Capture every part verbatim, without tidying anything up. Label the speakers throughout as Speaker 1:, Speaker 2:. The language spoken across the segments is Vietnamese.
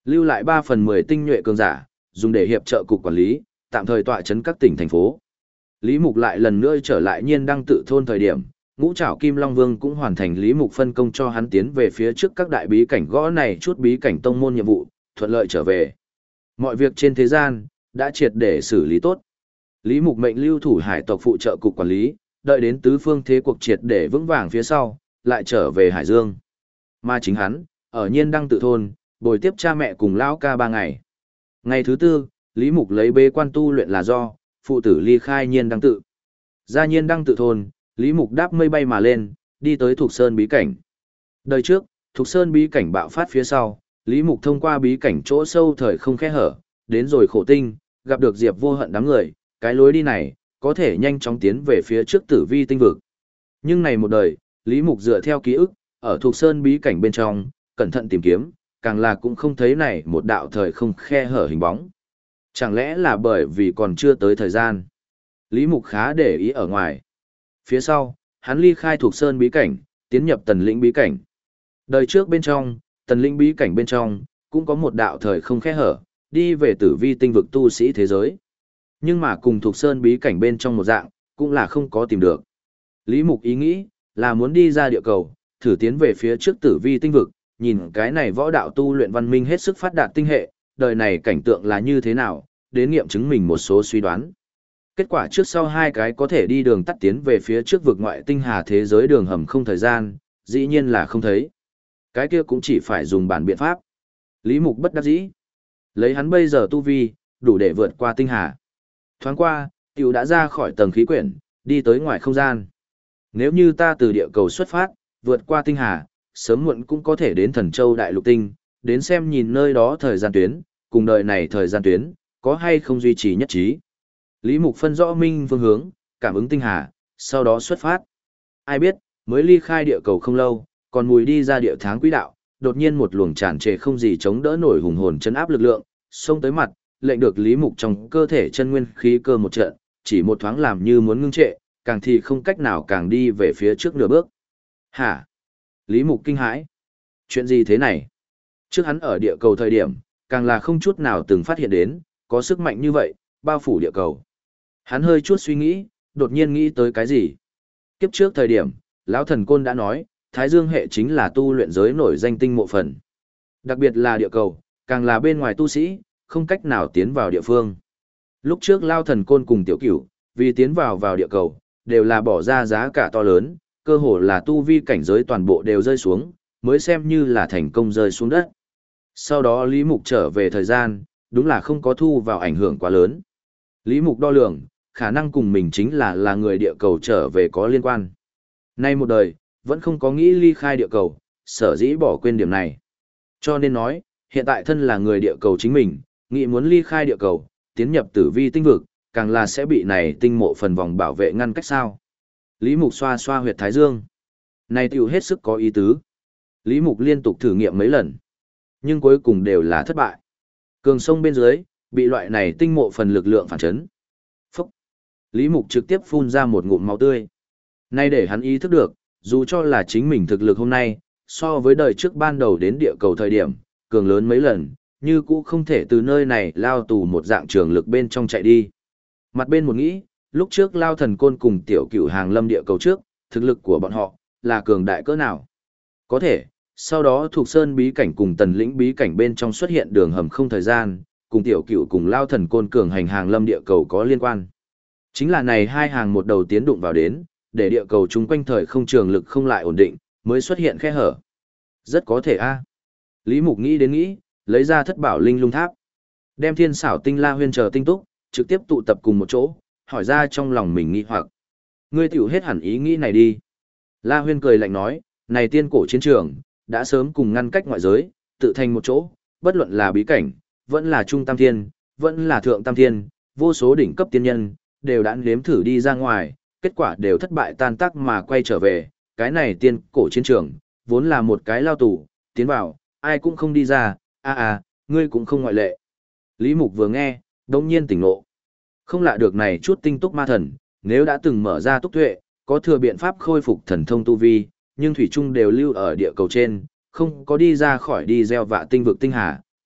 Speaker 1: Lưu lại ba phần mười tinh nhuệ cường giả, dùng để hiệp trợ cục quản lý, tạm thời tọa chấn các tỉnh thành phố. Lý Mục lại lần nữa trở lại Nhiên Đăng tự thôn thời điểm, Ngũ Trảo Kim Long Vương cũng hoàn thành Lý Mục phân công cho hắn tiến về phía trước các đại bí cảnh gõ này chút bí cảnh tông môn nhiệm vụ, thuận lợi trở về. Mọi việc trên thế gian đã triệt để xử lý tốt. Lý Mục mệnh lưu thủ hải tộc phụ trợ cục quản lý, đợi đến tứ phương thế cuộc triệt để vững vàng phía sau, lại trở về Hải Dương. Mà chính hắn, ở Nhiên Đăng tự thôn, bồi tiếp cha mẹ cùng lão ca ba ngày. Ngày thứ tư, Lý Mục lấy bế quan tu luyện là do, phụ tử ly khai Nhiên Đăng tự. Ra Nhiên Đăng tự thôn, Lý Mục đáp mây bay mà lên, đi tới Thục Sơn bí cảnh. Đời trước, Thục Sơn bí cảnh bạo phát phía sau, Lý Mục thông qua bí cảnh chỗ sâu thời không khe hở, đến rồi khổ tinh, gặp được Diệp Vô Hận đám người, cái lối đi này, có thể nhanh chóng tiến về phía trước tử vi tinh vực. Nhưng này một đời, Lý Mục dựa theo ký ức, ở Thục Sơn bí cảnh bên trong, cẩn thận tìm kiếm, càng là cũng không thấy này một đạo thời không khe hở hình bóng. Chẳng lẽ là bởi vì còn chưa tới thời gian? Lý Mục khá để ý ở ngoài. Phía sau, hắn ly khai Thục Sơn bí cảnh, tiến nhập Tần Lĩnh bí cảnh. Đời trước bên trong, Tần Lĩnh bí cảnh bên trong, cũng có một đạo thời không khe hở, đi về tử vi tinh vực tu sĩ thế giới. Nhưng mà cùng Thục Sơn bí cảnh bên trong một dạng, cũng là không có tìm được. Lý Mục ý nghĩ, là muốn đi ra địa cầu, thử tiến về phía trước tử vi tinh vực, nhìn cái này võ đạo tu luyện văn minh hết sức phát đạt tinh hệ, đời này cảnh tượng là như thế nào, đến nghiệm chứng mình một số suy đoán. Kết quả trước sau hai cái có thể đi đường tắt tiến về phía trước vực ngoại tinh hà thế giới đường hầm không thời gian, dĩ nhiên là không thấy. Cái kia cũng chỉ phải dùng bản biện pháp. Lý Mục bất đắc dĩ. Lấy hắn bây giờ tu vi, đủ để vượt qua tinh hà. Thoáng qua, tiểu đã ra khỏi tầng khí quyển, đi tới ngoài không gian. Nếu như ta từ địa cầu xuất phát, vượt qua tinh hà, sớm muộn cũng có thể đến Thần Châu Đại Lục Tinh, đến xem nhìn nơi đó thời gian tuyến, cùng đời này thời gian tuyến, có hay không duy trì nhất trí. Lý Mục phân rõ minh phương hướng, cảm ứng tinh hà, sau đó xuất phát. Ai biết, mới ly khai địa cầu không lâu, còn mùi đi ra địa tháng quỹ đạo, đột nhiên một luồng tràn trề không gì chống đỡ nổi hùng hồn chấn áp lực lượng, xông tới mặt, lệnh được Lý Mục trong cơ thể chân nguyên khí cơ một trận, chỉ một thoáng làm như muốn ngưng trệ, càng thì không cách nào càng đi về phía trước nửa bước. Hả? Lý Mục kinh hãi. Chuyện gì thế này? Trước hắn ở địa cầu thời điểm, càng là không chút nào từng phát hiện đến, có sức mạnh như vậy, bao phủ địa cầu. Hắn hơi chút suy nghĩ, đột nhiên nghĩ tới cái gì? Kiếp trước thời điểm, Lão Thần Côn đã nói, Thái Dương hệ chính là tu luyện giới nổi danh tinh mộ phần. Đặc biệt là địa cầu, càng là bên ngoài tu sĩ, không cách nào tiến vào địa phương. Lúc trước Lao Thần Côn cùng Tiểu Cửu, vì tiến vào vào địa cầu, đều là bỏ ra giá cả to lớn, cơ hồ là tu vi cảnh giới toàn bộ đều rơi xuống, mới xem như là thành công rơi xuống đất. Sau đó Lý Mục trở về thời gian, đúng là không có thu vào ảnh hưởng quá lớn. Lý Mục đo lường, khả năng cùng mình chính là là người địa cầu trở về có liên quan. Nay một đời, vẫn không có nghĩ ly khai địa cầu, sở dĩ bỏ quên điểm này. Cho nên nói, hiện tại thân là người địa cầu chính mình, nghĩ muốn ly khai địa cầu, tiến nhập tử vi tinh vực, càng là sẽ bị này tinh mộ phần vòng bảo vệ ngăn cách sao. Lý Mục xoa xoa huyệt thái dương. Này tiểu hết sức có ý tứ. Lý Mục liên tục thử nghiệm mấy lần, nhưng cuối cùng đều là thất bại. Cường sông bên dưới, bị loại này tinh mộ phần lực lượng phản chấn. Phúc! Lý Mục trực tiếp phun ra một ngụm máu tươi. Nay để hắn ý thức được, dù cho là chính mình thực lực hôm nay, so với đời trước ban đầu đến địa cầu thời điểm, cường lớn mấy lần, như cũ không thể từ nơi này lao tù một dạng trường lực bên trong chạy đi. Mặt bên một nghĩ, lúc trước Lao Thần Côn cùng Tiểu Cửu hàng lâm địa cầu trước, thực lực của bọn họ là cường đại cỡ nào? Có thể, sau đó Thục Sơn bí cảnh cùng Tần Lĩnh bí cảnh bên trong xuất hiện đường hầm không thời gian, cùng Tiểu Cửu cùng Lao Thần Côn cường hành hàng lâm địa cầu có liên quan. Chính là này hai hàng một đầu tiến đụng vào đến, để địa cầu chung quanh thời không trường lực không lại ổn định, mới xuất hiện khe hở. Rất có thể a. Lý Mục nghĩ đến nghĩ, lấy ra thất bảo linh lung tháp, đem thiên xảo tinh la huyên chờ tinh túc, trực tiếp tụ tập cùng một chỗ, hỏi ra trong lòng mình nghi hoặc. Ngươi tiểu hết hẳn ý nghĩ này đi. La huyên cười lạnh nói, này tiên cổ chiến trường, đã sớm cùng ngăn cách ngoại giới, tự thành một chỗ, bất luận là bí cảnh, vẫn là trung tam thiên, vẫn là thượng tam thiên, vô số đỉnh cấp tiên nhân, đều đã nếm thử đi ra ngoài, kết quả đều thất bại tan tác mà quay trở về, cái này tiên cổ chiến trường, vốn là một cái lao tù, tiến vào, ai cũng không đi ra, a a, ngươi cũng không ngoại lệ. Lý Mục vừa nghe, đông nhiên tỉnh ngộ. Không lạ được này chút tinh túc ma thần, nếu đã từng mở ra túc tuệ, có thừa biện pháp khôi phục thần thông tu vi, nhưng thủy chung đều lưu ở địa cầu trên, không có đi ra khỏi đi gieo vạ tinh vực tinh hà,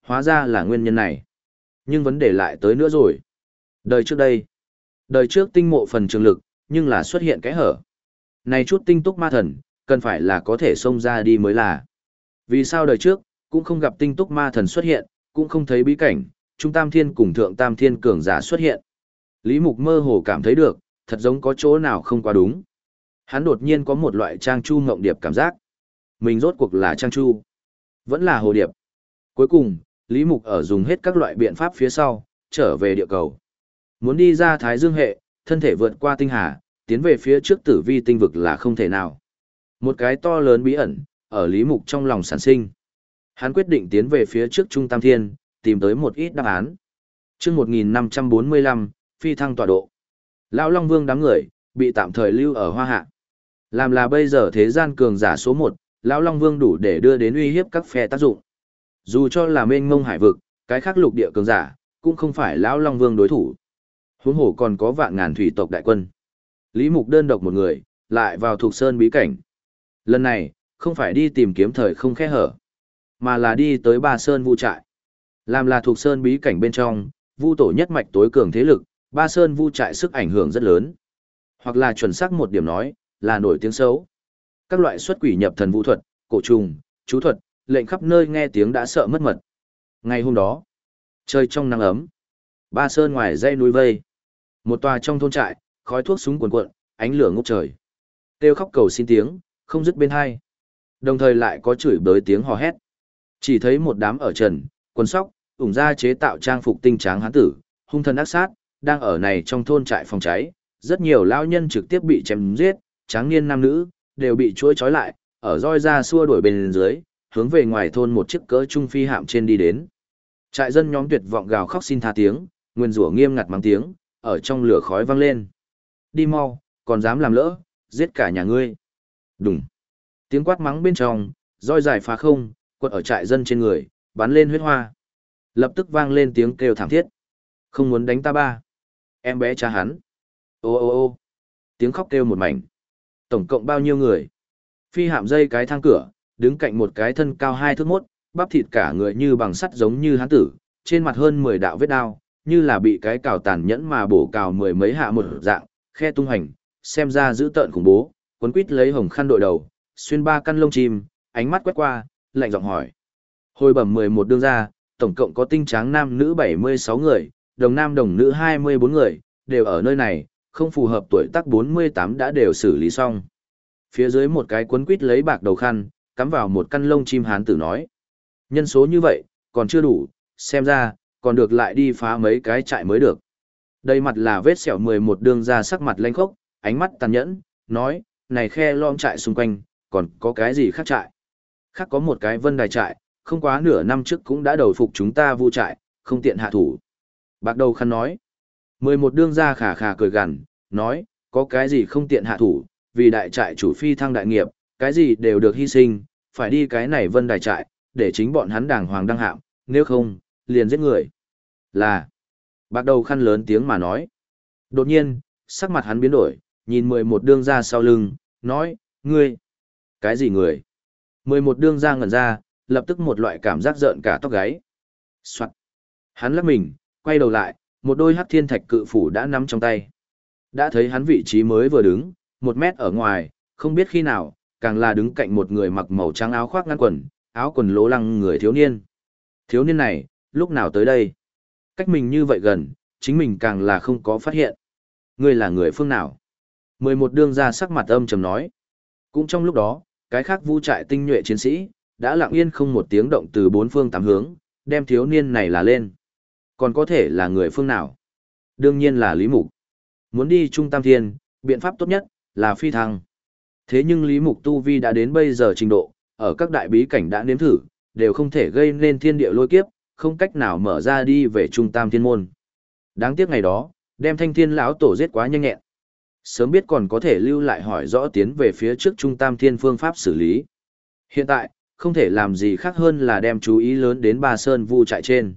Speaker 1: Hóa ra là nguyên nhân này. Nhưng vấn đề lại tới nữa rồi. Đời trước đây, đời trước tinh mộ phần trường lực, nhưng là xuất hiện cái hở. Này chút tinh túc ma thần, cần phải là có thể xông ra đi mới là. Vì sao đời trước, cũng không gặp tinh túc ma thần xuất hiện, cũng không thấy bí cảnh, Trung Tam Thiên cùng Thượng Tam Thiên cường giả xuất hiện. Lý Mục mơ hồ cảm thấy được, thật giống có chỗ nào không quá đúng. Hắn đột nhiên có một loại Trang Chu ngộng điệp cảm giác. Mình rốt cuộc là Trang Chu, vẫn là Hồ Điệp. Cuối cùng, Lý Mục ở dùng hết các loại biện pháp phía sau, trở về địa cầu. Muốn đi ra Thái Dương hệ, thân thể vượt qua tinh hà, tiến về phía trước tử vi tinh vực là không thể nào. Một cái to lớn bí ẩn, ở Lý Mục trong lòng sản sinh. Hắn quyết định tiến về phía trước Trung Tam Thiên, tìm tới một ít đáp án. Chương một nghìn năm trăm bốn mươi lăm, phi thăng tọa độ. Lão Long Vương đám người, bị tạm thời lưu ở Hoa Hạ. Làm là bây giờ thế gian cường giả số một, Lão Long Vương đủ để đưa đến uy hiếp các phe tác dụng. Dù cho là mênh mông hải vực, cái khác lục địa cường giả, cũng không phải Lão Long Vương đối thủ. Huống hồ còn có vạn ngàn thủy tộc đại quân. Lý Mục đơn độc một người, lại vào thuộc sơn bí cảnh. Lần này, không phải đi tìm kiếm thời không khe hở, mà là đi tới Ba Sơn Vu trại. Làm là thuộc sơn bí cảnh bên trong, Vu tổ nhất mạch tối cường thế lực, Ba Sơn Vu trại sức ảnh hưởng rất lớn. Hoặc là chuẩn xác một điểm nói, là nổi tiếng xấu. Các loại xuất quỷ nhập thần vũ thuật, cổ trùng, chú thuật, lệnh khắp nơi nghe tiếng đã sợ mất mật. Ngày hôm đó, trời trong nắng ấm, Ba Sơn ngoài dãy núi vây, một tòa trong thôn trại, khói thuốc súng cuồn cuộn, ánh lửa ngút trời. Kêu khóc cầu xin tiếng, không dứt bên hai. Đồng thời lại có chửi bới tiếng hò hét. Chỉ thấy một đám ở trần, quần sóc, ủng ra chế tạo trang phục tinh tráng hán tử, hung thần ác sát, đang ở này trong thôn trại phòng cháy. Rất nhiều lão nhân trực tiếp bị chém giết, tráng niên nam nữ, đều bị chuỗi trói lại, ở roi ra xua đuổi bên dưới, hướng về ngoài thôn một chiếc cỡ trung phi hạm trên đi đến. Trại dân nhóm tuyệt vọng gào khóc xin tha tiếng, nguyên rủa nghiêm ngặt mắng tiếng, ở trong lửa khói vang lên. Đi mau, còn dám làm lỡ, giết cả nhà ngươi. Đùng. Tiếng quát mắng bên trong, roi dài phá không, quật ở trại dân trên người, bắn lên huyết hoa. Lập tức vang lên tiếng kêu thảm thiết. Không muốn đánh ta ba. Em bé cha hắn. Ô ô ô. Tiếng khóc kêu một mảnh. Tổng cộng bao nhiêu người? Phi hạm dây cái thang cửa, đứng cạnh một cái thân cao hai thước mốt, bắp thịt cả người như bằng sắt giống như hán tử, trên mặt hơn mười đạo vết đao, như là bị cái cào tàn nhẫn mà bổ cào mười mấy hạ một dạng, khe tung hành, xem ra dữ tợn khủng bố, quấn quít lấy hồng khăn đội đầu, xuyên ba căn lông chim, ánh mắt quét qua, lạnh giọng hỏi. Hồi bẩm mười một đương ra, tổng cộng có tinh tráng nam nữ bảy mươi sáu người, đồng nam đồng nữ hai mươi bốn người, đều ở nơi này, không phù hợp tuổi tác bốn mươi tám đã đều xử lý xong. Phía dưới một cái quấn quít lấy bạc đầu khăn, cắm vào một căn lông chim hán tử nói. Nhân số như vậy, còn chưa đủ, xem ra, còn được lại đi phá mấy cái trại mới được. Đây mặt là vết sẹo mười một đương ra sắc mặt lanh khốc, ánh mắt tàn nhẫn, nói, này khe lom trại xung quanh, còn có cái gì khác trại? Khác có một cái vân đài trại, không quá nửa năm trước cũng đã đầu phục chúng ta vu trại, không tiện hạ thủ. Bạc đầu khăn nói, mười một đương ra khà khà cười gằn, nói, có cái gì không tiện hạ thủ, vì đại trại chủ phi thăng đại nghiệp, cái gì đều được hy sinh, phải đi cái này vân đài trại, để chính bọn hắn đàng hoàng đăng hạm, nếu không, liền giết người. Là, bạc đầu khăn lớn tiếng mà nói. Đột nhiên, sắc mặt hắn biến đổi, nhìn mười một đương ra sau lưng, nói, ngươi, cái gì người? mười một đương ra ngẩn ra, lập tức một loại cảm giác rợn cả tóc gáy. Soạn. Hắn lắc mình, quay đầu lại, một đôi hắc thiên thạch cự phủ đã nắm trong tay. Đã thấy hắn vị trí mới vừa đứng, một mét ở ngoài, không biết khi nào, càng là đứng cạnh một người mặc màu trắng áo khoác ngắn quần, áo quần lố lăng người thiếu niên. Thiếu niên này, lúc nào tới đây? Cách mình như vậy gần, chính mình càng là không có phát hiện. Ngươi là người phương nào? mười một đương ra sắc mặt âm trầm nói. Cũng trong lúc đó, cái khác vu trại tinh nhuệ chiến sĩ, đã lặng yên không một tiếng động từ bốn phương tám hướng, đem thiếu niên này là lên. Còn có thể là người phương nào? Đương nhiên là Lý Mục. Muốn đi Trung Tam Thiên, biện pháp tốt nhất là phi thăng. Thế nhưng Lý Mục tu vi đã đến bây giờ trình độ, ở các đại bí cảnh đã nếm thử, đều không thể gây nên thiên địa lôi kiếp, không cách nào mở ra đi về Trung Tam Thiên môn. Đáng tiếc ngày đó, đem Thanh Thiên lão tổ giết quá nhanh nhẹn. Sớm biết còn có thể lưu lại hỏi rõ tiến về phía trước Trung Tam Thiên phương pháp xử lý. Hiện tại, không thể làm gì khác hơn là đem chú ý lớn đến Ba Sơn Vu trại trên.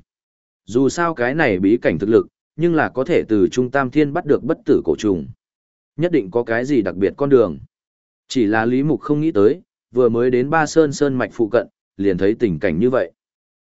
Speaker 1: Dù sao cái này bí cảnh thực lực, nhưng là có thể từ Trung Tam Thiên bắt được bất tử cổ trùng. Nhất định có cái gì đặc biệt con đường. Chỉ là Lý Mục không nghĩ tới, vừa mới đến Ba Sơn Sơn mạch phụ cận, liền thấy tình cảnh như vậy.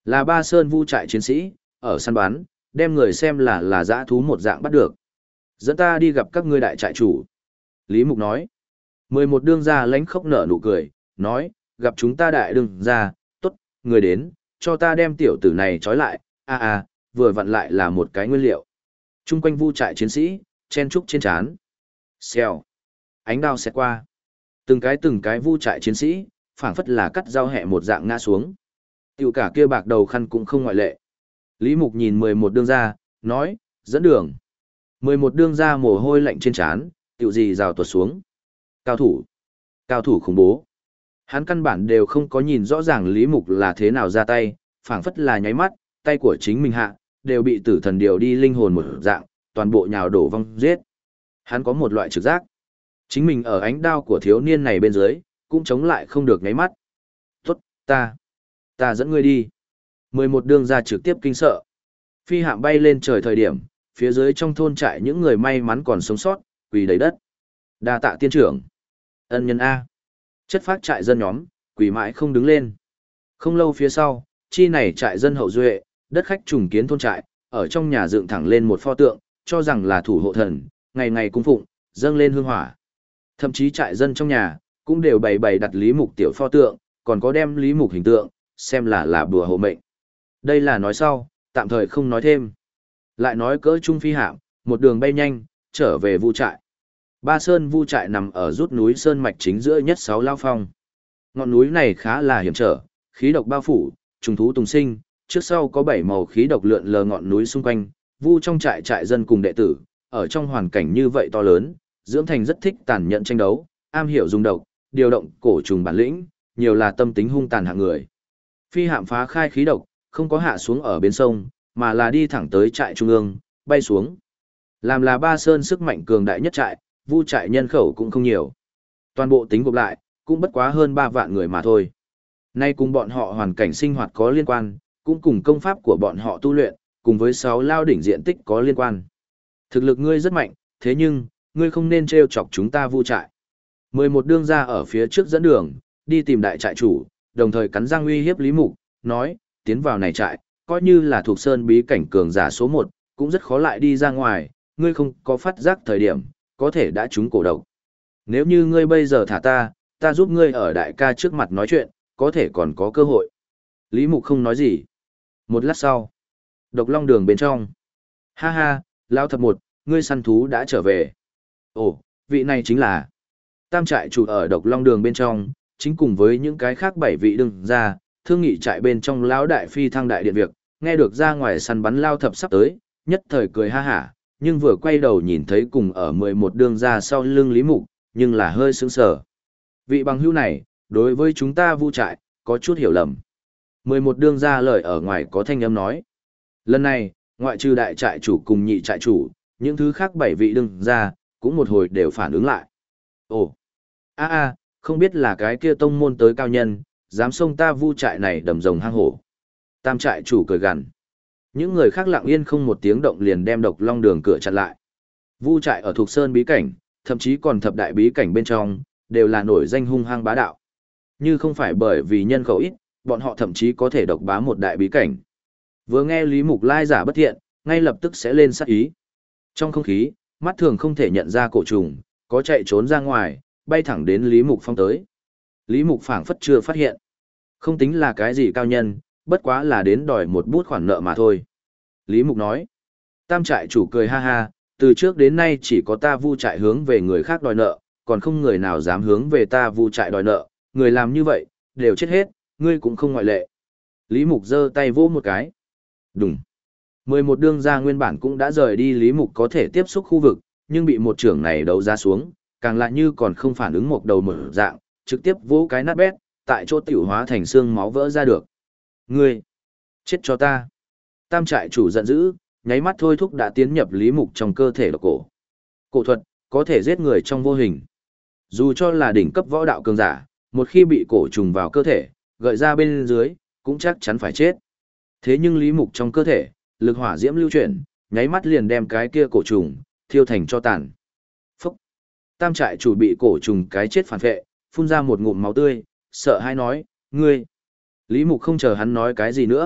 Speaker 1: Là Ba Sơn Vu trại chiến sĩ, ở săn bắn, đem người xem là là dã thú một dạng bắt được. Dẫn ta đi gặp các ngươi đại trại chủ. Lý Mục nói. Mười một đương gia lánh khóc nở nụ cười, nói, gặp chúng ta đại đương gia, tốt, người đến, cho ta đem tiểu tử này trói lại, a a, vừa vặn lại là một cái nguyên liệu. Trung quanh vu trại chiến sĩ, chen trúc trên trán. Xèo. Ánh đao xẹt qua. Từng cái từng cái vu trại chiến sĩ, phảng phất là cắt dao hẹ một dạng ngã xuống. Tiểu cả kia bạc đầu khăn cũng không ngoại lệ. Lý Mục nhìn mười một đương gia, nói, dẫn đường. Mười một đương gia mồ hôi lạnh trên trán, tiểu gì rào tuột xuống. Cao thủ. Cao thủ khủng bố. Hắn căn bản đều không có nhìn rõ ràng Lý Mục là thế nào ra tay, phảng phất là nháy mắt, tay của chính mình hạ, đều bị tử thần điều đi linh hồn một dạng, toàn bộ nhào đổ vong giết. Hắn có một loại trực giác. Chính mình ở ánh đao của thiếu niên này bên dưới, cũng chống lại không được nháy mắt. Tốt, ta, ta dẫn ngươi đi. Mười một đương gia trực tiếp kinh sợ. Phi hạm bay lên trời thời điểm, phía dưới trong thôn trại những người may mắn còn sống sót, quỳ đầy đất. Đa tạ tiên trưởng. Ân nhân A. Chất phát trại dân nhóm, quỳ mãi không đứng lên. Không lâu phía sau, chi này trại dân hậu duệ, đất khách trùng kiến thôn trại, ở trong nhà dựng thẳng lên một pho tượng, cho rằng là thủ hộ thần, ngày ngày cung phụng, dâng lên hương hỏa. Thậm chí trại dân trong nhà, cũng đều bày bày đặt Lý Mục tiểu pho tượng, còn có đem Lý Mục hình tượng, xem là là bùa hộ mệnh. Đây là nói sau, tạm thời không nói thêm. Lại nói cỡ trung phi hạm, một đường bay nhanh, trở về vu trại. Ba Sơn Vu trại nằm ở rút núi Sơn Mạch chính giữa nhất sáu lao phong. Ngọn núi này khá là hiểm trở, khí độc bao phủ, trùng thú tùng sinh, trước sau có bảy màu khí độc lượn lờ ngọn núi xung quanh, Vu trong trại trại dân cùng đệ tử, ở trong hoàn cảnh như vậy to lớn, dưỡng thành rất thích tàn nhẫn tranh đấu, am hiểu dùng độc, điều động cổ trùng bản lĩnh, nhiều là tâm tính hung tàn hạng người. Phi hạm phá khai khí độc, không có hạ xuống ở bên sông, mà là đi thẳng tới trại trung ương, bay xuống. Làm là Ba Sơn sức mạnh cường đại nhất trại, Vu trại nhân khẩu cũng không nhiều. Toàn bộ tính gộp lại, cũng bất quá hơn ba vạn người mà thôi. Nay cùng bọn họ hoàn cảnh sinh hoạt có liên quan, cũng cùng công pháp của bọn họ tu luyện, cùng với sáu lao đỉnh diện tích có liên quan. Thực lực ngươi rất mạnh, thế nhưng, ngươi không nên trêu chọc chúng ta Vu trại. Mười một đương gia ở phía trước dẫn đường, đi tìm đại trại chủ, đồng thời cắn răng uy hiếp Lý Mục, nói, tiến vào này trại, coi như là thuộc sơn bí cảnh cường giả số một, cũng rất khó lại đi ra ngoài, ngươi không có phát giác thời điểm, có thể đã trúng cổ độc. Nếu như ngươi bây giờ thả ta, ta giúp ngươi ở đại ca trước mặt nói chuyện, có thể còn có cơ hội. Lý Mục không nói gì. Một lát sau, độc long đường bên trong. Ha ha, Lão Thập Một, ngươi săn thú đã trở về. Ồ, vị này chính là tam trại chủ ở độc long đường bên trong, chính cùng với những cái khác bảy vị đương ra, thương nghị trại bên trong lão đại phi thăng đại điện việc, nghe được ra ngoài săn bắn Lao Thập sắp tới, nhất thời cười ha hả, nhưng vừa quay đầu nhìn thấy cùng ở mười một đương ra sau lưng Lý Mục, nhưng là hơi sững sờ. Vị bằng hữu này, đối với chúng ta Vu trại, có chút hiểu lầm. Mười một đương ra lời ở ngoài có thanh âm nói. Lần này, ngoại trừ đại trại chủ cùng nhị trại chủ, những thứ khác bảy vị đương ra, cũng một hồi đều phản ứng lại. Ồ, a a, không biết là cái kia tông môn tới cao nhân, dám xông ta Vu trại này đầm rồng hang hổ. Tam trại chủ cười gằn. Những người khác lặng yên không một tiếng động liền đem độc long đường cửa chặn lại. Vu trại ở thuộc sơn bí cảnh, thậm chí còn thập đại bí cảnh bên trong, đều là nổi danh hung hăng bá đạo. Như không phải bởi vì nhân khẩu ít, bọn họ thậm chí có thể độc bá một đại bí cảnh. Vừa nghe Lý Mục lai giả bất thiện, ngay lập tức sẽ lên sát ý. Trong không khí, mắt thường không thể nhận ra cổ trùng, có chạy trốn ra ngoài, bay thẳng đến Lý Mục phong tới. Lý Mục phảng phất chưa phát hiện. Không tính là cái gì cao nhân, bất quá là đến đòi một bút khoản nợ mà thôi. Lý Mục nói. Tam trại chủ cười ha ha, từ trước đến nay chỉ có ta Vu trại hướng về người khác đòi nợ, còn không người nào dám hướng về ta Vu trại đòi nợ, người làm như vậy, đều chết hết, ngươi cũng không ngoại lệ. Lý Mục giơ tay vỗ một cái. Đùng. Mười một đương gia nguyên bản cũng đã rời đi Lý Mục có thể tiếp xúc khu vực, nhưng bị một trưởng này đấu ra xuống, càng lại như còn không phản ứng một đầu mở dạng, trực tiếp vỗ cái nát bét, tại chỗ tiểu hóa thành xương máu vỡ ra được. Ngươi, chết cho ta. Tam trại chủ giận dữ, nháy mắt thôi thúc đã tiến nhập Lý Mục trong cơ thể độc cổ. Cổ thuật, có thể giết người trong vô hình. Dù cho là đỉnh cấp võ đạo cường giả, một khi bị cổ trùng vào cơ thể, gợi ra bên dưới, cũng chắc chắn phải chết. Thế nhưng Lý Mục trong cơ thể, lực hỏa diễm lưu chuyển, nháy mắt liền đem cái kia cổ trùng, thiêu thành cho tàn. Phúc! Tam trại chủ bị cổ trùng cái chết phản vệ, phun ra một ngụm máu tươi, sợ hãi nói, ngươi. Lý Mục không chờ hắn nói cái gì nữa,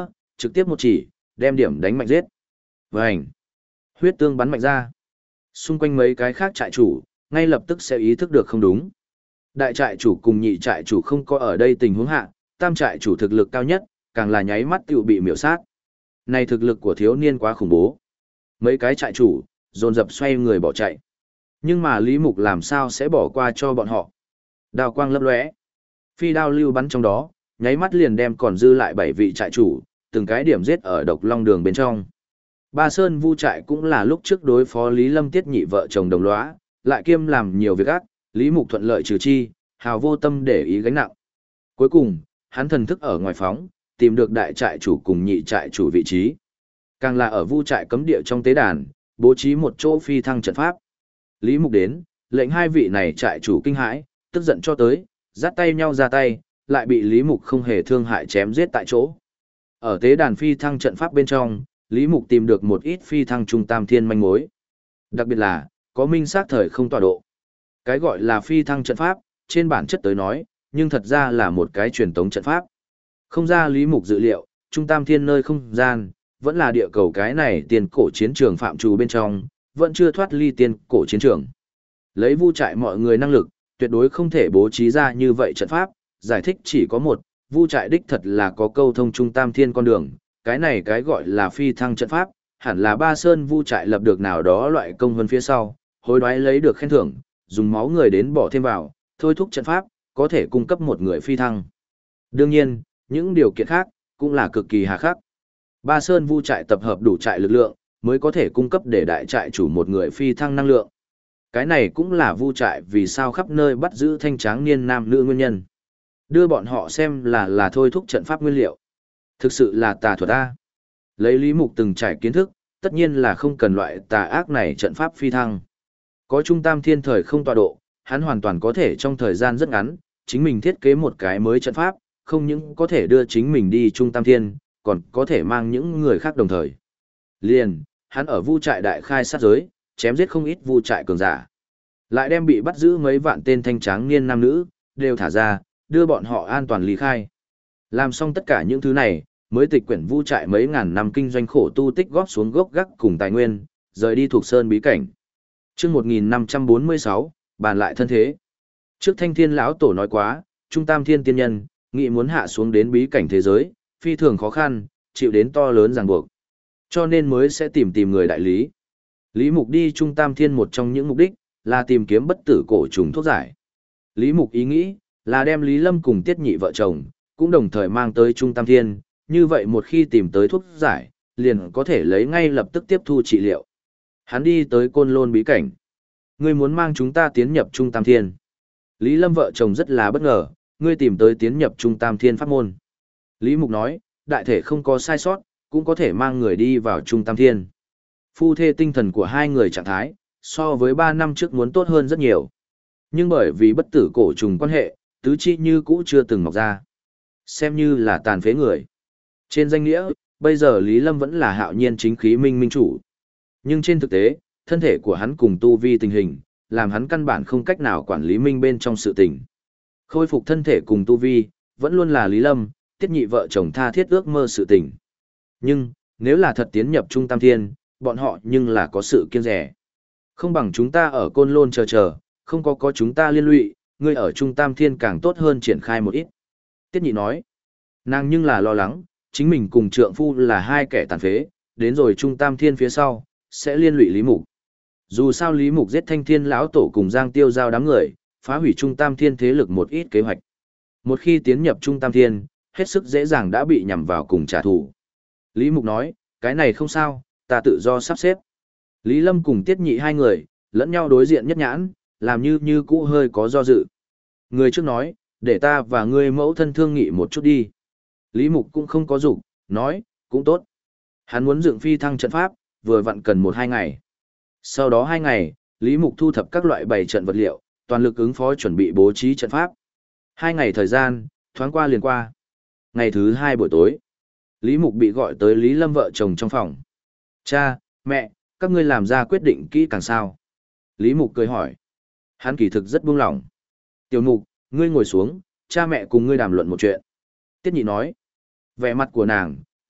Speaker 1: trực tiếp một chỉ, đem điểm đánh mạnh giết. Vành. Huyết tương bắn mạnh ra. Xung quanh mấy cái khác trại chủ, ngay lập tức sẽ ý thức được không đúng. Đại trại chủ cùng nhị trại chủ không có ở đây tình huống hạ, tam trại chủ thực lực cao nhất, càng là nháy mắt tiểu bị miểu sát. Này thực lực của thiếu niên quá khủng bố. Mấy cái trại chủ, dồn dập xoay người bỏ chạy. Nhưng mà Lý Mục làm sao sẽ bỏ qua cho bọn họ. Đao quang lấp lóe, phi đao lưu bắn trong đó, nháy mắt liền đem còn dư lại bảy vị trại chủ, từng cái điểm giết ở độc long đường bên trong. Ba Sơn Vu trại cũng là lúc trước đối phó Lý Lâm Tiết Nhị vợ chồng đồng lõa, lại kiêm làm nhiều việc ác, Lý Mục thuận lợi trừ chi, hào vô tâm để ý gánh nặng. Cuối cùng, hắn thần thức ở ngoài phóng, tìm được đại trại chủ cùng nhị trại chủ vị trí. Càng là ở Vu trại cấm địa trong tế đàn, bố trí một chỗ phi thăng trận pháp. Lý Mục đến, lệnh hai vị này trại chủ kinh hãi, tức giận cho tới, dắt tay nhau ra tay, lại bị Lý Mục không hề thương hại chém giết tại chỗ. Ở tế đàn phi thăng trận pháp bên trong, Lý Mục tìm được một ít phi thăng trung tam thiên manh mối. Đặc biệt là, có minh xác thời không tọa độ. Cái gọi là phi thăng trận pháp, trên bản chất tới nói, nhưng thật ra là một cái truyền tống trận pháp. Không ra Lý Mục dự liệu, trung tam thiên nơi không gian, vẫn là địa cầu cái này tiền cổ chiến trường phạm trù bên trong, vẫn chưa thoát ly tiền cổ chiến trường. Lấy Vu trại mọi người năng lực, tuyệt đối không thể bố trí ra như vậy trận pháp, giải thích chỉ có một, Vu trại đích thật là có câu thông trung tam thiên con đường, cái này cái gọi là phi thăng trận pháp, hẳn là Ba Sơn Vu trại lập được nào đó loại công hơn phía sau, hối đoái lấy được khen thưởng, dùng máu người đến bỏ thêm vào, thôi thúc trận pháp, có thể cung cấp một người phi thăng. Đương nhiên, những điều kiện khác, cũng là cực kỳ hà khắc. Ba Sơn Vu trại tập hợp đủ trại lực lượng, mới có thể cung cấp để đại trại chủ một người phi thăng năng lượng. Cái này cũng là Vu trại vì sao khắp nơi bắt giữ thanh tráng niên nam nữ nguyên nhân. Đưa bọn họ xem là là thôi thúc trận pháp nguyên liệu. Thực sự là tà thuật A. Lấy Lý Mục từng trải kiến thức, tất nhiên là không cần loại tà ác này trận pháp phi thăng. Có trung tam thiên thời không tọa độ, hắn hoàn toàn có thể trong thời gian rất ngắn, chính mình thiết kế một cái mới trận pháp, không những có thể đưa chính mình đi trung tam thiên, còn có thể mang những người khác đồng thời. Liền, hắn ở Vu trại đại khai sát giới, chém giết không ít Vu trại cường giả. Lại đem bị bắt giữ mấy vạn tên thanh tráng niên nam nữ, đều thả ra, đưa bọn họ an toàn ly khai. Làm xong tất cả những thứ này, mới tịch quyển Vu trại mấy ngàn năm kinh doanh khổ tu tích góp xuống gốc gác cùng tài nguyên, rời đi thuộc sơn bí cảnh. Chương một nghìn năm trăm bốn mươi sáu, bàn lại thân thế. Trước Thanh Thiên lão tổ nói quá, trung tam thiên tiên nhân, nghị muốn hạ xuống đến bí cảnh thế giới, phi thường khó khăn, chịu đến to lớn ràng buộc. Cho nên mới sẽ tìm tìm người đại lý. Lý Mục đi trung tam thiên một trong những mục đích, là tìm kiếm bất tử cổ trùng thuốc giải. Lý Mục ý nghĩ, là đem Lý Lâm cùng Tiết Nhị vợ chồng, cũng đồng thời mang tới trung tam thiên, như vậy một khi tìm tới thuốc giải, liền có thể lấy ngay lập tức tiếp thu trị liệu. Hắn đi tới Côn Lôn bí cảnh. Ngươi muốn mang chúng ta tiến nhập trung tam thiên. Lý Lâm vợ chồng rất là bất ngờ, ngươi tìm tới tiến nhập trung tam thiên pháp môn. Lý Mục nói, đại thể không có sai sót, cũng có thể mang người đi vào trung tam thiên. Phu thê tinh thần của hai người trạng thái, so với ba năm trước muốn tốt hơn rất nhiều. Nhưng bởi vì bất tử cổ trùng quan hệ, tứ chi như cũ chưa từng mọc ra. Xem như là tàn phế người. Trên danh nghĩa, bây giờ Lý Lâm vẫn là hạo nhiên chính khí minh minh chủ. Nhưng trên thực tế, thân thể của hắn cùng tu vi tình hình, làm hắn căn bản không cách nào quản lý minh bên trong sự tình. Khôi phục thân thể cùng tu vi, vẫn luôn là Lý Lâm, Tiết Nhị vợ chồng tha thiết ước mơ sự tình. Nhưng, nếu là thật tiến nhập trung tam thiên, bọn họ nhưng là có sự kiêng rẻ. Không bằng chúng ta ở Côn Lôn chờ chờ, không có có chúng ta liên lụy, ngươi ở trung tam thiên càng tốt hơn triển khai một ít. Tiết Nhị nói, nàng nhưng là lo lắng, chính mình cùng trượng phu là hai kẻ tàn phế, đến rồi trung tam thiên phía sau, sẽ liên lụy Lý Mục. Dù sao Lý Mục giết Thanh Thiên lão tổ cùng Giang Tiêu giao đám người, phá hủy trung tam thiên thế lực một ít kế hoạch. Một khi tiến nhập trung tam thiên, hết sức dễ dàng đã bị nhằm vào cùng trả thù. Lý Mục nói, cái này không sao, ta tự do sắp xếp. Lý Lâm cùng Tiết Nhị hai người, lẫn nhau đối diện nhất nhãn, làm như như cũ hơi có do dự. Người trước nói, để ta và ngươi mẫu thân thương nghị một chút đi. Lý Mục cũng không có dục, nói, cũng tốt. Hắn muốn dựng phi thăng trận pháp, vừa vặn cần một hai ngày. Sau đó hai ngày, Lý Mục thu thập các loại bày trận vật liệu, toàn lực ứng phó chuẩn bị bố trí trận pháp. Hai ngày thời gian, thoáng qua liền qua. Ngày thứ hai buổi tối, Lý Mục bị gọi tới Lý Lâm vợ chồng trong phòng. Cha, mẹ, các ngươi làm ra quyết định kỹ càng sao? Lý Mục cười hỏi. Hắn kỳ thực rất buông lỏng. Tiểu Mục, ngươi ngồi xuống, cha mẹ cùng ngươi đàm luận một chuyện. Tiết Nhị nói. Vẻ mặt của nàng,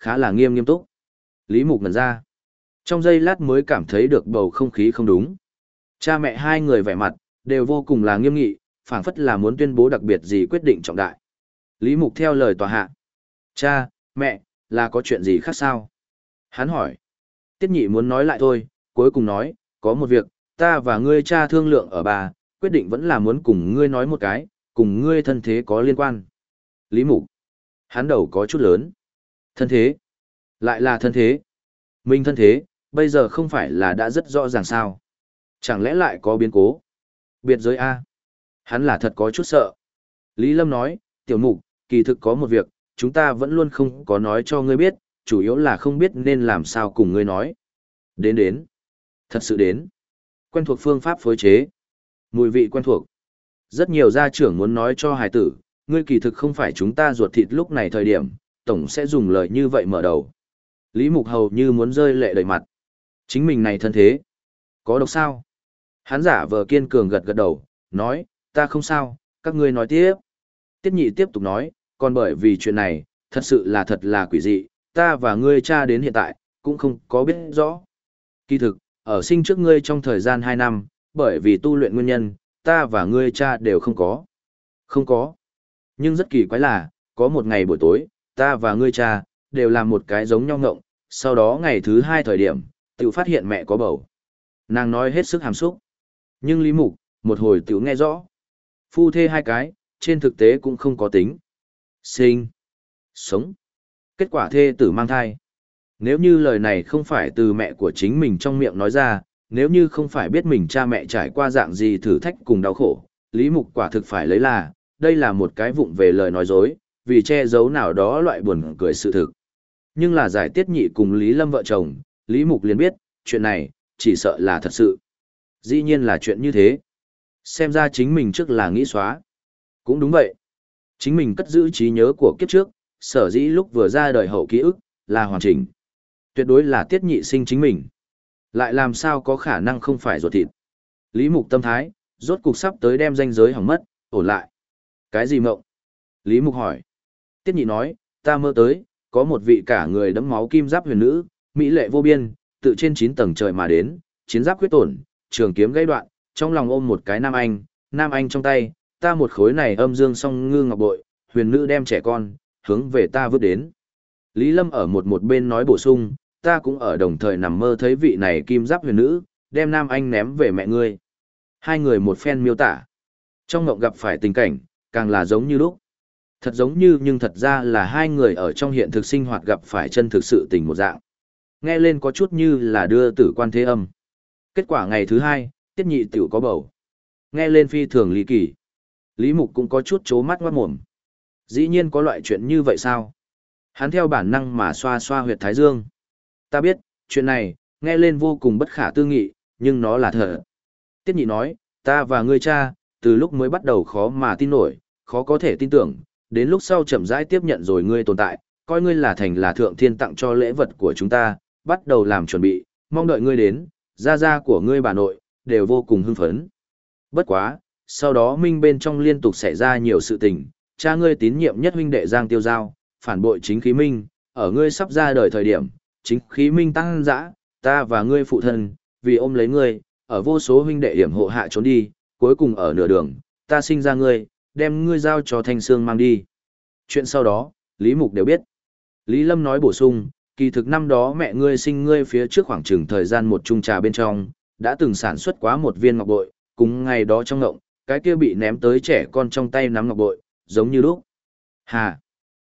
Speaker 1: khá là nghiêm nghiêm túc. Lý Mục ngẩn ra. Trong giây lát mới cảm thấy được bầu không khí không đúng. Cha mẹ hai người vẻ mặt, đều vô cùng là nghiêm nghị, phảng phất là muốn tuyên bố đặc biệt gì quyết định trọng đại. Lý Mục theo lời tòa hạ. Cha, mẹ, là có chuyện gì khác sao? Hắn hỏi. Tiết Nhị muốn nói lại thôi, cuối cùng nói, có một việc, ta và ngươi cha thương lượng ở bà, quyết định vẫn là muốn cùng ngươi nói một cái, cùng ngươi thân thế có liên quan. Lý Mục. Hắn đầu có chút lớn. Thân thế. Lại là thân thế. Mình thân thế, bây giờ không phải là đã rất rõ ràng sao. Chẳng lẽ lại có biến cố? Biệt giới A. Hắn là thật có chút sợ. Lý Lâm nói, tiểu mục, kỳ thực có một việc, chúng ta vẫn luôn không có nói cho ngươi biết, chủ yếu là không biết nên làm sao cùng ngươi nói. Đến đến. Thật sự đến. Quen thuộc phương pháp phối chế. Mùi vị quen thuộc. Rất nhiều gia trưởng muốn nói cho hài tử, ngươi kỳ thực không phải chúng ta ruột thịt lúc này thời điểm, tổng sẽ dùng lời như vậy mở đầu. Lý Mục hầu như muốn rơi lệ đầy mặt. Chính mình này thân thế. Có độc sao? Hắn giả vờ kiên cường gật gật đầu, nói, ta không sao, các ngươi nói tiếp. Tiết Nhị tiếp tục nói, còn bởi vì chuyện này, thật sự là thật là quỷ dị, ta và ngươi cha đến hiện tại, cũng không có biết rõ. Kỳ thực, ở sinh trước ngươi trong thời gian hai năm, bởi vì tu luyện nguyên nhân, ta và ngươi cha đều không có. Không có. Nhưng rất kỳ quái là, có một ngày buổi tối, ta và ngươi cha, đều làm một cái giống nhau ngộng, sau đó ngày thứ hai thời điểm, tự phát hiện mẹ có bầu. Nàng nói hết sức hàm xúc. Nhưng Lý Mục, một hồi tự nghe rõ. Phu thê hai cái, trên thực tế cũng không có tính. Sinh. Sống. Kết quả thê tử mang thai. Nếu như lời này không phải từ mẹ của chính mình trong miệng nói ra, nếu như không phải biết mình cha mẹ trải qua dạng gì thử thách cùng đau khổ, Lý Mục quả thực phải lấy là, đây là một cái vụng về lời nói dối, vì che giấu nào đó loại buồn cười sự thực. Nhưng là giải Tiết Nhị cùng Lý Lâm vợ chồng, Lý Mục liền biết, chuyện này, chỉ sợ là thật sự. Dĩ nhiên là chuyện như thế. Xem ra chính mình trước là nghĩ xóa. Cũng đúng vậy. Chính mình cất giữ trí nhớ của kiếp trước, sở dĩ lúc vừa ra đời hậu ký ức, là hoàn chỉnh. Tuyệt đối là Tiết Nhị sinh chính mình. Lại làm sao có khả năng không phải ruột thịt. Lý Mục tâm thái, rốt cục sắp tới đem danh giới hỏng mất, ổn lại. Cái gì mộng? Lý Mục hỏi. Tiết Nhị nói, ta mơ tới, có một vị cả người đẫm máu kim giáp huyền nữ, mỹ lệ vô biên, tự trên chín tầng trời mà đến, chiến giáp quyết tổn, trường kiếm gãy đoạn, trong lòng ôm một cái nam anh, nam anh trong tay, ta một khối này âm dương song ngư ngọc bội, huyền nữ đem trẻ con, hướng về ta vứt đến. Lý Lâm ở một một bên nói bổ sung, ta cũng ở đồng thời nằm mơ thấy vị này kim giáp huyền nữ, đem nam anh ném về mẹ ngươi. Hai người một phen miêu tả. Trong mộng gặp phải tình cảnh, càng là giống như lúc. Thật giống như nhưng thật ra là hai người ở trong hiện thực sinh hoạt gặp phải chân thực sự tình một dạng. Nghe lên có chút như là đưa tử quan thế âm. Kết quả ngày thứ hai, Tiết Nhị tiểu có bầu. Nghe lên phi thường lý kỳ. Lý Mục cũng có chút chố mắt ngoát mồm. Dĩ nhiên có loại chuyện như vậy sao? Hắn theo bản năng mà xoa xoa huyệt thái dương. Ta biết, chuyện này, nghe lên vô cùng bất khả tư nghị, nhưng nó là thật. Tiết Nhị nói, ta và ngươi cha, từ lúc mới bắt đầu khó mà tin nổi, khó có thể tin tưởng, đến lúc sau chậm rãi tiếp nhận rồi ngươi tồn tại, coi ngươi là thành là thượng thiên tặng cho lễ vật của chúng ta, bắt đầu làm chuẩn bị, mong đợi ngươi đến, gia gia của ngươi bà nội, đều vô cùng hưng phấn. Bất quá, sau đó minh bên trong liên tục xảy ra nhiều sự tình, cha ngươi tín nhiệm nhất huynh đệ Giang Tiêu Giao, phản bội chính khí minh, ở ngươi sắp ra đời thời điểm, chính khí minh tăng dã, ta và ngươi phụ thân, vì ôm lấy ngươi, ở vô số huynh đệ hiểm hộ hạ trốn đi, cuối cùng ở nửa đường, ta sinh ra ngươi, đem ngươi giao cho Thanh Sương mang đi. Chuyện sau đó, Lý Mục đều biết. Lý Lâm nói bổ sung, kỳ thực năm đó mẹ ngươi sinh ngươi phía trước khoảng chừng thời gian một chung trà bên trong, đã từng sản xuất quá một viên ngọc bội, cùng ngày đó trong ngộng, cái kia bị ném tới trẻ con trong tay nắm ngọc bội, giống như lúc. Hà!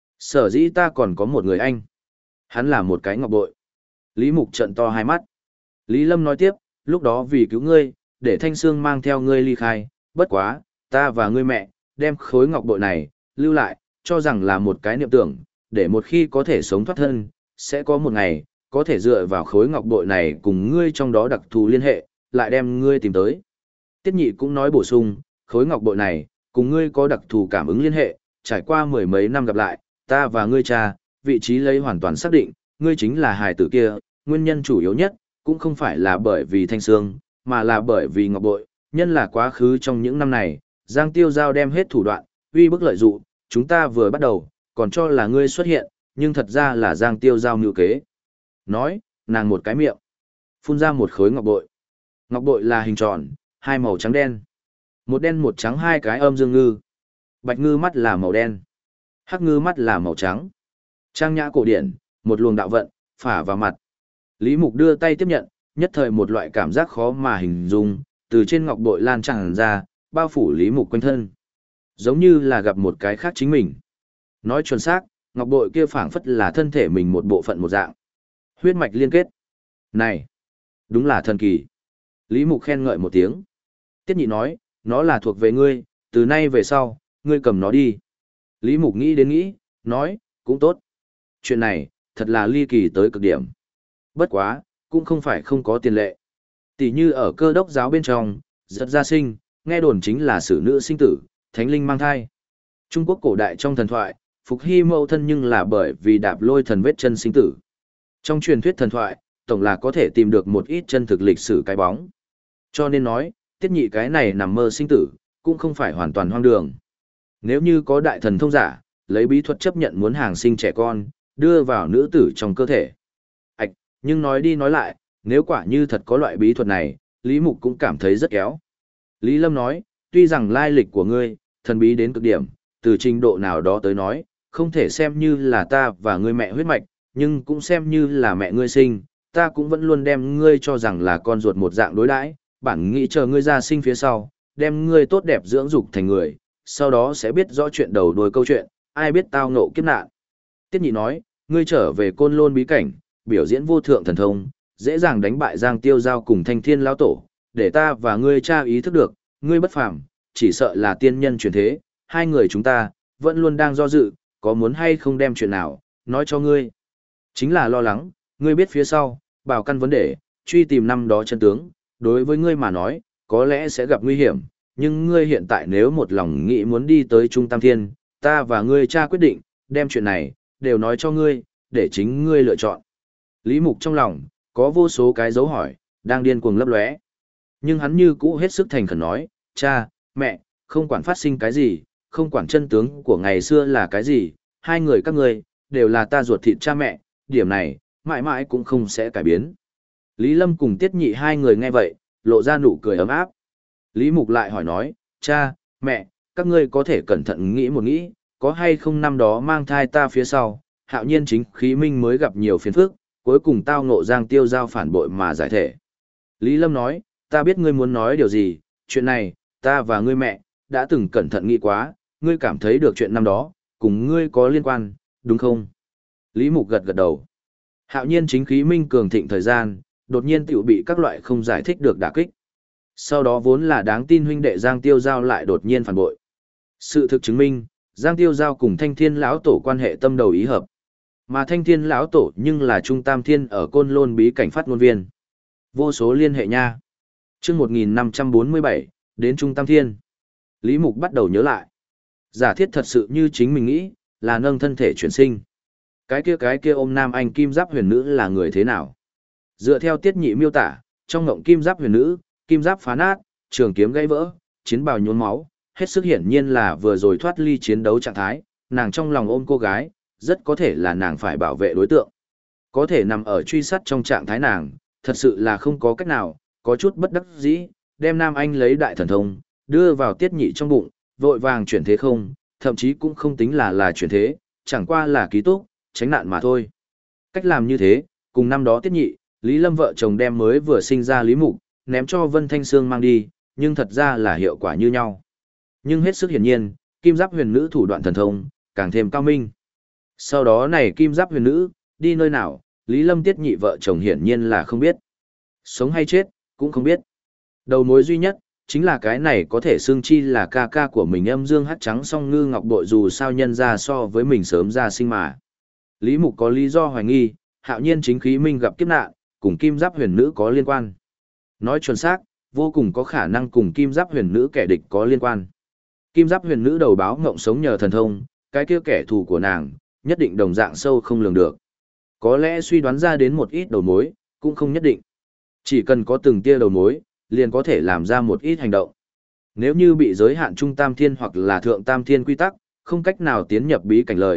Speaker 1: Sở dĩ ta còn có một người anh. Hắn là một cái ngọc bội. Lý Mục trợn to hai mắt. Lý Lâm nói tiếp, lúc đó vì cứu ngươi, để Thanh Sương mang theo ngươi ly khai, bất quá, ta và ngươi mẹ, đem khối ngọc bội này, lưu lại, cho rằng là một cái niệm tưởng, để một khi có thể sống thoát thân, sẽ có một ngày, có thể dựa vào khối ngọc bội này cùng ngươi trong đó đặc thù liên hệ, lại đem ngươi tìm tới. Tiết Nhị cũng nói bổ sung, khối ngọc bội này, cùng ngươi có đặc thù cảm ứng liên hệ, trải qua mười mấy năm gặp lại, ta và ngươi cha, vị trí lấy hoàn toàn xác định, ngươi chính là hài tử kia, nguyên nhân chủ yếu nhất, cũng không phải là bởi vì Thanh Sương, mà là bởi vì ngọc bội, nhân là quá khứ trong những năm này, Giang Tiêu Giao đem hết thủ đoạn, uy bức lợi dụ, chúng ta vừa bắt đầu, còn cho là ngươi xuất hiện, nhưng thật ra là Giang Tiêu Giao mưu kế. Nói, nàng một cái miệng, phun ra một khối ngọc bội. Ngọc bội là hình tròn, hai màu trắng đen. Một đen một trắng hai cái âm dương ngư. Bạch ngư mắt là màu đen, hắc ngư mắt là màu trắng. Trang nhã cổ điển, một luồng đạo vận, phả vào mặt. Lý Mục đưa tay tiếp nhận, nhất thời một loại cảm giác khó mà hình dung, từ trên ngọc bội lan tràn ra, bao phủ Lý Mục quanh thân. Giống như là gặp một cái khác chính mình. Nói chuẩn xác, ngọc bội kia phảng phất là thân thể mình một bộ phận một dạng. Huyết mạch liên kết. Này, đúng là thần kỳ. Lý Mục khen ngợi một tiếng. Tiết Nhị nói, nó là thuộc về ngươi, từ nay về sau, ngươi cầm nó đi. Lý Mục nghĩ đến nghĩ, nói, cũng tốt. Chuyện này, thật là ly kỳ tới cực điểm. Bất quá, cũng không phải không có tiền lệ. Tỷ như ở cơ đốc giáo bên trong, giật gia sinh, nghe đồn chính là xử nữ sinh tử, thánh linh mang thai. Trung Quốc cổ đại trong thần thoại, Phục Hy mẫu thân nhưng là bởi vì đạp lôi thần vết chân sinh tử. Trong truyền thuyết thần thoại, tổng là có thể tìm được một ít chân thực lịch sử cái bóng. Cho nên nói, Tiết Nhị cái này nằm mơ sinh tử, cũng không phải hoàn toàn hoang đường. Nếu như có đại thần thông giả, lấy bí thuật chấp nhận muốn hàng sinh trẻ con, đưa vào nữ tử trong cơ thể. Ảch, nhưng nói đi nói lại, nếu quả như thật có loại bí thuật này, Lý Mục cũng cảm thấy rất kéo. Lý Lâm nói, tuy rằng lai lịch của ngươi, thần bí đến cực điểm, từ trình độ nào đó tới nói, không thể xem như là ta và ngươi mẹ huyết mạch, nhưng cũng xem như là mẹ ngươi sinh, ta cũng vẫn luôn đem ngươi cho rằng là con ruột một dạng đối đãi, bản nghĩ chờ ngươi ra sinh phía sau, đem ngươi tốt đẹp dưỡng dục thành người, sau đó sẽ biết rõ chuyện đầu đuôi câu chuyện, ai biết tao ngộ kiếp nạn. Tiết Nhị nói, ngươi trở về Côn Lôn bí cảnh, biểu diễn vô thượng thần thông, dễ dàng đánh bại Giang Tiêu Giao cùng Thanh Thiên lão tổ, để ta và ngươi tra ý thức được, ngươi bất phàm, chỉ sợ là tiên nhân truyền thế, hai người chúng ta vẫn luôn đang do dự, có muốn hay không đem chuyện nào nói cho ngươi. Chính là lo lắng, ngươi biết phía sau, bảo căn vấn đề, truy tìm năm đó chân tướng, đối với ngươi mà nói, có lẽ sẽ gặp nguy hiểm, nhưng ngươi hiện tại nếu một lòng nghĩ muốn đi tới Trung Tam Thiên, ta và ngươi cha quyết định, đem chuyện này, đều nói cho ngươi, để chính ngươi lựa chọn. Lý Mục trong lòng, có vô số cái dấu hỏi, đang điên cuồng lấp lóe. Nhưng hắn như cũ hết sức thành khẩn nói, cha, mẹ, không quản phát sinh cái gì, không quản chân tướng của ngày xưa là cái gì, hai người các ngươi, đều là ta ruột thịt cha mẹ, điểm này, mãi mãi cũng không sẽ cải biến. Lý Lâm cùng Tiết Nhị hai người nghe vậy, lộ ra nụ cười ấm áp. Lý Mục lại hỏi nói, cha, mẹ, các ngươi có thể cẩn thận nghĩ một nghĩ, có hay không năm đó mang thai ta phía sau, hạo nhiên chính khí minh mới gặp nhiều phiền phức, cuối cùng tao ngộ Giang Tiêu Giao phản bội mà giải thể. Lý Lâm nói, ta biết ngươi muốn nói điều gì, chuyện này, ta và ngươi mẹ, đã từng cẩn thận nghĩ quá, ngươi cảm thấy được chuyện năm đó, cùng ngươi có liên quan, đúng không? Lý Mục gật gật đầu. Hạo nhiên chính khí minh cường thịnh thời gian, đột nhiên tiểu bị các loại không giải thích được đả kích. Sau đó vốn là đáng tin huynh đệ Giang Tiêu Giao lại đột nhiên phản bội. Sự thực chứng minh, Giang Tiêu Giao cùng Thanh Thiên lão tổ quan hệ tâm đầu ý hợp. Mà Thanh Thiên lão tổ nhưng là Trung Tam Thiên ở Côn Lôn bí cảnh phát ngôn viên. Vô số liên hệ nha. Chương một nghìn năm trăm bốn mươi bảy, đến Trung Tam Thiên. Lý Mục bắt đầu nhớ lại. Giả thiết thật sự như chính mình nghĩ, là nâng thân thể chuyển sinh. Cái kia cái kia ôm nam anh kim giáp huyền nữ là người thế nào? Dựa theo Tiết Nhị miêu tả, trong ngộng kim giáp huyền nữ, kim giáp phá nát, trường kiếm gãy vỡ, chiến bào nhuốm máu, hết sức hiển nhiên là vừa rồi thoát ly chiến đấu trạng thái, nàng trong lòng ôm cô gái, rất có thể là nàng phải bảo vệ đối tượng. Có thể nằm ở truy sát trong trạng thái nàng, thật sự là không có cách nào, có chút bất đắc dĩ, đem nam anh lấy đại thần thông, đưa vào Tiết Nhị trong bụng, vội vàng chuyển thế không, thậm chí cũng không tính là là chuyển thế, chẳng qua là ký túc, tránh nạn mà thôi. Cách làm như thế, cùng năm đó Tiết Nhị, Lý Lâm vợ chồng đem mới vừa sinh ra Lý Mục, ném cho Vân Thanh Sương mang đi, nhưng thật ra là hiệu quả như nhau. Nhưng hết sức hiển nhiên, kim giáp huyền nữ thủ đoạn thần thông, càng thêm cao minh. Sau đó này kim giáp huyền nữ, đi nơi nào, Lý Lâm Tiết Nhị vợ chồng hiển nhiên là không biết. Sống hay chết, cũng không biết. Đầu mối duy nhất, chính là cái này có thể xương chi là ca ca của mình âm dương hát trắng song ngư ngọc bội dù sao nhân ra so với mình sớm ra sinh mà. Lý Mục có lý do hoài nghi, hạo nhiên chính khí minh gặp kiếp nạn, cùng kim giáp huyền nữ có liên quan. Nói chuẩn xác, vô cùng có khả năng cùng kim giáp huyền nữ kẻ địch có liên quan. Kim giáp huyền nữ đầu báo ngộng sống nhờ thần thông, cái kia kẻ thù của nàng, nhất định đồng dạng sâu không lường được. Có lẽ suy đoán ra đến một ít đầu mối, cũng không nhất định. Chỉ cần có từng tia đầu mối, liền có thể làm ra một ít hành động. Nếu như bị giới hạn trung tam thiên hoặc là thượng tam thiên quy tắc, không cách nào tiến nhập bí cảnh lời,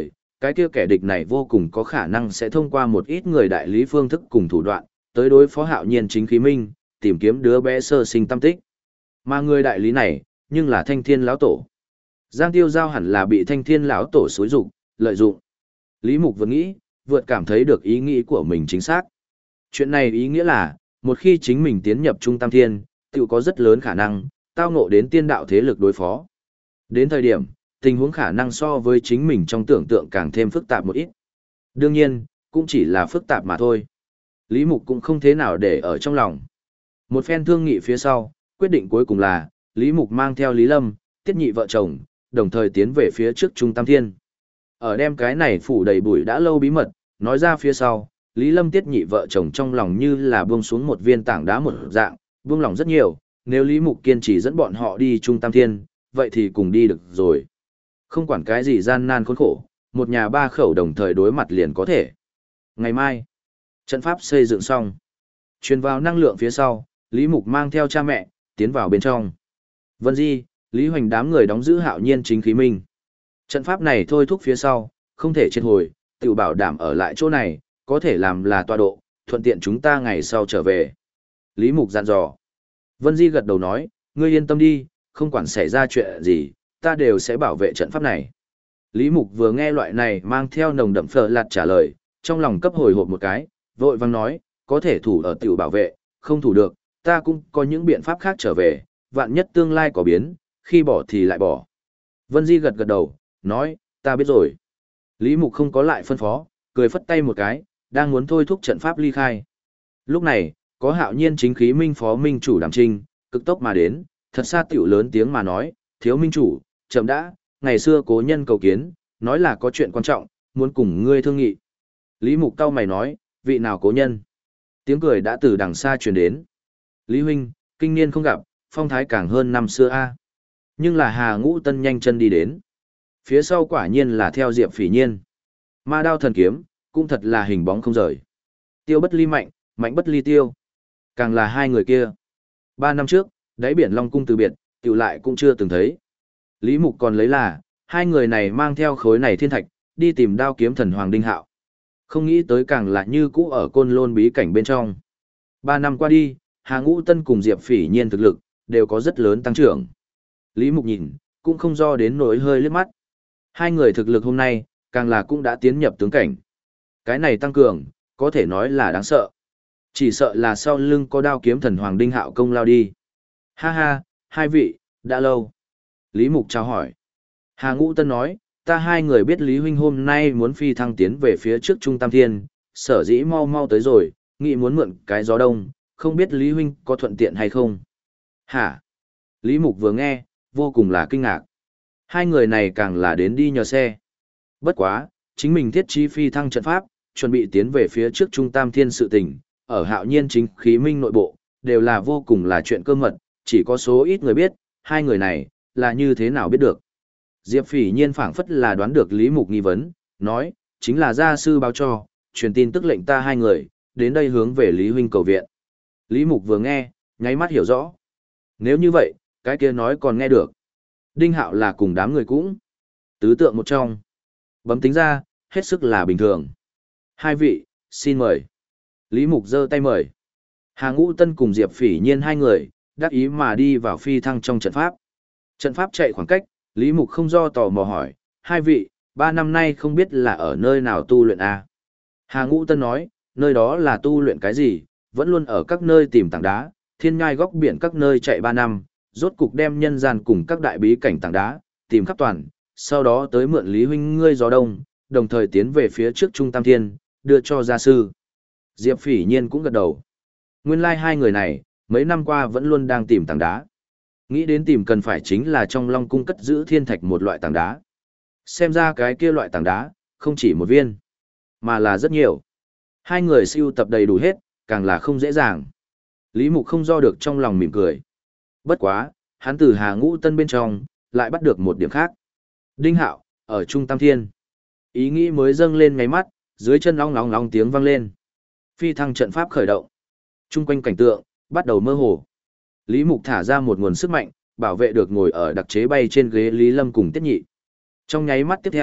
Speaker 1: cái kia kẻ địch này vô cùng có khả năng sẽ thông qua một ít người đại lý phương thức cùng thủ đoạn, tới đối phó Hạo Nhiên chính khí minh, tìm kiếm đứa bé sơ sinh tâm tích. Mà người đại lý này, nhưng là Thanh Thiên lão tổ. Giang Tiêu Giao hẳn là bị Thanh Thiên lão tổ xúi dụng, lợi dụng. Lý Mục vừa nghĩ, vượt cảm thấy được ý nghĩ của mình chính xác. Chuyện này ý nghĩa là, một khi chính mình tiến nhập Trung Tam Thiên, tự có rất lớn khả năng, tao ngộ đến tiên đạo thế lực đối phó. Đến thời điểm, tình huống khả năng so với chính mình trong tưởng tượng càng thêm phức tạp một ít. Đương nhiên, cũng chỉ là phức tạp mà thôi. Lý Mục cũng không thế nào để ở trong lòng. Một phen thương nghị phía sau, quyết định cuối cùng là, Lý Mục mang theo Lý Lâm, Tiết Nhị vợ chồng, đồng thời tiến về phía trước Trung Tam Thiên. Ở đem cái này phủ đầy bụi đã lâu bí mật, nói ra phía sau, Lý Lâm Tiết Nhị vợ chồng trong lòng như là buông xuống một viên tảng đá một dạng, buông lòng rất nhiều, nếu Lý Mục kiên trì dẫn bọn họ đi Trung Tam Thiên, vậy thì cùng đi được rồi. Không quản cái gì gian nan khốn khổ, một nhà ba khẩu đồng thời đối mặt liền có thể. Ngày mai, trận pháp xây dựng xong. Truyền vào năng lượng phía sau, Lý Mục mang theo cha mẹ, tiến vào bên trong. Vân Di, Lý Hoành đám người đóng giữ Hạo Nhiên chính khí minh. Trận pháp này thôi thúc phía sau, không thể triệt hồi, tự bảo đảm ở lại chỗ này, có thể làm là tọa độ, thuận tiện chúng ta ngày sau trở về. Lý Mục dặn dò. Vân Di gật đầu nói, ngươi yên tâm đi, không quản xảy ra chuyện gì, ta đều sẽ bảo vệ trận pháp này. Lý Mục vừa nghe loại này mang theo nồng đậm phở lạt trả lời, trong lòng cấp hồi hộp một cái, vội vang nói, có thể thủ ở tiểu bảo vệ, không thủ được, ta cũng có những biện pháp khác trở về, vạn nhất tương lai có biến, khi bỏ thì lại bỏ. Vân Di gật gật đầu, nói, ta biết rồi. Lý Mục không có lại phân phó, cười phất tay một cái, đang muốn thôi thúc trận pháp ly khai. Lúc này, có Hạo Nhiên chính khí minh phó minh chủ Đàm Trinh, cực tốc mà đến, thật xa tiểu lớn tiếng mà nói, thiếu minh chủ, chậm đã, ngày xưa cố nhân cầu kiến, nói là có chuyện quan trọng, muốn cùng ngươi thương nghị. Lý Mục cau mày nói, vị nào cố nhân? Tiếng cười đã từ đằng xa truyền đến. Lý huynh, kinh niên không gặp, phong thái càng hơn năm xưa a. Nhưng là Hà Ngũ Tân nhanh chân đi đến. Phía sau quả nhiên là theo Diệp Phỉ Nhiên. Ma đao thần kiếm, cũng thật là hình bóng không rời. Tiêu bất ly mạnh, mạnh bất ly tiêu. Càng là hai người kia. Ba năm trước, đáy biển Long Cung từ biệt, tiểu lại cũng chưa từng thấy. Lý Mục còn lấy là, hai người này mang theo khối này thiên thạch, đi tìm đao kiếm thần Hoàng Đinh Hạo. Không nghĩ tới càng là như cũ ở côn lôn bí cảnh bên trong. Ba năm qua đi, Hà Ngũ Tân cùng Diệp Phỉ Nhiên thực lực, đều có rất lớn tăng trưởng. Lý Mục nhìn, cũng không do đến nỗi hơi liếc mắt. Hai người thực lực hôm nay, càng là cũng đã tiến nhập tướng cảnh. Cái này tăng cường, có thể nói là đáng sợ. Chỉ sợ là sau lưng có đao kiếm thần Hoàng Đinh Hạo công lao đi. Ha ha, hai vị, đã lâu. Lý Mục chào hỏi. Hà Ngũ Tân nói, ta hai người biết Lý huynh hôm nay muốn phi thăng tiến về phía trước Trung Tam Thiên, sở dĩ mau mau tới rồi, nghĩ muốn mượn cái gió đông, không biết Lý huynh có thuận tiện hay không. Hả? Lý Mục vừa nghe, vô cùng là kinh ngạc. Hai người này càng là đến đi nhờ xe. Bất quá, chính mình thiết trí phi thăng trận pháp, chuẩn bị tiến về phía trước Trung Tam Thiên sự tình, ở Hạo Nhiên chính khí minh nội bộ, đều là vô cùng là chuyện cơ mật, chỉ có số ít người biết, hai người này, là như thế nào biết được. Diệp Phỉ Nhiên phảng phất là đoán được Lý Mục nghi vấn, nói, chính là gia sư báo cho, truyền tin tức lệnh ta hai người, đến đây hướng về Lý huynh cầu viện. Lý Mục vừa nghe, nháy mắt hiểu rõ. Nếu như vậy, cái kia nói còn nghe được. Đinh Hạo là cùng đám người cũng. Tứ tượng một trong. Bấm tính ra, hết sức là bình thường. Hai vị, xin mời. Lý Mục giơ tay mời. Hà Ngũ Tân cùng Diệp Phỉ Nhiên hai người, đắc ý mà đi vào phi thăng trong trận pháp. Trận pháp chạy khoảng cách, Lý Mục không do tò mò hỏi, hai vị, ba năm nay không biết là ở nơi nào tu luyện à? Hà Ngũ Tân nói, nơi đó là tu luyện cái gì, vẫn luôn ở các nơi tìm tảng đá, thiên ngai góc biển các nơi chạy ba năm, rốt cục đem nhân gian cùng các đại bí cảnh tảng đá, tìm khắp toàn, sau đó tới mượn Lý huynh ngươi gió đông, đồng thời tiến về phía trước Trung Tam Thiên, đưa cho gia sư. Diệp Phỉ Nhiên cũng gật đầu. Nguyên lai like hai người này, mấy năm qua vẫn luôn đang tìm tảng đá. Nghĩ đến tìm cần phải chính là trong Long Cung cất giữ thiên thạch một loại tảng đá. Xem ra cái kia loại tảng đá, không chỉ một viên, mà là rất nhiều. Hai người siêu tập đầy đủ hết, càng là không dễ dàng. Lý Mục không do được trong lòng mỉm cười. Bất quá, hắn từ Hà Ngũ Tân bên trong, lại bắt được một điểm khác. Đinh Hạo, ở Trung Tam Thiên. Ý nghĩ mới dâng lên ngay mắt, dưới chân long long long tiếng vang lên. Phi thăng trận pháp khởi động. Trung quanh cảnh tượng, bắt đầu mơ hồ. Lý Mục thả ra một nguồn sức mạnh, bảo vệ được ngồi ở đặc chế bay trên ghế Lý Lâm cùng Tiết Nhị. Trong nháy mắt tiếp theo,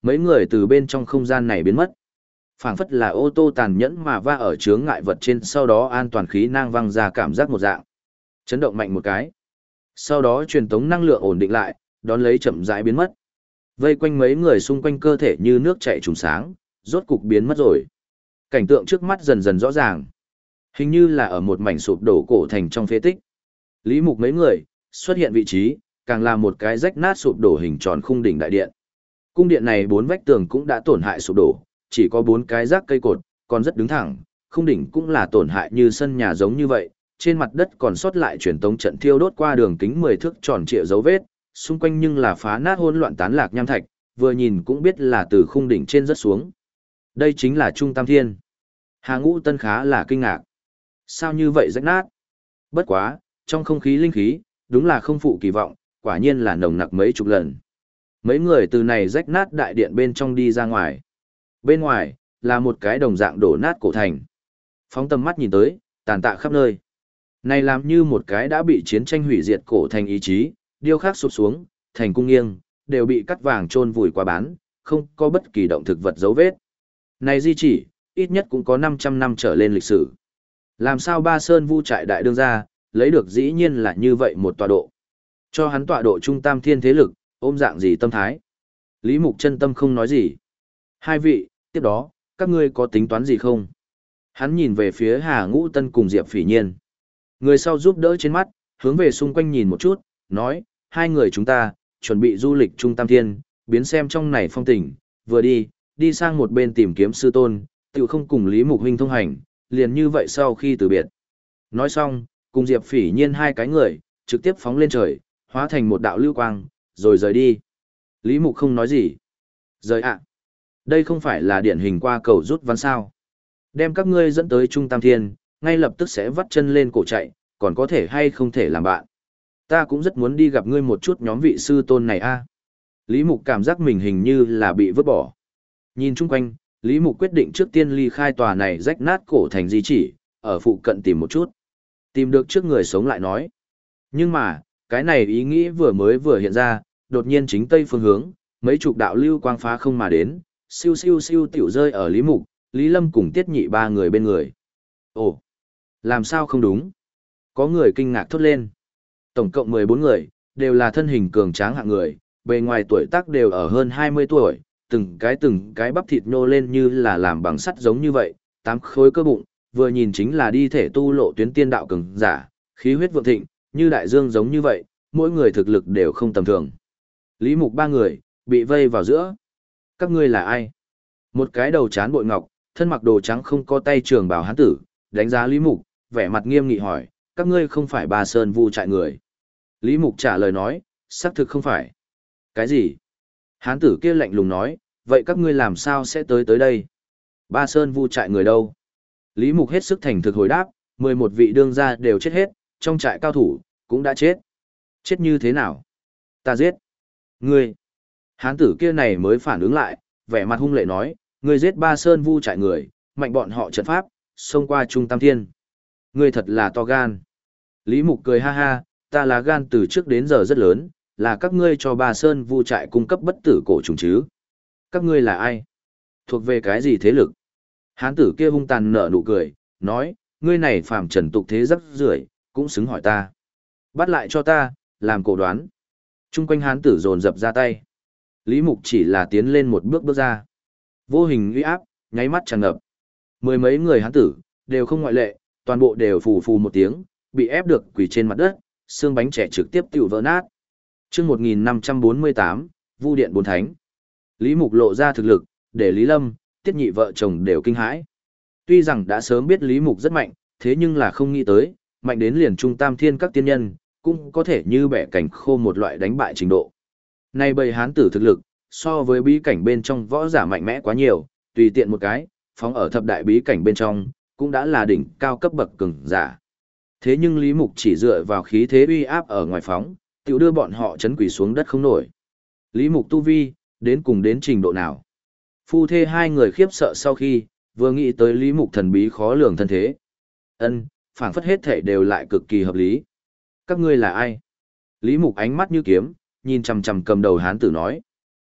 Speaker 1: Mấy người từ bên trong không gian này biến mất. Phảng phất là ô tô tàn nhẫn mà va ở chướng ngại vật trên, sau đó an toàn khí nang văng ra cảm giác một dạng. Chấn động mạnh một cái. Sau đó truyền tống năng lượng ổn định lại, đón lấy chậm rãi biến mất. Vây quanh mấy người xung quanh cơ thể như nước chảy trùng sáng, rốt cục biến mất rồi. Cảnh tượng trước mắt dần dần rõ ràng. Hình như là ở một mảnh sụp đổ cổ thành trong phế tích. Lý Mục mấy người xuất hiện vị trí, càng là một cái rách nát sụp đổ hình tròn khung đỉnh đại điện. Cung điện này bốn vách tường cũng đã tổn hại sụp đổ, chỉ có bốn cái rác cây cột, còn rất đứng thẳng, khung đỉnh cũng là tổn hại như sân nhà giống như vậy, trên mặt đất còn sót lại truyền tống trận thiêu đốt qua đường kính mười thước tròn trịa dấu vết, xung quanh nhưng là phá nát hỗn loạn tán lạc nham thạch, vừa nhìn cũng biết là từ khung đỉnh trên rớt xuống. Đây chính là Trung Tam Thiên. Hà Ngũ Tân khá là kinh ngạc. Sao như vậy rách nát? Bất quá, trong không khí linh khí, đúng là không phụ kỳ vọng, quả nhiên là nồng nặc mấy chục lần. Mấy người từ này rách nát đại điện bên trong đi ra ngoài. Bên ngoài, là một cái đồng dạng đổ nát cổ thành. Phóng tầm mắt nhìn tới, tàn tạ khắp nơi. Này làm như một cái đã bị chiến tranh hủy diệt cổ thành ý chí, điêu khắc sụp xuống, thành cung nghiêng, đều bị cắt vàng chôn vùi qua bán, không có bất kỳ động thực vật dấu vết. Này di chỉ, ít nhất cũng có năm trăm năm trở lên lịch sử. Làm sao Ba Sơn Vu trại đại đương gia, lấy được dĩ nhiên là như vậy một tọa độ. Cho hắn tọa độ trung tam thiên thế lực, ôm dạng gì tâm thái. Lý Mục chân tâm không nói gì. Hai vị, tiếp đó, các ngươi có tính toán gì không? Hắn nhìn về phía Hà Ngũ Tân cùng Diệp Phỉ Nhiên. Người sau giúp đỡ trên mắt, hướng về xung quanh nhìn một chút, nói, hai người chúng ta, chuẩn bị du lịch Trung Tam Thiên, biến xem trong này phong tình, vừa đi, đi sang một bên tìm kiếm sư tôn, tự không cùng Lý Mục huynh thông hành, liền như vậy sau khi từ biệt. Nói xong, cùng Diệp Phỉ Nhiên hai cái người, trực tiếp phóng lên trời, hóa thành một đạo lưu quang, rồi rời đi. Lý Mục không nói gì. Rời ạ. Đây không phải là điển hình qua cầu rút ván sao. Đem các ngươi dẫn tới Trung Tam Thiên, ngay lập tức sẽ vắt chân lên cổ chạy, còn có thể hay không thể làm bạn. Ta cũng rất muốn đi gặp ngươi một chút nhóm vị sư tôn này a. Lý Mục cảm giác mình hình như là bị vứt bỏ. Nhìn chung quanh, Lý Mục quyết định trước tiên ly khai tòa này rách nát cổ thành di chỉ, ở phụ cận tìm một chút. Tìm được trước người sống lại nói. Nhưng mà, cái này ý nghĩ vừa mới vừa hiện ra, đột nhiên chính tây phương hướng, mấy chục đạo lưu quang phá không mà đến, siêu siêu siêu tiểu rơi ở Lý Mục, Lý Lâm cùng Tiết Nhị ba người bên người. Ồ, làm sao không đúng? Có người kinh ngạc thốt lên. Tổng cộng mười bốn người, đều là thân hình cường tráng hạng người, bề ngoài tuổi tác đều ở hơn hai mươi tuổi, từng cái từng cái bắp thịt nhô lên như là làm bằng sắt giống như vậy, tám khối cơ bụng, vừa nhìn chính là đi thể tu lộ tuyến tiên đạo cường giả, khí huyết vượng thịnh, như đại dương giống như vậy, mỗi người thực lực đều không tầm thường. Lý Mục ba người, bị vây vào giữa. Các ngươi là ai? Một cái đầu trán bội ngọc, thân mặc đồ trắng không có tay trường bào hán tử, đánh giá Lý Mục, vẻ mặt nghiêm nghị hỏi, các ngươi không phải Ba Sơn Vu trại người. Lý Mục trả lời nói, xác thực không phải. Cái gì? Hán tử kia lạnh lùng nói, vậy các ngươi làm sao sẽ tới tới đây? Ba Sơn Vu trại người đâu? Lý Mục hết sức thành thực hồi đáp, mười một vị đương gia đều chết hết, trong trại cao thủ, cũng đã chết. Chết như thế nào? Ta giết. Ngươi. Hán tử kia này mới phản ứng lại, vẻ mặt hung lệ nói, ngươi giết Ba Sơn Vu trại người, mạnh bọn họ trận pháp, xông qua Trung Tam Thiên. Ngươi thật là to gan. Lý Mục cười ha ha, ta là gan từ trước đến giờ rất lớn, là các ngươi cho Ba Sơn Vu trại cung cấp bất tử cổ trùng chứ. Các ngươi là ai? Thuộc về cái gì thế lực? Hán tử kia hung tàn nở nụ cười, nói, ngươi này phàm trần tục thế rất rưởi, cũng xứng hỏi ta. Bắt lại cho ta, làm cổ đoán. Trung quanh hán tử dồn dập ra tay. Lý Mục chỉ là tiến lên một bước bước ra. Vô hình uy áp, nháy mắt tràn ngập. Mười mấy người hán tử, đều không ngoại lệ, toàn bộ đều phù phù một tiếng, bị ép được quỳ trên mặt đất, xương bánh trẻ trực tiếp tiểu vỡ nát. Chương một nghìn năm trăm bốn mươi tám, Vu Điện Bốn Thánh. Lý Mục lộ ra thực lực, để Lý Lâm, Tiết Nhị vợ chồng đều kinh hãi. Tuy rằng đã sớm biết Lý Mục rất mạnh, thế nhưng là không nghĩ tới, mạnh đến liền Trung Tam Thiên các tiên nhân, cũng có thể như bẻ cảnh khô một loại đánh bại trình độ. Nay bầy hán tử thực lực, so với bí cảnh bên trong võ giả mạnh mẽ quá nhiều, tùy tiện một cái, phóng ở thập đại bí cảnh bên trong, cũng đã là đỉnh cao cấp bậc cường giả. Thế nhưng Lý Mục chỉ dựa vào khí thế uy áp ở ngoài phóng, tự đưa bọn họ chấn quỷ xuống đất không nổi. Lý Mục tu vi, đến cùng đến trình độ nào? Phu thê hai người khiếp sợ sau khi, vừa nghĩ tới Lý Mục thần bí khó lường thân thế. Ân, phảng phất hết thể đều lại cực kỳ hợp lý. Các ngươi là ai? Lý Mục ánh mắt như kiếm, nhìn chằm chằm cầm đầu hán tử nói.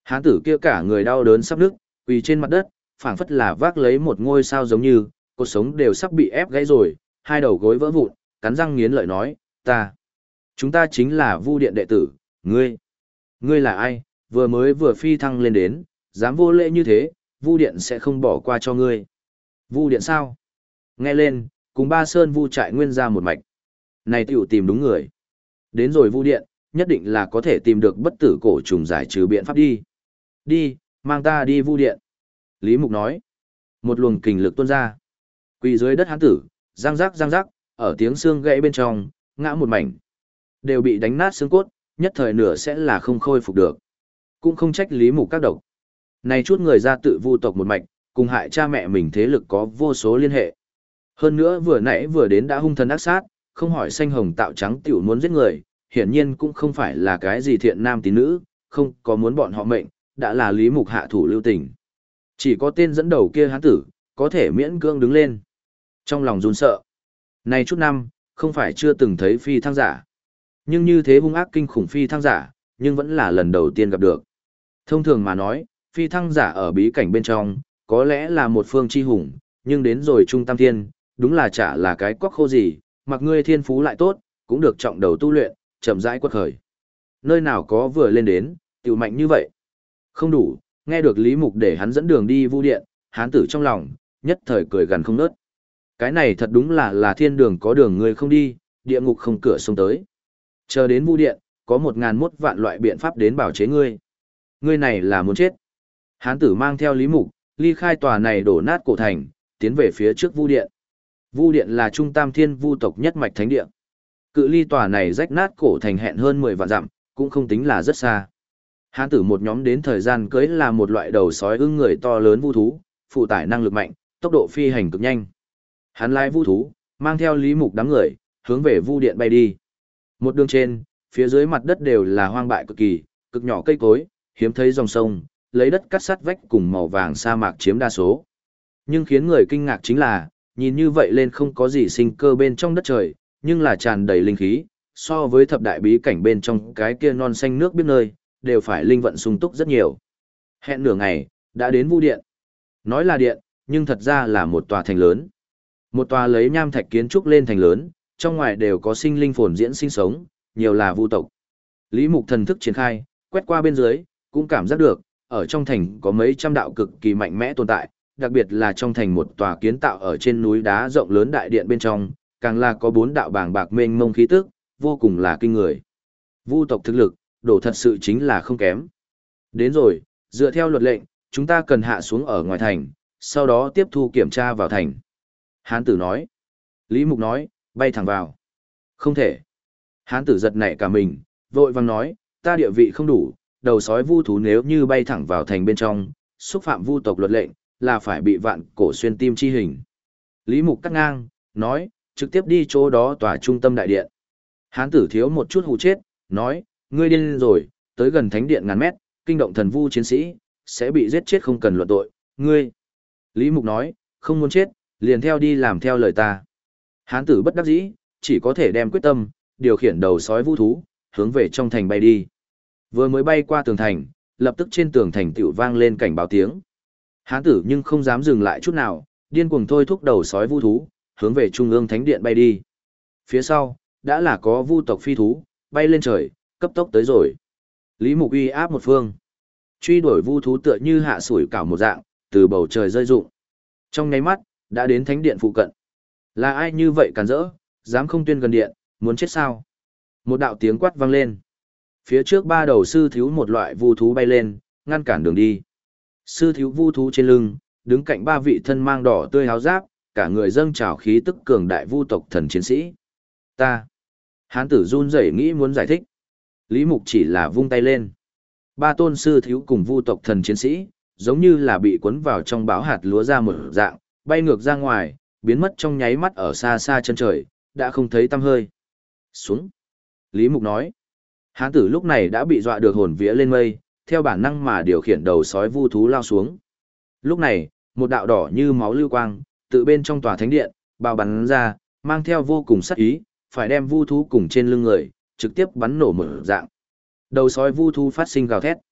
Speaker 1: Hán tử kia cả người đau đớn sắp nức, quỳ trên mặt đất, phảng phất là vác lấy một ngôi sao giống như, cột sống đều sắp bị ép gãy rồi, hai đầu gối vỡ vụn, cắn răng nghiến lợi nói, ta, chúng ta chính là Vu Điện đệ tử, ngươi, ngươi là ai, vừa mới vừa phi thăng lên đến, dám vô lễ như thế, Vu Điện sẽ không bỏ qua cho ngươi. Vu Điện sao? Nghe lên, cùng ba sơn Vu trại nguyên ra một mạch. Này tiểu tìm đúng người. Đến rồi Vu Điện, nhất định là có thể tìm được bất tử cổ trùng giải trừ biện pháp đi. Đi, mang ta đi Vu Điện. Lý Mục nói. Một luồng kình lực tuôn ra. Quỳ dưới đất hán tử, răng rắc răng rắc, ở tiếng xương gãy bên trong, ngã một mảnh. Đều bị đánh nát xương cốt, nhất thời nửa sẽ là không khôi phục được. Cũng không trách Lý Mục các độc. Này chút người ra tự vu tộc một mạch, cùng hại cha mẹ mình thế lực có vô số liên hệ. Hơn nữa vừa nãy vừa đến đã hung thần ác sát, không hỏi xanh hồng tạo trắng tiểu muốn giết người, hiển nhiên cũng không phải là cái gì thiện nam tín nữ, không có muốn bọn họ mệnh, đã là Lý Mục hạ thủ lưu tình. Chỉ có tên dẫn đầu kia hán tử, có thể miễn cưỡng đứng lên. Trong lòng run sợ. Này chút năm, không phải chưa từng thấy phi thăng giả. Nhưng như thế hung ác kinh khủng phi thăng giả, nhưng vẫn là lần đầu tiên gặp được. Thông thường mà nói, phi thăng giả ở bí cảnh bên trong, có lẽ là một phương chi hùng, nhưng đến rồi trung tam thiên, đúng là chả là cái quắc khô gì, mặc ngươi thiên phú lại tốt, cũng được trọng đầu tu luyện, chậm rãi quật khởi. Nơi nào có vừa lên đến, tiểu mạnh như vậy. Không đủ, nghe được Lý Mục để hắn dẫn đường đi Vu Điện, hán tử trong lòng, nhất thời cười gần không nớt. Cái này thật đúng là là thiên đường có đường người không đi, địa ngục không cửa sông tới. Chờ đến Vu Điện, có một ngàn mốt vạn loại biện pháp đến bảo chế ngươi. Ngươi này là muốn chết. Hán tử mang theo Lý Mục, ly khai tòa này đổ nát cổ thành, tiến về phía trước Vu Điện. Vu Điện là trung tam thiên vu tộc nhất mạch thánh địa. Cự ly tòa này rách nát cổ thành hẹn hơn mười vạn dặm, cũng không tính là rất xa. Hán tử một nhóm đến thời gian cưới là một loại đầu sói ưng người to lớn vu thú, phụ tải năng lực mạnh, tốc độ phi hành cực nhanh. Hắn lái vu thú, mang theo Lý Mục đám người, hướng về Vu Điện bay đi. Một đường trên, phía dưới mặt đất đều là hoang bại cực kỳ, cực nhỏ cây cối, hiếm thấy dòng sông, lấy đất cắt sắt vách cùng màu vàng sa mạc chiếm đa số. Nhưng khiến người kinh ngạc chính là, nhìn như vậy lên không có gì sinh cơ bên trong đất trời, nhưng là tràn đầy linh khí, so với thập đại bí cảnh bên trong cái kia non xanh nước biết nơi, đều phải linh vận sung túc rất nhiều. Hẹn nửa ngày, đã đến Vu Điện. Nói là điện, nhưng thật ra là một tòa thành lớn. Một tòa lấy nham thạch kiến trúc lên thành lớn, trong ngoài đều có sinh linh phồn diễn sinh sống, nhiều là vu tộc. Lý Mục thần thức triển khai, quét qua bên dưới, cũng cảm giác được, ở trong thành có mấy trăm đạo cực kỳ mạnh mẽ tồn tại, đặc biệt là trong thành một tòa kiến tạo ở trên núi đá rộng lớn đại điện bên trong, càng là có bốn đạo bảng bạc mênh mông khí tức, vô cùng là kinh người. Vu tộc thực lực, đổ thật sự chính là không kém. Đến rồi, dựa theo luật lệnh, chúng ta cần hạ xuống ở ngoài thành, sau đó tiếp thu kiểm tra vào thành. Hán tử nói. Lý Mục nói, bay thẳng vào. Không thể. Hán tử giật nảy cả mình, vội vang nói, ta địa vị không đủ, đầu sói vu thú nếu như bay thẳng vào thành bên trong, xúc phạm vu tộc luật lệnh, là phải bị vạn cổ xuyên tim chi hình. Lý Mục cắt ngang, nói, trực tiếp đi chỗ đó tòa trung tâm đại điện. Hán tử thiếu một chút hù chết, nói, ngươi điên rồi, tới gần thánh điện ngàn mét, kinh động thần vu chiến sĩ, sẽ bị giết chết không cần luận tội, ngươi. Lý Mục nói, không muốn chết, liền theo đi làm theo lời ta. Hán tử bất đắc dĩ, chỉ có thể đem quyết tâm, điều khiển đầu sói vu thú, hướng về trong thành bay đi. Vừa mới bay qua tường thành, lập tức trên tường thành tiểu vang lên cảnh báo tiếng. Hán tử nhưng không dám dừng lại chút nào, điên cuồng thôi thúc đầu sói vu thú, hướng về trung ương thánh điện bay đi. Phía sau, đã là có vu tộc phi thú, bay lên trời, cấp tốc tới rồi. Lý Mục uy áp một phương. Truy đuổi vu thú tựa như hạ sủi cảo một dạng, từ bầu trời rơi rụng. Trong nháy mắt, đã đến thánh điện phụ cận. Là ai như vậy càn rỡ, dám không tuyên gần điện, muốn chết sao? Một đạo tiếng quát vang lên. Phía trước ba đầu sư thiếu một loại vu thú bay lên, ngăn cản đường đi. Sư thiếu vu thú trên lưng, đứng cạnh ba vị thân mang đỏ tươi áo giáp, cả người dâng trào khí tức cường đại vu tộc thần chiến sĩ. Ta. Hán tử run rẩy nghĩ muốn giải thích. Lý Mục chỉ là vung tay lên. Ba tôn sư thiếu cùng vu tộc thần chiến sĩ, giống như là bị cuốn vào trong bão hạt lúa ra một dạng, bay ngược ra ngoài, biến mất trong nháy mắt ở xa xa chân trời, đã không thấy tăm hơi. Xuống. Lý Mục nói. Hán tử lúc này đã bị dọa được hồn vía lên mây, theo bản năng mà điều khiển đầu sói vu thú lao xuống. Lúc này, một đạo đỏ như máu lưu quang, tự bên trong tòa thánh điện, bao bắn ra, mang theo vô cùng sát ý, phải đem vu thú cùng trên lưng người, trực tiếp bắn nổ một dạng. Đầu sói vu thú phát sinh gào thét.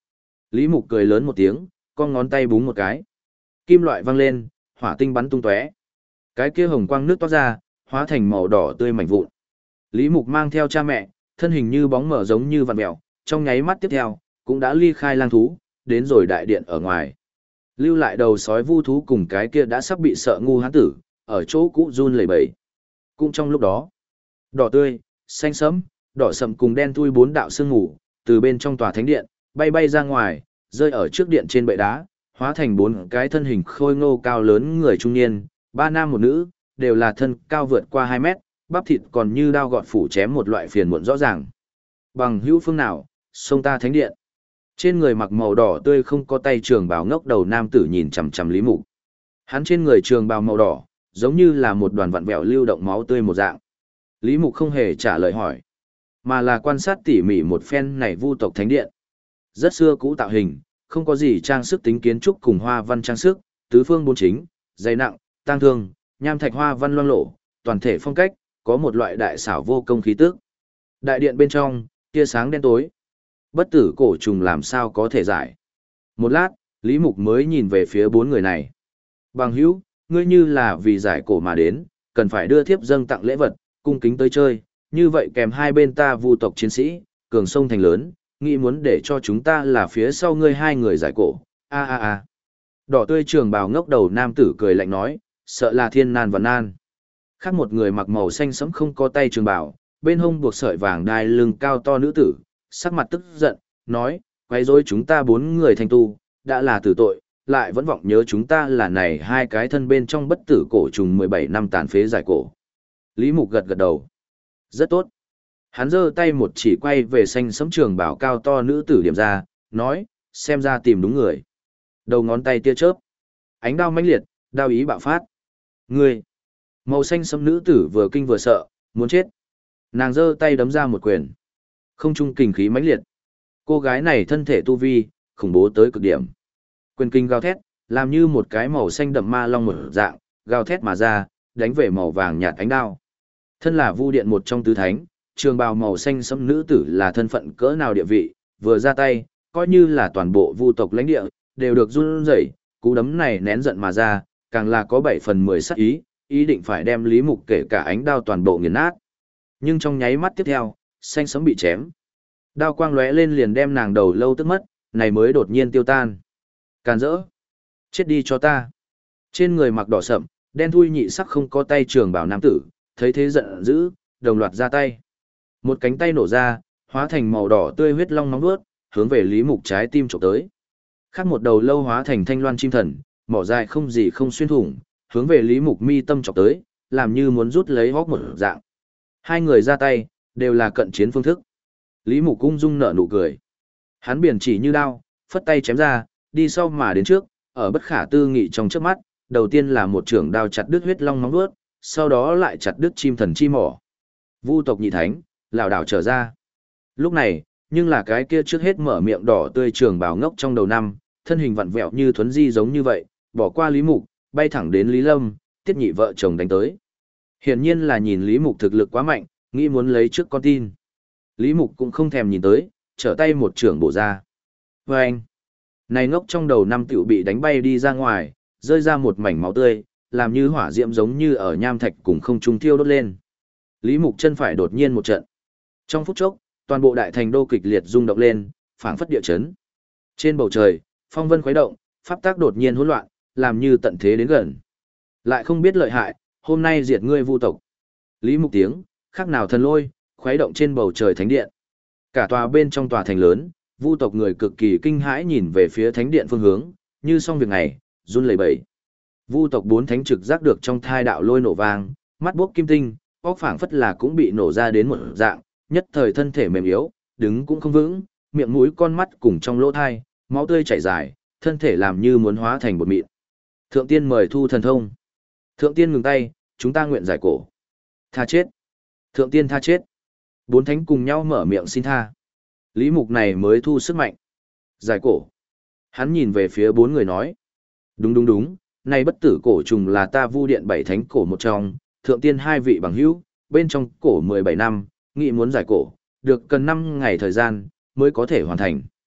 Speaker 1: Lý Mục cười lớn một tiếng, con ngón tay búng một cái. Kim loại văng lên, hỏa tinh bắn tung tóe. Cái kia hồng quang nước toát ra, hóa thành màu đỏ tươi mảnh vụn. Lý Mục mang theo cha mẹ, thân hình như bóng mở giống như vằn mèo, trong nháy mắt tiếp theo, cũng đã ly khai lang thú, đến rồi đại điện ở ngoài. Lưu lại đầu sói vu thú cùng cái kia đã sắp bị sợ ngu hán tử, ở chỗ cũ run lẩy bẩy. Cũng trong lúc đó, đỏ tươi, xanh sẫm, đỏ sậm cùng đen thui bốn đạo sương mù, từ bên trong tòa thánh điện, bay bay ra ngoài, rơi ở trước điện trên bệ đá, hóa thành bốn cái thân hình khôi ngô cao lớn người trung niên, ba nam một nữ, đều là thân cao vượt qua hai mét, bắp thịt còn như đao gọt phủ chém một loại phiền muộn rõ ràng. Bằng hữu phương nào, xông ta thánh điện. Trên người mặc màu đỏ tươi không có tay trường bào ngốc đầu nam tử nhìn chằm chằm Lý Mục. Hắn trên người trường bào màu đỏ, giống như là một đoàn vặn vẹo lưu động máu tươi một dạng. Lý Mục không hề trả lời hỏi, mà là quan sát tỉ mỉ một phen này vu tộc thánh điện. Rất xưa cũ tạo hình, không có gì trang sức tính kiến trúc cùng hoa văn trang sức, tứ phương bốn chính, dày nặng, tang thương, nham thạch hoa văn loang lổ, toàn thể phong cách, có một loại đại xảo vô công khí tức. Đại điện bên trong, tia sáng đen tối. Bất tử cổ trùng làm sao có thể giải. Một lát, Lý Mục mới nhìn về phía bốn người này. Bằng hữu, ngươi như là vì giải cổ mà đến, cần phải đưa thiếp dâng tặng lễ vật, cung kính tới chơi, như vậy kèm hai bên ta vu tộc chiến sĩ, cường sông thành lớn, nghĩ muốn để cho chúng ta là phía sau ngươi hai người giải cổ. A a a. Đỏ tươi trường bào ngốc đầu nam tử cười lạnh nói, sợ là thiên nan và nan. Khác một người mặc màu xanh sẫm không có tay trường bào, bên hông buộc sợi vàng đai lưng cao to nữ tử, sắc mặt tức giận, nói, quay rối chúng ta bốn người thành tu, đã là tử tội, lại vẫn vọng nhớ chúng ta là này hai cái thân bên trong bất tử cổ trùng mười bảy năm tàn phế giải cổ. Lý Mục gật gật đầu. Rất tốt. Hắn giơ tay một chỉ quay về xanh sẫm trường bảo cao to nữ tử điểm ra, nói, xem ra tìm đúng người. Đầu ngón tay tia chớp. Ánh đao mãnh liệt, đao ý bạo phát. Ngươi. Màu xanh sẫm nữ tử vừa kinh vừa sợ, muốn chết. Nàng giơ tay đấm ra một quyền. Không trung kình khí mãnh liệt. Cô gái này thân thể tu vi, khủng bố tới cực điểm. Quyền kinh gào thét, làm như một cái màu xanh đậm ma long một dạng, gào thét mà ra, đánh về màu vàng nhạt ánh đao. Thân là vu điện một trong tứ thánh, trường bào màu xanh sẫm nữ tử là thân phận cỡ nào địa vị, vừa ra tay, coi như là toàn bộ vu tộc lãnh địa, đều được run rẩy, cú đấm này nén giận mà ra, càng là có bảy phần mười sát ý, ý định phải đem Lý Mục kể cả ánh đao toàn bộ nghiền nát. Nhưng trong nháy mắt tiếp theo, xanh sẫm bị chém. Đao quang lóe lên liền đem nàng đầu lâu tức mất, này mới đột nhiên tiêu tan. Càn rỡ. Chết đi cho ta. Trên người mặc đỏ sậm, đen thui nhị sắc không có tay trường bảo nam tử, thấy thế giận dữ, đồng loạt ra tay. Một cánh tay nổ ra, hóa thành màu đỏ tươi huyết long nóng vuốt, hướng về Lý Mục trái tim chụp tới. Khác một đầu lâu hóa thành thanh loan chim thần, mỏ dài không gì không xuyên thủng, hướng về Lý Mục mi tâm chọc tới, làm như muốn rút lấy hốc một dạng. Hai người ra tay, đều là cận chiến phương thức. Lý Mục cung dung nở nụ cười. Hắn biển chỉ như đao, phất tay chém ra, đi sau mà đến trước, ở bất khả tư nghị trong trước mắt, đầu tiên là một trưởng đao chặt đứt huyết long móng vuốt, sau đó lại chặt đứt chim thần chi mỏ. Vu tộc nhị thánh, lảo đảo trở ra. Lúc này, nhưng là cái kia trước hết mở miệng đỏ tươi trường bào ngốc trong đầu năm, thân hình vặn vẹo như thuấn di giống như vậy, bỏ qua Lý Mục, bay thẳng đến Lý Lâm, tiết nhị vợ chồng đánh tới. Hiển nhiên là nhìn Lý Mục thực lực quá mạnh, nghĩ muốn lấy trước con tin. Lý Mục cũng không thèm nhìn tới, trở tay một trưởng bổ ra. Và anh, này ngốc trong đầu năm tiểu bị đánh bay đi ra ngoài, rơi ra một mảnh máu tươi, làm như hỏa diễm giống như ở nham thạch cùng không trung thiêu đốt lên. Lý Mục chân phải đột nhiên một trận. Trong phút chốc, toàn bộ đại thành đô kịch liệt rung động lên, phảng phất địa chấn. Trên bầu trời, phong vân khuấy động, pháp tác đột nhiên hỗn loạn, làm như tận thế đến gần. Lại không biết lợi hại, hôm nay diệt ngươi vu tộc. Lý Mục tiếng, khác nào thần lôi, khuấy động trên bầu trời thánh điện. Cả tòa bên trong tòa thành lớn, vu tộc người cực kỳ kinh hãi nhìn về phía thánh điện phương hướng, như xong việc này, run lẩy bẩy. Vu tộc bốn thánh trực giác được trong thai đạo lôi nổ vang, mắt buốc kim tinh, óc phảng phất là cũng bị nổ ra đến một dạng, nhất thời thân thể mềm yếu, đứng cũng không vững, miệng mũi con mắt cùng trong lỗ thai, máu tươi chảy dài, thân thể làm như muốn hóa thành bột mịn. Thượng tiên mời thu thần thông. Thượng tiên ngừng tay, chúng ta nguyện giải cổ. Tha chết. Thượng tiên tha chết. Bốn thánh cùng nhau mở miệng xin tha. Lý Mục này mới thu sức mạnh. Giải cổ. Hắn nhìn về phía bốn người nói. Đúng đúng đúng, này bất tử cổ trùng là ta vu điện bảy thánh cổ một trong, thượng tiên hai vị bằng hữu, bên trong cổ mười bảy năm, nghĩ muốn giải cổ, được cần năm ngày thời gian, mới có thể hoàn thành.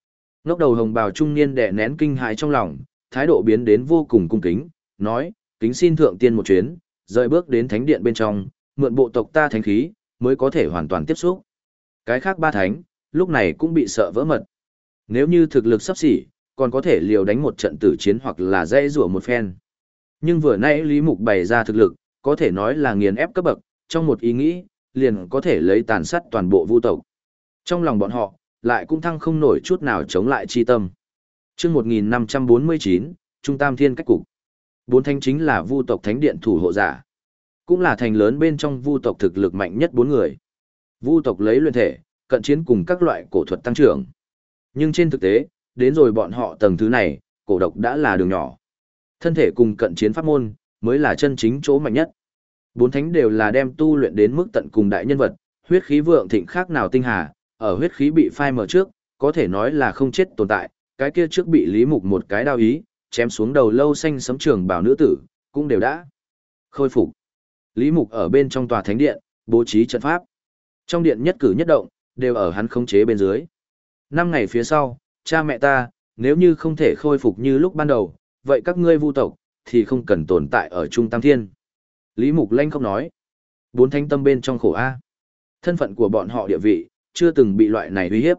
Speaker 1: Ngốc đầu hồng bào trung niên đè nén kinh hãi trong lòng, thái độ biến đến vô cùng cung kính, nói, kính xin thượng tiên một chuyến, rời bước đến thánh điện bên trong, mượn bộ tộc ta thánh khí, mới có thể hoàn toàn tiếp xúc. Cái khác ba thánh, lúc này cũng bị sợ vỡ mật. Nếu như thực lực sắp xỉ, còn có thể liều đánh một trận tử chiến hoặc là dễ rủa một phen. Nhưng vừa nãy Lý Mục bày ra thực lực, có thể nói là nghiền ép cấp bậc, trong một ý nghĩ, liền có thể lấy tàn sát toàn bộ vu tộc. Trong lòng bọn họ, lại cũng thăng không nổi chút nào chống lại chi tâm. Chương một nghìn năm trăm bốn mươi chín, Trung Tam Thiên cách cục. Bốn thánh chính là vu tộc thánh điện thủ hộ giả, cũng là thành lớn bên trong vu tộc thực lực mạnh nhất bốn người. Vu tộc lấy luyện thể, cận chiến cùng các loại cổ thuật tăng trưởng. Nhưng trên thực tế, đến rồi bọn họ tầng thứ này, cổ độc đã là đường nhỏ. Thân thể cùng cận chiến pháp môn, mới là chân chính chỗ mạnh nhất. Bốn thánh đều là đem tu luyện đến mức tận cùng đại nhân vật, huyết khí vượng thịnh khác nào tinh hà, ở huyết khí bị phai mở trước, có thể nói là không chết tồn tại, cái kia trước bị Lý Mục một cái đao ý, chém xuống đầu lâu xanh sấm trường bảo nữ tử, cũng đều đã khôi phục. Lý Mục ở bên trong tòa thánh điện, bố trí trận pháp. Trong điện nhất cử nhất động, đều ở hắn khống chế bên dưới. Năm ngày phía sau, cha mẹ ta, nếu như không thể khôi phục như lúc ban đầu, vậy các ngươi vu tộc, thì không cần tồn tại ở Trung Tam Thiên. Lý Mục lanh không nói. Bốn thánh tâm bên trong khổ A. Thân phận của bọn họ địa vị, chưa từng bị loại này uy hiếp.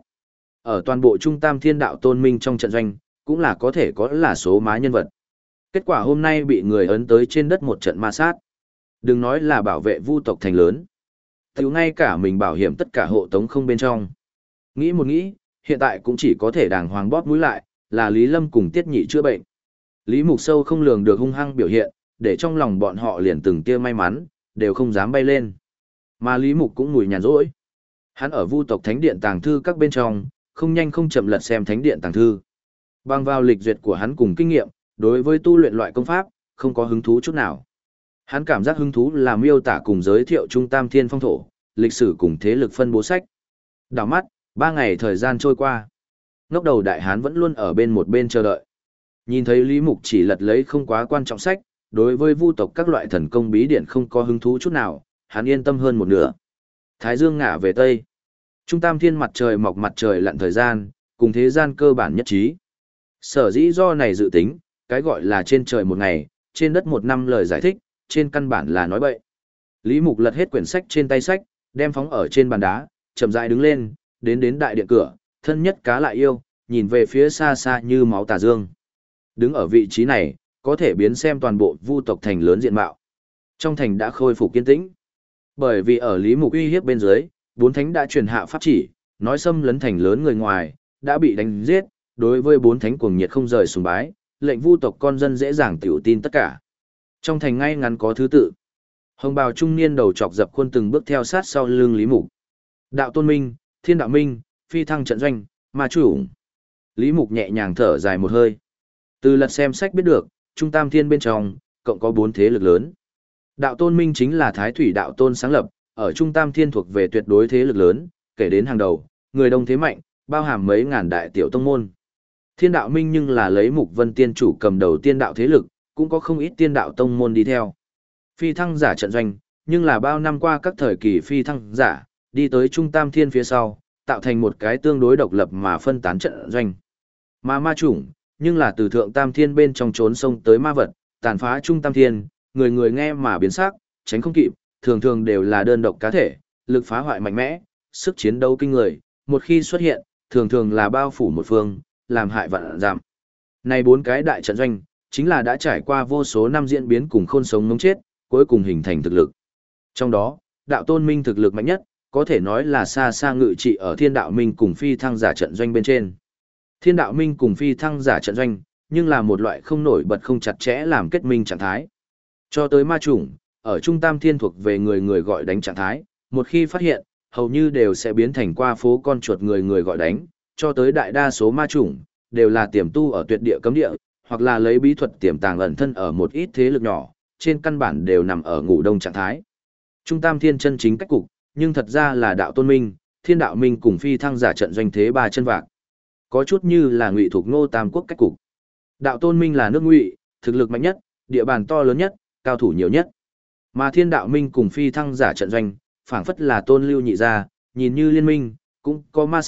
Speaker 1: Ở toàn bộ Trung Tam Thiên đạo tôn minh trong trận doanh, cũng là có thể có là số má nhân vật. Kết quả hôm nay bị người ấn tới trên đất một trận ma sát. Đừng nói là bảo vệ vu tộc thành lớn. Tiểu ngay cả mình bảo hiểm tất cả hộ tống không bên trong. Nghĩ một nghĩ, hiện tại cũng chỉ có thể đàng hoàng bóp mũi lại, là Lý Lâm cùng Tiết Nhị chữa bệnh. Lý Mục sâu không lường được hung hăng biểu hiện, để trong lòng bọn họ liền từng tia may mắn, đều không dám bay lên. Mà Lý Mục cũng mùi nhàn rỗi. Hắn ở vu tộc thánh điện tàng thư các bên trong, không nhanh không chậm lật xem thánh điện tàng thư. Bằng vào lịch duyệt của hắn cùng kinh nghiệm, đối với tu luyện loại công pháp, không có hứng thú chút nào. Hắn cảm giác hứng thú là miêu tả cùng giới thiệu Trung Tam Thiên phong thổ, lịch sử cùng thế lực phân bố sách. Đảo mắt, ba ngày thời gian trôi qua. Ngốc đầu đại hán vẫn luôn ở bên một bên chờ đợi. Nhìn thấy Lý Mục chỉ lật lấy không quá quan trọng sách, đối với vu tộc các loại thần công bí điển không có hứng thú chút nào, hắn yên tâm hơn một nửa. Thái dương ngả về tây. Trung Tam Thiên mặt trời mọc mặt trời lặn thời gian, cùng thế gian cơ bản nhất trí. Sở dĩ do này dự tính, cái gọi là trên trời một ngày, trên đất một năm lời giải thích, trên căn bản là nói bậy. Lý Mục lật hết quyển sách trên tay sách, đem phóng ở trên bàn đá, chậm rãi đứng lên, đến đến đại điện cửa, thân nhất cá lại yêu, nhìn về phía xa xa như máu tà dương. Đứng ở vị trí này, có thể biến xem toàn bộ vu tộc thành lớn diện mạo. Trong thành đã khôi phục kiên tĩnh. Bởi vì ở Lý Mục uy hiếp bên dưới, bốn thánh đã truyền hạ pháp chỉ, nói xâm lấn thành lớn người ngoài, đã bị đánh giết, đối với bốn thánh cuồng nhiệt không rời sùng bái, lệnh vu tộc con dân dễ dàng tiểu tin tất cả. Trong thành ngay ngắn có thứ tự. Hồng bào trung niên đầu chọc dập khuôn từng bước theo sát sau lưng Lý Mục. Đạo Tôn Minh, Thiên Đạo Minh, Phi Thăng trận doanh, Ma Chủ. Lý Mục nhẹ nhàng thở dài một hơi. Từ lật xem sách biết được, Trung Tam Thiên bên trong, cộng có bốn thế lực lớn. Đạo Tôn Minh chính là Thái Thủy Đạo Tôn sáng lập, ở Trung Tam Thiên thuộc về tuyệt đối thế lực lớn, kể đến hàng đầu, người đông thế mạnh, bao hàm mấy ngàn đại tiểu tông môn. Thiên Đạo Minh nhưng là lấy Mục Vân Tiên chủ cầm đầu tiên đạo thế lực, cũng có không ít tiên đạo tông môn đi theo. Phi thăng giả trận doanh, nhưng là bao năm qua các thời kỳ phi thăng giả, đi tới Trung Tam Thiên phía sau, tạo thành một cái tương đối độc lập mà phân tán trận doanh. Mà ma chủng, nhưng là từ thượng Tam Thiên bên trong trốn sông tới ma vật, tàn phá Trung Tam Thiên, người người nghe mà biến sắc, tránh không kịp, thường thường đều là đơn độc cá thể, lực phá hoại mạnh mẽ, sức chiến đấu kinh người, một khi xuất hiện, thường thường là bao phủ một phương, làm hại vạn giảm. Này bốn cái đại trận doanh, chính là đã trải qua vô số năm diễn biến cùng khôn sống ngống chết, cuối cùng hình thành thực lực. Trong đó, đạo Tôn Minh thực lực mạnh nhất, có thể nói là xa xa ngự trị ở Thiên Đạo Minh cùng Phi Thăng giả trận doanh bên trên. Thiên Đạo Minh cùng Phi Thăng giả trận doanh, nhưng là một loại không nổi bật không chặt chẽ làm kết minh trạng thái. Cho tới ma chủng, ở Trung Tam Thiên thuộc về người người gọi đánh trạng thái, một khi phát hiện, hầu như đều sẽ biến thành qua phố con chuột người người gọi đánh, cho tới đại đa số ma chủng, đều là tiềm tu ở tuyệt địa cấm địa, hoặc là lấy bí thuật tiềm tàng ẩn thân ở một ít thế lực nhỏ, trên căn bản đều nằm ở ngủ đông trạng thái. Trung Tam Thiên chân chính cách cục, nhưng thật ra là đạo Tôn Minh, Thiên Đạo Minh cùng Phi Thăng giả trận doanh thế ba chân vạc. Có chút như là Ngụy thuộc Ngô Tam Quốc cách cục. Đạo Tôn Minh là nước Ngụy, thực lực mạnh nhất, địa bàn to lớn nhất, cao thủ nhiều nhất. Mà Thiên Đạo Minh cùng Phi Thăng giả trận doanh, phảng phất là Tôn Lưu nhị gia, nhìn như liên minh, cũng có ma sát,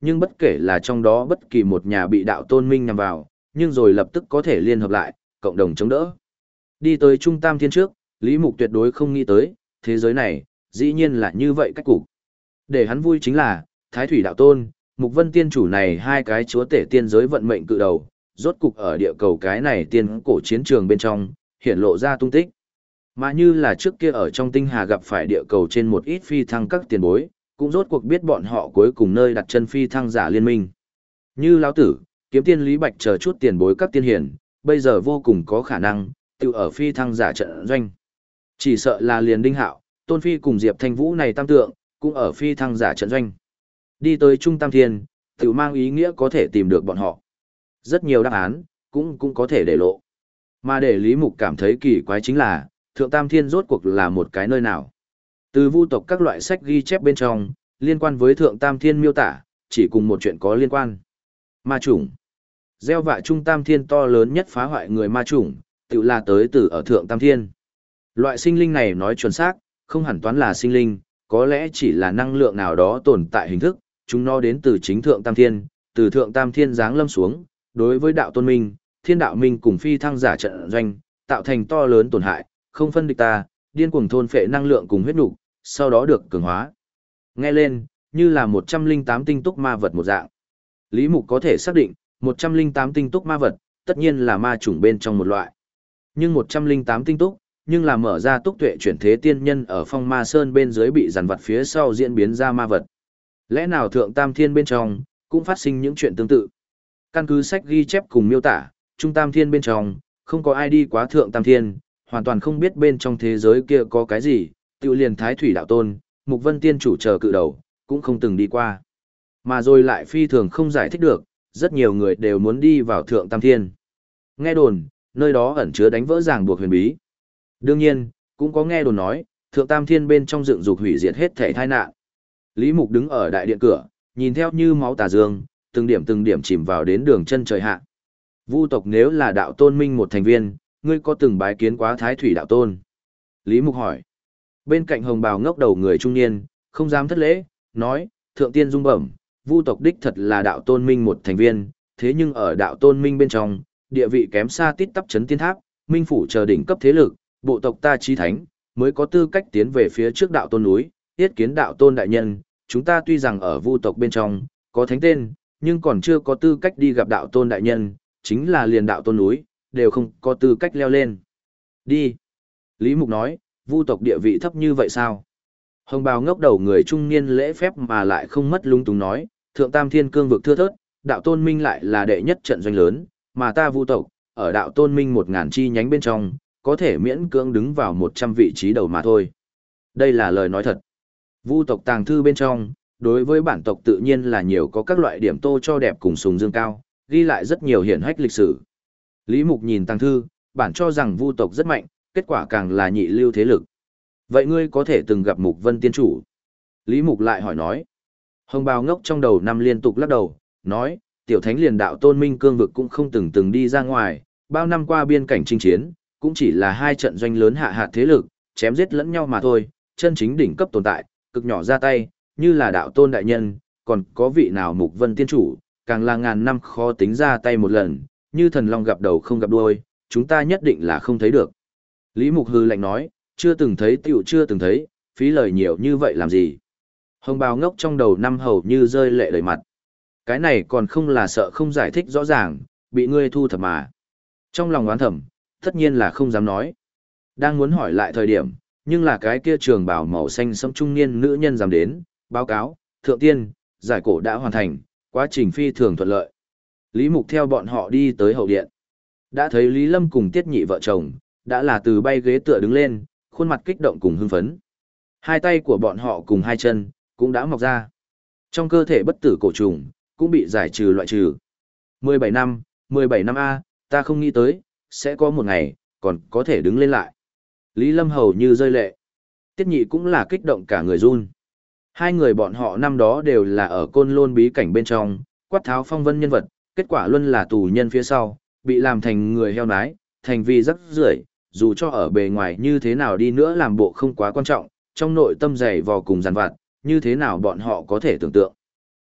Speaker 1: nhưng bất kể là trong đó bất kỳ một nhà bị đạo tôn minh nhằm vào, nhưng rồi lập tức có thể liên hợp lại, cộng đồng chống đỡ. Đi tới Trung Tam Thiên trước, Lý Mục tuyệt đối không nghĩ tới, thế giới này, dĩ nhiên là như vậy cách cục. Để hắn vui chính là, Thái Thủy Đạo Tôn, Mục Vân Tiên Chủ này hai cái chúa tể tiên giới vận mệnh cự đầu, rốt cục ở địa cầu cái này tiên cổ chiến trường bên trong, hiện lộ ra tung tích. Mà như là trước kia ở trong tinh hà gặp phải địa cầu trên một ít phi thăng các tiền bối, cũng rốt cuộc biết bọn họ cuối cùng nơi đặt chân phi thăng giả liên minh. Như Lão Tử, Kiếm Tiên Lý Bạch chờ chút tiền bối các tiên hiển, bây giờ vô cùng có khả năng, tự ở phi thăng giả trận doanh. Chỉ sợ là liền Đinh Hạo, Tôn Phi cùng Diệp Thanh Vũ này tam tượng, cũng ở phi thăng giả trận doanh. Đi tới Trung Tam Thiên, tự mang ý nghĩa có thể tìm được bọn họ. Rất nhiều đáp án, cũng cũng có thể để lộ. Mà để Lý Mục cảm thấy kỳ quái chính là, Thượng Tam Thiên rốt cuộc là một cái nơi nào. Từ vu tộc các loại sách ghi chép bên trong, liên quan với Thượng Tam Thiên miêu tả, chỉ cùng một chuyện có liên quan. Ma chủng. Gieo vạ Trung Tam Thiên to lớn nhất phá hoại người ma chủng, tự là tới từ ở Thượng Tam Thiên. Loại sinh linh này nói chuẩn xác, không hẳn toán là sinh linh, có lẽ chỉ là năng lượng nào đó tồn tại hình thức, chúng nó đến từ chính Thượng Tam Thiên, từ Thượng Tam Thiên giáng lâm xuống, đối với đạo tôn minh, thiên đạo minh cùng phi thăng giả trận doanh, tạo thành to lớn tổn hại, không phân địch ta, điên cuồng thôn phệ năng lượng cùng huyết nục, sau đó được cường hóa. Nghe lên, như là một trăm linh tám tinh túc ma vật một dạng. Lý Mục có thể xác định, một trăm linh tám tinh túc ma vật, tất nhiên là ma chủng bên trong một loại. Nhưng một trăm linh tám tinh túc, nhưng là mở ra túc tuệ chuyển thế tiên nhân ở phong ma sơn bên dưới bị giàn vật phía sau diễn biến ra ma vật. Lẽ nào Thượng Tam Thiên bên trong, cũng phát sinh những chuyện tương tự. Căn cứ sách ghi chép cùng miêu tả, Trung Tam Thiên bên trong, không có ai đi quá Thượng Tam Thiên, hoàn toàn không biết bên trong thế giới kia có cái gì, tiêu liền Thái Thủy Đạo Tôn, Mục Vân Tiên Chủ chờ cự đầu, cũng không từng đi qua. Mà rồi lại phi thường không giải thích được, rất nhiều người đều muốn đi vào Thượng Tam Thiên. Nghe đồn, nơi đó ẩn chứa đánh vỡ ràng buộc huyền bí. Đương nhiên, cũng có nghe đồn nói, Thượng Tam Thiên bên trong dựng dục hủy diệt hết thể tai nạn. Lý Mục đứng ở đại điện cửa, nhìn theo như máu tà dương, từng điểm từng điểm chìm vào đến đường chân trời hạ. Vu tộc nếu là đạo tôn minh một thành viên, ngươi có từng bái kiến quá Thái Thủy Đạo Tôn? Lý Mục hỏi. Bên cạnh hồng bào ngốc đầu người trung niên, không dám thất lễ, nói, Thượng Tiên dung bẩm, Vu tộc đích thật là đạo tôn minh một thành viên, thế nhưng ở đạo tôn minh bên trong, địa vị kém xa tít tắp chấn tiên tháp, minh phủ chờ đỉnh cấp thế lực, bộ tộc ta chí thánh, mới có tư cách tiến về phía trước đạo tôn núi, yết kiến đạo tôn đại nhân, chúng ta tuy rằng ở Vu tộc bên trong, có thánh tên, nhưng còn chưa có tư cách đi gặp đạo tôn đại nhân, chính là liền đạo tôn núi, đều không có tư cách leo lên. Đi. Lý Mục nói, Vu tộc địa vị thấp như vậy sao? Hồng bào ngốc đầu người trung niên lễ phép mà lại không mất lung túng nói, Thượng Tam Thiên cương vực thưa thớt, đạo tôn minh lại là đệ nhất trận doanh lớn, mà ta Vu tộc, ở đạo tôn minh một ngàn chi nhánh bên trong, có thể miễn cưỡng đứng vào một trăm vị trí đầu mà thôi. Đây là lời nói thật. Vu tộc tàng thư bên trong, đối với bản tộc tự nhiên là nhiều có các loại điểm tô cho đẹp cùng sùng dương cao, ghi lại rất nhiều hiển hách lịch sử. Lý Mục nhìn tàng thư, bản cho rằng Vu tộc rất mạnh, kết quả càng là nhị lưu thế lực. Vậy ngươi có thể từng gặp Mục Vân Tiên Chủ? Lý Mục lại hỏi nói. Hồng bào ngốc trong đầu năm liên tục lắc đầu, nói, tiểu thánh liền đạo tôn minh cương vực cũng không từng từng đi ra ngoài, bao năm qua biên cảnh chinh chiến, cũng chỉ là hai trận doanh lớn hạ hạt thế lực, chém giết lẫn nhau mà thôi, chân chính đỉnh cấp tồn tại, cực nhỏ ra tay, như là đạo tôn đại nhân, còn có vị nào Mục Vân Tiên Chủ, càng là ngàn năm khó tính ra tay một lần, như thần long gặp đầu không gặp đuôi, chúng ta nhất định là không thấy được. Lý Mục hư lạnh nói, chưa từng thấy tiểu chưa từng thấy, phí lời nhiều như vậy làm gì. Hồng bào ngốc trong đầu năm hầu như rơi lệ đầy mặt. Cái này còn không là sợ không giải thích rõ ràng, bị ngươi thu thập mà. Trong lòng oán thầm, tất nhiên là không dám nói. Đang muốn hỏi lại thời điểm, nhưng là cái kia trường bào màu xanh sẫm trung niên nữ nhân dám đến, báo cáo, thượng tiên, giải cổ đã hoàn thành, quá trình phi thường thuận lợi. Lý Mục theo bọn họ đi tới hậu điện. Đã thấy Lý Lâm cùng Tiết Nhị vợ chồng, đã là từ bay ghế tựa đứng lên, khuôn mặt kích động cùng hưng phấn. Hai tay của bọn họ cùng hai chân, cũng đã mọc ra. Trong cơ thể bất tử cổ trùng, cũng bị giải trừ loại trừ. mười bảy năm, mười bảy năm A, ta không nghĩ tới, sẽ có một ngày, còn có thể đứng lên lại. Lý Lâm hầu như rơi lệ. Tiết Nhị cũng là kích động cả người run. Hai người bọn họ năm đó đều là ở côn lôn bí cảnh bên trong, quát tháo phong vân nhân vật, kết quả luôn là tù nhân phía sau, bị làm thành người heo nái, thành vì rắc rưởi, dù cho ở bề ngoài như thế nào đi nữa làm bộ không quá quan trọng, trong nội tâm dày vò cùng giàn vặt, như thế nào bọn họ có thể tưởng tượng.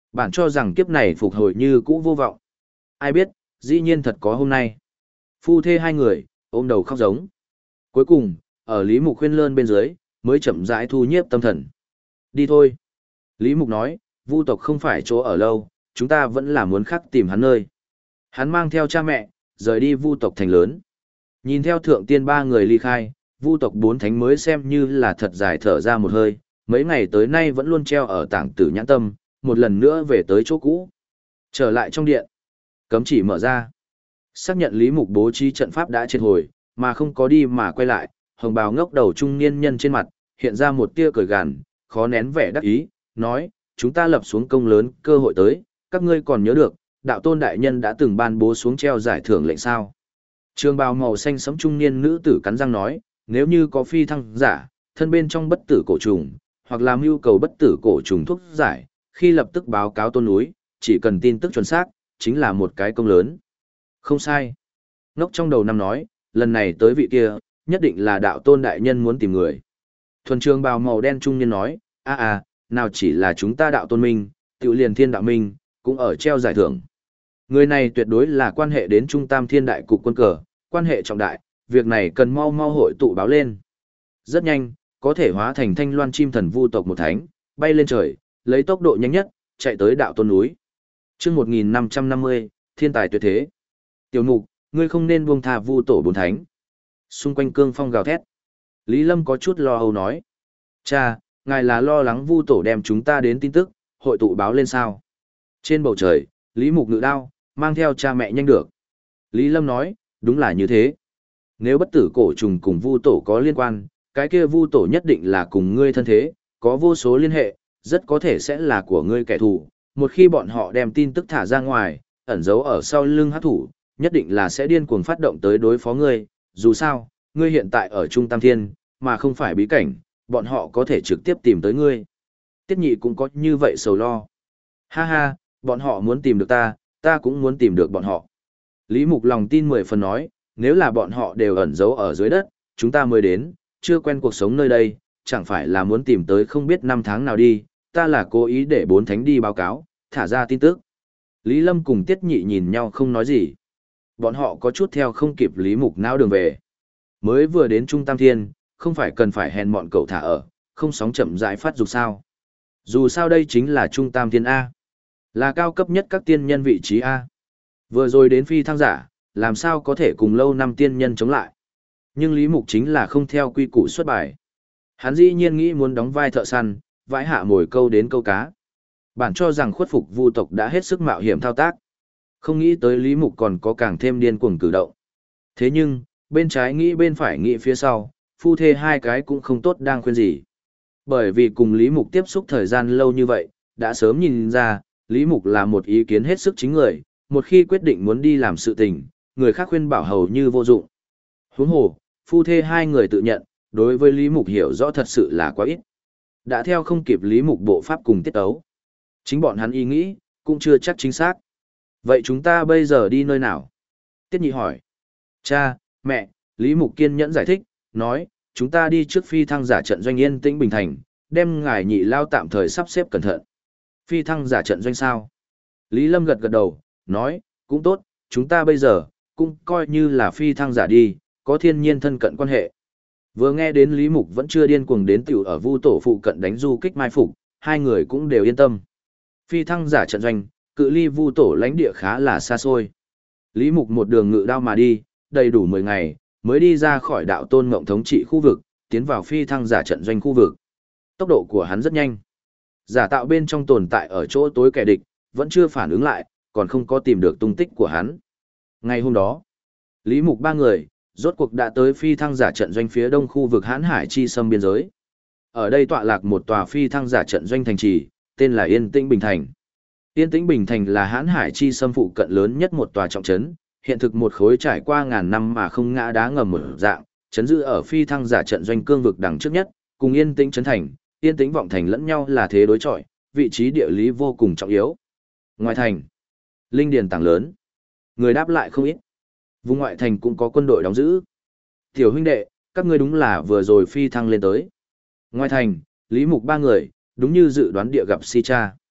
Speaker 1: Bản cho rằng kiếp này phục hồi như cũ vô vọng. Ai biết, dĩ nhiên thật có hôm nay. Phu thê hai người, ôm đầu khóc giống. Cuối cùng, ở Lý Mục khuyên lơn bên dưới, mới chậm rãi thu nhiếp tâm thần. Đi thôi. Lý Mục nói, Vu tộc không phải chỗ ở lâu, chúng ta vẫn là muốn khắc tìm hắn nơi. Hắn mang theo cha mẹ, rời đi Vu tộc thành lớn. Nhìn theo thượng tiên ba người ly khai, Vu tộc bốn thánh mới xem như là thật dài thở ra một hơi, mấy ngày tới nay vẫn luôn treo ở tảng tử nhãn tâm, một lần nữa về tới chỗ cũ. Trở lại trong điện, cấm chỉ mở ra. Xác nhận Lý Mục bố trí trận pháp đã triệt hồi, mà không có đi mà quay lại, hồng bào ngốc đầu trung niên nhân trên mặt, hiện ra một tia cười gằn, khó nén vẻ đắc ý, nói, chúng ta lập xuống công lớn, cơ hội tới, các ngươi còn nhớ được, đạo tôn đại nhân đã từng ban bố xuống treo giải thưởng lệnh sao. Trường bào màu xanh sẫm trung niên nữ tử cắn răng nói, nếu như có phi thăng giả, thân bên trong bất tử cổ trùng, hoặc làm mưu cầu bất tử cổ trùng thuốc giải, khi lập tức báo cáo tôn núi, chỉ cần tin tức chuẩn xác, chính là một cái công lớn. Không sai. Ngốc trong đầu năm nói, lần này tới vị kia, nhất định là đạo tôn đại nhân muốn tìm người. Thuần trường bào màu đen trung niên nói, a a, nào chỉ là chúng ta đạo tôn minh, tiểu liền thiên đạo minh, cũng ở treo giải thưởng. Người này tuyệt đối là quan hệ đến trung tam thiên đại cục quân cờ, quan hệ trọng đại, việc này cần mau mau hội tụ báo lên. Rất nhanh, có thể hóa thành thanh loan chim thần vu tộc một thánh, bay lên trời, lấy tốc độ nhanh nhất, chạy tới đạo tôn núi. Trước một nghìn năm trăm năm mươi, thiên tài tuyệt thế. Tiểu mục, ngươi không nên buông tha vu tổ bốn thánh. Xung quanh cương phong gào thét. Lý Lâm có chút lo âu nói. Cha, ngài là lo lắng vu tổ đem chúng ta đến tin tức, hội tụ báo lên sao. Trên bầu trời, Lý Mục ngự đao, mang theo cha mẹ nhanh được. Lý Lâm nói, đúng là như thế. Nếu bất tử cổ trùng cùng vu tổ có liên quan, cái kia vu tổ nhất định là cùng ngươi thân thế, có vô số liên hệ, rất có thể sẽ là của ngươi kẻ thù. Một khi bọn họ đem tin tức thả ra ngoài, ẩn giấu ở sau lưng hát thủ, nhất định là sẽ điên cuồng phát động tới đối phó ngươi. Dù sao, ngươi hiện tại ở Trung Tam Thiên, mà không phải bí cảnh, bọn họ có thể trực tiếp tìm tới ngươi. Tiết Nhị cũng có như vậy sầu lo. Ha ha, bọn họ muốn tìm được ta, ta cũng muốn tìm được bọn họ. Lý Mục lòng tin mười phần nói, nếu là bọn họ đều ẩn giấu ở dưới đất, chúng ta mới đến, chưa quen cuộc sống nơi đây, chẳng phải là muốn tìm tới không biết năm tháng nào đi, ta là cố ý để bốn thánh đi báo cáo, thả ra tin tức. Lý Lâm cùng Tiết Nhị nhìn nhau không nói gì. Bọn họ có chút theo không kịp Lý Mục não đường về. Mới vừa đến Trung Tam Thiên, không phải cần phải hèn mọn cậu thả ở, không sóng chậm rãi phát dục sao. Dù sao đây chính là Trung Tam Thiên A. Là cao cấp nhất các tiên nhân vị trí A. Vừa rồi đến phi thăng giả, làm sao có thể cùng lâu năm tiên nhân chống lại. Nhưng Lý Mục chính là không theo quy củ xuất bài. Hắn dĩ nhiên nghĩ muốn đóng vai thợ săn, vãi hạ mồi câu đến câu cá. Bản cho rằng khuất phục vu tộc đã hết sức mạo hiểm thao tác. Không nghĩ tới Lý Mục còn có càng thêm điên cuồng cử động. Thế nhưng, bên trái nghĩ bên phải nghĩ phía sau, phu thê hai cái cũng không tốt đang khuyên gì. Bởi vì cùng Lý Mục tiếp xúc thời gian lâu như vậy, đã sớm nhìn ra, Lý Mục là một ý kiến hết sức chính người, một khi quyết định muốn đi làm sự tình, người khác khuyên bảo hầu như vô dụng. Huống hồ, phu thê hai người tự nhận, đối với Lý Mục hiểu rõ thật sự là quá ít. Đã theo không kịp Lý Mục bộ pháp cùng tiết ấu. Chính bọn hắn ý nghĩ, cũng chưa chắc chính xác. Vậy chúng ta bây giờ đi nơi nào? Tiết Nhị hỏi. Cha, mẹ, Lý Mục kiên nhẫn giải thích, nói, chúng ta đi trước phi thăng giả trận doanh Yên Tĩnh Bình Thành, đem ngài nhị lao tạm thời sắp xếp cẩn thận. Phi thăng giả trận doanh sao? Lý Lâm gật gật đầu, nói, cũng tốt, chúng ta bây giờ, cũng coi như là phi thăng giả đi, có thiên nhiên thân cận quan hệ. Vừa nghe đến Lý Mục vẫn chưa điên cuồng đến tiểu ở Vu tổ phụ cận đánh du kích mai phục, hai người cũng đều yên tâm. Phi thăng giả trận doanh, cự ly Vu tổ lãnh địa khá là xa xôi. Lý Mục một đường ngự đao mà đi, đầy đủ mười ngày, mới đi ra khỏi đạo tôn ngộng thống trị khu vực, tiến vào phi thăng giả trận doanh khu vực. Tốc độ của hắn rất nhanh. Giả tạo bên trong tồn tại ở chỗ tối kẻ địch, vẫn chưa phản ứng lại, còn không có tìm được tung tích của hắn. Ngày hôm đó, Lý Mục ba người, rốt cuộc đã tới phi thăng giả trận doanh phía đông khu vực Hán Hải chi xâm biên giới. Ở đây tọa lạc một tòa phi thăng giả trận doanh thành trì, tên là Yên Tĩnh Bình Thành. Yên Tĩnh Bình Thành là Hán Hải chi xâm phụ cận lớn nhất một tòa trọng trấn, hiện thực một khối trải qua ngàn năm mà không ngã đá ngầm một dạng, trấn giữ ở phi thăng giả trận doanh cương vực đằng trước nhất, cùng Yên Tĩnh trấn thành, Yên Tĩnh vọng thành lẫn nhau là thế đối chọi, vị trí địa lý vô cùng trọng yếu. Ngoài thành, linh điền tảng lớn, người đáp lại không ít. Vùng ngoại thành cũng có quân đội đóng giữ. Tiểu huynh đệ, các ngươi đúng là vừa rồi phi thăng lên tới. Ngoài thành, Lý Mục ba người, đúng như dự đoán địa gặp Si Cha.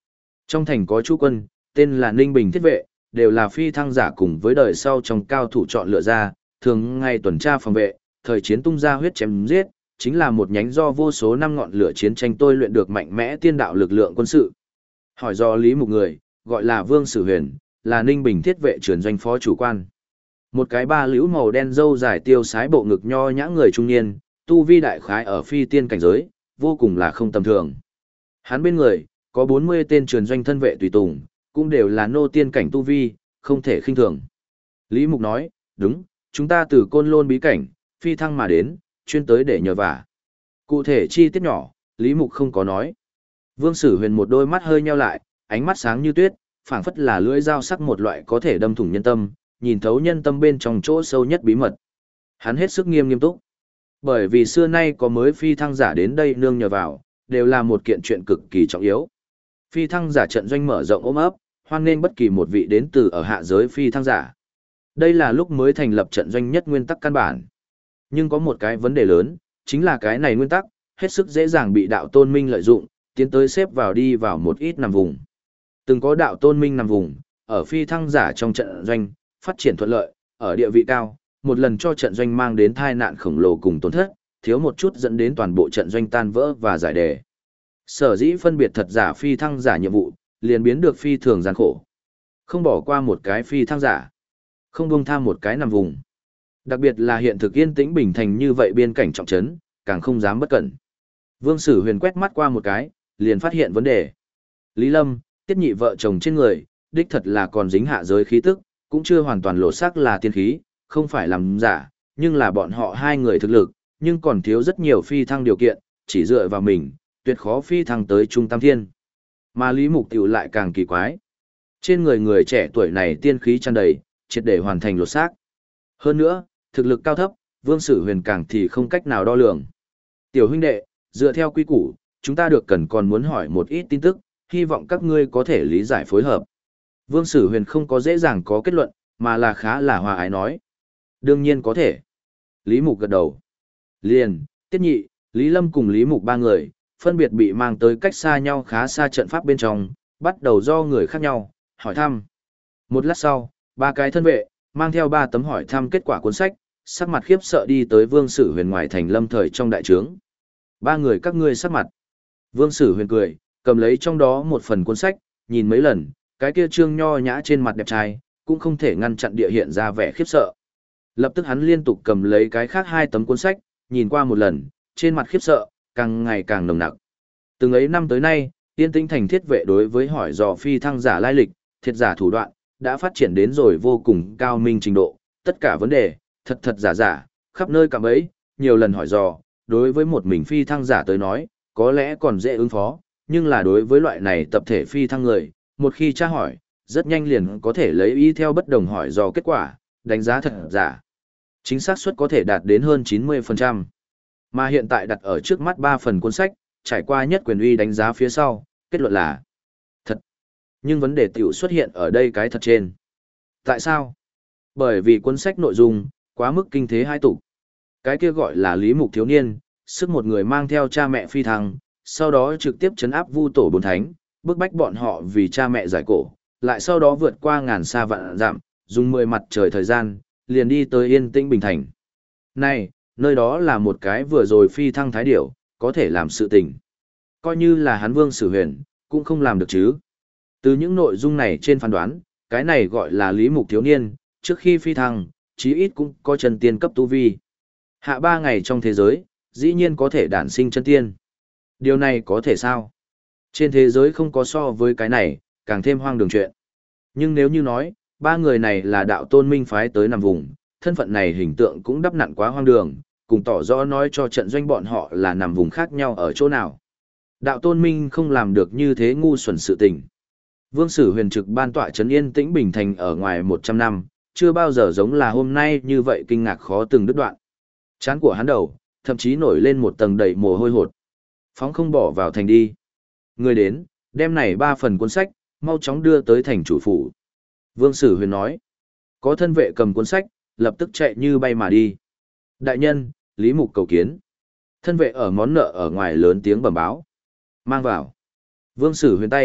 Speaker 1: Trong thành có chú quân, tên là Ninh Bình Thiết Vệ, đều là phi thăng giả cùng với đời sau trong cao thủ chọn lựa ra, thường ngày tuần tra phòng vệ, thời chiến tung ra huyết chém giết, chính là một nhánh do vô số năm ngọn lửa chiến tranh tôi luyện được mạnh mẽ tiên đạo lực lượng quân sự. Hỏi do Lý Mục người, gọi là Vương Sử Huyền, là Ninh Bình Thiết Vệ trưởng doanh phó chủ quan. Một cái ba liễu màu đen râu dài tiêu sái bộ ngực nho nhã người trung niên, tu vi đại khái ở phi tiên cảnh giới, vô cùng là không tầm thường. Hắn bên người, có bốn mươi tên truyền doanh thân vệ tùy tùng, cũng đều là nô tiên cảnh tu vi, không thể khinh thường. Lý Mục nói, đúng, chúng ta từ Côn Lôn bí cảnh, phi thăng mà đến, chuyên tới để nhờ vả. Cụ thể chi tiết nhỏ, Lý Mục không có nói. Vương Sử Huyền một đôi mắt hơi nheo lại, ánh mắt sáng như tuyết, phảng phất là lưỡi dao sắc một loại có thể đâm thủng nhân tâm, nhìn thấu nhân tâm bên trong chỗ sâu nhất bí mật. Hắn hết sức nghiêm nghiêm túc. Bởi vì xưa nay có mới phi thăng giả đến đây nương nhờ vào, đều là một kiện chuyện cực kỳ trọng yếu. Phi thăng giả trận doanh mở rộng ôm ấp, hoan nghênh bất kỳ một vị đến từ ở hạ giới phi thăng giả. Đây là lúc mới thành lập trận doanh nhất nguyên tắc căn bản. Nhưng có một cái vấn đề lớn, chính là cái này nguyên tắc, hết sức dễ dàng bị đạo tôn minh lợi dụng, tiến tới xếp vào đi vào một ít nằm vùng. Từng có đạo tôn minh nằm vùng, ở phi thăng giả trong trận doanh, phát triển thuận lợi, ở địa vị cao, một lần cho trận doanh mang đến tai nạn khổng lồ cùng tổn thất, thiếu một chút dẫn đến toàn bộ trận doanh tan vỡ và giải đề. Sở dĩ phân biệt thật giả phi thăng giả nhiệm vụ, liền biến được phi thường gian khổ. Không bỏ qua một cái phi thăng giả, không buông tha một cái nằm vùng. Đặc biệt là hiện thực yên tĩnh bình thành như vậy biên cảnh trọng trấn, càng không dám bất cẩn. Vương Sử Huyền quét mắt qua một cái, liền phát hiện vấn đề. Lý Lâm, Tiết Nhị vợ chồng trên người, đích thật là còn dính hạ giới khí tức, cũng chưa hoàn toàn lộ sắc là tiên khí, không phải làm giả, nhưng là bọn họ hai người thực lực, nhưng còn thiếu rất nhiều phi thăng điều kiện, chỉ dựa vào mình, tuyệt khó phi thăng tới Trung Tam Thiên. Mà Lý Mục tiểu lại càng kỳ quái. Trên người người trẻ tuổi này tiên khí tràn đầy, triệt để hoàn thành lột xác. Hơn nữa, thực lực cao thấp, Vương Sử Huyền càng thì không cách nào đo lường. Tiểu huynh đệ, dựa theo quy củ, chúng ta được cần còn muốn hỏi một ít tin tức, hy vọng các ngươi có thể lý giải phối hợp. Vương Sử Huyền không có dễ dàng có kết luận, mà là khá là hòa ái nói. Đương nhiên có thể. Lý Mục gật đầu. Liền, Tiết Nhị, Lý Lâm cùng Lý Mục ba người, phân biệt bị mang tới cách xa nhau khá xa trận pháp bên trong, bắt đầu do người khác nhau, hỏi thăm. Một lát sau, ba cái thân vệ, mang theo ba tấm hỏi thăm kết quả cuốn sách, sắc mặt khiếp sợ đi tới Vương Sử Huyền ngoài thành Lâm Thời trong đại trướng. Ba người các ngươi sắc mặt. Vương Sử Huyền cười, cầm lấy trong đó một phần cuốn sách, nhìn mấy lần, cái kia trương nho nhã trên mặt đẹp trai, cũng không thể ngăn chặn địa hiện ra vẻ khiếp sợ. Lập tức hắn liên tục cầm lấy cái khác hai tấm cuốn sách, nhìn qua một lần, trên mặt khiếp sợ, càng ngày càng nồng nặc. Từng ấy năm tới nay, Yên Tĩnh Thành Thiết Vệ đối với hỏi dò phi thăng giả lai lịch, thiệt giả thủ đoạn, đã phát triển đến rồi vô cùng cao minh trình độ, tất cả vấn đề, thật thật giả giả, khắp nơi cạm bẫy, nhiều lần hỏi dò, đối với một mình phi thăng giả tới nói, có lẽ còn dễ ứng phó, nhưng là đối với loại này tập thể phi thăng người, một khi tra hỏi, rất nhanh liền có thể lấy ý theo bất đồng hỏi dò kết quả, đánh giá thật giả. Chính xác suất có thể đạt đến hơn chín mươi phần trăm. Mà hiện tại đặt ở trước mắt ba phần cuốn sách, trải qua nhất quyền uy đánh giá phía sau, kết luận là thật. Nhưng vấn đề tiểu xuất hiện ở đây cái thật trên. Tại sao? Bởi vì cuốn sách nội dung, quá mức kinh thế hai tục. Cái kia gọi là Lý Mục thiếu niên, sức một người mang theo cha mẹ phi thăng, sau đó trực tiếp trấn áp vu tổ bốn thánh, bức bách bọn họ vì cha mẹ giải cổ, lại sau đó vượt qua ngàn xa vạn dặm, dùng mười mặt trời thời gian, liền đi tới Yên Tĩnh Bình Thành. Này, nơi đó là một cái vừa rồi phi thăng thái điểu, có thể làm sự tình. Coi như là hắn Vương Sử Huyền, cũng không làm được chứ. Từ những nội dung này trên phán đoán, cái này gọi là Lý Mục thiếu niên, trước khi phi thăng, chí ít cũng có chân tiên cấp tu vi. Hạ ba ngày trong thế giới, dĩ nhiên có thể đản sinh chân tiên. Điều này có thể sao? Trên thế giới không có so với cái này, càng thêm hoang đường chuyện. Nhưng nếu như nói, ba người này là đạo tôn minh phái tới nằm vùng, thân phận này hình tượng cũng đắp nặn quá hoang đường, cùng tỏ rõ nói cho trận doanh bọn họ là nằm vùng khác nhau ở chỗ nào. Đạo tôn minh không làm được như thế ngu xuẩn sự tình. Vương Sử Huyền trực ban tọa trấn Yên Tĩnh Bình Thành ở ngoài một trăm năm, chưa bao giờ giống là hôm nay như vậy kinh ngạc khó từng đứt đoạn. Trán của hắn đầu, thậm chí nổi lên một tầng đầy mồ hôi hột. Phóng không bỏ vào thành đi. Người đến, đem này ba phần cuốn sách, mau chóng đưa tới thành chủ phủ. Vương Sử Huyền nói. Có thân vệ cầm cuốn sách, lập tức chạy như bay mà đi. Đại nhân, Lý Mục cầu kiến. Thân vệ ở món nợ ở ngoài lớn tiếng bẩm báo. Mang vào. Vương Sử Huyền tay,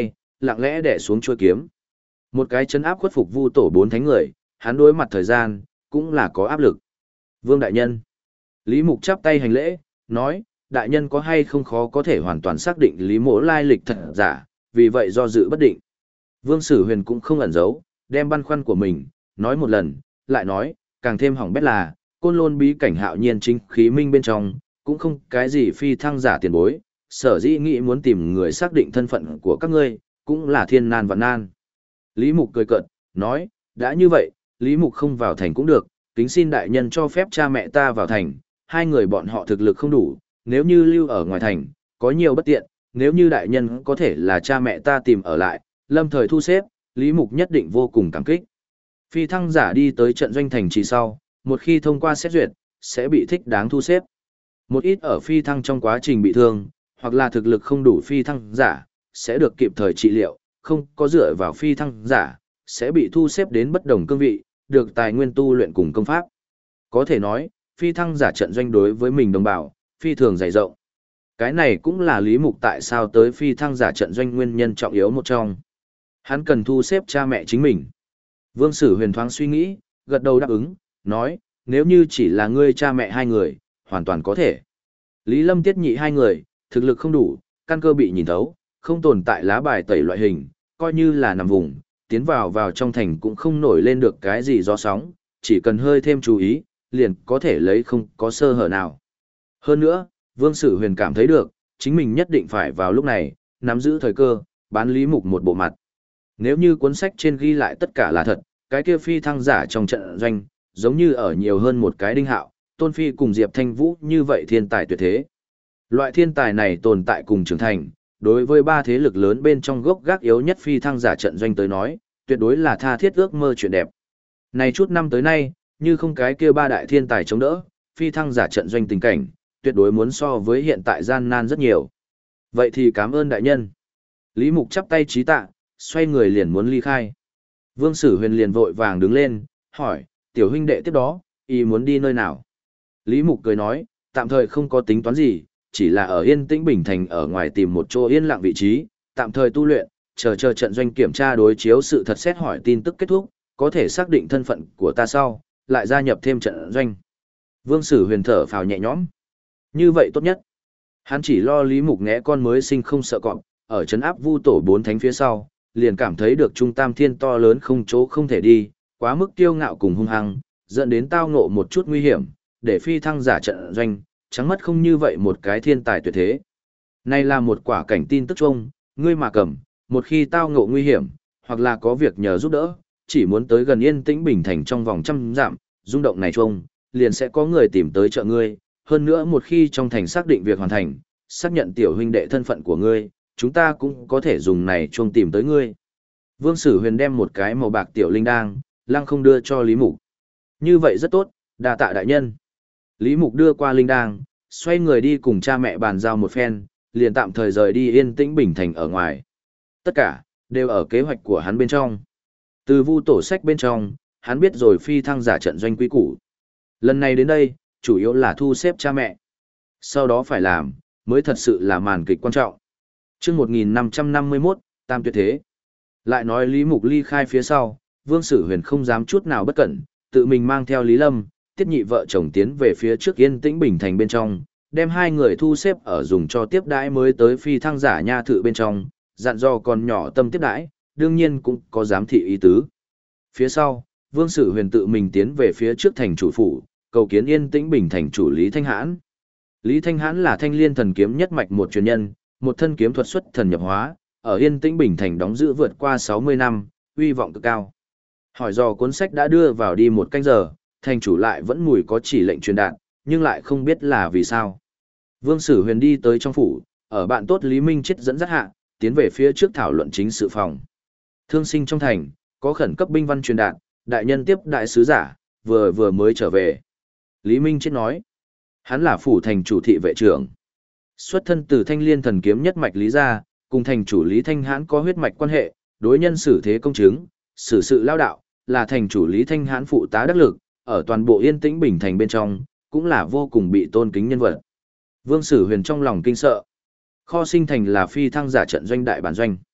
Speaker 1: lặng lẽ đè xuống chuôi kiếm. Một cái chấn áp khuất phục Vu tổ bốn thánh người, hắn đối mặt thời gian, cũng là có áp lực. Vương đại nhân. Lý Mục chắp tay hành lễ, nói, đại nhân có hay không khó có thể hoàn toàn xác định Lý Mỗ lai lịch thật giả, vì vậy do dự bất định. Vương Sử Huyền cũng không ẩn giấu, đem băn khoăn của mình, nói một lần, lại nói, càng thêm hỏng bét là, côn lôn bí cảnh hạo nhiên chính khí minh bên trong, cũng không cái gì phi thăng giả tiền bối, sở dĩ nghĩ muốn tìm người xác định thân phận của các ngươi, cũng là thiên nan vạn nan. Lý Mục cười cợt, nói, đã như vậy, Lý Mục không vào thành cũng được, kính xin đại nhân cho phép cha mẹ ta vào thành, hai người bọn họ thực lực không đủ, nếu như lưu ở ngoài thành, có nhiều bất tiện, nếu như đại nhân có thể là cha mẹ ta tìm ở lại, lâm thời thu xếp, Lý Mục nhất định vô cùng cảm kích. Phi thăng giả đi tới trận doanh thành trì sau, một khi thông qua xét duyệt, sẽ bị thích đáng thu xếp. Một ít ở phi thăng trong quá trình bị thương, hoặc là thực lực không đủ phi thăng giả, sẽ được kịp thời trị liệu, không có dựa vào phi thăng giả, sẽ bị thu xếp đến bất đồng cương vị, được tài nguyên tu luyện cùng công pháp. Có thể nói, phi thăng giả trận doanh đối với mình đồng bào, phi thường dày rộng. Cái này cũng là Lý Mục tại sao tới phi thăng giả trận doanh nguyên nhân trọng yếu một trong. Hắn cần thu xếp cha mẹ chính mình. Vương Sử Huyền thoáng suy nghĩ, gật đầu đáp ứng, nói, nếu như chỉ là ngươi cha mẹ hai người, hoàn toàn có thể. Lý Lâm Tiết Nhị hai người, thực lực không đủ, căn cơ bị nhìn thấu, không tồn tại lá bài tẩy loại hình, coi như là nằm vùng, tiến vào vào trong thành cũng không nổi lên được cái gì gió sóng, chỉ cần hơi thêm chú ý, liền có thể lấy không có sơ hở nào. Hơn nữa, Vương Sử Huyền cảm thấy được, chính mình nhất định phải vào lúc này, nắm giữ thời cơ, bán Lý Mục một bộ mặt. Nếu như cuốn sách trên ghi lại tất cả là thật, cái kia phi thăng giả trong trận doanh, giống như ở nhiều hơn một cái đinh hạo, Tôn Phi cùng Diệp Thanh Vũ như vậy thiên tài tuyệt thế. Loại thiên tài này tồn tại cùng trưởng thành, đối với ba thế lực lớn bên trong gốc gác yếu nhất phi thăng giả trận doanh tới nói, tuyệt đối là tha thiết ước mơ chuyện đẹp. Này chút năm tới nay, như không cái kia ba đại thiên tài chống đỡ, phi thăng giả trận doanh tình cảnh, tuyệt đối muốn so với hiện tại gian nan rất nhiều. Vậy thì cảm ơn đại nhân. Lý Mục chắp tay trí tạ, xoay người liền muốn ly khai. Vương Sử Huyền liền vội vàng đứng lên, hỏi, tiểu huynh đệ tiếp đó, y muốn đi nơi nào? Lý Mục cười nói, tạm thời không có tính toán gì, chỉ là ở Yên Tĩnh Bình Thành ở ngoài tìm một chỗ yên lặng vị trí, tạm thời tu luyện, chờ chờ trận doanh kiểm tra đối chiếu sự thật xét hỏi tin tức kết thúc, có thể xác định thân phận của ta sau, lại gia nhập thêm trận doanh. Vương Sử Huyền thở phào nhẹ nhõm. Như vậy tốt nhất. Hắn chỉ lo Lý Mục ngẽ con mới sinh không sợ cọp, ở trấn áp Vu tổ bốn thánh phía sau, liền cảm thấy được trung tam thiên to lớn không chỗ không thể đi, quá mức kiêu ngạo cùng hung hăng, dẫn đến tao ngộ một chút nguy hiểm, để phi thăng giả trận doanh, trắng mất không như vậy một cái thiên tài tuyệt thế. Này là một quả cảnh tin tức chung, ngươi mà cầm, một khi tao ngộ nguy hiểm, hoặc là có việc nhờ giúp đỡ, chỉ muốn tới gần Yên Tĩnh Bình Thành trong vòng trăm dặm, rung động này chung, liền sẽ có người tìm tới trợ ngươi, hơn nữa một khi trong thành xác định việc hoàn thành, xác nhận tiểu huynh đệ thân phận của ngươi, chúng ta cũng có thể dùng này chuông tìm tới ngươi. Vương Sử Huyền đem một cái màu bạc tiểu linh đang, lăng không đưa cho Lý Mục. Như vậy rất tốt, đa tạ đại nhân. Lý Mục đưa qua linh đang, xoay người đi cùng cha mẹ bàn giao một phen, liền tạm thời rời đi Yên Tĩnh Bình Thành ở ngoài. Tất cả, đều ở kế hoạch của hắn bên trong. Từ Vu tổ sách bên trong, hắn biết rồi phi thăng giả trận doanh quý củ. Lần này đến đây, chủ yếu là thu xếp cha mẹ. Sau đó phải làm, mới thật sự là màn kịch quan trọng. Chương một nghìn năm trăm năm mươi mốt, Tam Tuyệt Thế. Lại nói Lý Mục ly khai phía sau, Vương Sử Huyền không dám chút nào bất cẩn, tự mình mang theo Lý Lâm, Tiết Nhị vợ chồng tiến về phía trước Yên Tĩnh Bình Thành bên trong, đem hai người thu xếp ở dùng cho tiếp đãi mới tới phi thăng giả nha thự bên trong, dặn dò còn nhỏ tâm tiếp đãi, đương nhiên cũng có giám thị ý tứ. Phía sau, Vương Sử Huyền tự mình tiến về phía trước thành chủ phủ, cầu kiến Yên Tĩnh Bình Thành chủ Lý Thanh Hãn. Lý Thanh Hãn là Thanh Liên thần kiếm nhất mạch một truyền nhân, một thân kiếm thuật xuất thần nhập hóa, ở Yên Tĩnh Bình Thành đóng giữ vượt qua sáu mươi năm, uy vọng cực cao. Hỏi dò cuốn sách đã đưa vào đi một canh giờ, thành chủ lại vẫn mùi có chỉ lệnh truyền đạt, nhưng lại không biết là vì sao. Vương Sử Huyền đi tới trong phủ, ở bạn tốt Lý Minh Chết dẫn dắt hạ, tiến về phía trước thảo luận chính sự phòng. Thương sinh trong thành, có khẩn cấp binh văn truyền đạt, đại nhân tiếp đại sứ giả, vừa vừa mới trở về. Lý Minh Chết nói, hắn là phủ thành chủ thị vệ trưởng. Xuất thân từ Thanh Liên thần kiếm nhất mạch Lý gia, cùng thành chủ Lý Thanh Hãn có huyết mạch quan hệ, đối nhân xử thế công chứng, xử sự lao đạo, là thành chủ Lý Thanh Hãn phụ tá đắc lực, ở toàn bộ Yên Tĩnh Bình Thành bên trong, cũng là vô cùng bị tôn kính nhân vật. Vương Sử Huyền trong lòng kinh sợ. Kho Sinh Thành là phi thăng giả trận doanh đại bản doanh.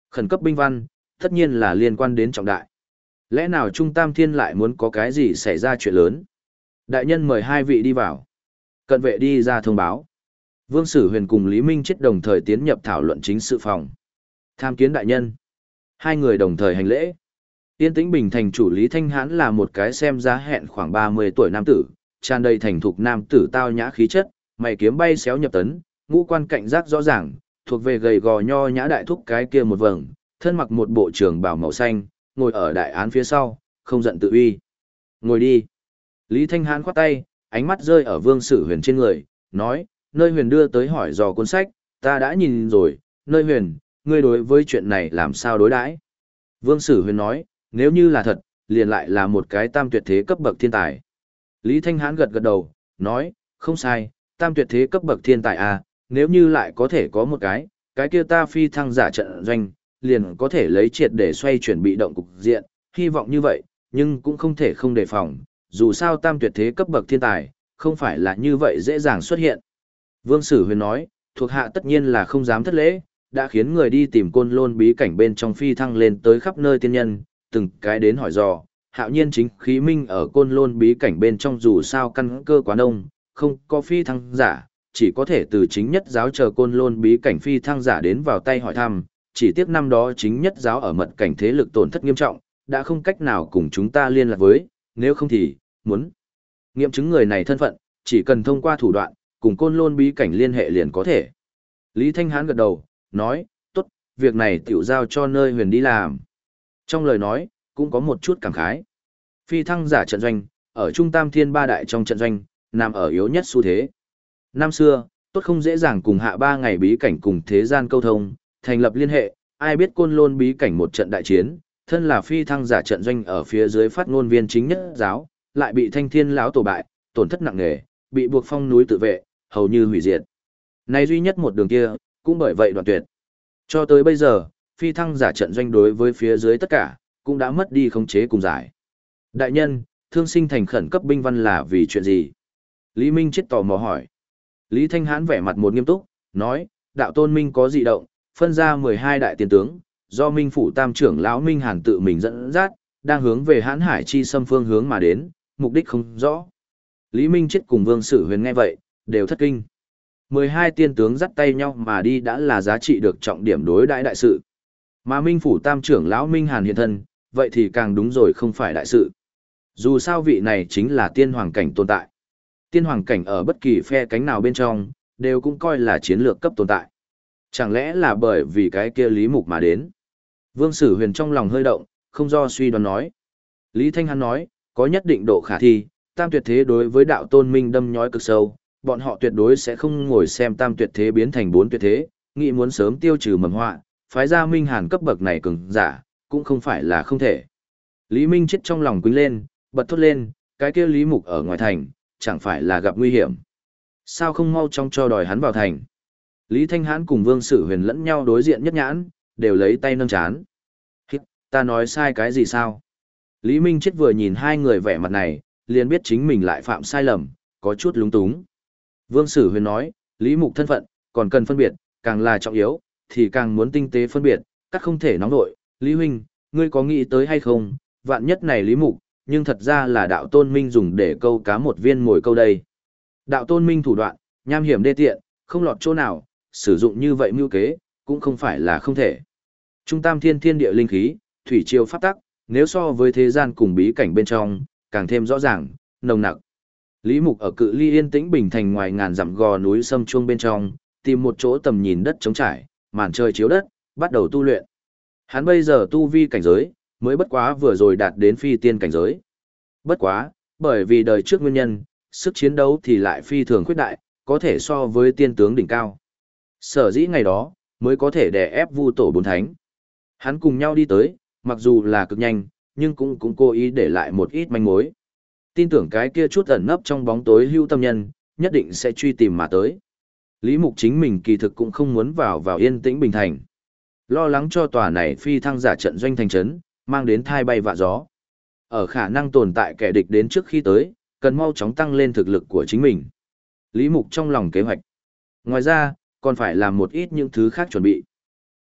Speaker 1: Khẩn cấp binh văn, tất nhiên là liên quan đến trọng đại. Lẽ nào Trung Tam Thiên lại muốn có cái gì xảy ra chuyện lớn? Đại nhân mời hai vị đi vào. Cận vệ đi ra thông báo. Vương Sử Huyền cùng Lý Minh Chết đồng thời tiến nhập thảo luận chính sự phòng. Tham kiến đại nhân. Hai người đồng thời hành lễ. Yên Tĩnh Bình thành chủ Lý Thanh Hãn là một cái xem ra hẹn khoảng ba mươi tuổi nam tử, tràn đầy thành thục nam tử tao nhã khí chất, mày kiếm bay xéo nhập tấn, ngũ quan cảnh giác rõ ràng, thuộc về gầy gò nho nhã đại thúc cái kia một vầng, thân mặc một bộ trường bào màu xanh, ngồi ở đại án phía sau, không giận tự uy. Ngồi đi. Lý Thanh Hãn khoát tay, ánh mắt rơi ở Vương Sử Huyền trên người, nói, nơi Huyền đưa tới hỏi dò cuốn sách, ta đã nhìn rồi, nơi Huyền, ngươi đối với chuyện này làm sao đối đãi? Vương Sử Huyền nói, nếu như là thật, liền lại là một cái tam tuyệt thế cấp bậc thiên tài. Lý Thanh Hãn gật gật đầu, nói, không sai, tam tuyệt thế cấp bậc thiên tài à, nếu như lại có thể có một cái, cái kia ta phi thăng giả trận doanh, liền có thể lấy triệt để xoay chuyển bị động cục diện, hy vọng như vậy, nhưng cũng không thể không đề phòng, dù sao tam tuyệt thế cấp bậc thiên tài, không phải là như vậy dễ dàng xuất hiện. Vương Sử Huyền nói, thuộc hạ tất nhiên là không dám thất lễ, đã khiến người đi tìm côn lôn bí cảnh bên trong phi thăng lên tới khắp nơi tiên nhân, từng cái đến hỏi dò, hạo nhiên chính khí minh ở côn lôn bí cảnh bên trong dù sao căn cơ quá đông, không có phi thăng giả, chỉ có thể từ chính nhất giáo chờ côn lôn bí cảnh phi thăng giả đến vào tay hỏi thăm, chỉ tiếc năm đó chính nhất giáo ở mật cảnh thế lực tổn thất nghiêm trọng, đã không cách nào cùng chúng ta liên lạc với, nếu không thì, muốn nghiệm chứng người này thân phận, chỉ cần thông qua thủ đoạn, cùng côn lôn bí cảnh liên hệ liền có thể. Lý Thanh Hãn gật đầu, nói, tốt, việc này tiểu giao cho nơi Huyền đi làm. Trong lời nói, cũng có một chút cảm khái. Phi thăng giả trận doanh, ở Trung Tam Thiên ba đại trong trận doanh, nằm ở yếu nhất xu thế. Năm xưa, tốt không dễ dàng cùng hạ ba ngày bí cảnh cùng thế gian câu thông, thành lập liên hệ, ai biết côn lôn bí cảnh một trận đại chiến, thân là phi thăng giả trận doanh ở phía dưới phát ngôn viên chính nhất giáo, lại bị Thanh Thiên lão tổ bại, tổn thất nặng nề, bị buộc phong núi tự vệ, hầu như hủy diệt. Này duy nhất một đường kia, cũng bởi vậy đoạn tuyệt. Cho tới bây giờ, phi thăng giả trận doanh đối với phía dưới tất cả, cũng đã mất đi khống chế cùng giải. Đại nhân, thương sinh thành khẩn cấp binh văn là vì chuyện gì? Lý Minh Chết tò mò hỏi. Lý Thanh Hãn vẻ mặt một nghiêm túc, nói, đạo tôn Minh có dị động, phân ra mười hai đại tiền tướng, do Minh phủ tam trưởng lão Minh Hàn tự mình dẫn dắt, đang hướng về Hãn Hải chi xâm phương hướng mà đến, mục đích không rõ. Lý Minh Chết cùng Vương Sử Huyền nghe vậy, đều thất kinh. mười hai tiên tướng dắt tay nhau mà đi đã là giá trị được trọng điểm đối đại đại sự. Mà Minh phủ tam trưởng lão Minh Hàn hiện thân, vậy thì càng đúng rồi không phải đại sự. Dù sao vị này chính là tiên hoàng cảnh tồn tại. Tiên hoàng cảnh ở bất kỳ phe cánh nào bên trong, đều cũng coi là chiến lược cấp tồn tại. Chẳng lẽ là bởi vì cái kia Lý Mục mà đến? Vương Sử Huyền trong lòng hơi động, không do suy đoán nói. Lý Thanh Hãn nói, có nhất định độ khả thi, tam tuyệt thế đối với đạo tôn minh đâm nhói cực sâu, bọn họ tuyệt đối sẽ không ngồi xem tam tuyệt thế biến thành bốn tuyệt thế, nghĩ muốn sớm tiêu trừ mầm họa, phái ra Minh Hàn cấp bậc này cường giả, cũng không phải là không thể. Lý Minh Chết trong lòng quýnh lên, bật thốt lên, cái kia Lý Mục ở ngoài thành, chẳng phải là gặp nguy hiểm. Sao không mau chóng cho đòi hắn vào thành? Lý Thanh Hãn cùng Vương Sử Huyền lẫn nhau đối diện nhất nhãn, đều lấy tay nâng chán. Hít, ta nói sai cái gì sao? Lý Minh Chết vừa nhìn hai người vẻ mặt này, liền biết chính mình lại phạm sai lầm, có chút lúng túng. Vương Sử Huyền nói, Lý Mục thân phận, còn cần phân biệt, càng là trọng yếu, thì càng muốn tinh tế phân biệt, các không thể nóng nội. Lý Huynh, ngươi có nghĩ tới hay không, vạn nhất này Lý Mục, nhưng thật ra là đạo tôn minh dùng để câu cá một viên mồi câu đây. Đạo tôn minh thủ đoạn, nham hiểm đê tiện, không lọt chỗ nào, sử dụng như vậy mưu kế, cũng không phải là không thể. Trung tam thiên thiên địa linh khí, thủy triều pháp tắc, nếu so với thế gian cùng bí cảnh bên trong, càng thêm rõ ràng, nồng nặc. Lý Mục ở cự ly yên tĩnh bình thành ngoài ngàn dặm gò núi sâm chuông bên trong, tìm một chỗ tầm nhìn đất trống trải, màn trời chiếu đất, bắt đầu tu luyện. Hắn bây giờ tu vi cảnh giới, mới bất quá vừa rồi đạt đến phi tiên cảnh giới. Bất quá, bởi vì đời trước nguyên nhân, sức chiến đấu thì lại phi thường khuyết đại, có thể so với tiên tướng đỉnh cao. Sở dĩ ngày đó, mới có thể đè ép vu tổ bốn thánh. Hắn cùng nhau đi tới, mặc dù là cực nhanh, nhưng cũng cũng cố ý để lại một ít manh mối. Tin tưởng cái kia chút ẩn nấp trong bóng tối hưu tâm nhân, nhất định sẽ truy tìm mà tới. Lý Mục chính mình kỳ thực cũng không muốn vào vào yên tĩnh bình thành. Lo lắng cho tòa này phi thăng giả trận doanh thành trấn, mang đến thai bay vạ gió. Ở khả năng tồn tại kẻ địch đến trước khi tới, cần mau chóng tăng lên thực lực của chính mình. Lý Mục trong lòng kế hoạch. Ngoài ra, còn phải làm một ít những thứ khác chuẩn bị.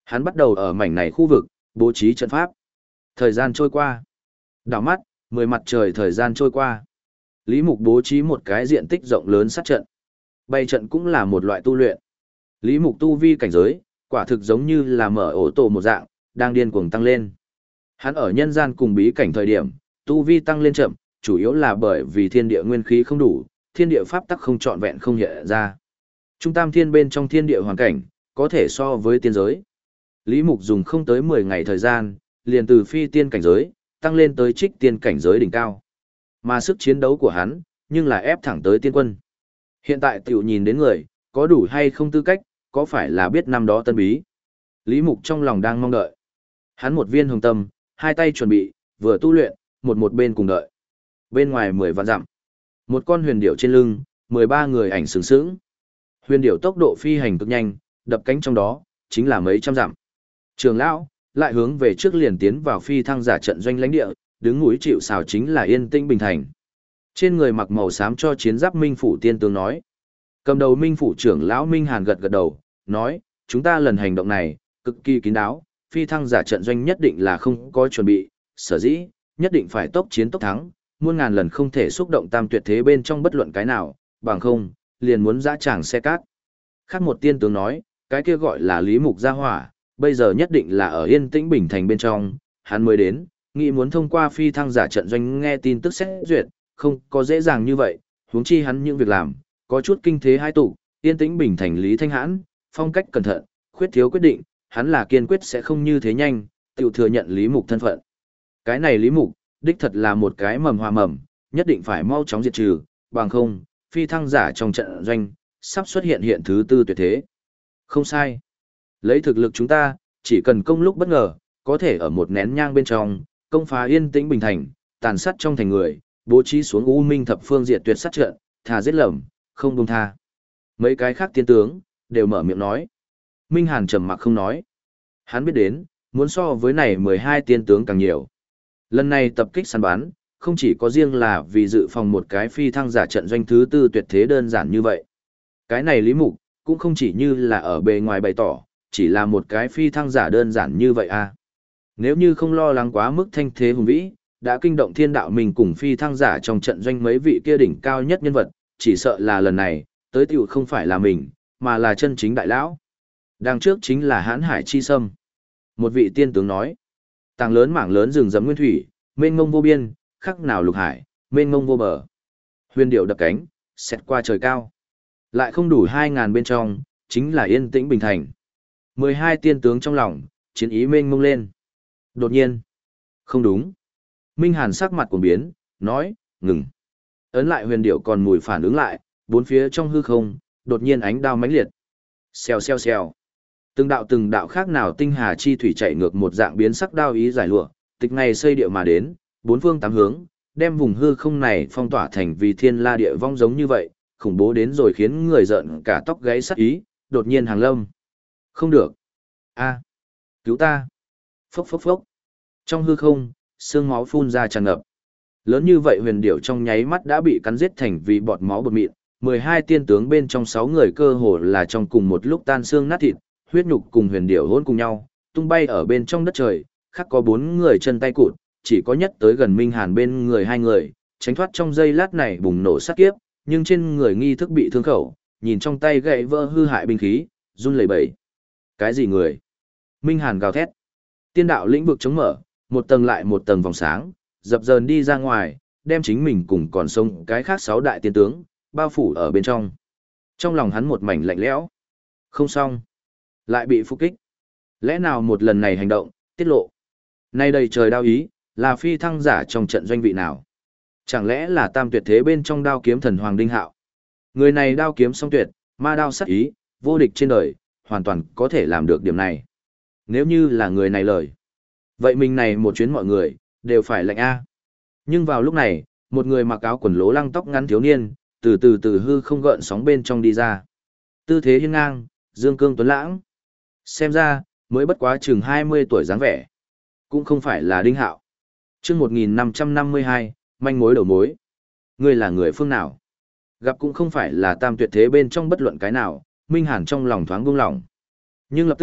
Speaker 1: Hắn bắt đầu ở mảnh này khu vực, bố trí trận pháp. Thời gian trôi qua. Đảo mắt, mười mặt trời thời gian trôi qua. Lý Mục bố trí một cái diện tích rộng lớn sát trận. Bày trận cũng là một loại tu luyện. Lý Mục tu vi cảnh giới, quả thực giống như là mở ổ tổ một dạng, đang điên cuồng tăng lên. Hắn ở nhân gian cùng bí cảnh thời điểm, tu vi tăng lên chậm, chủ yếu là bởi vì thiên địa nguyên khí không đủ, thiên địa pháp tắc không trọn vẹn không hiện ra. Trung tam thiên bên trong thiên địa hoàn cảnh, có thể so với tiên giới. Lý Mục dùng không tới mười ngày thời gian, liền từ phi tiên cảnh giới, tăng lên tới trích tiên cảnh giới đỉnh cao. Mà sức chiến đấu của hắn, nhưng là ép thẳng tới tiên quân. Hiện tại tiểu nhìn đến người, có đủ hay không tư cách, có phải là biết năm đó tân bí. Lý Mục trong lòng đang mong đợi. Hắn một viên hồng tâm, hai tay chuẩn bị, vừa tu luyện, một một bên cùng đợi. Bên ngoài mười vạn dặm, một con huyền điểu trên lưng, mười ba người ảnh sướng sướng. Huyền điểu tốc độ phi hành cực nhanh, đập cánh trong đó, chính là mấy trăm dặm. Trường lão lại hướng về trước liền tiến vào phi thăng giả trận doanh lãnh địa, đứng núi chịu sào chính là yên tĩnh bình thành. Trên người mặc màu xám cho chiến giáp Minh phủ tiên tướng nói. Cầm đầu Minh phủ trưởng lão Minh Hàn gật gật đầu, nói, chúng ta lần hành động này, cực kỳ kín đáo, phi thăng giả trận doanh nhất định là không có chuẩn bị, sở dĩ, nhất định phải tốc chiến tốc thắng, muôn ngàn lần không thể xúc động tam tuyệt thế bên trong bất luận cái nào, bằng không, liền muốn dã tràng xe cát. Khác một tiên tướng nói, cái kia gọi là Lý Mục gia hỏa, bây giờ nhất định là ở yên tĩnh bình thành bên trong, hắn mới đến, nghĩ muốn thông qua phi thăng giả trận doanh nghe tin tức xét duyệt, không có dễ dàng như vậy, huống chi hắn những việc làm, có chút kinh thế hai tụ, yên tĩnh bình thành Lý Thanh Hãn, phong cách cẩn thận, khuyết thiếu quyết định, hắn là kiên quyết sẽ không như thế nhanh, tự thừa nhận Lý Mục thân phận. Cái này Lý Mục, đích thật là một cái mầm hoa mầm, nhất định phải mau chóng diệt trừ, bằng không, phi thăng giả trong trận doanh, sắp xuất hiện hiện thứ tư tuyệt thế. Không sai. Lấy thực lực chúng ta, chỉ cần công lúc bất ngờ, có thể ở một nén nhang bên trong, công phá yên tĩnh bình thành, tàn sát trong thành người, bố trí xuống U Minh thập phương diệt tuyệt sát trận, thà giết lầm, không buông tha. Mấy cái khác tiên tướng, đều mở miệng nói. Minh Hàn trầm mặc không nói. Hắn biết đến, muốn so với này mười hai tiên tướng càng nhiều. Lần này tập kích săn bắn, không chỉ có riêng là vì dự phòng một cái phi thăng giả trận doanh thứ tư tuyệt thế đơn giản như vậy. Cái này Lý Mục, cũng không chỉ như là ở bề ngoài bày tỏ, chỉ là một cái phi thăng giả đơn giản như vậy à. Nếu như không lo lắng quá mức thanh thế hùng vĩ, đã kinh động thiên đạo mình cùng phi thăng giả trong trận doanh mấy vị kia đỉnh cao nhất nhân vật, chỉ sợ là lần này, tới tiểu không phải là mình, mà là chân chính đại lão. Đằng trước chính là Hán Hải Chi Sâm. Một vị tiên tướng nói, tàng lớn mảng lớn rừng rậm nguyên thủy, mênh mông vô biên, khắc nào lục hải, mênh mông vô bờ. Huyền điệu đập cánh, xẹt qua trời cao. Lại không đủ hai ngàn bên trong, chính là yên tĩnh bình thành. Mười hai tiên tướng trong lòng, chiến ý mênh mông lên. Đột nhiên, không đúng. Minh Hàn sắc mặt cuồng biến, nói, ngừng. Ấn lại huyền điệu còn mùi phản ứng lại, bốn phía trong hư không, đột nhiên ánh đao mãnh liệt. Xèo xèo xèo. Từng đạo từng đạo khác nào tinh hà chi thủy chạy ngược một dạng biến sắc đao ý giải lụa, tịch ngày xây địa mà đến, bốn phương tám hướng, đem vùng hư không này phong tỏa thành vì thiên la địa vong giống như vậy, khủng bố đến rồi khiến người giận cả tóc gáy sắc ý, đột nhiên hàng lâm. Không được. A, cứu ta. Phốc phốc phốc. Trong hư không, xương máu phun ra tràn ngập. Lớn như vậy huyền điểu trong nháy mắt đã bị cắn giết thành vì bọt máu bột mịn, mười hai tiên tướng bên trong sáu người cơ hồ là trong cùng một lúc tan xương nát thịt, huyết nhục cùng huyền điểu hỗn cùng nhau, tung bay ở bên trong đất trời, khác có bốn người chân tay cụt, chỉ có nhất tới gần Minh Hàn bên người hai người, tránh thoát trong giây lát này bùng nổ sát kiếp, nhưng trên người nghi thức bị thương khẩu, nhìn trong tay gậy vỡ hư hại binh khí, run lẩy bẩy. Cái gì người? Minh Hàn gào thét. Tiên đạo lĩnh vực chống mở, một tầng lại một tầng vòng sáng, dập dờn đi ra ngoài, đem chính mình cùng còn sống cái khác sáu đại tiên tướng, bao phủ ở bên trong. Trong lòng hắn một mảnh lạnh lẽo. Không xong. Lại bị phục kích. Lẽ nào một lần này hành động, tiết lộ. Nay đầy trời đao ý, là phi thăng giả trong trận doanh vị nào? Chẳng lẽ là tam tuyệt thế bên trong đao kiếm thần Hoàng Đinh Hạo? Người này đao kiếm song tuyệt, ma đao sát ý, vô địch trên đời, hoàn toàn có thể làm được điểm này. Nếu như là người này lời. Vậy mình này một chuyến mọi người, đều phải lệnh A. Nhưng vào lúc này, một người mặc áo quần lố lăng tóc ngắn thiếu niên, từ từ từ hư không gợn sóng bên trong đi ra. Tư thế hiên ngang, dương cương tuấn lãng. Xem ra, mới bất quá chừng hai mươi tuổi dáng vẻ. Cũng không phải là Đinh Hạo. Chương một nghìn năm trăm năm mươi hai, manh mối đầu mối. Ngươi là người phương nào? Gặp cũng không phải là tam tuyệt thế bên trong bất luận cái nào, Minh Hàn trong lòng thoáng buông lỏng. Nhưng lập tức,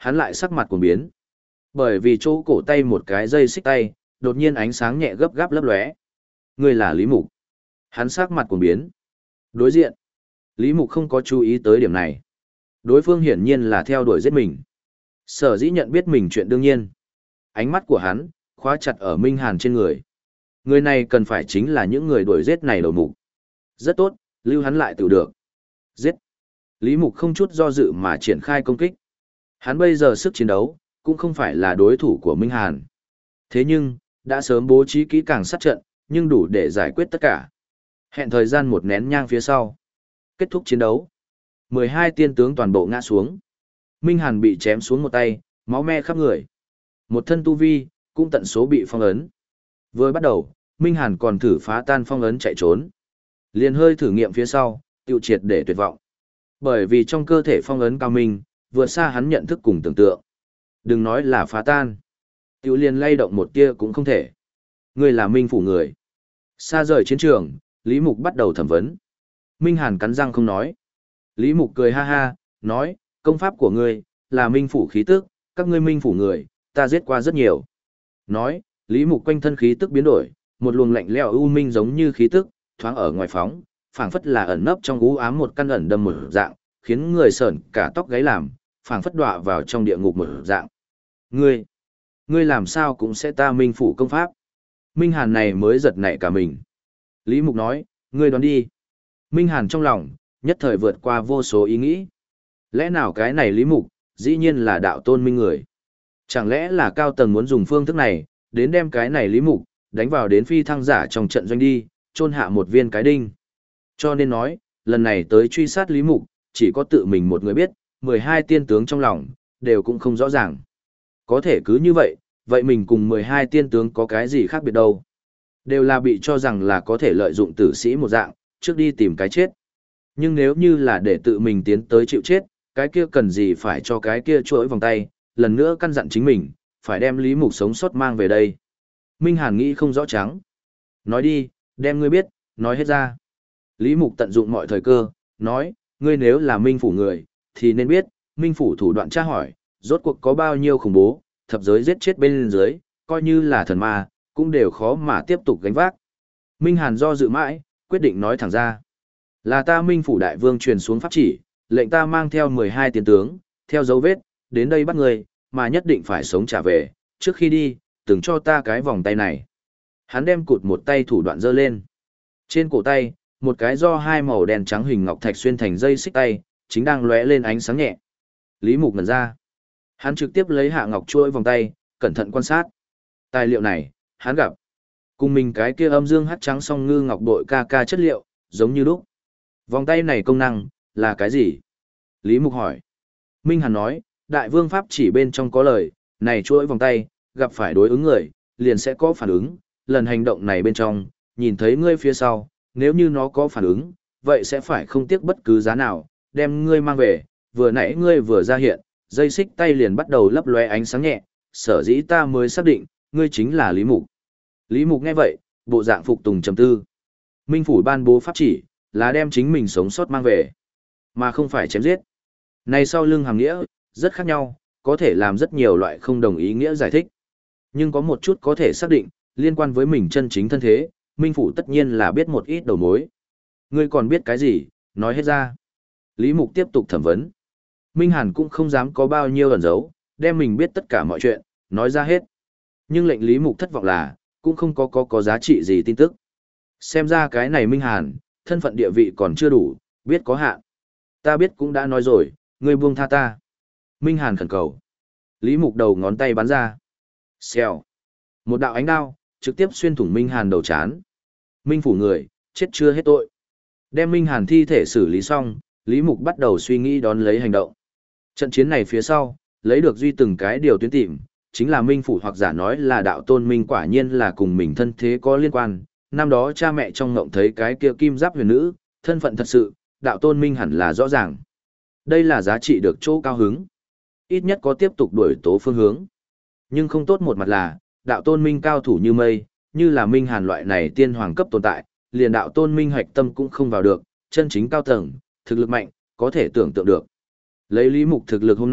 Speaker 1: hắn lại sắc mặt cuồng biến. Bởi vì chỗ cổ tay một cái dây xích tay, đột nhiên ánh sáng nhẹ gấp gáp lấp lóe. Người là Lý Mục. Hắn sắc mặt cuồng biến. Đối diện, Lý Mục không có chú ý tới điểm này. Đối phương hiển nhiên là theo đuổi giết mình. Sở dĩ nhận biết mình chuyện đương nhiên. Ánh mắt của hắn, khóa chặt ở Minh Hàn trên người. Người này cần phải chính là những người đuổi giết này đầu mục. Rất tốt, lưu hắn lại tự được. Giết. Lý Mục không chút do dự mà triển khai công kích. Hắn bây giờ sức chiến đấu, cũng không phải là đối thủ của Minh Hàn. Thế nhưng, đã sớm bố trí kỹ càng sát trận, nhưng đủ để giải quyết tất cả. Hẹn thời gian một nén nhang phía sau. Kết thúc chiến đấu. mười hai tiên tướng toàn bộ ngã xuống. Minh Hàn bị chém xuống một tay, máu me khắp người. Một thân tu vi, cũng tận số bị phong ấn. Vừa bắt đầu, Minh Hàn còn thử phá tan phong ấn chạy trốn. Liền hơi thử nghiệm phía sau, tiêu triệt để tuyệt vọng. Bởi vì trong cơ thể phong ấn cao minh, vượt xa hắn nhận thức cùng tưởng tượng. Đừng nói là phá tan. Tiêu liền lay động một tia cũng không thể. Ngươi là Minh phủ người. Xa rời chiến trường, Lý Mục bắt đầu thẩm vấn. Minh Hàn cắn răng không nói. Lý Mục cười ha ha, nói, công pháp của ngươi, là Minh phủ khí tức, các ngươi Minh phủ người, ta giết qua rất nhiều. Nói, Lý Mục quanh thân khí tức biến đổi, một luồng lạnh lẽo u minh giống như khí tức, thoáng ở ngoài phóng, phảng phất là ẩn nấp trong u ám một căn ẩn đâm một dạng, khiến người sởn cả tóc gáy làm, phảng phất đọa vào trong địa ngục một dạng. Ngươi, ngươi làm sao cũng sẽ ta Minh phủ công pháp? Minh Hàn này mới giật nảy cả mình. Lý Mục nói, ngươi đoán đi. Minh Hàn trong lòng, nhất thời vượt qua vô số ý nghĩ. Lẽ nào cái này Lý Mục, dĩ nhiên là đạo tôn minh người. Chẳng lẽ là cao tầng muốn dùng phương thức này, đến đem cái này Lý Mục, đánh vào đến phi thăng giả trong trận doanh đi, chôn hạ một viên cái đinh. Cho nên nói, lần này tới truy sát Lý Mục, chỉ có tự mình một người biết, mười hai tiên tướng trong lòng, đều cũng không rõ ràng. Có thể cứ như vậy, vậy mình cùng mười hai tiên tướng có cái gì khác biệt đâu. Đều là bị cho rằng là có thể lợi dụng tử sĩ một dạng, trước đi tìm cái chết. Nhưng nếu như là để tự mình tiến tới chịu chết, cái kia cần gì phải cho cái kia chuỗi vòng tay, lần nữa căn dặn chính mình, phải đem Lý Mục sống sót mang về đây. Minh Hàn nghĩ không rõ trắng. Nói đi, đem ngươi biết, nói hết ra. Lý Mục tận dụng mọi thời cơ, nói, ngươi nếu là Minh phủ người, thì nên biết, Minh phủ thủ đoạn tra hỏi, rốt cuộc có bao nhiêu khủng bố, thập giới giết chết bên dưới, coi như là thần ma, cũng đều khó mà tiếp tục gánh vác. Minh Hàn do dự mãi, quyết định nói thẳng ra. Là ta Minh phủ đại vương truyền xuống pháp chỉ, lệnh ta mang theo mười hai tiên tướng, theo dấu vết, đến đây bắt người, mà nhất định phải sống trả về, trước khi đi, từng cho ta cái vòng tay này. Hắn đem cụt một tay thủ đoạn giơ lên. Trên cổ tay, một cái do hai màu đen trắng hình ngọc thạch xuyên thành dây xích tay, chính đang lóe lên ánh sáng nhẹ. Lý Mục ngẩn ra. Hắn trực tiếp lấy hạ ngọc chuỗi vòng tay, cẩn thận quan sát. Tài liệu này, hắn gặp. Cùng mình cái kia âm dương hắc trắng song ngư ngọc bội ca ca chất liệu, giống như lúc. Vòng tay này công năng, là cái gì? Lý Mục hỏi. Minh Hàn nói, đại vương pháp chỉ bên trong có lời, này chuỗi vòng tay, gặp phải đối ứng người, liền sẽ có phản ứng, lần hành động này bên trong, nhìn thấy ngươi phía sau, nếu như nó có phản ứng, vậy sẽ phải không tiếc bất cứ giá nào, đem ngươi mang về, vừa nãy ngươi vừa ra hiện, dây xích tay liền bắt đầu lấp lóe ánh sáng nhẹ, sở dĩ ta mới xác định, ngươi chính là Lý Mục. Lý Mục nghe vậy, bộ dạng phục tùng trầm tư. Minh phủ ban bố pháp chỉ, là đem chính mình sống sót mang về, mà không phải chém giết. Này sau lưng hàm nghĩa, rất khác nhau, có thể làm rất nhiều loại không đồng ý nghĩa giải thích. Nhưng có một chút có thể xác định, liên quan với mình chân chính thân thế, Minh phủ tất nhiên là biết một ít đầu mối. Ngươi còn biết cái gì, nói hết ra. Lý Mục tiếp tục thẩm vấn. Minh Hàn cũng không dám có bao nhiêu ẩn giấu, đem mình biết tất cả mọi chuyện, nói ra hết. Nhưng lệnh Lý Mục thất vọng là, cũng không có có có giá trị gì tin tức. Xem ra cái này Minh Hàn, thân phận địa vị còn chưa đủ, biết có hạn. Ta biết cũng đã nói rồi, ngươi buông tha ta. Minh Hàn khẩn cầu. Lý Mục đầu ngón tay bắn ra. Xèo. Một đạo ánh đao, trực tiếp xuyên thủng Minh Hàn đầu chán. Minh phủ người, chết chưa hết tội. Đem Minh Hàn thi thể xử lý xong, Lý Mục bắt đầu suy nghĩ đón lấy hành động. Trận chiến này phía sau, lấy được duy từng cái điều tuyến tìm, chính là Minh phủ hoặc giả nói là đạo tôn Minh quả nhiên là cùng mình thân thế có liên quan. Năm đó cha mẹ trong ngộng thấy cái kia kim giáp huyền nữ, thân phận thật sự, đạo tôn Minh hẳn là rõ ràng. Đây là giá trị được chỗ cao hứng. Ít nhất có tiếp tục đuổi tố phương hướng. Nhưng không tốt một mặt là, đạo tôn Minh cao thủ như mây, như là Minh Hàn loại này tiên hoàng cấp tồn tại, liền đạo tôn Minh hoạch tâm cũng không vào được, chân chính cao tầng, thực lực mạnh, có thể tưởng tượng được. Lấy Lý Mục thực lực hôm nay,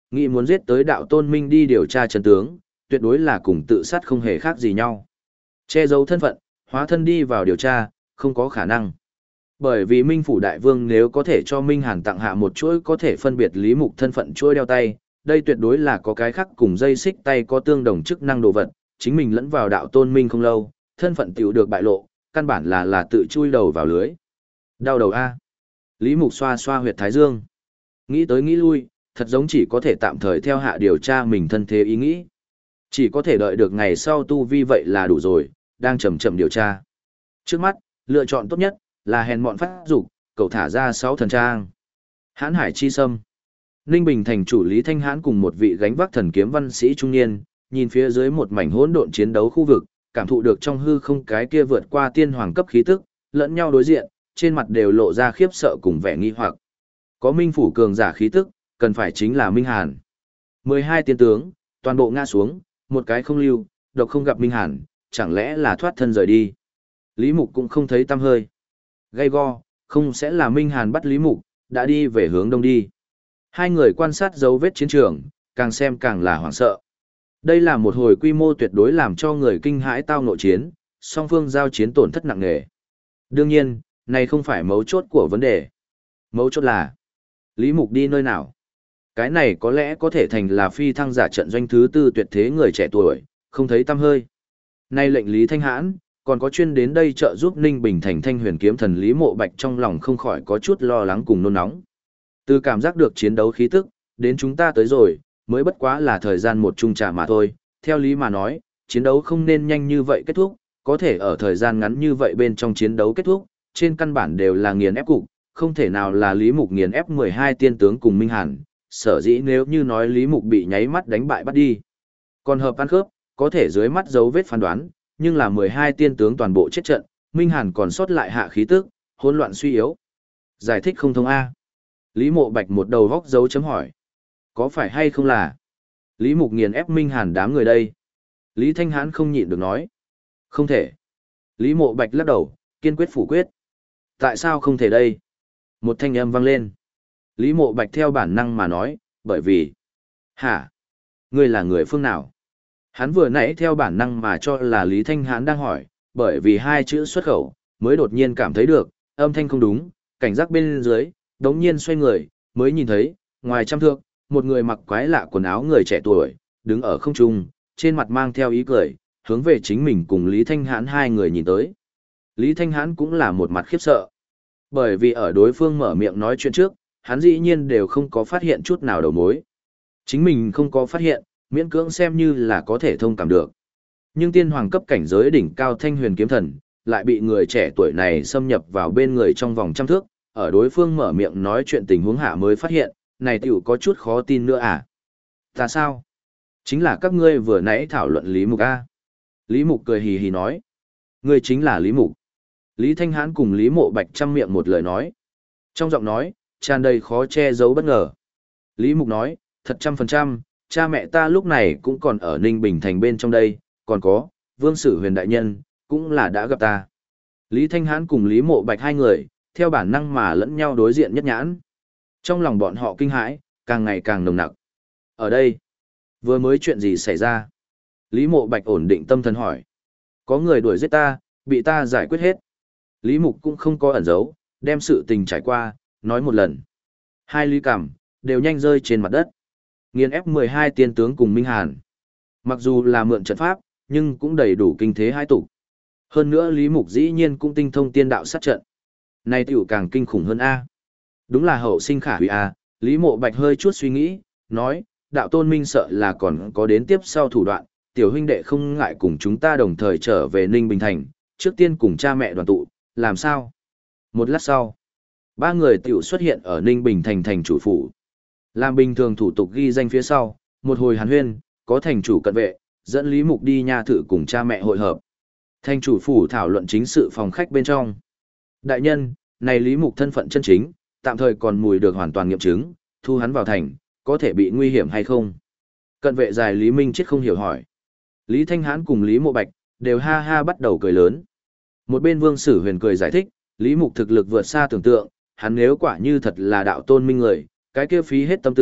Speaker 1: nghĩ muốn giết tới đạo tôn minh đi điều tra chân tướng, tuyệt đối là cùng tự sát không hề khác gì nhau. Che giấu thân phận, hóa thân đi vào điều tra, không có khả năng. Bởi vì Minh Phủ Đại Vương nếu có thể cho Minh Hàn tặng hạ một chuỗi có thể phân biệt Lý Mục thân phận chuỗi đeo tay, đây tuyệt đối là có cái khác cùng dây xích tay có tương đồng chức năng đồ vật, chính mình lẫn vào đạo tôn minh không lâu, thân phận tiểu được bại lộ, căn bản là là tự chui đầu vào lưới. Đau đầu A. Lý Mục xoa xoa huyệt thái dương. Nghĩ tới nghĩ lui, thật giống chỉ có thể tạm thời theo hạ điều tra mình thân thế ý nghĩ. Chỉ có thể đợi được ngày sau tu vi vậy là đủ rồi, đang chậm chậm điều tra. Trước mắt, lựa chọn tốt nhất là hèn mọn phát dục, cậu thả ra sáu thần trang. Hãn Hải chi sâm. Ninh Bình thành chủ Lý Thanh Hãn cùng một vị gánh vác thần kiếm văn sĩ trung niên, nhìn phía dưới một mảnh hỗn độn chiến đấu khu vực, cảm thụ được trong hư không cái kia vượt qua tiên hoàng cấp khí tức, lẫn nhau đối diện, trên mặt đều lộ ra khiếp sợ cùng vẻ nghi hoặc. Có Minh Phủ cường giả khí tức, cần phải chính là Minh Hàn. mười hai tiên tướng, toàn bộ ngã xuống, một cái không lưu, độc không gặp Minh Hàn, chẳng lẽ là thoát thân rời đi. Lý Mục cũng không thấy tăm hơi. Gay go, không sẽ là Minh Hàn bắt Lý Mục, đã đi về hướng đông đi. Hai người quan sát dấu vết chiến trường, càng xem càng là hoảng sợ. Đây là một hồi quy mô tuyệt đối làm cho người kinh hãi tao nội chiến, song phương giao chiến tổn thất nặng nề. Đương nhiên, này không phải mấu chốt của vấn đề. Mấu chốt là, Lý Mục đi nơi nào? Cái này có lẽ có thể thành là phi thăng giả trận doanh thứ tư tuyệt thế người trẻ tuổi, không thấy tăm hơi. Nay lệnh Lý Thanh Hãn, còn có chuyên đến đây trợ giúp Ninh Bình thành Thanh Huyền kiếm thần Lý Mộ Bạch trong lòng không khỏi có chút lo lắng cùng nôn nóng. Từ cảm giác được chiến đấu khí tức, đến chúng ta tới rồi, mới bất quá là thời gian một chung trả mà thôi. Theo lý mà nói, chiến đấu không nên nhanh như vậy kết thúc, có thể ở thời gian ngắn như vậy bên trong chiến đấu kết thúc, trên căn bản đều là nghiền ép cục, không thể nào là Lý Mục nghiền ép mười hai tiên tướng cùng Minh Hàn, sở dĩ nếu như nói Lý Mục bị nháy mắt đánh bại bắt đi. Còn hợp ăn khớp, có thể dưới mắt dấu vết phán đoán, nhưng là mười hai tiên tướng toàn bộ chết trận, Minh Hàn còn sót lại hạ khí tức, hỗn loạn suy yếu. Giải thích không thông A. Lý Mộ Bạch một đầu vóc dấu chấm hỏi. Có phải hay không là Lý Mục nghiền ép Minh Hàn đám người đây? Lý Thanh Hãn không nhịn được nói. Không thể. Lý Mộ Bạch lắc đầu, kiên quyết phủ quyết. Tại sao không thể đây? Một thanh âm vang lên. Lý Mộ Bạch theo bản năng mà nói, bởi vì... Hả? Ngươi là người phương nào? Hắn vừa nãy theo bản năng mà cho là Lý Thanh Hãn đang hỏi, bởi vì hai chữ xuất khẩu, mới đột nhiên cảm thấy được, âm thanh không đúng, cảnh giác bên dưới, đống nhiên xoay người, mới nhìn thấy, ngoài trăm thước, một người mặc quái lạ quần áo người trẻ tuổi, đứng ở không trung, trên mặt mang theo ý cười, hướng về chính mình cùng Lý Thanh Hãn hai người nhìn tới. Lý Thanh Hãn cũng là một mặt khiếp sợ. Bởi vì ở đối phương mở miệng nói chuyện trước, hắn dĩ nhiên đều không có phát hiện chút nào đầu mối. Chính mình không có phát hiện, miễn cưỡng xem như là có thể thông cảm được. Nhưng tiên hoàng cấp cảnh giới đỉnh cao Thanh Huyền kiếm thần, lại bị người trẻ tuổi này xâm nhập vào bên người trong vòng trăm thước, ở đối phương mở miệng nói chuyện tình huống hạ mới phát hiện, này tiểu có chút khó tin nữa à? Ta sao? Chính là các ngươi vừa nãy thảo luận Lý Mục A. Lý Mục cười hì hì nói. Ngươi chính là Lý Mục. Lý Thanh Hãn cùng Lý Mộ Bạch chăm miệng một lời nói. Trong giọng nói, tràn đầy khó che giấu bất ngờ. Lý Mục nói, thật trăm phần trăm, cha mẹ ta lúc này cũng còn ở Ninh Bình thành bên trong đây, còn có, Vương Sử Huyền đại nhân, cũng là đã gặp ta. Lý Thanh Hãn cùng Lý Mộ Bạch hai người, theo bản năng mà lẫn nhau đối diện nhất nhãn. Trong lòng bọn họ kinh hãi, càng ngày càng nồng nặc. Ở đây, vừa mới chuyện gì xảy ra? Lý Mộ Bạch ổn định tâm thần hỏi. Có người đuổi giết ta, bị ta giải quyết hết. Lý Mục cũng không có ẩn giấu, đem sự tình trải qua, nói một lần. Hai Lý Cảm, đều nhanh rơi trên mặt đất. Nghiền ép mười hai tiên tướng cùng Minh Hàn. Mặc dù là mượn trận pháp, nhưng cũng đầy đủ kinh thế hai tục. Hơn nữa Lý Mục dĩ nhiên cũng tinh thông tiên đạo sát trận. Này tiểu càng kinh khủng hơn A. Đúng là hậu sinh khả hủy A, Lý Mộ Bạch hơi chút suy nghĩ, nói, đạo tôn minh sợ là còn có đến tiếp sau thủ đoạn, tiểu huynh đệ không ngại cùng chúng ta đồng thời trở về Ninh Bình Thành, trước tiên cùng cha mẹ đoàn tụ, làm sao? Một lát sau, ba người tiểu xuất hiện ở Ninh Bình Thành thành chủ phủ. Làm bình thường thủ tục ghi danh phía sau, một hồi hàn huyên, có thành chủ cận vệ, dẫn Lý Mục đi nha thự cùng cha mẹ hội hợp. Thành chủ phủ thảo luận chính sự phòng khách bên trong. Đại nhân, này Lý Mục thân phận chân chính, tạm thời còn mùi được hoàn toàn nghiệm chứng, thu hắn vào thành, có thể bị nguy hiểm hay không? Cận vệ dài Lý Minh chết không hiểu hỏi. Lý Thanh Hãn cùng Lý Mộ Bạch, đều ha ha bắt đầu cười lớn. Một bên Vương Sử Huyền cười giải thích, Lý Mục thực lực vượt xa tưởng tượng, hắn nếu quả như thật là đạo tôn minh người, cái kia phí hết tâm tư,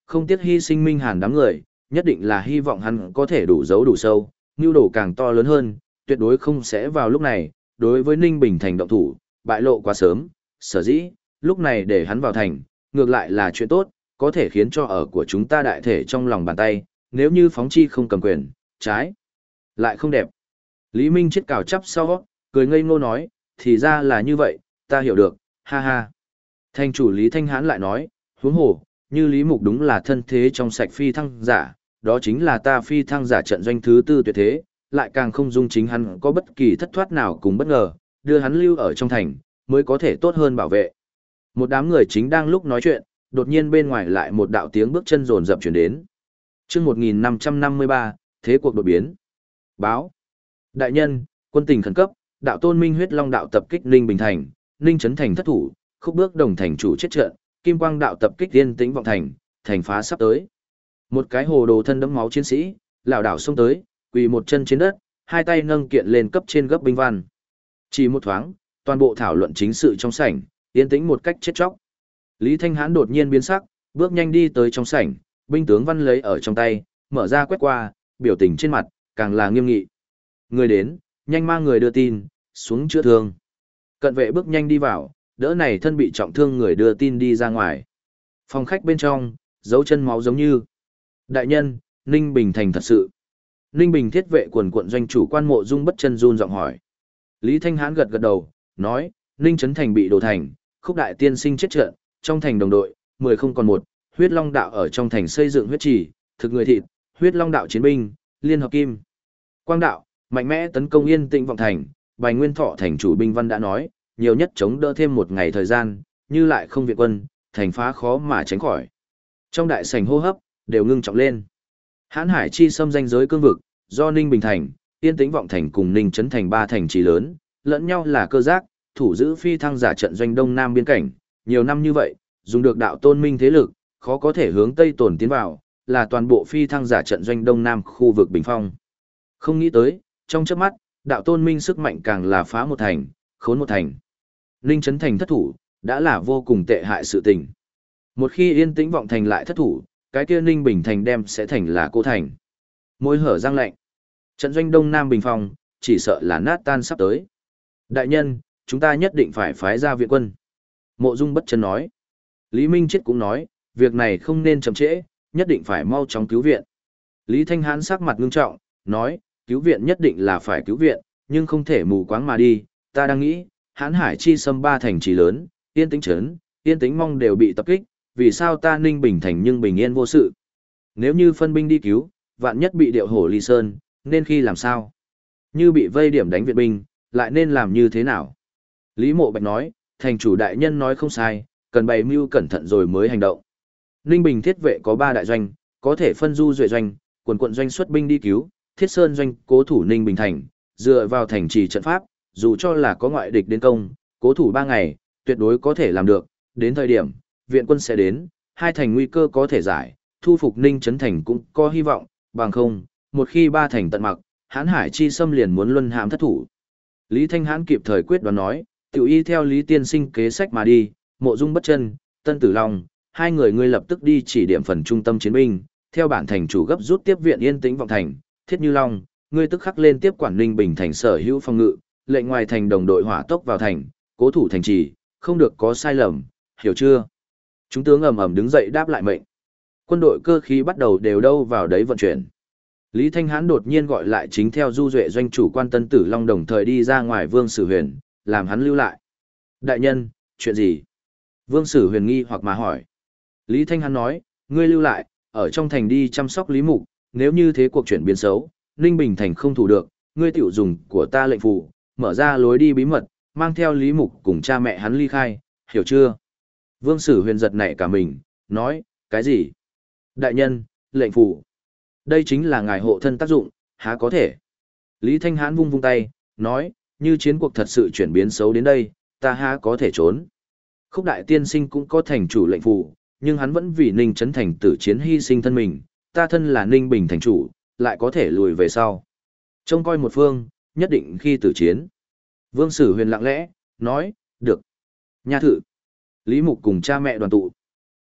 Speaker 1: không tiếc hy sinh Minh Hàn đám người, nhất định là hy vọng hắn có thể đủ giấu đủ sâu, nhu đồ càng to lớn hơn, tuyệt đối không sẽ vào lúc này, đối với Ninh Bình thành động thủ, bại lộ quá sớm, sở dĩ, lúc này để hắn vào thành, ngược lại là chuyện tốt, có thể khiến cho ở của chúng ta đại thể trong lòng bàn tay, nếu như phóng chi không cầm quyền, trái, lại không đẹp. Lý Minh chết cào chắp sau, cười ngây ngô nói, thì ra là như vậy, ta hiểu được, ha ha. Thành chủ Lý Thanh Hãn lại nói, huống hồ, như Lý Mục đúng là thân thế trong sạch phi thăng giả, đó chính là ta phi thăng giả trận doanh thứ tư tuyệt thế, lại càng không dung chính hắn có bất kỳ thất thoát nào cùng bất ngờ, đưa hắn lưu ở trong thành, mới có thể tốt hơn bảo vệ. Một đám người chính đang lúc nói chuyện, đột nhiên bên ngoài lại một đạo tiếng bước chân rồn rập chuyển đến. Chương một nghìn năm trăm năm mươi ba, thế cuộc đột biến. Báo. Đại nhân, quân tình khẩn cấp, đạo Tôn Minh huyết long đạo tập kích Ninh Bình thành, Ninh Trấn thành thất thủ, Khúc Bước Đồng thành chủ chết trận, Kim Quang đạo tập kích Yên Tĩnh vọng thành, thành phá sắp tới. Một cái hồ đồ thân đẫm máu chiến sĩ, lảo đảo xông tới, quỳ một chân trên đất, hai tay nâng kiện lên cấp trên gấp binh văn. Chỉ một thoáng, toàn bộ thảo luận chính sự trong sảnh, yên tĩnh một cách chết chóc. Lý Thanh Hãn đột nhiên biến sắc, bước nhanh đi tới trong sảnh, binh tướng văn lấy ở trong tay, mở ra quét qua, biểu tình trên mặt, càng là nghiêm nghị. Người đến, nhanh mang người đưa tin, xuống chữa thương. Cận vệ bước nhanh đi vào, đỡ này thân bị trọng thương người đưa tin đi ra ngoài. Phòng khách bên trong, dấu chân máu giống như. Đại nhân, Ninh Bình thành thật sự. Ninh Bình thiết vệ quần quận doanh chủ quan Mộ Dung bất chân run giọng hỏi. Lý Thanh Hãn gật gật đầu, nói, Ninh Trấn thành bị đổ thành, Khúc đại tiên sinh chết trận, trong thành đồng đội, mười không còn một, huyết long đạo ở trong thành xây dựng huyết trì, thực người thịt, huyết long đạo chiến binh, liên hợp kim. Quang đạo, mạnh mẽ tấn công Yên Tĩnh vọng thành, Bành Nguyên Thọ thành chủ binh văn đã nói, nhiều nhất chống đỡ thêm một ngày thời gian, như lại không viện quân, thành phá khó mà tránh khỏi. Trong đại sảnh hô hấp, đều ngưng trọng lên. Hãn Hải chi xâm danh giới cương vực, do Ninh Bình thành, Yên Tĩnh vọng thành cùng Ninh Trấn thành ba thành trì lớn, lẫn nhau là cơ giác, thủ giữ phi thăng giả trận doanh đông nam biên cảnh, nhiều năm như vậy, dùng được đạo Tôn Minh thế lực, khó có thể hướng tây tổn tiến vào, là toàn bộ phi thăng giả trận doanh đông nam khu vực bình phong. Không nghĩ tới, trong chớp mắt, đạo Tôn Minh sức mạnh càng là phá một thành, khốn một thành. Ninh Trấn thành thất thủ, đã là vô cùng tệ hại sự tình. Một khi Yên Tĩnh vọng thành lại thất thủ, cái kia Ninh Bình thành đem sẽ thành là cô thành. Môi hở răng lạnh. Trận doanh đông nam bình phong, chỉ sợ là nát tan sắp tới. Đại nhân, chúng ta nhất định phải phái ra viện quân. Mộ Dung bất chân nói. Lý Minh Chết cũng nói, việc này không nên chậm trễ, nhất định phải mau chóng cứu viện. Lý Thanh Hãn sắc mặt ngưng trọng, nói, cứu viện nhất định là phải cứu viện, nhưng không thể mù quáng mà đi. Ta đang nghĩ, Hãn Hải chi xâm ba thành trì lớn, Yên Tĩnh trấn, Yên Tĩnh mong đều bị tập kích, vì sao ta Ninh Bình thành nhưng bình yên vô sự. Nếu như phân binh đi cứu, vạn nhất bị điệu hổ ly sơn, nên khi làm sao? Như bị vây điểm đánh viện binh, lại nên làm như thế nào? Lý Mộ Bạch nói, thành chủ đại nhân nói không sai, cần bày mưu cẩn thận rồi mới hành động. Ninh Bình thiết vệ có ba đại doanh, có thể phân du duệ doanh, quần quận doanh xuất binh đi cứu, Thiết Sơn doanh cố thủ Ninh Bình thành, dựa vào thành trì trận pháp, dù cho là có ngoại địch đến công, cố thủ ba ngày, tuyệt đối có thể làm được, đến thời điểm, viện quân sẽ đến, hai thành nguy cơ có thể giải, thu phục Ninh Trấn thành cũng có hy vọng, bằng không, một khi ba thành tận mặc, Hãn Hải chi xâm liền muốn luân hãm thất thủ. Lý Thanh Hãn kịp thời quyết đoán nói, tiểu y theo Lý tiên sinh kế sách mà đi, Mộ Dung bất chân, Tân Tử Long, hai người ngươi lập tức đi chỉ điểm phần trung tâm chiến binh, theo bản thành chủ gấp rút tiếp viện Yên Tĩnh vọng thành, Thiết Như Long, ngươi tức khắc lên tiếp quản Ninh Bình thành sở hữu phòng ngự, lệnh ngoài thành đồng đội hỏa tốc vào thành, cố thủ thành trì, không được có sai lầm, hiểu chưa? Chúng tướng ầm ầm đứng dậy đáp lại mệnh. Quân đội cơ khí bắt đầu đều đâu vào đấy vận chuyển. Lý Thanh Hãn đột nhiên gọi lại chính theo Du Duệ doanh chủ quan Tân Tử Long đồng thời đi ra ngoài Vương Sử Huyền, làm hắn lưu lại. Đại nhân, chuyện gì? Vương Sử Huyền nghi hoặc mà hỏi. Lý Thanh Hãn nói, ngươi lưu lại, ở trong thành đi chăm sóc Lý Mục, nếu như thế cuộc chuyển biến xấu, Ninh Bình thành không thủ được, ngươi tiểu dùng của ta lệnh phù, mở ra lối đi bí mật, mang theo Lý Mục cùng cha mẹ hắn ly khai, hiểu chưa? Vương Sử Huyền giật nảy cả mình, nói, cái gì? Đại nhân, lệnh phù. Đây chính là ngài hộ thân tác dụng, há có thể. Lý Thanh Hãn vung vung tay, nói, như chiến cuộc thật sự chuyển biến xấu đến đây, ta há có thể trốn. Khúc đại tiên sinh cũng có thành chủ lệnh phù, nhưng hắn vẫn vì Ninh Trấn thành tử chiến hy sinh thân mình, ta thân là Ninh Bình thành chủ, lại có thể lùi về sau. Trông coi một phương, nhất định khi tử chiến. Vương Sử Huyền lặng lẽ, nói, được. Nha thự. Lý Mục cùng cha mẹ đoàn tụ.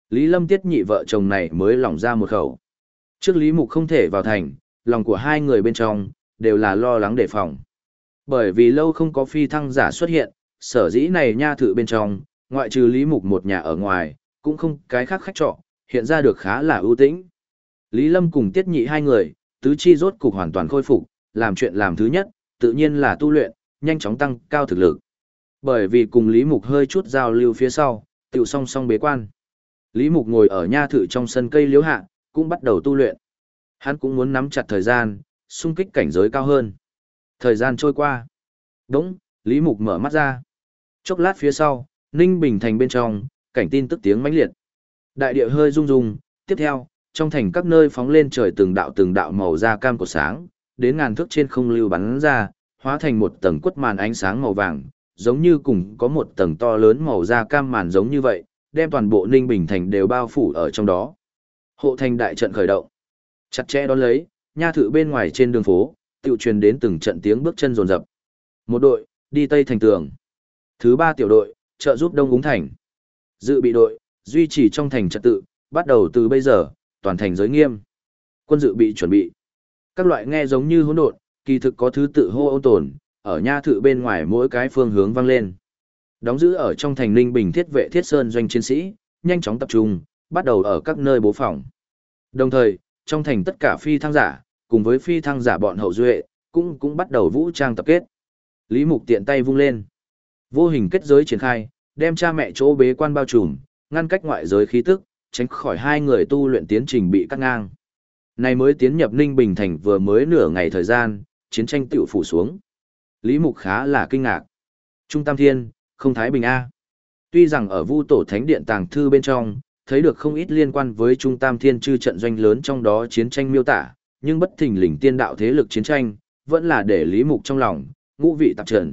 Speaker 1: Lý Lâm Tiết Nhị vợ chồng này mới lỏng ra một khẩu. Trước Lý Mục không thể vào thành, lòng của hai người bên trong đều là lo lắng đề phòng. Bởi vì lâu không có phi thăng giả xuất hiện, sở dĩ này nha thự bên trong, ngoại trừ Lý Mục một nhà ở ngoài, cũng không cái khác khách trọ, hiện ra được khá là ưu tĩnh. Lý Lâm cùng Tiết Nhị hai người, tứ chi rốt cục hoàn toàn khôi phục, làm chuyện làm thứ nhất, tự nhiên là tu luyện, nhanh chóng tăng cao thực lực. Bởi vì cùng Lý Mục hơi chút giao lưu phía sau, tiểu song song bế quan. Lý Mục ngồi ở nha thự trong sân cây liễu hạ, cũng bắt đầu tu luyện. Hắn cũng muốn nắm chặt thời gian, xung kích cảnh giới cao hơn. Thời gian trôi qua. Đúng, Lý Mục mở mắt ra. Chốc lát phía sau, Ninh Bình thành bên trong, cảnh tin tức tiếng mãnh liệt. Đại địa hơi rung rung, tiếp theo, trong thành các nơi phóng lên trời từng đạo từng đạo màu da cam của sáng, đến ngàn thước trên không lưu bắn ra, hóa thành một tầng quất màn ánh sáng màu vàng, giống như cùng có một tầng to lớn màu da cam màn giống như vậy, đem toàn bộ Ninh Bình thành đều bao phủ ở trong đó. Hộ thành đại trận khởi động. Chặt chẽ đón lấy, nha thự bên ngoài trên đường phố, tự truyền đến từng trận tiếng bước chân rồn rập. Một đội, đi Tây thành tường. Thứ ba tiểu đội, trợ giúp Đông Úng thành. Dự bị đội, duy trì trong thành trật tự, bắt đầu từ bây giờ, toàn thành giới nghiêm. Quân dự bị chuẩn bị. Các loại nghe giống như hỗn độn, kỳ thực có thứ tự hô ôn tồn, ở nha thự bên ngoài mỗi cái phương hướng vang lên. Đóng giữ ở trong thành Ninh Bình thiết vệ thiết sơn doanh chiến sĩ, nhanh chóng tập trung, bắt đầu ở các nơi bố phòng. Đồng thời, trong thành tất cả phi thăng giả, cùng với phi thăng giả bọn hậu duệ, cũng cũng bắt đầu vũ trang tập kết. Lý Mục tiện tay vung lên. Vô hình kết giới triển khai, đem cha mẹ chỗ bế quan bao trùm, ngăn cách ngoại giới khí tức, tránh khỏi hai người tu luyện tiến trình bị cắt ngang. Này mới tiến nhập Ninh Bình thành vừa mới nửa ngày thời gian, chiến tranh tiểu phủ xuống. Lý Mục khá là kinh ngạc. Trung Tam Thiên, không Thái Bình A. Tuy rằng ở Vu Tổ Thánh Điện tàng thư bên trong, thấy được không ít liên quan với Trung Tam Thiên chư trận doanh lớn trong đó chiến tranh miêu tả, nhưng bất thình lình tiên đạo thế lực chiến tranh, vẫn là để Lý Mục trong lòng, ngũ vị tạp trần.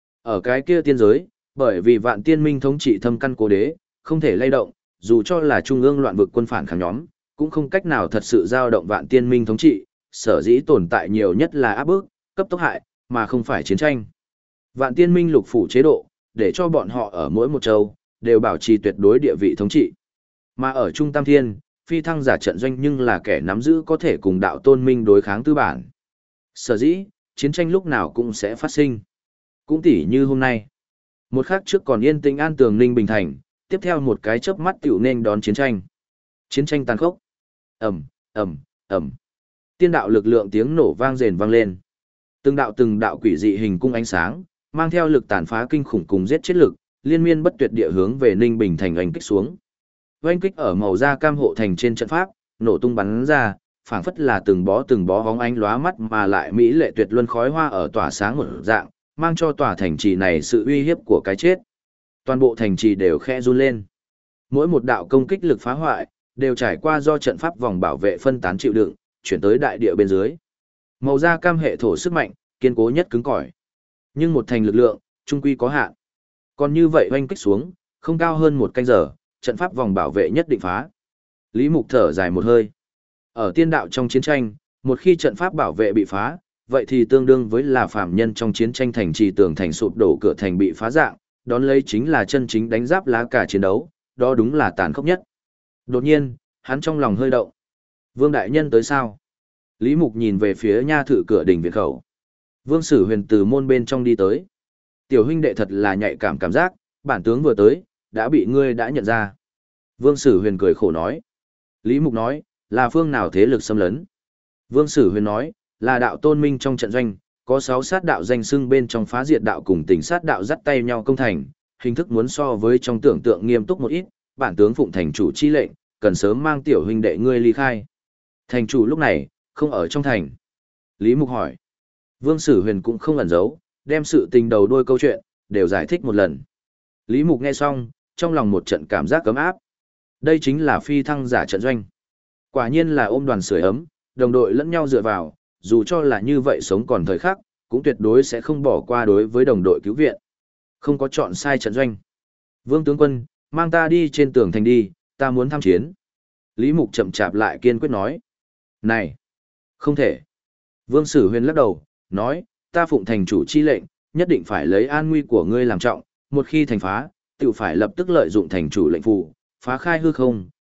Speaker 1: Ở cái kia tiên giới, bởi vì vạn tiên minh thống trị thâm căn cố đế, không thể lay động, dù cho là trung ương loạn vực quân phản kháng nhóm, cũng không cách nào thật sự giao động vạn tiên minh thống trị, sở dĩ tồn tại nhiều nhất là áp bức, cấp tốc hại, mà không phải chiến tranh. Vạn tiên minh lục phủ chế độ, để cho bọn họ ở mỗi một châu, đều bảo trì tuyệt đối địa vị thống trị. Mà ở Trung Tam Thiên, phi thăng giả trận doanh nhưng là kẻ nắm giữ có thể cùng đạo tôn minh đối kháng tư bản. Sở dĩ, chiến tranh lúc nào cũng sẽ phát sinh. Cũng tỉ như hôm nay. Một khắc trước còn yên tĩnh an tường Ninh Bình thành, tiếp theo một cái chớp mắt tiểu nên đón chiến tranh. Chiến tranh tàn khốc. Ầm, ầm, ầm. Tiên đạo lực lượng tiếng nổ vang rền vang lên. Từng đạo từng đạo quỷ dị hình cung ánh sáng, mang theo lực tàn phá kinh khủng cùng giết chết lực, liên miên bất tuyệt địa hướng về Ninh Bình thành oanh kích xuống. Oanh kích ở màu da cam hộ thành trên trận pháp, nổ tung bắn ra, phảng phất là từng bó từng bó hóng ánh lóa mắt mà lại mỹ lệ tuyệt luân khói hoa ở tỏa sáng một dạng, mang cho tòa thành trì này sự uy hiếp của cái chết. Toàn bộ thành trì đều khẽ run lên. Mỗi một đạo công kích lực phá hoại, đều trải qua do trận pháp vòng bảo vệ phân tán chịu đựng, chuyển tới đại địa bên dưới. Màu da cam hệ thổ sức mạnh, kiên cố nhất cứng cỏi. Nhưng một thành lực lượng, trung quy có hạn. Còn như vậy oanh kích xuống, không cao hơn một canh giờ, trận pháp vòng bảo vệ nhất định phá. Lý Mục thở dài một hơi. Ở tiên đạo trong chiến tranh, một khi trận pháp bảo vệ bị phá, vậy thì tương đương với là phạm nhân trong chiến tranh thành trì tường thành sụp đổ cửa thành bị phá dạng, đón lấy chính là chân chính đánh giáp lá cả chiến đấu, đó đúng là tàn khốc nhất. Đột nhiên, hắn trong lòng hơi động. Vương đại nhân tới sao? Lý Mục nhìn về phía nha thự cửa đỉnh viện khẩu. Vương Sử Huyền từ môn bên trong đi tới. Tiểu huynh đệ thật là nhạy cảm cảm giác, bản tướng vừa tới, đã bị ngươi đã nhận ra. Vương Sử Huyền cười khổ nói. Lý Mục nói, là phương nào thế lực xâm lấn? Vương Sử Huyền nói, là đạo tôn minh trong trận doanh, có sáu sát đạo danh xưng bên trong phá diệt đạo cùng tình sát đạo dắt tay nhau công thành, hình thức muốn so với trong tưởng tượng nghiêm túc một ít, bản tướng phụng thành chủ chi lệnh, cần sớm mang tiểu huynh đệ ngươi ly khai. Thành chủ lúc này, không ở trong thành. Lý Mục hỏi. Vương Sử Huyền cũng không ẩn giấu, đem sự tình đầu đuôi câu chuyện, đều giải thích một lần. Lý Mục nghe xong, trong lòng một trận cảm giác cấm áp. Đây chính là phi thăng giả trận doanh. Quả nhiên là ôm đoàn sưởi ấm, đồng đội lẫn nhau dựa vào, dù cho là như vậy sống còn thời khắc, cũng tuyệt đối sẽ không bỏ qua đối với đồng đội cứu viện. Không có chọn sai trận doanh. Vương tướng quân, mang ta đi trên tường thành đi, ta muốn tham chiến. Lý Mục chậm chạp lại kiên quyết nói. Này, không thể. Vương Sử Huyền lắc đầu, nói, ta phụng thành chủ chi lệnh, nhất định phải lấy an nguy của ngươi làm trọng, một khi thành phá, tự phải lập tức lợi dụng thành chủ lệnh phù, phá khai hư không,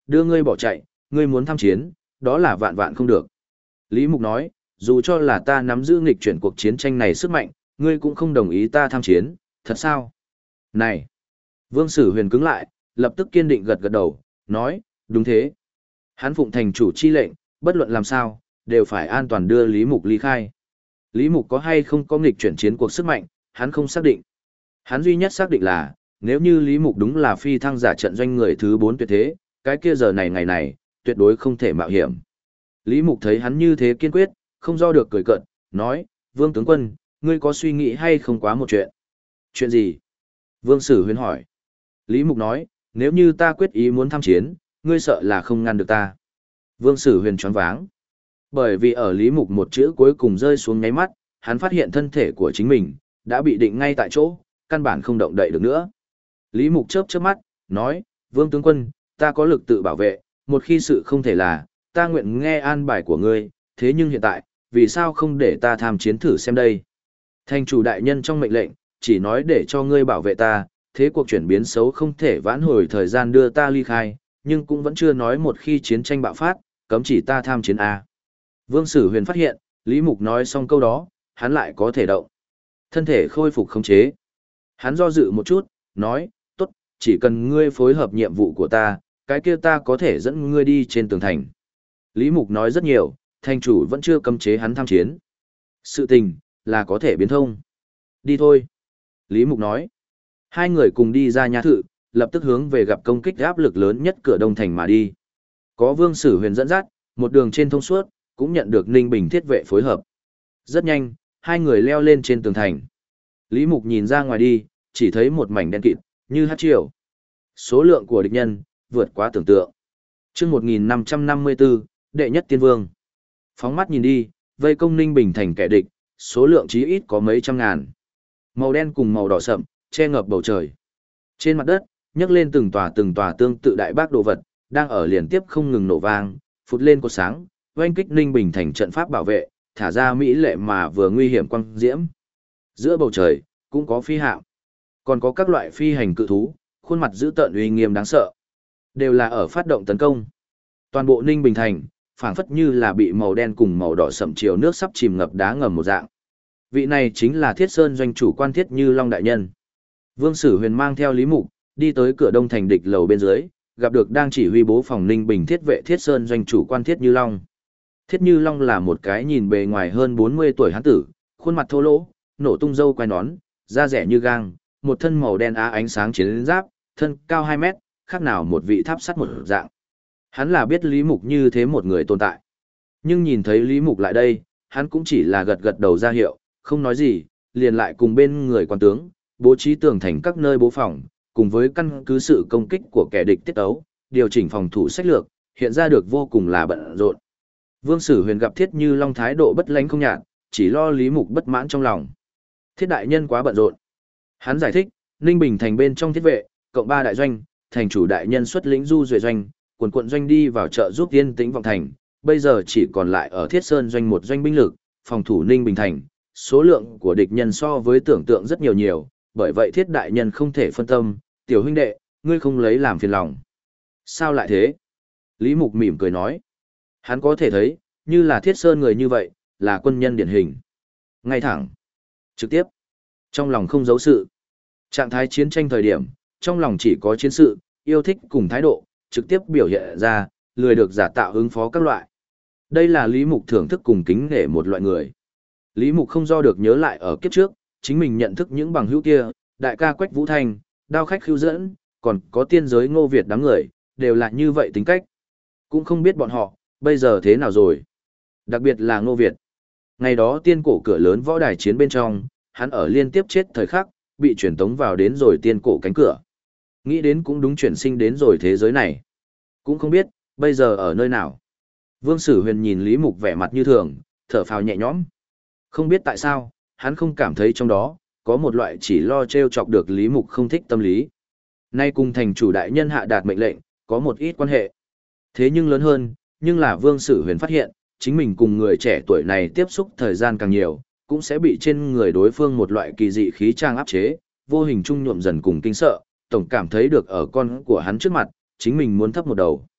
Speaker 1: Đưa ngươi bỏ chạy, ngươi muốn tham chiến, đó là vạn vạn không được. Lý Mục nói, dù cho là ta nắm giữ nghịch chuyển cuộc chiến tranh này sức mạnh, ngươi cũng không đồng ý ta tham chiến, thật sao? Này! Vương Sử Huyền cứng lại, lập tức kiên định gật gật đầu, nói, đúng thế. Hắn phụng thành chủ chi lệnh, bất luận làm sao, đều phải an toàn đưa Lý Mục ly khai. Lý Mục có hay không có nghịch chuyển chiến cuộc sức mạnh, hắn không xác định. Hắn duy nhất xác định là, nếu như Lý Mục đúng là phi thăng giả trận doanh người thứ bốn tuyệt thế, cái kia giờ này ngày này, tuyệt đối không thể mạo hiểm. Lý Mục thấy hắn như thế kiên quyết, không do được cười cợt, nói, Vương tướng quân, ngươi có suy nghĩ hay không quá một chuyện? Chuyện gì? Vương Sử Huyền hỏi. Lý Mục nói, nếu như ta quyết ý muốn tham chiến, ngươi sợ là không ngăn được ta. Vương Sử Huyền choáng váng. Bởi vì ở Lý Mục một chữ cuối cùng rơi xuống nháy mắt, hắn phát hiện thân thể của chính mình đã bị định ngay tại chỗ, căn bản không động đậy được nữa. Lý Mục chớp chớp mắt, nói, Vương tướng quân, ta có lực tự bảo vệ, một khi sự không thể là, ta nguyện nghe an bài của ngươi, thế nhưng hiện tại, vì sao không để ta tham chiến thử xem đây? Thành chủ đại nhân trong mệnh lệnh, chỉ nói để cho ngươi bảo vệ ta, thế cuộc chuyển biến xấu không thể vãn hồi thời gian đưa ta ly khai, nhưng cũng vẫn chưa nói một khi chiến tranh bạo phát, cấm chỉ ta tham chiến A. Vương Sử Huyền phát hiện, Lý Mục nói xong câu đó, hắn lại có thể động. Thân thể khôi phục khống chế. Hắn do dự một chút, nói, tốt, chỉ cần ngươi phối hợp nhiệm vụ của ta, cái kia ta có thể dẫn ngươi đi trên tường thành. Lý Mục nói rất nhiều, thành chủ vẫn chưa cấm chế hắn tham chiến. Sự tình, là có thể biến thông. Đi thôi. Lý Mục nói. Hai người cùng đi ra nhà thự, lập tức hướng về gặp công kích áp lực lớn nhất cửa đông thành mà đi. Có Vương Sử Huyền dẫn dắt, một đường trên thông suốt, cũng nhận được Ninh Bình thiết vệ phối hợp. Rất nhanh, hai người leo lên trên tường thành. Lý Mục nhìn ra ngoài đi, chỉ thấy một mảnh đen kịt, như hát triều. Số lượng của địch nhân, vượt quá tưởng tượng. chương một nghìn năm trăm năm mươi tư, đệ nhất tiên vương. Phóng mắt nhìn đi, vây công Ninh Bình thành kẻ địch, số lượng chí ít có mấy trăm ngàn. Màu đen cùng màu đỏ sậm, che ngập bầu trời. Trên mặt đất, nhấc lên từng tòa từng tòa tương tự đại bác đồ vật, đang ở liên tiếp không ngừng nổ vang, phụt lên cột sáng, oanh kích Ninh Bình thành trận pháp bảo vệ, thả ra mỹ lệ mà vừa nguy hiểm quang diễm. Giữa bầu trời, cũng có phi hạm. Còn có các loại phi hành cự thú, khuôn mặt dữ tợn uy nghiêm đáng sợ. Đều là ở phát động tấn công. Toàn bộ Ninh Bình thành, phảng phất như là bị màu đen cùng màu đỏ sậm chiều nước sắp chìm ngập đá ngầm một dạng. Vị này chính là Thiết Sơn doanh chủ quan Thiết Như Long đại nhân. Vương Sử Huyền mang theo Lý Mục, đi tới cửa đông thành địch lầu bên dưới, gặp được đang chỉ huy bố phòng Ninh Bình thiết vệ Thiết Sơn doanh chủ quan Thiết Như Long. Thiết Như Long là một cái nhìn bề ngoài hơn bốn mươi tuổi hán tử, khuôn mặt thô lỗ, nổ tung râu quai nón, da rẻ như gang, một thân màu đen á ánh sáng chiến giáp, thân cao hai mét, khác nào một vị tháp sắt một dạng. Hắn là biết Lý Mục như thế một người tồn tại. Nhưng nhìn thấy Lý Mục lại đây, hắn cũng chỉ là gật gật đầu ra hiệu, không nói gì, liền lại cùng bên người quan tướng, bố trí tường thành các nơi bố phòng, cùng với căn cứ sự công kích của kẻ địch tiết tấu, điều chỉnh phòng thủ sách lược, hiện ra được vô cùng là bận rộn. Vương Sử Huyền gặp Thiết Như Long thái độ bất lãnh không nhạt, chỉ lo Lý Mục bất mãn trong lòng. Thiết đại nhân quá bận rộn. Hắn giải thích, Ninh Bình thành bên trong thiết vệ, cộng ba đại doanh, thành chủ đại nhân xuất lĩnh du duệ doanh, quần quận doanh đi vào chợ giúp Yên Tĩnh vọng thành, bây giờ chỉ còn lại ở Thiết Sơn doanh một doanh binh lực, phòng thủ Ninh Bình thành, số lượng của địch nhân so với tưởng tượng rất nhiều nhiều, bởi vậy Thiết đại nhân không thể phân tâm, tiểu huynh đệ, ngươi không lấy làm phiền lòng. Sao lại thế? Lý Mục mỉm cười nói. Hắn có thể thấy, như là Thiết Sơn người như vậy, là quân nhân điển hình. Ngay thẳng, trực tiếp, trong lòng không giấu sự. Trạng thái chiến tranh thời điểm, trong lòng chỉ có chiến sự, yêu thích cùng thái độ, trực tiếp biểu hiện ra, lười được giả tạo ứng phó các loại. Đây là Lý Mục thưởng thức cùng kính nể một loại người. Lý Mục không do được nhớ lại ở kiếp trước, chính mình nhận thức những bằng hữu kia, đại ca Quách Vũ Thanh, đao khách Khưu Dẫn, còn có tiên giới Ngô Việt đám người, đều là như vậy tính cách. Cũng không biết bọn họ, bây giờ thế nào rồi. Đặc biệt là Ngô Việt. Ngày đó tiên cổ cửa lớn võ đài chiến bên trong, hắn ở liên tiếp chết thời khắc, bị chuyển tống vào đến rồi tiên cổ cánh cửa. Nghĩ đến cũng đúng chuyển sinh đến rồi thế giới này. Cũng không biết, bây giờ ở nơi nào. Vương Sử Huyền nhìn Lý Mục vẻ mặt như thường, thở phào nhẹ nhõm. Không biết tại sao, hắn không cảm thấy trong đó, có một loại chỉ lo treo chọc được Lý Mục không thích tâm lý. Nay cùng thành chủ đại nhân hạ đạt mệnh lệnh, có một ít quan hệ. Thế nhưng lớn hơn, nhưng là Vương Sử Huyền phát hiện, chính mình cùng người trẻ tuổi này tiếp xúc thời gian càng nhiều, cũng sẽ bị trên người đối phương một loại kỳ dị khí trang áp chế, vô hình trung nhuộm dần cùng kinh sợ, tổng cảm thấy được ở con của hắn trước mặt, chính mình muốn thấp một đầu.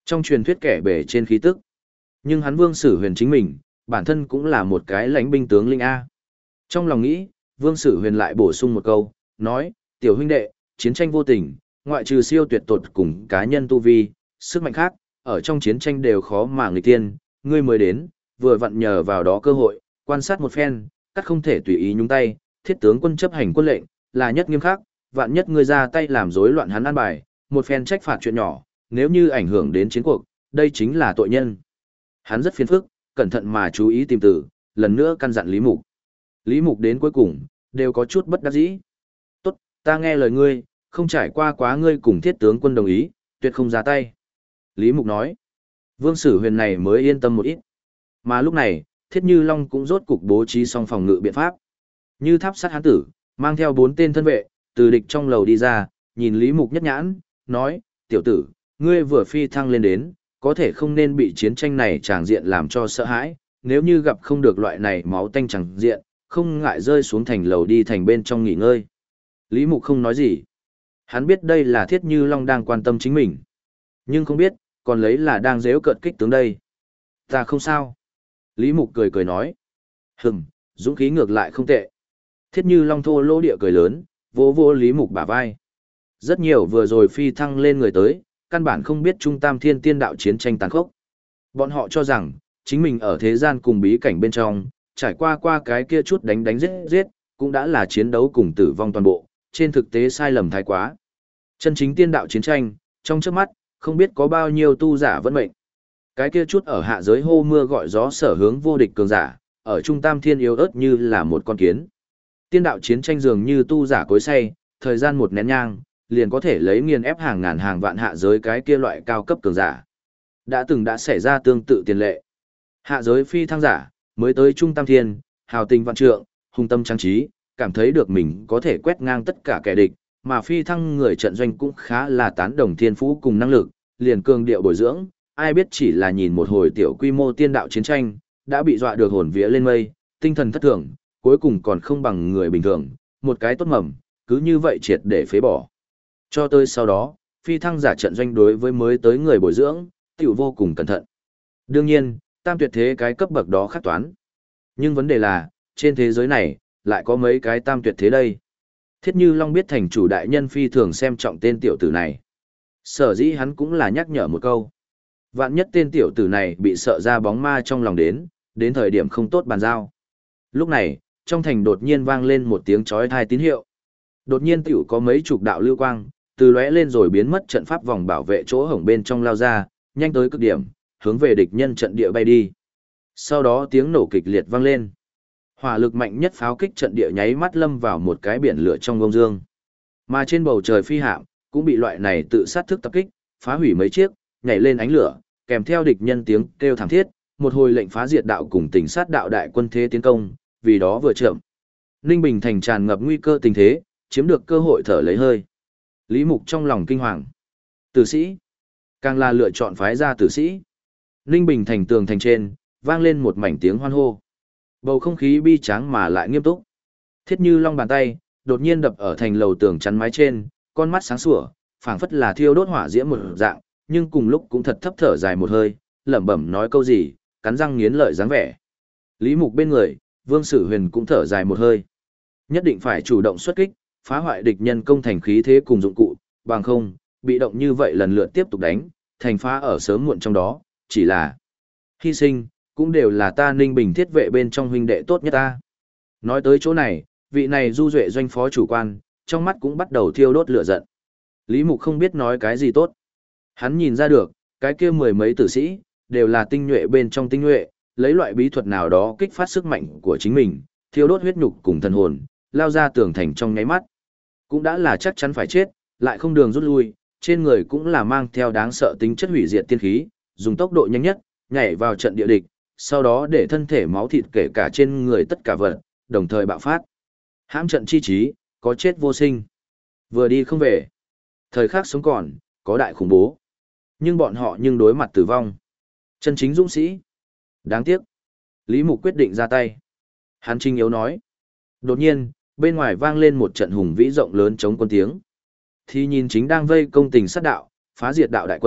Speaker 1: Trong truyền thuyết kẻ bể trên khí tức. Nhưng hắn Vương Sử Huyền chính mình, bản thân cũng là một cái lãnh binh tướng linh A. Trong lòng nghĩ, Vương Sử Huyền lại bổ sung một câu, nói, tiểu huynh đệ, chiến tranh vô tình, ngoại trừ siêu tuyệt tột cùng cá nhân tu vi, sức mạnh khác, ở trong chiến tranh đều khó mà nghịch tiên, ngươi mới đến, vừa vặn nhờ vào đó cơ hội, quan sát một phen, cắt không thể tùy ý nhúng tay, thiết tướng quân chấp hành quân lệnh, là nhất nghiêm khắc, vạn nhất ngươi ra tay làm rối loạn hắn an bài, một phen trách phạt chuyện nhỏ, nếu như ảnh hưởng đến chiến cuộc, đây chính là tội nhân. Hắn rất phiền phức, cẩn thận mà chú ý tìm từ, lần nữa căn dặn Lý Mục. Lý Mục đến cuối cùng, đều có chút bất đắc dĩ. Tốt, ta nghe lời ngươi, không trải qua quá ngươi cùng thiết tướng quân đồng ý, tuyệt không ra tay. Lý Mục nói, Vương Sử Huyền này mới yên tâm một ít. Mà lúc này, Thiết Như Long cũng rốt cục bố trí xong phòng ngự biện pháp. Như tháp sắt hán tử, mang theo bốn tên thân vệ, từ địch trong lầu đi ra, nhìn Lý Mục nhất nhãn, nói, tiểu tử, ngươi vừa phi thăng lên đến, có thể không nên bị chiến tranh này tràng diện làm cho sợ hãi, nếu như gặp không được loại này máu tanh tràng diện, không ngại rơi xuống thành lầu đi thành bên trong nghỉ ngơi. Lý Mục không nói gì. Hắn biết đây là Thiết Như Long đang quan tâm chính mình. Nhưng không biết, còn lấy là đang giễu cợt kích tướng đây. Ta không sao. Lý Mục cười cười nói. Hừm, dũng khí ngược lại không tệ. Thiết Như Long thô lỗ địa cười lớn, vỗ vỗ Lý Mục bả vai. Rất nhiều vừa rồi phi thăng lên người tới, căn bản không biết Trung Tam Thiên Tiên đạo chiến tranh tàn khốc. Bọn họ cho rằng, chính mình ở thế gian cùng bí cảnh bên trong, trải qua qua cái kia chút đánh đánh giết giết, cũng đã là chiến đấu cùng tử vong toàn bộ, trên thực tế sai lầm thái quá. Chân chính tiên đạo chiến tranh, trong trước mắt, không biết có bao nhiêu tu giả vẫn mệnh. Cái kia chút ở hạ giới hô mưa gọi gió sở hướng vô địch cường giả, ở Trung Tam Thiên yếu ớt như là một con kiến. Tiên đạo chiến tranh dường như tu giả cối say, thời gian một nén nhang, liền có thể lấy nghiền ép hàng ngàn hàng vạn hạ giới cái kia loại cao cấp cường giả. Đã từng đã xảy ra tương tự tiền lệ. Hạ giới phi thăng giả, mới tới Trung Tam Thiên, hào tình vạn trượng, hung tâm trang trí, cảm thấy được mình có thể quét ngang tất cả kẻ địch, mà phi thăng người trận doanh cũng khá là tán đồng thiên phú cùng năng lực, liền cường điệu bồi dưỡng, ai biết chỉ là nhìn một hồi tiểu quy mô tiên đạo chiến tranh, đã bị dọa được hồn vía lên mây, tinh thần thất thường, cuối cùng còn không bằng người bình thường, một cái tốt mầm, cứ như vậy triệt để phế bỏ. Cho tới sau đó, phi thăng giả trận doanh đối với mới tới người bồi dưỡng, tiểu vô cùng cẩn thận. Đương nhiên, tam tuyệt thế cái cấp bậc đó khắc toán. Nhưng vấn đề là, trên thế giới này, lại có mấy cái tam tuyệt thế đây. Thiết Như Long biết thành chủ đại nhân phi thường xem trọng tên tiểu tử này. Sở dĩ hắn cũng là nhắc nhở một câu. Vạn nhất tên tiểu tử này bị sợ ra bóng ma trong lòng đến, đến thời điểm không tốt bàn giao. Lúc này, trong thành đột nhiên vang lên một tiếng chói tai tín hiệu. Đột nhiên tiểu có mấy chục đạo lưu quang, từ lóe lên rồi biến mất trận pháp vòng bảo vệ chỗ hổng bên trong lao ra, nhanh tới cực điểm, hướng về địch nhân trận địa bay đi. Sau đó tiếng nổ kịch liệt vang lên. Hỏa lực mạnh nhất pháo kích trận địa nháy mắt lâm vào một cái biển lửa trong gông dương. Mà trên bầu trời phi hạm cũng bị loại này tự sát thức tập kích, phá hủy mấy chiếc, nhảy lên ánh lửa, kèm theo địch nhân tiếng kêu thảm thiết, một hồi lệnh phá diệt đạo cùng tình sát đạo đại quân thế tiến công, vì đó vừa chậm. Ninh Bình thành tràn ngập nguy cơ tình thế, chiếm được cơ hội thở lấy hơi. Lý Mục trong lòng kinh hoàng. Tử sĩ, càng là lựa chọn phái ra tử sĩ. Ninh Bình thành tường thành trên, vang lên một mảnh tiếng hoan hô. Bầu không khí bi tráng mà lại nghiêm túc. Thiết Như Long bàn tay, đột nhiên đập ở thành lầu tường chắn mái trên, con mắt sáng sủa, phảng phất là thiêu đốt hỏa diễm một dạng, nhưng cùng lúc cũng thật thấp thở dài một hơi, lẩm bẩm nói câu gì, cắn răng nghiến lợi dáng vẻ. Lý Mục bên người, Vương Sử Huyền cũng thở dài một hơi. Nhất định phải chủ động xuất kích, phá hoại địch nhân công thành khí thế cùng dụng cụ, bằng không, bị động như vậy lần lượt tiếp tục đánh, thành phá ở sớm muộn trong đó, chỉ là hy sinh, cũng đều là ta Ninh Bình thiết vệ bên trong huynh đệ tốt nhất ta. Nói tới chỗ này, vị này du duệ doanh phó chủ quan, trong mắt cũng bắt đầu thiêu đốt lửa giận. Lý Mục không biết nói cái gì tốt. Hắn nhìn ra được, cái kia mười mấy tử sĩ, đều là tinh nhuệ bên trong tinh nhuệ, lấy loại bí thuật nào đó kích phát sức mạnh của chính mình, thiêu đốt huyết nhục cùng thần hồn, lao ra tường thành trong nháy mắt. Cũng đã là chắc chắn phải chết, lại không đường rút lui, trên người cũng là mang theo đáng sợ tính chất hủy diệt tiên khí, dùng tốc độ nhanh nhất, nhảy vào trận địa địch, sau đó để thân thể máu thịt kể cả trên người tất cả vật, đồng thời bạo phát. Hãm trận chi trí, có chết vô sinh. Vừa đi không về. Thời khắc sống còn, có đại khủng bố. Nhưng bọn họ nhưng đối mặt tử vong. Chân chính dũng sĩ. Đáng tiếc. Lý Mục quyết định ra tay. Hắn trinh yếu nói. Đột nhiên, bên ngoài vang lên một trận hùng vĩ rộng lớn chống quân tiếng. Thì nhìn chính đang vây công tình sát đạo, phá diệt đạo đại quân,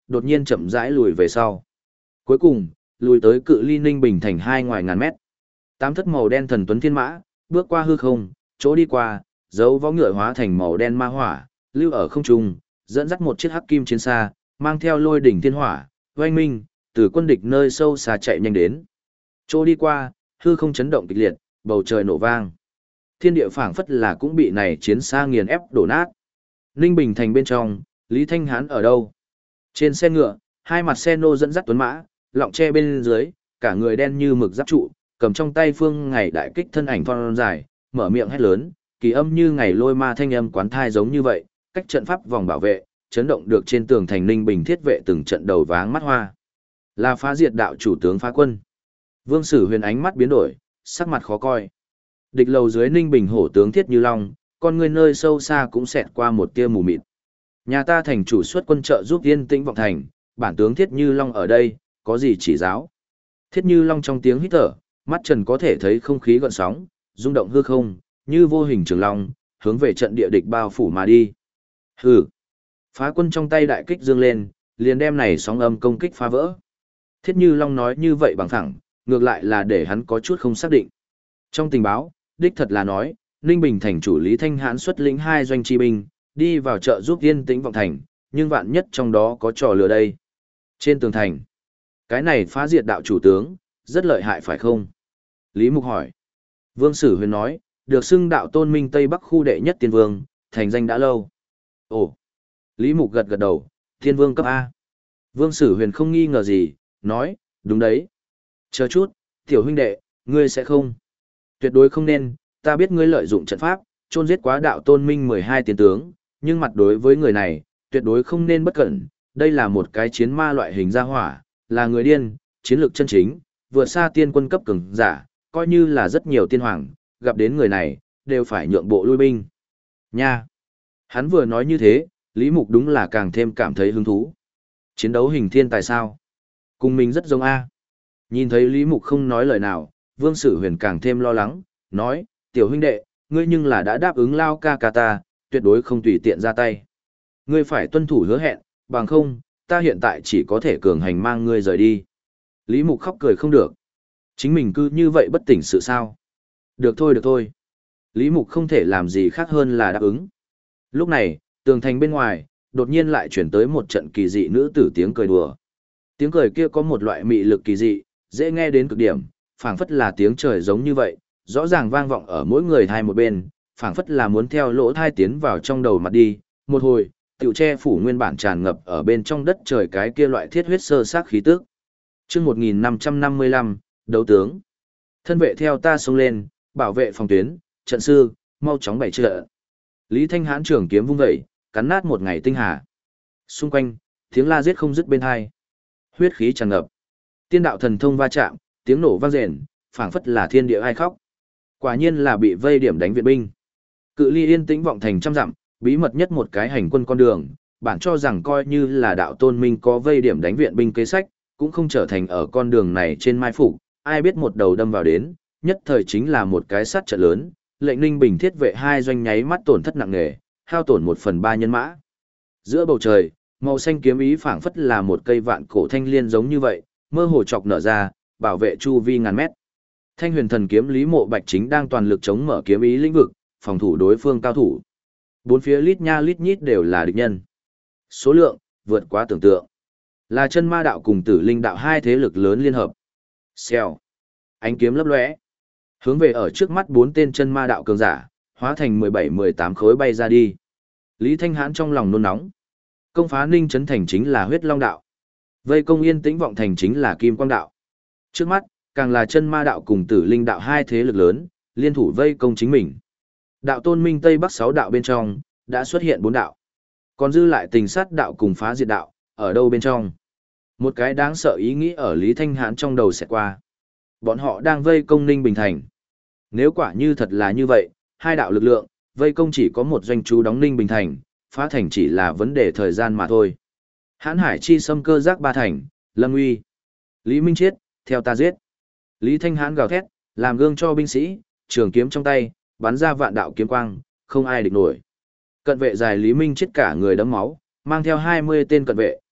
Speaker 1: đột nhiên chậm rãi lùi về sau. Cuối cùng, lùi tới cự ly Ninh Bình thành hai ngoài ngàn mét. Tám thất màu đen thần tuấn thiên mã, bước qua hư không, chỗ đi qua, dấu võ ngựa hóa thành màu đen ma hỏa, lưu ở không trung, dẫn dắt một chiếc hắc kim chiến xa, mang theo lôi đỉnh thiên hỏa, oanh minh, từ quân địch nơi sâu xa chạy nhanh đến. Chỗ đi qua, hư không chấn động kịch liệt, bầu trời nổ vang. Thiên địa phảng phất là cũng bị này chiến xa nghiền ép đổ nát. Ninh Bình thành bên trong, Lý Thanh Hán ở đâu? Trên xe ngựa, hai mặt xe nô dẫn dắt tuấn mã, lọng tre bên dưới, cả người đen như mực giáp trụ, cầm trong tay phương ngày đại kích thân ảnh thon dài, mở miệng hét lớn, kỳ âm như ngày lôi ma thanh âm quán thai giống như vậy, cách trận pháp vòng bảo vệ, chấn động được trên tường thành Ninh Bình thiết vệ từng trận đầu váng mắt hoa. Là phá diệt đạo chủ tướng phá quân. Vương Sử Huyền ánh mắt biến đổi, sắc mặt khó coi. Địch lầu dưới Ninh Bình hổ tướng Thiết Như Long, con người nơi sâu xa cũng xẹt qua một tia mù mịt. Nhà ta thành chủ xuất quân trợ giúp Yên Tĩnh Vọng thành, bản tướng Thiết Như Long ở đây, có gì chỉ giáo? Thiết Như Long trong tiếng hít thở, mắt trần có thể thấy không khí gợn sóng, rung động hư không, như vô hình trường long, hướng về trận địa địch bao phủ mà đi. Hừ. Phá quân trong tay đại kích dương lên, liền đem này sóng âm công kích phá vỡ. Thiết Như Long nói như vậy bằng thẳng, ngược lại là để hắn có chút không xác định. Trong tình báo, đích thật là nói, Ninh Bình thành chủ Lý Thanh Hãn xuất lĩnh hai doanh chi binh, đi vào chợ giúp Yên Tĩnh Vọng thành, nhưng vạn nhất trong đó có trò lừa đây. Trên tường thành, cái này phá diệt đạo chủ tướng, rất lợi hại phải không? Lý Mục hỏi. Vương Sử Huyền nói, được xưng đạo tôn minh Tây Bắc khu đệ nhất tiên vương, thành danh đã lâu. Ồ. Lý Mục gật gật đầu, tiên vương cấp A. Vương Sử Huyền không nghi ngờ gì, nói, đúng đấy. Chờ chút, tiểu huynh đệ, ngươi sẽ không. Tuyệt đối không nên, ta biết ngươi lợi dụng trận pháp, chôn giết quá đạo tôn minh mười hai tiên tướng, nhưng mặt đối với người này, tuyệt đối không nên bất cẩn. Đây là một cái chiến ma loại hình gia hỏa, là người điên, chiến lược chân chính, vượt xa tiên quân cấp cường giả, coi như là rất nhiều tiên hoàng, gặp đến người này, đều phải nhượng bộ lui binh. Nha! Hắn vừa nói như thế, Lý Mục đúng là càng thêm cảm thấy hứng thú. Chiến đấu hình thiên tài sao? Cùng mình rất giống A. Nhìn thấy Lý Mục không nói lời nào, Vương Sử Huyền càng thêm lo lắng, nói, tiểu huynh đệ, ngươi nhưng là đã đáp ứng lao ca ca ta, tuyệt đối không tùy tiện ra tay. Ngươi phải tuân thủ hứa hẹn, bằng không, ta hiện tại chỉ có thể cường hành mang ngươi rời đi. Lý Mục khóc cười không được. Chính mình cứ như vậy bất tỉnh sự sao? Được thôi được thôi. Lý Mục không thể làm gì khác hơn là đáp ứng. Lúc này, tường thành bên ngoài, đột nhiên lại chuyển tới một trận kỳ dị nữ tử tiếng cười đùa. Tiếng cười kia có một loại mị lực kỳ dị, dễ nghe đến cực điểm, phảng phất là tiếng trời giống như vậy, rõ ràng vang vọng ở mỗi người thai một bên, phảng phất là muốn theo lỗ thai tiến vào trong đầu mặt đi. Một hồi, tiểu che phủ nguyên bản tràn ngập ở bên trong đất trời cái kia loại thiết huyết sơ xác khí tức. Chương một nghìn năm trăm năm mươi lăm, đấu tướng. Thân vệ theo ta xông lên, bảo vệ phòng tuyến, trận sư, mau chóng bày trận. Lý Thanh Hãn trường kiếm vung dậy, cắn nát một ngày tinh hà. Xung quanh, tiếng la giết không dứt bên hai. Huyết khí tràn ngập. Tiên đạo thần thông va chạm, tiếng nổ vang rền, phảng phất là thiên địa ai khóc. Quả nhiên là bị vây điểm đánh viện binh. Cự ly Yên Tĩnh Vọng thành trăm dặm, bí mật nhất một cái hành quân con đường, bản cho rằng coi như là đạo tôn minh có vây điểm đánh viện binh kế sách, cũng không trở thành ở con đường này trên mai phục, ai biết một đầu đâm vào đến, nhất thời chính là một cái sát trận lớn, lệnh Ninh Bình thiết vệ hai doanh nháy mắt tổn thất nặng nề, hao tổn một phần ba nhân mã. Giữa bầu trời, màu xanh kiếm ý phảng phất là một cây vạn cổ thanh liên giống như vậy, mơ hồ chọc nở ra, bảo vệ chu vi ngàn mét. Thanh huyền thần kiếm Lý Mộ Bạch chính đang toàn lực chống mở kiếm ý lĩnh vực, phòng thủ đối phương cao thủ. Bốn phía lít nha lít nhít đều là địch nhân. Số lượng, vượt quá tưởng tượng. Là chân ma đạo cùng tử linh đạo hai thế lực lớn liên hợp. Xèo. Ánh kiếm lấp lóe. Hướng về ở trước mắt bốn tên chân ma đạo cường giả, hóa thành mười bảy mười tám khối bay ra đi. Lý Thanh Hãn trong lòng nôn nóng. Công phá Ninh Trấn Thành chính là huyết long đạo. Vây công Yên Tĩnh Vọng Thành chính là kim quang đạo. Trước mắt, càng là chân ma đạo cùng tử linh đạo hai thế lực lớn, liên thủ vây công chính mình. Đạo tôn minh Tây Bắc sáu đạo bên trong, đã xuất hiện bốn đạo. Còn dư lại tình sát đạo cùng phá diệt đạo, ở đâu bên trong? Một cái đáng sợ ý nghĩ ở Lý Thanh Hãn trong đầu sẽ qua. Bọn họ đang vây công Ninh Bình Thành. Nếu quả như thật là như vậy, hai đạo lực lượng, vây công chỉ có một doanh trú đóng Ninh Bình Thành, phá thành chỉ là vấn đề thời gian mà thôi. Hãn Hải chi xâm cơ giác ba thành, Lâm Uy. Lý Minh Chiết, theo ta giết. Lý Thanh Hãn gào thét, làm gương cho binh sĩ, trường kiếm trong tay, bắn ra vạn đạo kiếm quang, không ai địch nổi. Cận vệ dài Lý Minh Chiết cả người đẫm máu, mang theo hai mươi tên cận vệ,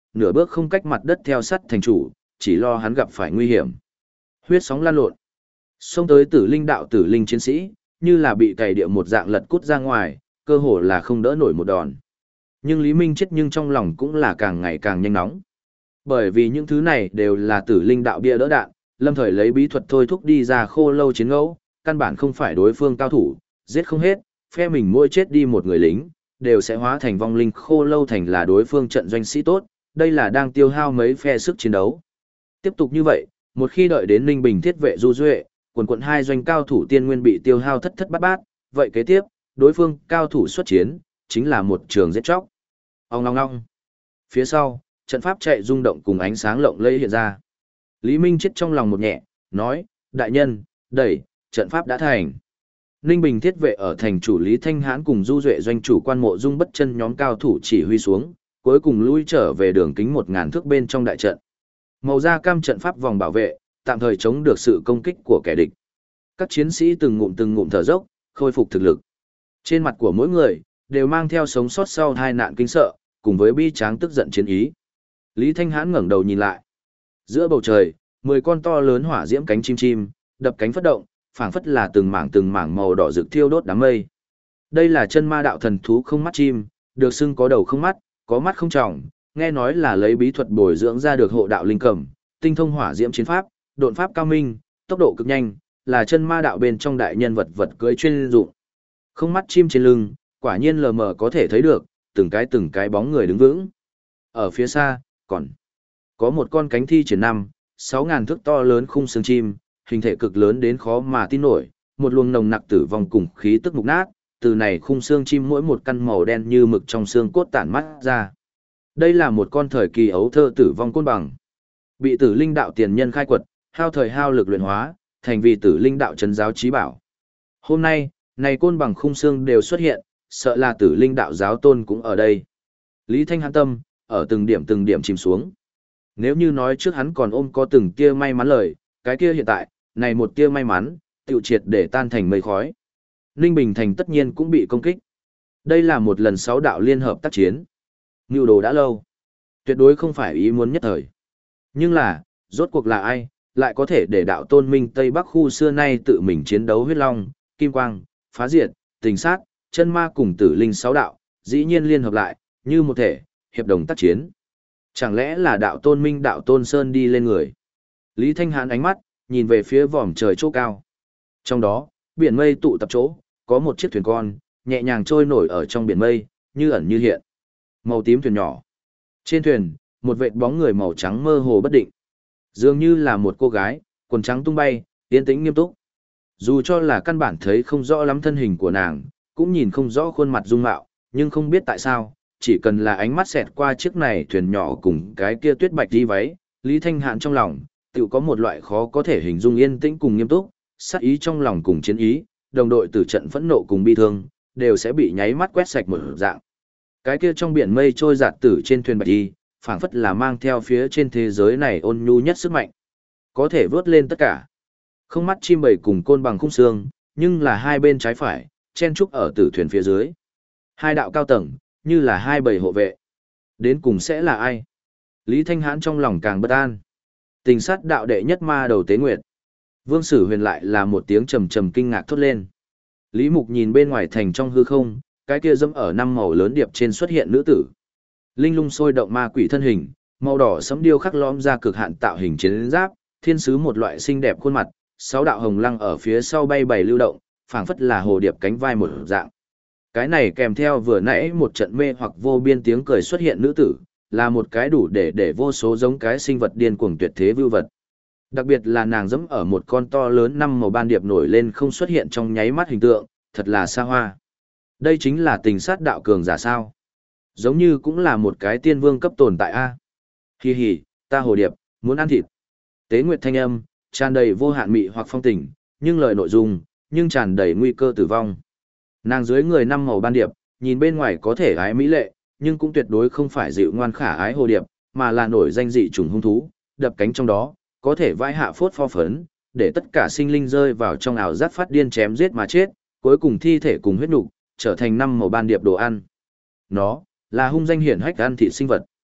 Speaker 1: nửa bước không cách mặt đất theo sắt thành chủ, chỉ lo hắn gặp phải nguy hiểm. Huyết sóng lan lộn. Xông tới tử linh đạo tử linh chiến sĩ, như là bị cày địa một dạng lật cút ra ngoài, cơ hồ là không đỡ nổi một đòn. Nhưng Lý Minh chết nhưng trong lòng cũng là càng ngày càng nhanh nóng. Bởi vì những thứ này đều là tử linh đạo bia đỡ đạn, lâm thời lấy bí thuật thôi thúc đi ra khô lâu chiến ngẫu, căn bản không phải đối phương cao thủ, giết không hết, phe mình mỗi chết đi một người lính, đều sẽ hóa thành vong linh khô lâu thành là đối phương trận doanh sĩ tốt, đây là đang tiêu hao mấy phe sức chiến đấu. Tiếp tục như vậy, một khi đợi đến Ninh Bình thiết vệ du duệ, quần quận hai doanh cao thủ tiên nguyên bị tiêu hao thất thất bát bát, vậy kế tiếp, đối phương cao thủ xuất chiến, chính là một trường giết chóc. Ong ong ong. Phía sau, trận pháp chạy rung động cùng ánh sáng lộng lẫy hiện ra. Lý Minh chết trong lòng một nhẹ, nói, đại nhân, đẩy, trận pháp đã thành. Ninh Bình thiết vệ ở thành chủ Lý Thanh Hãn cùng du duệ doanh chủ quan mộ dung bất chân nhóm cao thủ chỉ huy xuống, cuối cùng lui trở về đường kính một ngàn thước bên trong đại trận. Màu da cam trận pháp vòng bảo vệ, tạm thời chống được sự công kích của kẻ địch. Các chiến sĩ từng ngụm từng ngụm thở dốc, khôi phục thực lực. Trên mặt của mỗi người, đều mang theo sống sót sau tai nạn kinh sợ, cùng với bi tráng tức giận chiến ý. Lý Thanh Hãn ngẩng đầu nhìn lại. Giữa bầu trời, mười con to lớn hỏa diễm cánh chim chim, đập cánh phất động, phảng phất là từng mảng từng mảng màu đỏ rực thiêu đốt đám mây. Đây là chân ma đạo thần thú không mắt chim, được xưng có đầu không mắt, có mắt không tròng, nghe nói là lấy bí thuật bồi dưỡng ra được hộ đạo linh cầm, tinh thông hỏa diễm chiến pháp, độn pháp cao minh, tốc độ cực nhanh, là chân ma đạo bên trong đại nhân vật vật cưỡi chuyên dụng. Không mắt chim trên lưng, quả nhiên lờ mờ có thể thấy được, từng cái từng cái bóng người đứng vững. Ở phía xa, còn có một con cánh thi triển năm, sáu ngàn thước to lớn khung xương chim, hình thể cực lớn đến khó mà tin nổi, một luồng nồng nặc tử vong cùng khí tức mục nát, từ này khung xương chim mỗi một căn màu đen như mực trong xương cốt tản mắt ra. Đây là một con thời kỳ ấu thơ tử vong côn bằng. Bị tử linh đạo tiền nhân khai quật, hao thời hao lực luyện hóa, thành vì tử linh đạo trấn giáo chí bảo. Hôm nay, này côn bằng khung xương đều xuất hiện, sợ là tử linh đạo giáo tôn cũng ở đây. Lý Thanh Hãn tâm, ở từng điểm từng điểm chìm xuống. Nếu như nói trước hắn còn ôm có từng tia may mắn lời, cái kia hiện tại, này một tia may mắn, tiêu triệt để tan thành mây khói. Ninh Bình Thành tất nhiên cũng bị công kích. Đây là một lần sáu đạo liên hợp tác chiến. Nưu đồ đã lâu. Tuyệt đối không phải ý muốn nhất thời. Nhưng là, rốt cuộc là ai, lại có thể để đạo tôn minh Tây Bắc khu xưa nay tự mình chiến đấu huyết long, kim quang, phá diệt, tình sát, chân ma cùng tử linh sáu đạo, dĩ nhiên liên hợp lại, như một thể, hiệp đồng tác chiến. Chẳng lẽ là đạo tôn minh đạo tôn sơn đi lên người? Lý Thanh Hãn ánh mắt, nhìn về phía vòm trời chỗ cao. Trong đó, biển mây tụ tập chỗ, có một chiếc thuyền con, nhẹ nhàng trôi nổi ở trong biển mây, như ẩn như hiện. Màu tím thuyền nhỏ. Trên thuyền, một vệt bóng người màu trắng mơ hồ bất định. Dường như là một cô gái, quần trắng tung bay, yên tĩnh nghiêm túc. Dù cho là căn bản thấy không rõ lắm thân hình của nàng, cũng nhìn không rõ khuôn mặt dung mạo, nhưng không biết tại sao, chỉ cần là ánh mắt xẹt qua chiếc này thuyền nhỏ cùng cái kia tuyết bạch đi váy, Lý Thanh Hãn trong lòng, tự có một loại khó có thể hình dung yên tĩnh cùng nghiêm túc, sát ý trong lòng cùng chiến ý, đồng đội từ trận phẫn nộ cùng bi thương, đều sẽ bị nháy mắt quét sạch một dạng. Cái kia trong biển mây trôi giạt tử trên thuyền bạch đi, phảng phất là mang theo phía trên thế giới này ôn nhu nhất sức mạnh. Có thể vớt lên tất cả. Không mắt chim bầy cùng côn bằng khung xương, nhưng là hai bên trái phải, chen trúc ở tử thuyền phía dưới. Hai đạo cao tầng, như là hai bầy hộ vệ. Đến cùng sẽ là ai? Lý Thanh Hãn trong lòng càng bất an. Tình sát đạo đệ nhất ma đầu tế nguyệt. Vương Sử Huyền lại là một tiếng trầm trầm kinh ngạc thốt lên. Lý Mục nhìn bên ngoài thành trong hư không, cái kia dẫm ở năm màu lớn điệp trên xuất hiện nữ tử. Linh lung sôi động ma quỷ thân hình, màu đỏ sẫm điêu khắc lõm ra cực hạn tạo hình chiến giáp, thiên sứ một loại xinh đẹp khuôn mặt, sáu đạo hồng lăng ở phía sau bay bày lưu động, phảng phất là hồ điệp cánh vai một dạng. Cái này kèm theo vừa nãy một trận mê hoặc vô biên tiếng cười xuất hiện nữ tử, là một cái đủ để để vô số giống cái sinh vật điên cuồng tuyệt thế vưu vật. Đặc biệt là nàng dẫm ở một con to lớn năm màu ban điệp nổi lên không xuất hiện trong nháy mắt hình tượng, thật là xa hoa. Đây chính là tình sát đạo cường giả sao? Giống như cũng là một cái tiên vương cấp tồn tại a. Hi hi, ta hồ điệp, muốn ăn thịt. Tế Nguyệt thanh âm, tràn đầy vô hạn mị hoặc phong tình, nhưng lời nội dung, nhưng tràn đầy nguy cơ tử vong. Nàng dưới người năm màu ban điệp, nhìn bên ngoài có thể ái mỹ lệ, nhưng cũng tuyệt đối không phải dịu ngoan khả ái hồ điệp, mà là nổi danh dị trùng hung thú, đập cánh trong đó, có thể vãi hạ phốt pho phấn, để tất cả sinh linh rơi vào trong ảo giác phát điên chém giết mà chết, cuối cùng thi thể cùng huyết nục trở thành năm màu ban điệp đồ ăn. Nó là hung danh hiển hách ăn thịt sinh vật.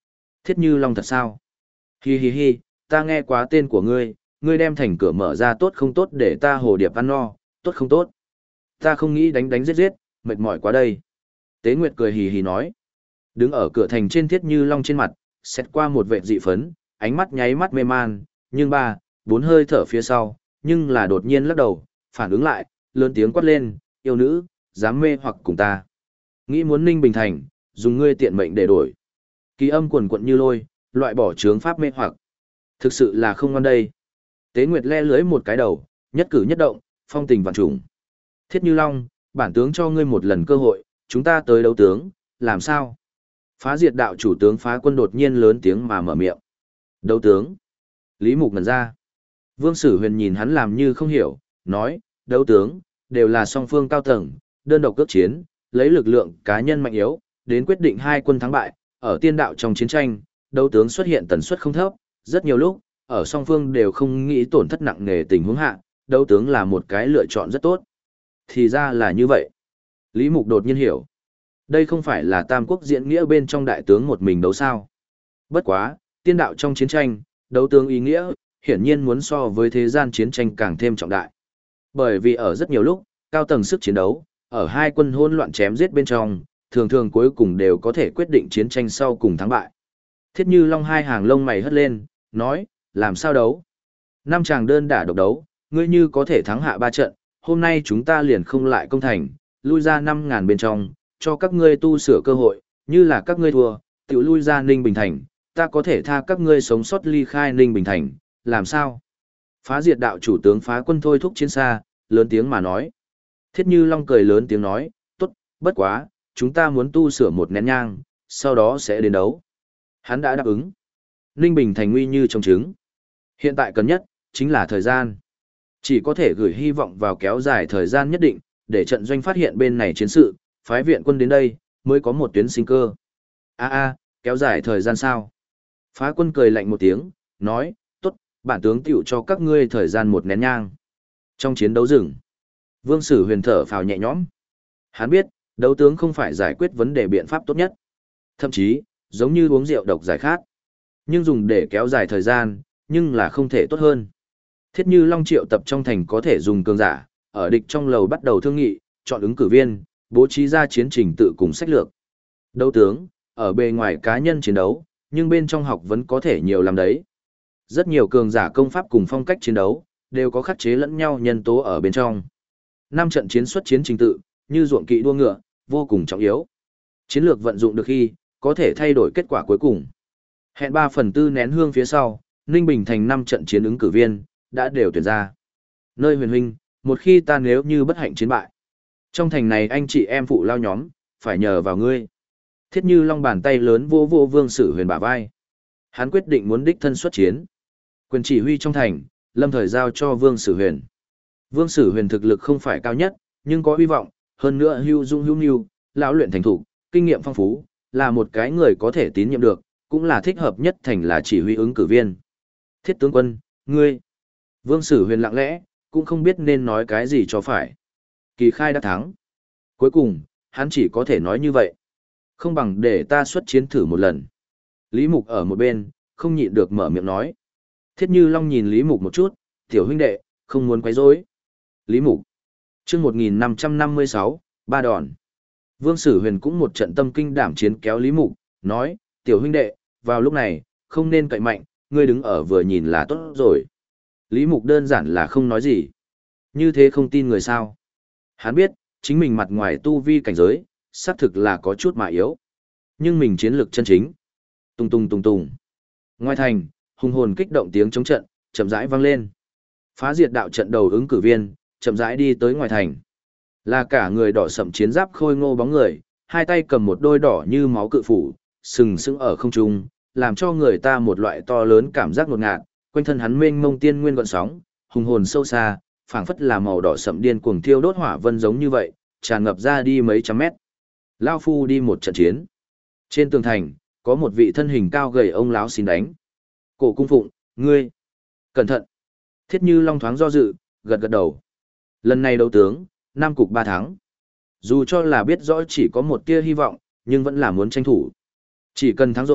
Speaker 1: Thiết Như Long thật sao? Hi hi hi, ta nghe quá tên của ngươi, ngươi đem thành cửa mở ra tốt không tốt để ta hồ điệp ăn no, tốt không tốt? Ta không nghĩ đánh đánh giết giết, mệt mỏi quá đây. Tế Nguyệt cười hì hì nói. Đứng ở cửa thành trên Thiết Như Long trên mặt, xét qua một vệt dị phấn, ánh mắt nháy mắt mê man, nhưng ba, bốn hơi thở phía sau, nhưng là đột nhiên lắc đầu, phản ứng lại, lớn tiếng quát lên, yêu nữ, dám mê hoặc cùng ta. Nghĩ muốn Ninh Bình Thành, dùng ngươi tiện mệnh để đổi. Kỳ âm quần quận như lôi, loại bỏ chướng pháp mê hoặc. Thực sự là không ngon đây. Tế Nguyệt le lưới một cái đầu, nhất cử nhất động, phong tình vạn trùng. Thiết Như Long, bản tướng cho ngươi một lần cơ hội, chúng ta tới đấu tướng, làm sao? Phá diệt đạo chủ tướng Phá Quân đột nhiên lớn tiếng mà mở miệng. Đấu tướng. Lý Mục ngẩn ra. Vương Sử Huyền nhìn hắn làm như không hiểu, nói, đấu tướng, đều là song phương cao tầng, đơn độc cước chiến, lấy lực lượng cá nhân mạnh yếu, đến quyết định hai quân thắng bại, ở tiên đạo trong chiến tranh, đấu tướng xuất hiện tần suất không thấp, rất nhiều lúc, ở song phương đều không nghĩ tổn thất nặng nề tình huống hạ, đấu tướng là một cái lựa chọn rất tốt. Thì ra là như vậy. Lý Mục đột nhiên hiểu. Đây không phải là tam quốc diễn nghĩa bên trong đại tướng một mình đấu sao. Bất quá, tiên đạo trong chiến tranh, đấu tướng ý nghĩa, hiển nhiên muốn so với thế gian chiến tranh càng thêm trọng đại. Bởi vì ở rất nhiều lúc, cao tầng sức chiến đấu, ở hai quân hỗn loạn chém giết bên trong, thường thường cuối cùng đều có thể quyết định chiến tranh sau cùng thắng bại. Thiết Như Long hai hàng lông mày hất lên, nói, làm sao đấu? Năm chàng đơn đả độc đấu, ngươi như có thể thắng hạ ba trận, hôm nay chúng ta liền không lại công thành, lui ra năm ngàn bên trong, cho các ngươi tu sửa cơ hội, như là các ngươi thua, tự lui ra Ninh Bình Thành, ta có thể tha các ngươi sống sót ly khai Ninh Bình Thành, làm sao? Phá diệt đạo chủ tướng Phá Quân thôi thúc chiến xa, lớn tiếng mà nói. Thiết Như Long cười lớn tiếng nói, tốt, bất quá, chúng ta muốn tu sửa một nén nhang, sau đó sẽ đến đấu. Hắn đã đáp ứng. Ninh Bình Thành nguy như trong trứng. Hiện tại cần nhất, chính là thời gian. Chỉ có thể gửi hy vọng vào kéo dài thời gian nhất định, để trận doanh phát hiện bên này chiến sự, phái viện quân đến đây, mới có một tuyến sinh cơ. a a kéo dài thời gian sao? Phá Quân cười lạnh một tiếng, nói, tốt, bản tướng tiểu cho các ngươi thời gian một nén nhang. Trong chiến đấu rừng, Vương Sử Huyền thở phào nhẹ nhõm. Hắn biết, đấu tướng không phải giải quyết vấn đề biện pháp tốt nhất. Thậm chí, giống như uống rượu độc giải khát. Nhưng dùng để kéo dài thời gian, nhưng là không thể tốt hơn. Thiết Như Long triệu tập trong thành có thể dùng cường giả, ở địch trong lầu bắt đầu thương nghị, chọn ứng cử viên, bố trí ra chiến trình tự cùng sách lược. Đấu tướng, ở bề ngoài cá nhân chiến đấu, nhưng bên trong học vẫn có thể nhiều làm đấy. Rất nhiều cường giả công pháp cùng phong cách chiến đấu, đều có khắc chế lẫn nhau nhân tố ở bên trong. Năm trận chiến xuất chiến trình tự, như ruộng kỵ đua ngựa, vô cùng trọng yếu. Chiến lược vận dụng được khi, có thể thay đổi kết quả cuối cùng. Hẹn ba phần tư nén hương phía sau, Ninh Bình Thành năm trận chiến ứng cử viên, đã đều tuyển ra. Nơi huyền huynh, một khi ta nếu như bất hạnh chiến bại. Trong thành này anh chị em phụ lao nhóm, phải nhờ vào ngươi. Thiết Như Long bàn tay lớn vô vô Vương Sử Huyền bả vai. Hắn quyết định muốn đích thân xuất chiến. Quyền chỉ huy trong thành, lâm thời giao cho Vương Sử Huyền. Vương Sử Huyền thực lực không phải cao nhất, nhưng có hy vọng, hơn nữa hưu dung hưu nhu, lão luyện thành thủ, kinh nghiệm phong phú, là một cái người có thể tín nhiệm được, cũng là thích hợp nhất thành là chỉ huy ứng cử viên. Thiết tướng quân, ngươi. Vương Sử Huyền lặng lẽ, cũng không biết nên nói cái gì cho phải. Kỳ khai đã thắng. Cuối cùng, hắn chỉ có thể nói như vậy. Không bằng để ta xuất chiến thử một lần. Lý Mục ở một bên, không nhịn được mở miệng nói. Thiết Như Long nhìn Lý Mục một chút, tiểu huynh đệ, không muốn quấy rối. Lý Mục. Chương một nghìn năm trăm năm mươi sáu, ba đòn. Vương Sử Huyền cũng một trận tâm kinh đảm chiến kéo Lý Mục, nói, tiểu huynh đệ, vào lúc này, không nên cậy mạnh, ngươi đứng ở vừa nhìn là tốt rồi. Lý Mục đơn giản là không nói gì. Như thế không tin người sao. Hắn biết, chính mình mặt ngoài tu vi cảnh giới, xác thực là có chút mà yếu. Nhưng mình chiến lược chân chính. Tung tung tung tung. Ngoài thành, hùng hồn kích động tiếng chống trận, chậm rãi vang lên. Phá diệt đạo trận đầu ứng cử viên, chậm rãi đi tới ngoài thành. Là cả người đỏ sậm chiến giáp khôi ngô bóng người, hai tay cầm một đôi đỏ như máu cự phủ, sừng sững ở không trung, làm cho người ta một loại to lớn cảm giác ngột ngạt, quanh thân hắn mênh mông tiên nguyên gợn sóng, hùng hồn sâu xa, phảng phất là màu đỏ sậm điên cuồng thiêu đốt hỏa vân giống như vậy, tràn ngập ra đi mấy trăm mét. Lao phu đi một trận chiến. Trên tường thành, có một vị thân hình cao gầy ông lão xin đánh. Cổ cung phụng, ngươi. Cẩn thận. Thiết Như Long thoáng do dự, gật gật đầu. Lần này đấu tướng, năm cục ba thắng. Dù cho là biết rõ chỉ có một tia hy vọng, nhưng vẫn là muốn tranh thủ. Chỉ cần thắng rồi,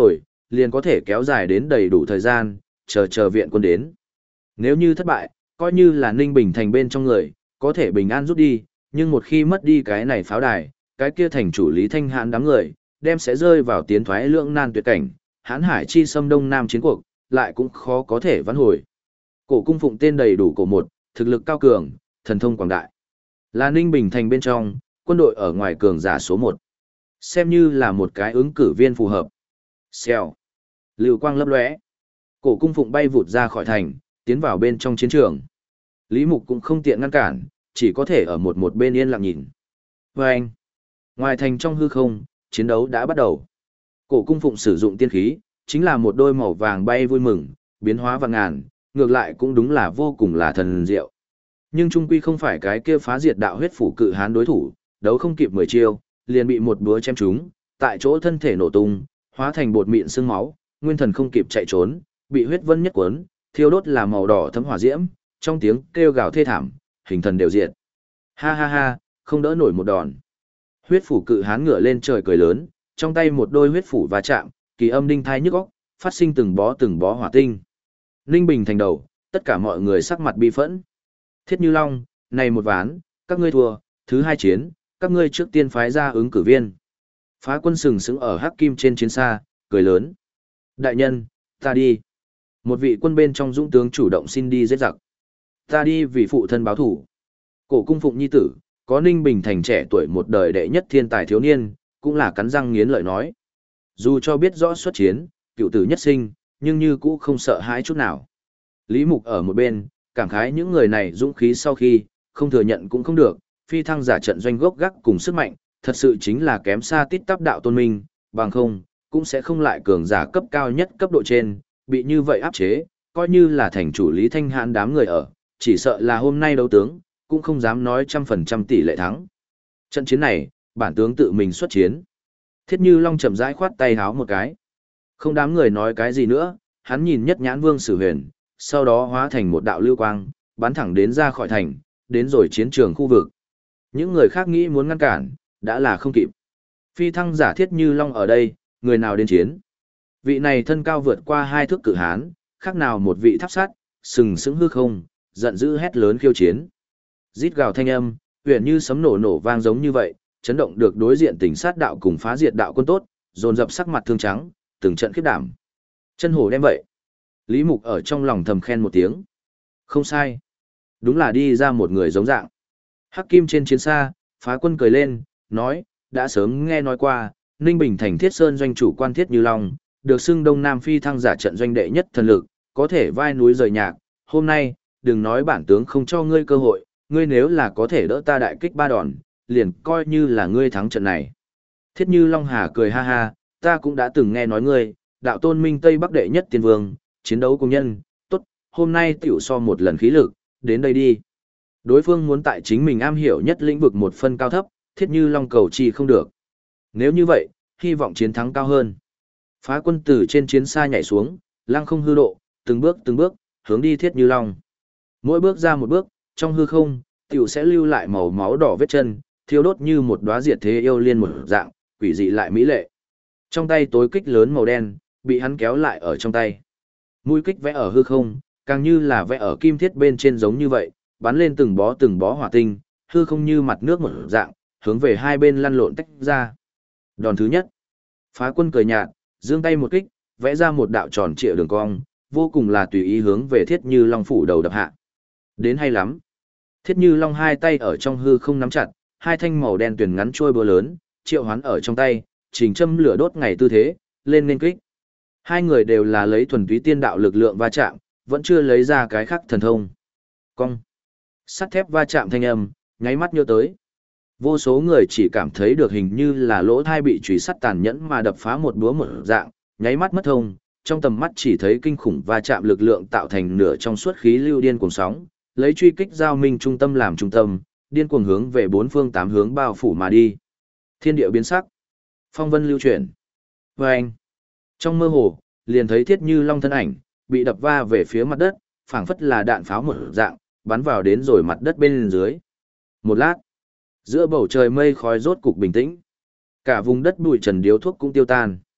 Speaker 1: liền có thể kéo dài đến đầy đủ thời gian, chờ chờ viện quân đến. Nếu như thất bại, coi như là Ninh Bình thành bên trong người, có thể bình an rút đi, nhưng một khi mất đi cái này pháo đài, cái kia thành chủ Lý Thanh Hãn đám người, đem sẽ rơi vào tiến thoái lưỡng nan tuyệt cảnh, Hán Hải chi xâm Đông Nam chiến cuộc, lại cũng khó có thể vãn hồi. Cổ cung phụng tên đầy đủ cổ một, thực lực cao cường, thần thông quảng đại. Là Ninh Bình thành bên trong, quân đội ở ngoài cường giả số một. Xem như là một cái ứng cử viên phù hợp. Xèo. Lưu quang lấp lóe. Cổ cung phụng bay vụt ra khỏi thành, tiến vào bên trong chiến trường. Lý Mục cũng không tiện ngăn cản, chỉ có thể ở một một bên yên lặng nhìn. Và anh. Ngoài thành trong hư không, chiến đấu đã bắt đầu. Cổ cung phụng sử dụng tiên khí, chính là một đôi màu vàng bay vui mừng, biến hóa vạn ngàn, ngược lại cũng đúng là vô cùng là thần diệu. Nhưng trung quy không phải cái kia phá diệt đạo huyết phủ cự hán đối thủ, đấu không kịp mười chiêu, liền bị một búa chém trúng, tại chỗ thân thể nổ tung, hóa thành bột mịn xương máu, nguyên thần không kịp chạy trốn, bị huyết vân nhất cuốn, thiêu đốt là màu đỏ thấm hỏa diễm, trong tiếng kêu gào thê thảm, hình thần đều diệt. Ha ha ha, không đỡ nổi một đòn. Huyết phủ cự hán ngửa lên trời cười lớn, trong tay một đôi huyết phủ va chạm, kỳ âm đinh thai nhức óc, phát sinh từng bó từng bó hỏa tinh. Ninh Bình thành đầu, tất cả mọi người sắc mặt bi phẫn. Thiết Như Long, này một ván, các ngươi thua, thứ hai chiến, các ngươi trước tiên phái ra ứng cử viên. Phá quân sừng sững ở hắc kim trên chiến xa, cười lớn. Đại nhân, ta đi. Một vị quân bên trong dũng tướng chủ động xin đi giết giặc. Ta đi vì phụ thân báo thủ. Cổ cung phụng nhi tử, có Ninh Bình thành trẻ tuổi một đời đệ nhất thiên tài thiếu niên, cũng là cắn răng nghiến lợi nói. Dù cho biết rõ xuất chiến, cựu tử nhất sinh, nhưng như cũ không sợ hãi chút nào. Lý Mục ở một bên, cảm khái những người này dũng khí sau khi, không thừa nhận cũng không được, phi thăng giả trận doanh gốc gác cùng sức mạnh, thật sự chính là kém xa tít tắp đạo tôn minh, bằng không, cũng sẽ không lại cường giả cấp cao nhất cấp độ trên, bị như vậy áp chế, coi như là thành chủ Lý Thanh Hãn đám người ở, chỉ sợ là hôm nay đấu tướng, cũng không dám nói trăm phần trăm tỷ lệ thắng. Trận chiến này, bản tướng tự mình xuất chiến. Thiết Như Long chậm rãi khoát tay háo một cái. Không đám người nói cái gì nữa, hắn nhìn nhất nhãn Vương Sử Huyền, sau đó hóa thành một đạo lưu quang, bắn thẳng đến ra khỏi thành, đến rồi chiến trường khu vực. Những người khác nghĩ muốn ngăn cản, đã là không kịp. Phi thăng giả Thiết Như Long ở đây, người nào đến chiến. Vị này thân cao vượt qua hai thước cự hán, khác nào một vị tháp sát, sừng sững hư không, giận dữ hét lớn khiêu chiến. Rít gào thanh âm, huyền như sấm nổ nổ vang giống như vậy, chấn động được đối diện tỉnh sát đạo cùng phá diệt đạo quân tốt, dồn dập sắc mặt thương trắng, từng trận khiếp đảm. Chân hổ đem vậy. Lý Mục ở trong lòng thầm khen một tiếng. Không sai. Đúng là đi ra một người giống dạng. Hắc kim trên chiến xa, phá quân cười lên, nói, đã sớm nghe nói qua, Ninh Bình thành Thiết Sơn doanh chủ quan Thiết Như Long, được xưng Đông Nam phi thăng giả trận doanh đệ nhất thần lực, có thể vai núi rời nhạc. Hôm nay, đừng nói bản tướng không cho ngươi cơ hội, ngươi nếu là có thể đỡ ta đại kích ba đòn, liền coi như là ngươi thắng trận này. Thiết Như Long Hà cười ha ha, ta cũng đã từng nghe nói ngươi, đạo tôn minh Tây Bắc đệ nhất tiên vương, chiến đấu công nhân, tốt, hôm nay tiểu so một lần khí lực, đến đây đi. Đối phương muốn tại chính mình am hiểu nhất lĩnh vực một phân cao thấp, Thiết Như Long cầu chi không được. Nếu như vậy, hy vọng chiến thắng cao hơn. Phá quân từ trên chiến xa nhảy xuống, lăng không hư độ, từng bước từng bước, hướng đi Thiết Như Long. Mỗi bước ra một bước, trong hư không, tiểu sẽ lưu lại màu máu đỏ vết chân, thiêu đốt như một đóa diệt thế yêu liên một dạng, quỷ dị lại mỹ lệ. Trong tay tối kích lớn màu đen, bị hắn kéo lại ở trong tay. Mũi kích vẽ ở hư không, càng như là vẽ ở kim thiết bên trên giống như vậy, bắn lên từng bó từng bó hỏa tinh, hư không như mặt nước một dạng, hướng về hai bên lăn lộn tách ra. Đòn thứ nhất, phá quân cười nhạt, giương tay một kích, vẽ ra một đạo tròn trịa đường cong, vô cùng là tùy ý hướng về Thiết Như Long phủ đầu đập hạ. Đến hay lắm. Thiết Như Long hai tay ở trong hư không nắm chặt, hai thanh màu đen tuyền ngắn trôi búa lớn, triệu hoán ở trong tay, trình châm lửa đốt ngày tư thế, lên nên kích. Hai người đều là lấy thuần túy tiên đạo lực lượng va chạm, vẫn chưa lấy ra cái khác thần thông. Cong. Sắt thép va chạm thanh âm, nháy mắt nhớ tới. Vô số người chỉ cảm thấy được hình như là lỗ thai bị chùy sắt tàn nhẫn mà đập phá một búa một dạng, nháy mắt mất thông, trong tầm mắt chỉ thấy kinh khủng va chạm lực lượng tạo thành nửa trong suốt khí lưu điên cuồng sóng, lấy truy kích giao minh trung tâm làm trung tâm, điên cuồng hướng về bốn phương tám hướng bao phủ mà đi. Thiên địa biến sắc, phong vân lưu chuyển. Vâng! Trong mơ hồ, liền thấy Thiết Như Long thân ảnh, bị đập va về phía mặt đất, phảng phất là đạn pháo một dạng, bắn vào đến rồi mặt đất bên dưới. Một lát, giữa bầu trời mây khói rốt cục bình tĩnh. Cả vùng đất bụi trần điếu thuốc cũng tiêu tan.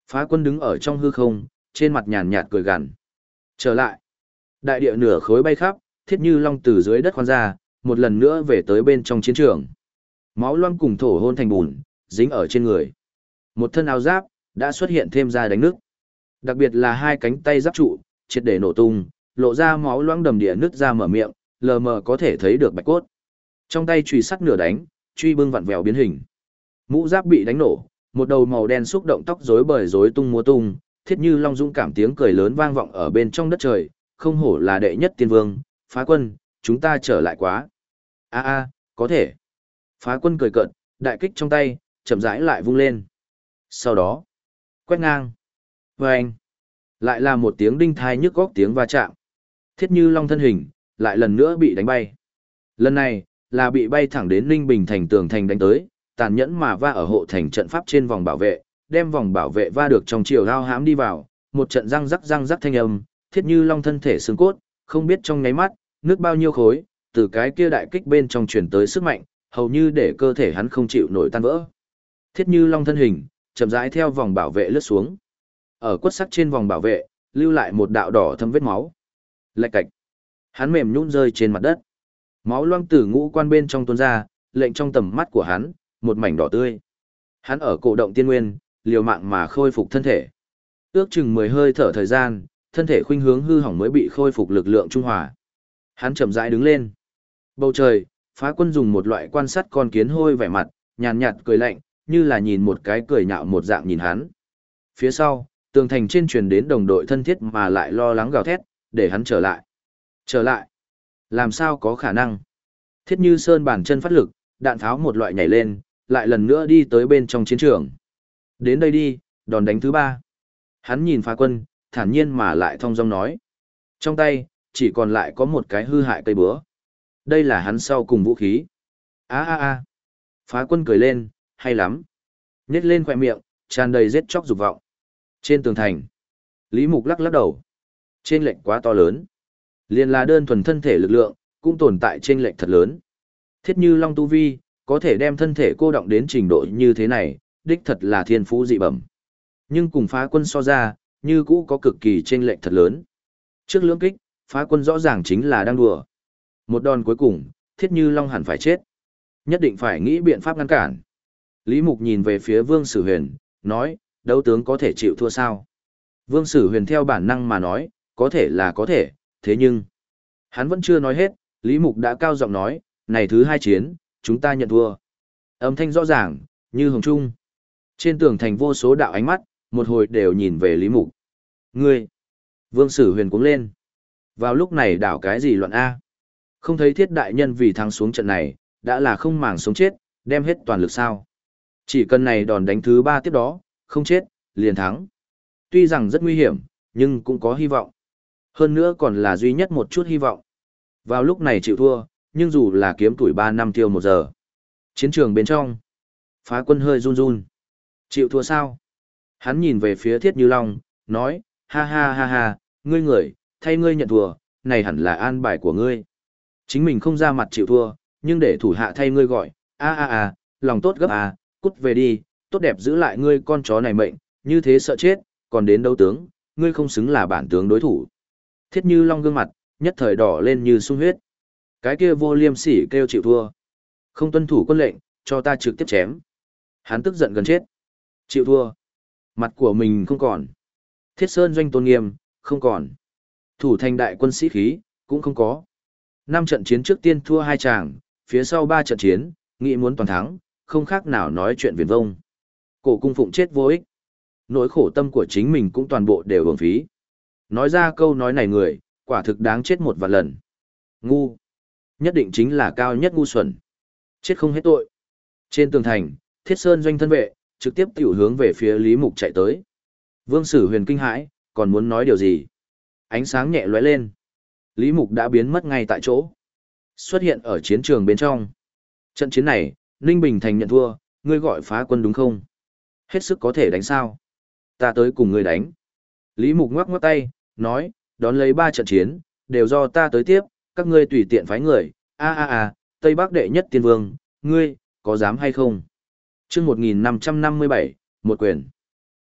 Speaker 1: Phá quân đứng ở trong hư không, trên mặt nhàn nhạt cười gằn. Trở lại. Đại địa nửa khối bay khắp, Thiết Như Long từ dưới đất khoan ra, một lần nữa về tới bên trong chiến trường. Máu loang cùng thổ hôn thành bùn, dính ở trên người. Một thân áo giáp, đã xuất hiện thêm ra đánh nước. Đặc biệt là hai cánh tay giáp trụ, triệt để nổ tung, lộ ra máu loang đầm địa nứt ra mở miệng, lờ mờ có thể thấy được bạch cốt. Trong tay chùy sắt nửa đánh, truy bưng vặn vẹo biến hình. Mũ giáp bị đánh nổ, một đầu màu đen xúc động tóc rối bời rối tung múa tung, Thiết Như Long dũng cảm tiếng cười lớn vang vọng ở bên trong đất trời, không hổ là đệ nhất tiên vương, Phá quân, chúng ta trở lại quá. A a, có thể. Phá quân cười cợt, đại kích trong tay, chậm rãi lại vung lên. Sau đó, quét ngang. Vâng. Lại là một tiếng đinh thai nhức góc tiếng va chạm. Thiết Như Long thân hình, lại lần nữa bị đánh bay. Lần này, là bị bay thẳng đến Ninh Bình thành tường thành đánh tới, tàn nhẫn mà va ở hộ thành trận pháp trên vòng bảo vệ, đem vòng bảo vệ va được trong chiều lao hãm đi vào, một trận răng rắc răng rắc thanh âm, Thiết Như Long thân thể xương cốt, không biết trong nháy mắt, nước bao nhiêu khối, từ cái kia đại kích bên trong truyền tới sức mạnh, hầu như để cơ thể hắn không chịu nổi tan vỡ. Thiết Như Long thân hình, chậm rãi theo vòng bảo vệ lướt xuống. Ở quất sắc trên vòng bảo vệ, lưu lại một đạo đỏ thâm vết máu. Lạch cạch. Hắn mềm nhũn rơi trên mặt đất. Máu loang từ ngũ quan bên trong tuôn ra, lệnh trong tầm mắt của hắn, một mảnh đỏ tươi. Hắn ở cổ động tiên nguyên, liều mạng mà khôi phục thân thể. Ước chừng mười hơi thở thời gian, thân thể khuynh hướng hư hỏng mới bị khôi phục lực lượng trung hòa. Hắn chậm rãi đứng lên. Bầu trời, Phá quân dùng một loại quan sát con kiến hôi vẻ mặt, nhàn nhạt cười lạnh, như là nhìn một cái cười nhạo một dạng nhìn hắn. Phía sau, tường thành trên truyền đến đồng đội thân thiết mà lại lo lắng gào thét, để hắn trở lại. Trở lại. Làm sao có khả năng? Thiết Như Sơn bàn chân phát lực, đạn pháo một loại nhảy lên, lại lần nữa đi tới bên trong chiến trường. Đến đây đi, đòn đánh thứ ba. Hắn nhìn Phá quân, thản nhiên mà lại thong dong nói. Trong tay, chỉ còn lại có một cái hư hại cây búa. Đây là hắn sau cùng vũ khí. A a a. Phá quân cười lên, hay lắm. Nhét lên khỏe miệng, tràn đầy giết chóc dục vọng. Trên tường thành, Lý Mục lắc lắc đầu. Trên lệnh quá to lớn. Liên là đơn thuần thân thể lực lượng, cũng tồn tại trên lệnh thật lớn. Thiết Như Long tu vi, có thể đem thân thể cô động đến trình độ như thế này, đích thật là thiên phú dị bẩm. Nhưng cùng Phá quân so ra, như cũ có cực kỳ trên lệnh thật lớn. Trước lưỡng kích, Phá quân rõ ràng chính là đang đùa. Một đòn cuối cùng, Thiết Như Long hẳn phải chết. Nhất định phải nghĩ biện pháp ngăn cản. Lý Mục nhìn về phía Vương Sử Huyền, nói, đấu tướng có thể chịu thua sao? Vương Sử Huyền theo bản năng mà nói, có thể là có thể, thế nhưng... Hắn vẫn chưa nói hết, Lý Mục đã cao giọng nói, này thứ hai chiến, chúng ta nhận thua. Âm thanh rõ ràng, như hồng trung. Trên tường thành vô số đạo ánh mắt, một hồi đều nhìn về Lý Mục. Ngươi! Vương Sử Huyền cuống lên. Vào lúc này đảo cái gì loạn A? Không thấy Thiết đại nhân vì thắng xuống trận này, đã là không màng sống chết, đem hết toàn lực sao. Chỉ cần này đòn đánh thứ ba tiếp đó, không chết, liền thắng. Tuy rằng rất nguy hiểm, nhưng cũng có hy vọng. Hơn nữa còn là duy nhất một chút hy vọng. Vào lúc này chịu thua, nhưng dù là kiếm tuổi ba năm tiêu một giờ. Chiến trường bên trong, Phá quân hơi run run. Chịu thua sao? Hắn nhìn về phía Thiết Như Long, nói, ha ha ha ha, ngươi người, thay ngươi nhận thua, này hẳn là an bài của ngươi. Chính mình không ra mặt chịu thua, nhưng để thủ hạ thay ngươi gọi, a a a, lòng tốt gấp à, cút về đi, tốt đẹp giữ lại ngươi con chó này mệnh, như thế sợ chết, còn đến đấu tướng, ngươi không xứng là bản tướng đối thủ. Thiết Như Long gương mặt, nhất thời đỏ lên như sung huyết. Cái kia vô liêm sỉ kêu chịu thua. Không tuân thủ quân lệnh, cho ta trực tiếp chém. Hắn tức giận gần chết. Chịu thua. Mặt của mình không còn. Thiết Sơn doanh tôn nghiêm, không còn. Thủ thành đại quân sĩ khí, cũng không có. Năm trận chiến trước tiên thua hai chàng, phía sau ba trận chiến, nghĩ muốn toàn thắng, không khác nào nói chuyện viển vông. Cổ cung phụng chết vô ích. Nỗi khổ tâm của chính mình cũng toàn bộ đều uổng phí. Nói ra câu nói này người, quả thực đáng chết một vạn lần. Ngu. Nhất định chính là cao nhất ngu xuẩn. Chết không hết tội. Trên tường thành, Thiết Sơn doanh thân vệ, trực tiếp tiểu hướng về phía Lý Mục chạy tới. Vương Sử Huyền kinh hãi, còn muốn nói điều gì? Ánh sáng nhẹ lóe lên. Lý Mục đã biến mất ngay tại chỗ. Xuất hiện ở chiến trường bên trong. Trận chiến này, Ninh Bình thành nhận thua, ngươi gọi Phá quân đúng không? Hết sức có thể đánh sao? Ta tới cùng ngươi đánh. Lý Mục ngoắc ngoắc tay, nói, đón lấy ba trận chiến, đều do ta tới tiếp, các ngươi tùy tiện phái người, a a a, Tây Bắc đệ nhất tiên vương, ngươi, có dám hay không? Chương một nghìn năm trăm năm mươi bảy, một quyền.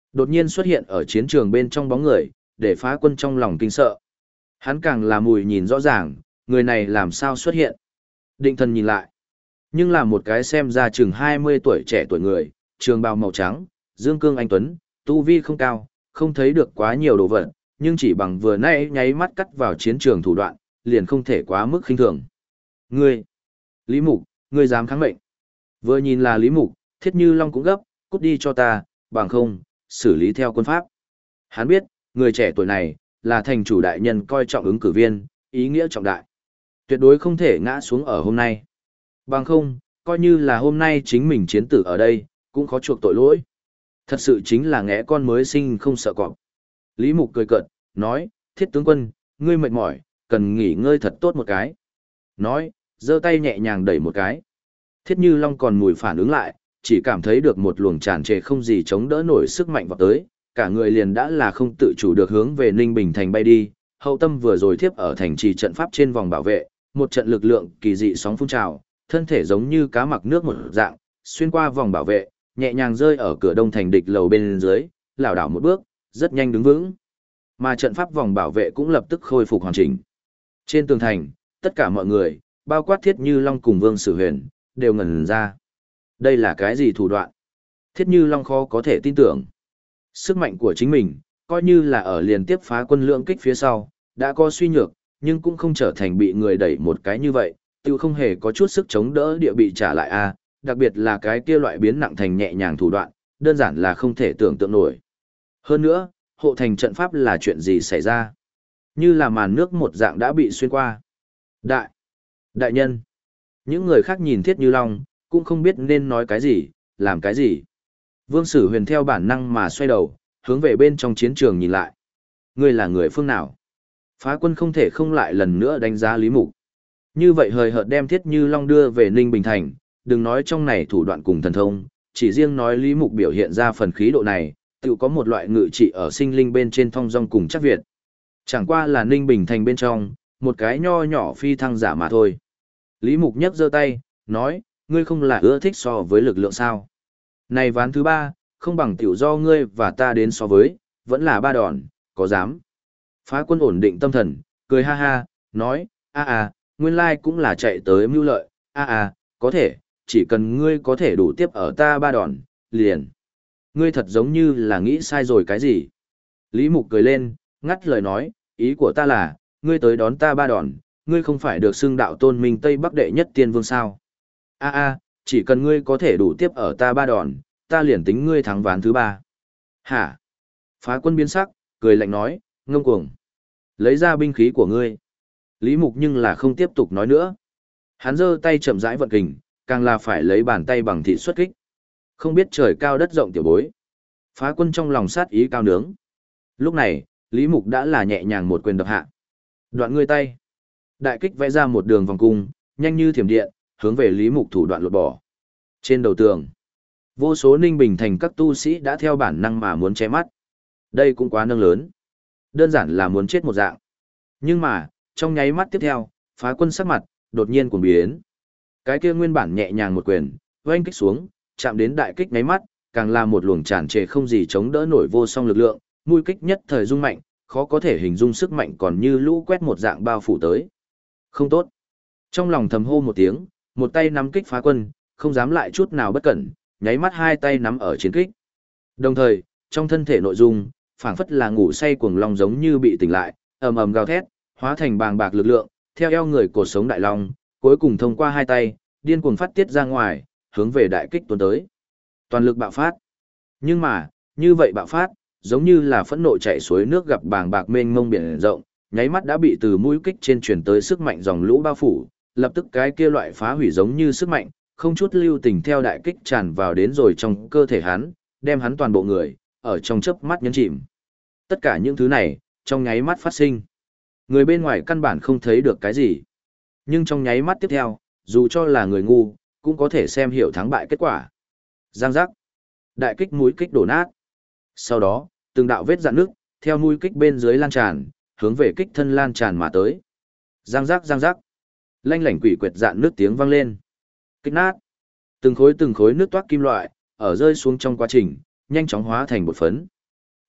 Speaker 1: Đột nhiên xuất hiện ở chiến trường bên trong bóng người, để Phá Quân trong lòng kinh sợ. Hắn càng là mùi nhìn rõ ràng, người này làm sao xuất hiện. Định thần nhìn lại. Nhưng là một cái xem ra chừng hai mươi tuổi trẻ tuổi người, trường bào màu trắng, dương cương anh tuấn, tu vi không cao, không thấy được quá nhiều đồ vật, nhưng chỉ bằng vừa nãy nháy mắt cắt vào chiến trường thủ đoạn, liền không thể quá mức khinh thường. Ngươi, Lý Mục, ngươi dám kháng mệnh. Vừa nhìn là Lý Mục, Thiết Như Long cũng gấp, cút đi cho ta, bằng không, xử lý theo quân pháp. Hắn biết, người trẻ tuổi này, là thành chủ đại nhân coi trọng ứng cử viên, ý nghĩa trọng đại. Tuyệt đối không thể ngã xuống ở hôm nay. Bằng không, coi như là hôm nay chính mình chiến tử ở đây, cũng khó chuộc tội lỗi. Thật sự chính là ngẽ con mới sinh không sợ cọp. Lý Mục cười cợt, nói, Thiết tướng quân, ngươi mệt mỏi, cần nghỉ ngơi thật tốt một cái. Nói, giơ tay nhẹ nhàng đẩy một cái. Thiết Như Long còn mùi phản ứng lại, chỉ cảm thấy được một luồng tràn trề không gì chống đỡ nổi sức mạnh vào tới, cả người liền đã là không tự chủ được hướng về Ninh Bình thành bay đi, hậu tâm vừa rồi thiếp ở thành trì trận pháp trên vòng bảo vệ, một trận lực lượng kỳ dị sóng phun trào, thân thể giống như cá mặc nước một dạng, xuyên qua vòng bảo vệ, nhẹ nhàng rơi ở cửa đông thành địch lầu bên dưới, lảo đảo một bước, rất nhanh đứng vững. Mà trận pháp vòng bảo vệ cũng lập tức khôi phục hoàn chỉnh. Trên tường thành, tất cả mọi người, bao quát Thiết Như Long cùng Vương Sử Huyền, đều ngẩn ra. Đây là cái gì thủ đoạn? Thiết Như Long khó có thể tin tưởng. Sức mạnh của chính mình, coi như là ở liên tiếp phá quân lượng kích phía sau, đã có suy nhược, nhưng cũng không trở thành bị người đẩy một cái như vậy, tự không hề có chút sức chống đỡ địa bị trả lại a, đặc biệt là cái kia loại biến nặng thành nhẹ nhàng thủ đoạn, đơn giản là không thể tưởng tượng nổi. Hơn nữa, hộ thành trận pháp là chuyện gì xảy ra? Như là màn nước một dạng đã bị xuyên qua. Đại, đại nhân. Những người khác nhìn Thiết Như Long, cũng không biết nên nói cái gì, làm cái gì. Vương Sử Huyền theo bản năng mà xoay đầu, hướng về bên trong chiến trường nhìn lại. Ngươi là người phương nào? Phá quân không thể không lại lần nữa đánh giá Lý Mục. Như vậy hời hợt đem Thiết Như Long đưa về Ninh Bình Thành, đừng nói trong này thủ đoạn cùng thần thông, chỉ riêng nói Lý Mục biểu hiện ra phần khí độ này, tự có một loại ngự trị ở sinh linh bên trên thong dong cùng chắc Việt. Chẳng qua là Ninh Bình Thành bên trong, một cái nho nhỏ phi thăng giả mà thôi. Lý Mục nhấc giơ tay, nói, ngươi không là ưa thích so với lực lượng sao? Này ván thứ ba, không bằng tiểu do ngươi và ta đến so với, vẫn là ba đòn, có dám? Phá quân ổn định tâm thần, cười ha ha, nói, a a, nguyên lai cũng là chạy tới mưu lợi, a a, có thể, chỉ cần ngươi có thể đủ tiếp ở ta ba đòn, liền. Ngươi thật giống như là nghĩ sai rồi cái gì? Lý Mục cười lên, ngắt lời nói, ý của ta là, ngươi tới đón ta ba đòn, ngươi không phải được xưng đạo tôn minh Tây Bắc đệ nhất tiên vương sao? A a, chỉ cần ngươi có thể đủ tiếp ở ta ba đòn, ta liền tính ngươi thắng ván thứ ba. Hả? Phá quân biến sắc, cười lạnh nói, ngông cuồng. Lấy ra binh khí của ngươi. Lý Mục nhưng là không tiếp tục nói nữa. Hắn giơ tay chậm rãi vận kình, càng là phải lấy bàn tay bằng thị xuất kích. Không biết trời cao đất rộng tiểu bối. Phá quân trong lòng sát ý cao nướng. Lúc này, Lý Mục đã là nhẹ nhàng một quyền đập hạ. Đoạn ngươi tay. Đại kích vẽ ra một đường vòng cung, nhanh như thiểm điện, hướng về Lý Mục thủ đoạn lột bỏ. Trên đầu tường, vô số Ninh Bình thành các tu sĩ đã theo bản năng mà muốn che mắt. Đây cũng quá nâng lớn. Đơn giản là muốn chết một dạng. Nhưng mà, trong nháy mắt tiếp theo, phá quân sắc mặt, đột nhiên cuồng biến. Cái kia nguyên bản nhẹ nhàng một quyền, oanh kích xuống, chạm đến đại kích nháy mắt, càng là một luồng tràn trề không gì chống đỡ nổi vô song lực lượng, mũi kích nhất thời rung mạnh, khó có thể hình dung sức mạnh còn như lũ quét một dạng bao phủ tới. Không tốt. Trong lòng thầm hô một tiếng, một tay nắm kích phá quân, không dám lại chút nào bất cẩn, nháy mắt hai tay nắm ở chiến kích. Đồng thời, trong thân thể nội dung, phảng phất là ngủ say cuồng long giống như bị tỉnh lại, ầm ầm gào thét, hóa thành bàng bạc lực lượng, theo eo người cột sống đại long, cuối cùng thông qua hai tay, điên cuồng phát tiết ra ngoài, hướng về đại kích tuôn tới. Toàn lực bạo phát. Nhưng mà, như vậy bạo phát, giống như là phẫn nộ chảy suối nước gặp bàng bạc mênh mông biển rộng, nháy mắt đã bị từ mũi kích trên truyền tới sức mạnh dòng lũ bao phủ, lập tức cái kia loại phá hủy giống như sức mạnh, không chút lưu tình theo đại kích tràn vào đến rồi trong cơ thể hắn, đem hắn toàn bộ người, ở trong chớp mắt nhấn chìm. Tất cả những thứ này, trong nháy mắt phát sinh. Người bên ngoài căn bản không thấy được cái gì. Nhưng trong nháy mắt tiếp theo, dù cho là người ngu, cũng có thể xem hiểu thắng bại kết quả. Giang giác. Đại kích mũi kích đổ nát. Sau đó, từng đạo vết rạn nước, theo mũi kích bên dưới lan tràn, hướng về kích thân lan tràn mà tới. Giang giác giang giác. Lanh lảnh quỷ quyệt dạn nước tiếng vang lên. Kích nát. Từng khối từng khối nước toát kim loại, ở rơi xuống trong quá trình, nhanh chóng hóa thành bột phấn.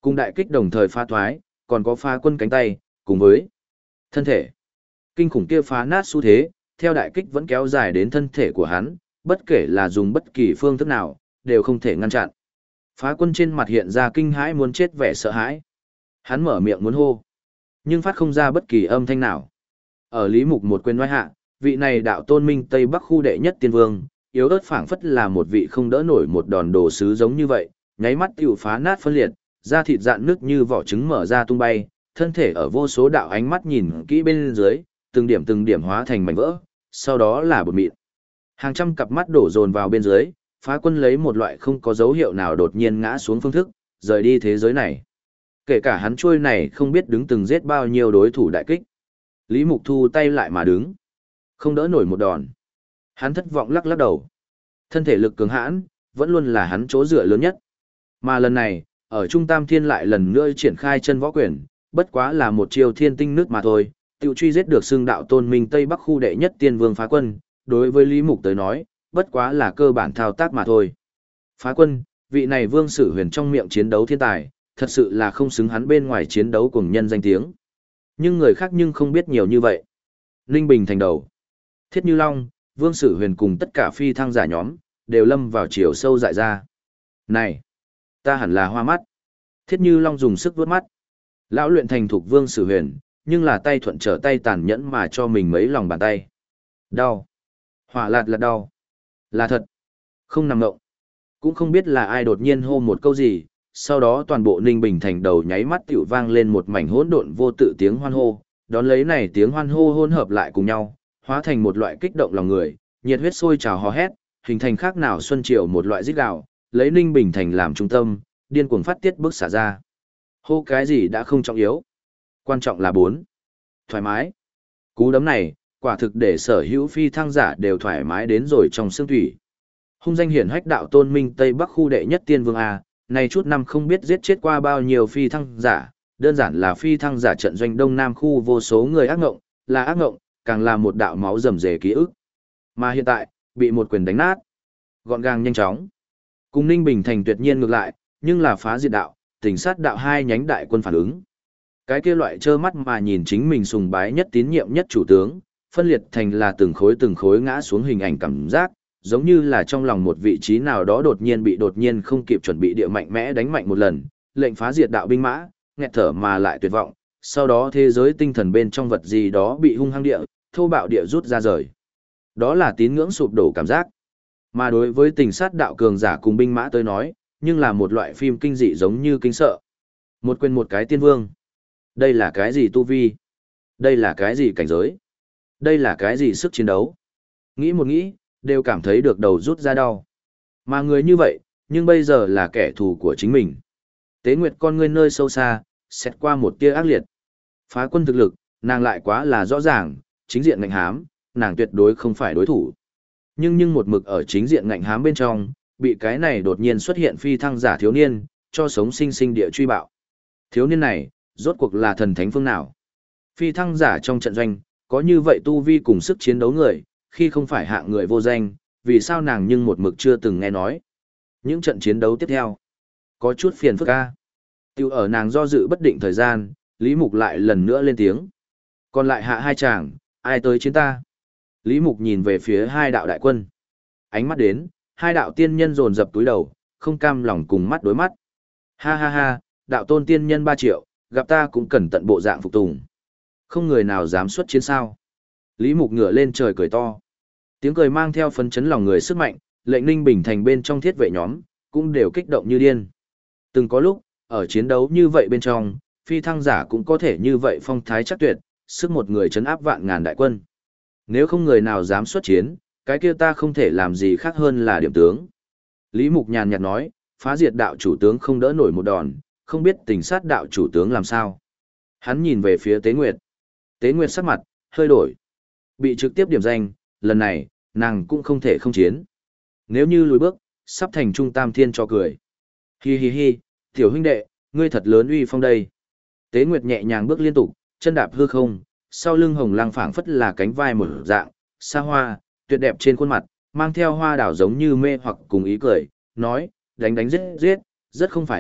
Speaker 1: Cùng đại kích đồng thời phá thoái, còn có phá quân cánh tay, cùng với thân thể. Kinh khủng kia phá nát xu thế, theo đại kích vẫn kéo dài đến thân thể của hắn, bất kể là dùng bất kỳ phương thức nào, đều không thể ngăn chặn. Phá quân trên mặt hiện ra kinh hãi muốn chết vẻ sợ hãi. Hắn mở miệng muốn hô, nhưng phát không ra bất kỳ âm thanh nào. Ở Lý Mục một quyền oai hạ, vị này đạo tôn minh Tây Bắc khu đệ nhất tiên vương, yếu ớt phảng phất là một vị không đỡ nổi một đòn đồ sứ giống như vậy, nháy mắt tiểu phá nát phân liệt, da thịt dạn nước như vỏ trứng mở ra tung bay, thân thể ở vô số đạo ánh mắt nhìn kỹ bên dưới, từng điểm từng điểm hóa thành mảnh vỡ, sau đó là bột mịn. Hàng trăm cặp mắt đổ dồn vào bên dưới, phá quân lấy một loại không có dấu hiệu nào đột nhiên ngã xuống phương thức, rời đi thế giới này. Kể cả hắn trôi này không biết đứng từng giết bao nhiêu đối thủ đại kích. Lý Mục thu tay lại mà đứng, không đỡ nổi một đòn. Hắn thất vọng lắc lắc đầu. Thân thể lực cường hãn, vẫn luôn là hắn chỗ dựa lớn nhất. Mà lần này, ở Trung Tam Thiên lại lần nữa triển khai chân võ quyền, bất quá là một chiêu thiên tinh nước mà thôi, tiêu truy giết được xương đạo tôn minh Tây Bắc khu đệ nhất tiên vương phá quân, đối với Lý Mục tới nói, bất quá là cơ bản thao tác mà thôi. Phá quân, vị này vương sử huyền trong miệng chiến đấu thiên tài, thật sự là không xứng hắn bên ngoài chiến đấu cùng nhân danh tiếng. Nhưng người khác nhưng không biết nhiều như vậy. Ninh Bình thành đầu. Thiết Như Long, Vương Sử Huyền cùng tất cả phi thăng giả nhóm, đều lâm vào chiều sâu dại ra. Này, ta hẳn là hoa mắt. Thiết Như Long dùng sức vuốt mắt. Lão luyện thành thục Vương Sử Huyền, nhưng là tay thuận trở tay tàn nhẫn mà cho mình mấy lòng bàn tay. Đau. Hỏa lạt là đau. Là thật. Không nằm ngộng. Cũng không biết là ai đột nhiên hô một câu gì, sau đó toàn bộ Ninh Bình thành đầu nháy mắt tiểu vang lên một mảnh hỗn độn vô tự tiếng hoan hô, đón lấy này tiếng hoan hô hỗn hợp lại cùng nhau, hóa thành một loại kích động lòng người, nhiệt huyết sôi trào hò hét, hình thành khác nào xuân triều một loại rít gào, lấy Ninh Bình thành làm trung tâm, điên cuồng phát tiết bức xả ra. Hô cái gì đã không trọng yếu, quan trọng là bốn. Thoải mái. Cú đấm này, quả thực để sở hữu phi thăng giả đều thoải mái đến rồi trong xương thủy. Hung danh hiển hách đạo tôn minh Tây Bắc khu đệ nhất tiên vương A, này chút năm không biết giết chết qua bao nhiêu phi thăng giả, đơn giản là phi thăng giả trận doanh Đông Nam khu vô số người ác ngộng, là ác ngộng, càng là một đạo máu rầm rề ký ức. Mà hiện tại, bị một quyền đánh nát, gọn gàng nhanh chóng. Cùng Ninh Bình thành tuyệt nhiên ngược lại, nhưng là phá diệt đạo, tỉnh sát đạo hai nhánh đại quân phản ứng. Cái kia loại trơ mắt mà nhìn chính mình sùng bái nhất tín nhiệm nhất chủ tướng, phân liệt thành là từng khối từng khối ngã xuống hình ảnh cảm giác, giống như là trong lòng một vị trí nào đó đột nhiên bị đột nhiên không kịp chuẩn bị địa mạnh mẽ đánh mạnh một lần, lệnh phá diệt đạo binh mã, nghẹt thở mà lại tuyệt vọng, sau đó thế giới tinh thần bên trong vật gì đó bị hung hăng địa, thô bạo địa rút ra rời. Đó là tín ngưỡng sụp đổ cảm giác. Mà đối với tình sát đạo cường giả cùng binh mã tới nói, nhưng là một loại phim kinh dị giống như kinh sợ. Một quên một cái tiên vương. Đây là cái gì tu vi? Đây là cái gì cảnh giới? Đây là cái gì sức chiến đấu? Nghĩ một nghĩ, đều cảm thấy được đầu rút ra đau. Mà người như vậy, nhưng bây giờ là kẻ thù của chính mình. Tế Nguyệt con ngươi nơi sâu xa, xét qua một tia ác liệt. Phá quân thực lực, nàng lại quá là rõ ràng, chính diện ngạnh hám, nàng tuyệt đối không phải đối thủ. Nhưng nhưng một mực ở chính diện ngạnh hám bên trong, bị cái này đột nhiên xuất hiện phi thăng giả thiếu niên, cho sống sinh sinh địa truy bạo. Thiếu niên này, rốt cuộc là thần thánh phương nào? Phi thăng giả trong trận doanh, có như vậy tu vi cùng sức chiến đấu người, khi không phải hạng người vô danh, vì sao nàng nhưng một mực chưa từng nghe nói. Những trận chiến đấu tiếp theo, có chút phiền phức ca. Tiêu ở nàng do dự bất định thời gian, Lý Mục lại lần nữa lên tiếng. Còn lại hạ hai chàng, ai tới chiến ta? Lý Mục nhìn về phía hai đạo đại quân. Ánh mắt đến, hai đạo tiên nhân dồn dập túi đầu, không cam lòng cùng mắt đối mắt. Ha ha ha, đạo tôn tiên nhân ba triệu, gặp ta cũng cần tận bộ dạng phục tùng. Không người nào dám xuất chiến sao. Lý Mục ngửa lên trời cười to. Tiếng cười mang theo phấn chấn lòng người sức mạnh, lệnh Ninh Bình thành bên trong thiết vệ nhóm, cũng đều kích động như điên. Từng có lúc, ở chiến đấu như vậy bên trong, phi thăng giả cũng có thể như vậy phong thái chắc tuyệt, sức một người chấn áp vạn ngàn đại quân. Nếu không người nào dám xuất chiến, cái kia ta không thể làm gì khác hơn là điểm tướng. Lý Mục nhàn nhạt nói, phá diệt đạo chủ tướng không đỡ nổi một đòn, không biết tình sát đạo chủ tướng làm sao. Hắn nhìn về phía Tế Nguyệt. Tế Nguyệt sắc mặt, hơi đổi. Bị trực tiếp điểm danh, lần này, nàng cũng không thể không chiến. Nếu như lùi bước, sắp thành trung tam thiên cho cười. Hi hi hi, tiểu huynh đệ, ngươi thật lớn uy phong đây. Tế Nguyệt nhẹ nhàng bước liên tục, chân đạp hư không, sau lưng hồng lăng phảng phất là cánh vai một dạng, xa hoa, tuyệt đẹp trên khuôn mặt, mang theo hoa đảo giống như mê hoặc cùng ý cười, nói, đánh đánh giết giết, rất không phải à,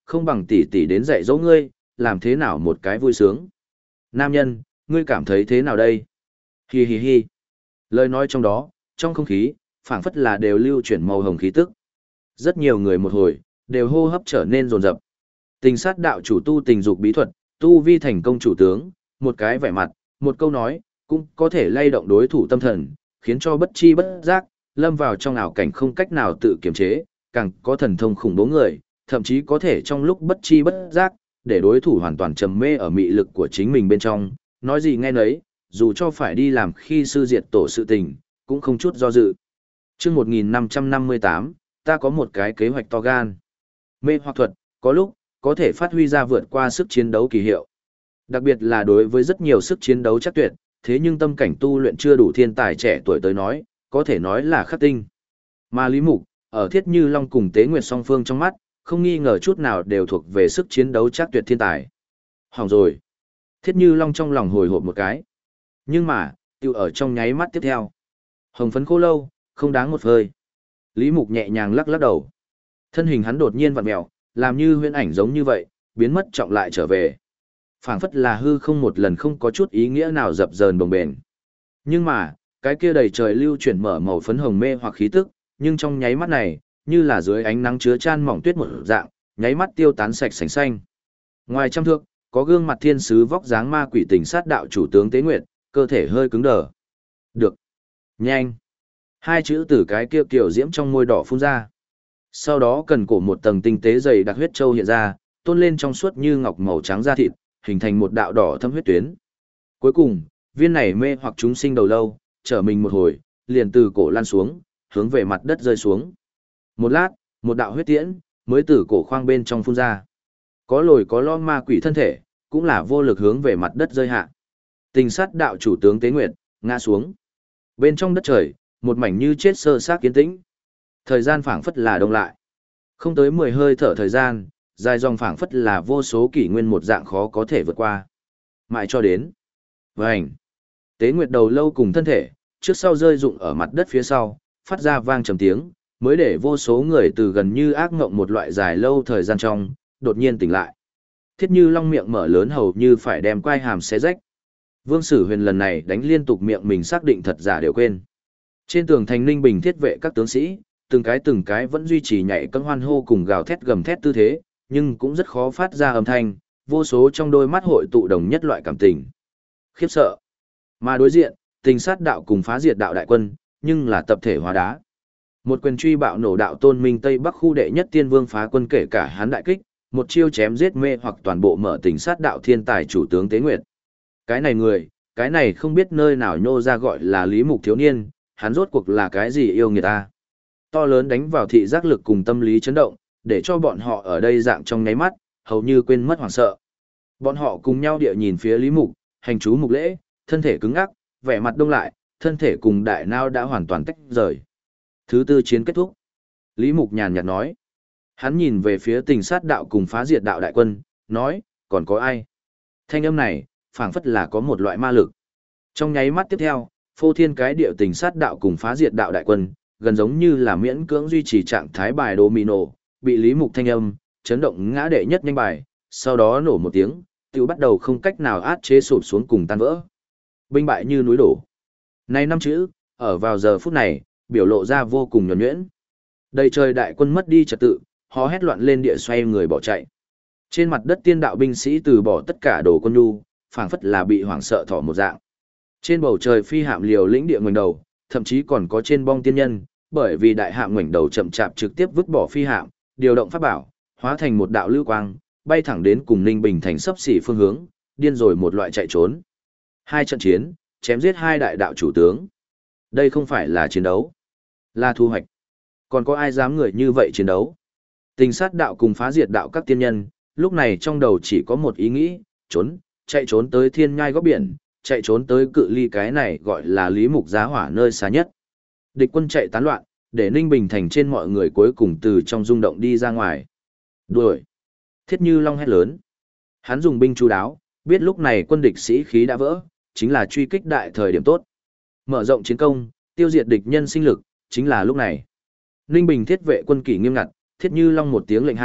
Speaker 1: không bằng tỷ tỷ đến dạy dỗ ngươi, làm thế nào một cái vui sướng. Nam nhân, ngươi cảm thấy thế nào đây? Hi hi hi. Lời nói trong đó, trong không khí, phảng phất là đều lưu chuyển màu hồng khí tức. Rất nhiều người một hồi, đều hô hấp trở nên rồn rập. Tình sát đạo chủ tu tình dục bí thuật, tu vi thành công chủ tướng, một cái vẻ mặt, một câu nói, cũng có thể lay động đối thủ tâm thần, khiến cho bất chi bất giác, lâm vào trong ảo cảnh không cách nào tự kiềm chế, càng có thần thông khủng bố người, thậm chí có thể trong lúc bất chi bất giác, để đối thủ hoàn toàn trầm mê ở mị lực của chính mình bên trong, nói gì nghe nấy, dù cho phải đi làm khi sư diệt tổ sự tình, cũng không chút do dự. Chương một nghìn năm trăm năm mươi tám, ta có một cái kế hoạch to gan. Mê hoặc thuật, có lúc, có thể phát huy ra vượt qua sức chiến đấu kỳ hiệu. Đặc biệt là đối với rất nhiều sức chiến đấu chắc tuyệt, thế nhưng tâm cảnh tu luyện chưa đủ thiên tài trẻ tuổi tới nói, có thể nói là khắc tinh. Mà Lý Mục, ở Thiết Như Long cùng Tế Nguyệt song phương trong mắt, không nghi ngờ chút nào đều thuộc về sức chiến đấu chắc tuyệt thiên tài. Hỏng rồi. Thiết Như Long trong lòng hồi hộp một cái. Nhưng mà, tiêu ở trong nháy mắt tiếp theo. Hồng phấn khô lâu, không đáng một hơi. Lý Mục nhẹ nhàng lắc lắc đầu. Thân hình hắn đột nhiên vặn mèo, làm như huyễn ảnh giống như vậy, biến mất trọng lại trở về. Phảng phất là hư không một lần không có chút ý nghĩa nào dập dờn bồng bềnh. Nhưng mà, cái kia đầy trời lưu chuyển mở màu phấn hồng mê hoặc khí tức, nhưng trong nháy mắt này, như là dưới ánh nắng chứa chan mỏng tuyết một dạng, nháy mắt tiêu tán sạch sành xanh. Ngoài trăm thước, có gương mặt thiên sứ vóc dáng ma quỷ tình sát đạo chủ tướng Tế Nguyệt, cơ thể hơi cứng đờ. Được. Nhanh. Hai chữ từ cái kia kiểu diễm trong môi đỏ phun ra. Sau đó cần cổ một tầng tinh tế dày đặc huyết châu hiện ra, tôn lên trong suốt như ngọc màu trắng da thịt, hình thành một đạo đỏ thâm huyết tuyến. Cuối cùng, viên này mê hoặc chúng sinh đầu lâu, trở mình một hồi, liền từ cổ lan xuống, hướng về mặt đất rơi xuống. Một lát, một đạo huyết tiễn, mới từ cổ khoang bên trong phun ra. Có lồi có lo ma quỷ thân thể, cũng là vô lực hướng về mặt đất rơi hạ. Tình sát đạo chủ tướng Tế Nguyệt, ngã xuống. Bên trong đất trời, một mảnh như chết sơ xác kiến tĩnh. Thời gian phảng phất là đông lại. Không tới mười hơi thở thời gian, dài dòng phảng phất là vô số kỷ nguyên một dạng khó có thể vượt qua. Mãi cho đến. Vành. Tế Nguyệt đầu lâu cùng thân thể, trước sau rơi rụng ở mặt đất phía sau, phát ra vang trầm tiếng, mới để vô số người từ gần như ác ngộng một loại dài lâu thời gian trong, đột nhiên tỉnh lại. Thiết Như Long miệng mở lớn hầu như phải đem quai hàm xé rách. Vương Sử Huyền lần này đánh liên tục miệng mình xác định thật giả đều quên. Trên tường thành Ninh Bình thiết vệ các tướng sĩ, từng cái từng cái vẫn duy trì nhảy cẫng hoan hô cùng gào thét gầm thét tư thế, nhưng cũng rất khó phát ra âm thanh, vô số trong đôi mắt hội tụ đồng nhất loại cảm tình. Khiếp sợ. Mà đối diện, tình sát đạo cùng phá diệt đạo đại quân, nhưng là tập thể hóa đá. Một quyền truy bạo nổ đạo tôn minh Tây Bắc khu đệ nhất tiên vương phá quân kể cả hắn đại kích, một chiêu chém giết mê hoặc toàn bộ mở tình sát đạo thiên tài chủ tướng Tế Nguyệt. Cái này người, cái này không biết nơi nào nhô ra gọi là Lý Mục thiếu niên, hắn rốt cuộc là cái gì yêu người ta. To lớn đánh vào thị giác lực cùng tâm lý chấn động, để cho bọn họ ở đây dạng trong nháy mắt, hầu như quên mất hoảng sợ. Bọn họ cùng nhau địa nhìn phía Lý Mục, hành chú mục lễ, thân thể cứng ngắc, vẻ mặt đông lại, thân thể cùng đại nao đã hoàn toàn tách rời. Thứ tư chiến kết thúc. Lý Mục nhàn nhạt nói. Hắn nhìn về phía tình sát đạo cùng phá diệt đạo đại quân, nói, còn có ai? Thanh âm này, phảng phất là có một loại ma lực. Trong nháy mắt tiếp theo, phô thiên cái điệu tình sát đạo cùng phá diệt đạo đại quân, gần giống như là miễn cưỡng duy trì trạng thái bài domino, bị Lý Mục thanh âm, chấn động ngã đệ nhất nhanh bài, sau đó nổ một tiếng, tiểu bắt đầu không cách nào át chế sụp xuống cùng tan vỡ. Binh bại như núi đổ. Này năm chữ, ở vào giờ phút này, biểu lộ ra vô cùng nhuần nhuyễn. Đầy trời đại quân mất đi trật tự, hò hét loạn lên địa xoay người bỏ chạy. Trên mặt đất tiên đạo binh sĩ từ bỏ tất cả đồ quân nhu, phảng phất là bị hoảng sợ thỏ một dạng. Trên bầu trời phi hạm liều lĩnh địa ngoảnh đầu, thậm chí còn có trên bong tiên nhân, bởi vì đại hạm ngoảnh đầu chậm chạp trực tiếp vứt bỏ phi hạm, điều động pháp bảo, hóa thành một đạo lưu quang, bay thẳng đến cùng Ninh Bình thành sấp xỉ phương hướng, điên rồi một loại chạy trốn. Hai trận chiến, chém giết hai đại đạo chủ tướng. Đây không phải là chiến đấu, là thu hoạch. Còn có ai dám người như vậy chiến đấu? Tình sát đạo cùng phá diệt đạo các tiên nhân, lúc này trong đầu chỉ có một ý nghĩ, trốn, chạy trốn tới thiên nhai góc biển, chạy trốn tới cự ly cái này gọi là Lý Mục giá hỏa nơi xa nhất. Địch quân chạy tán loạn, để Ninh Bình thành trên mọi người cuối cùng từ trong rung động đi ra ngoài. Đuổi! Thiết Như Long hét lớn. Hắn dùng binh chú đáo, biết lúc này quân địch sĩ khí đã vỡ, chính là truy kích đại thời điểm tốt. Mở rộng chiến công, tiêu diệt địch nhân sinh lực, chính là lúc này. Ninh Bình thiết vệ quân kỷ nghiêm ngặt, Thiết Như Long một tiếng lệnh hạ,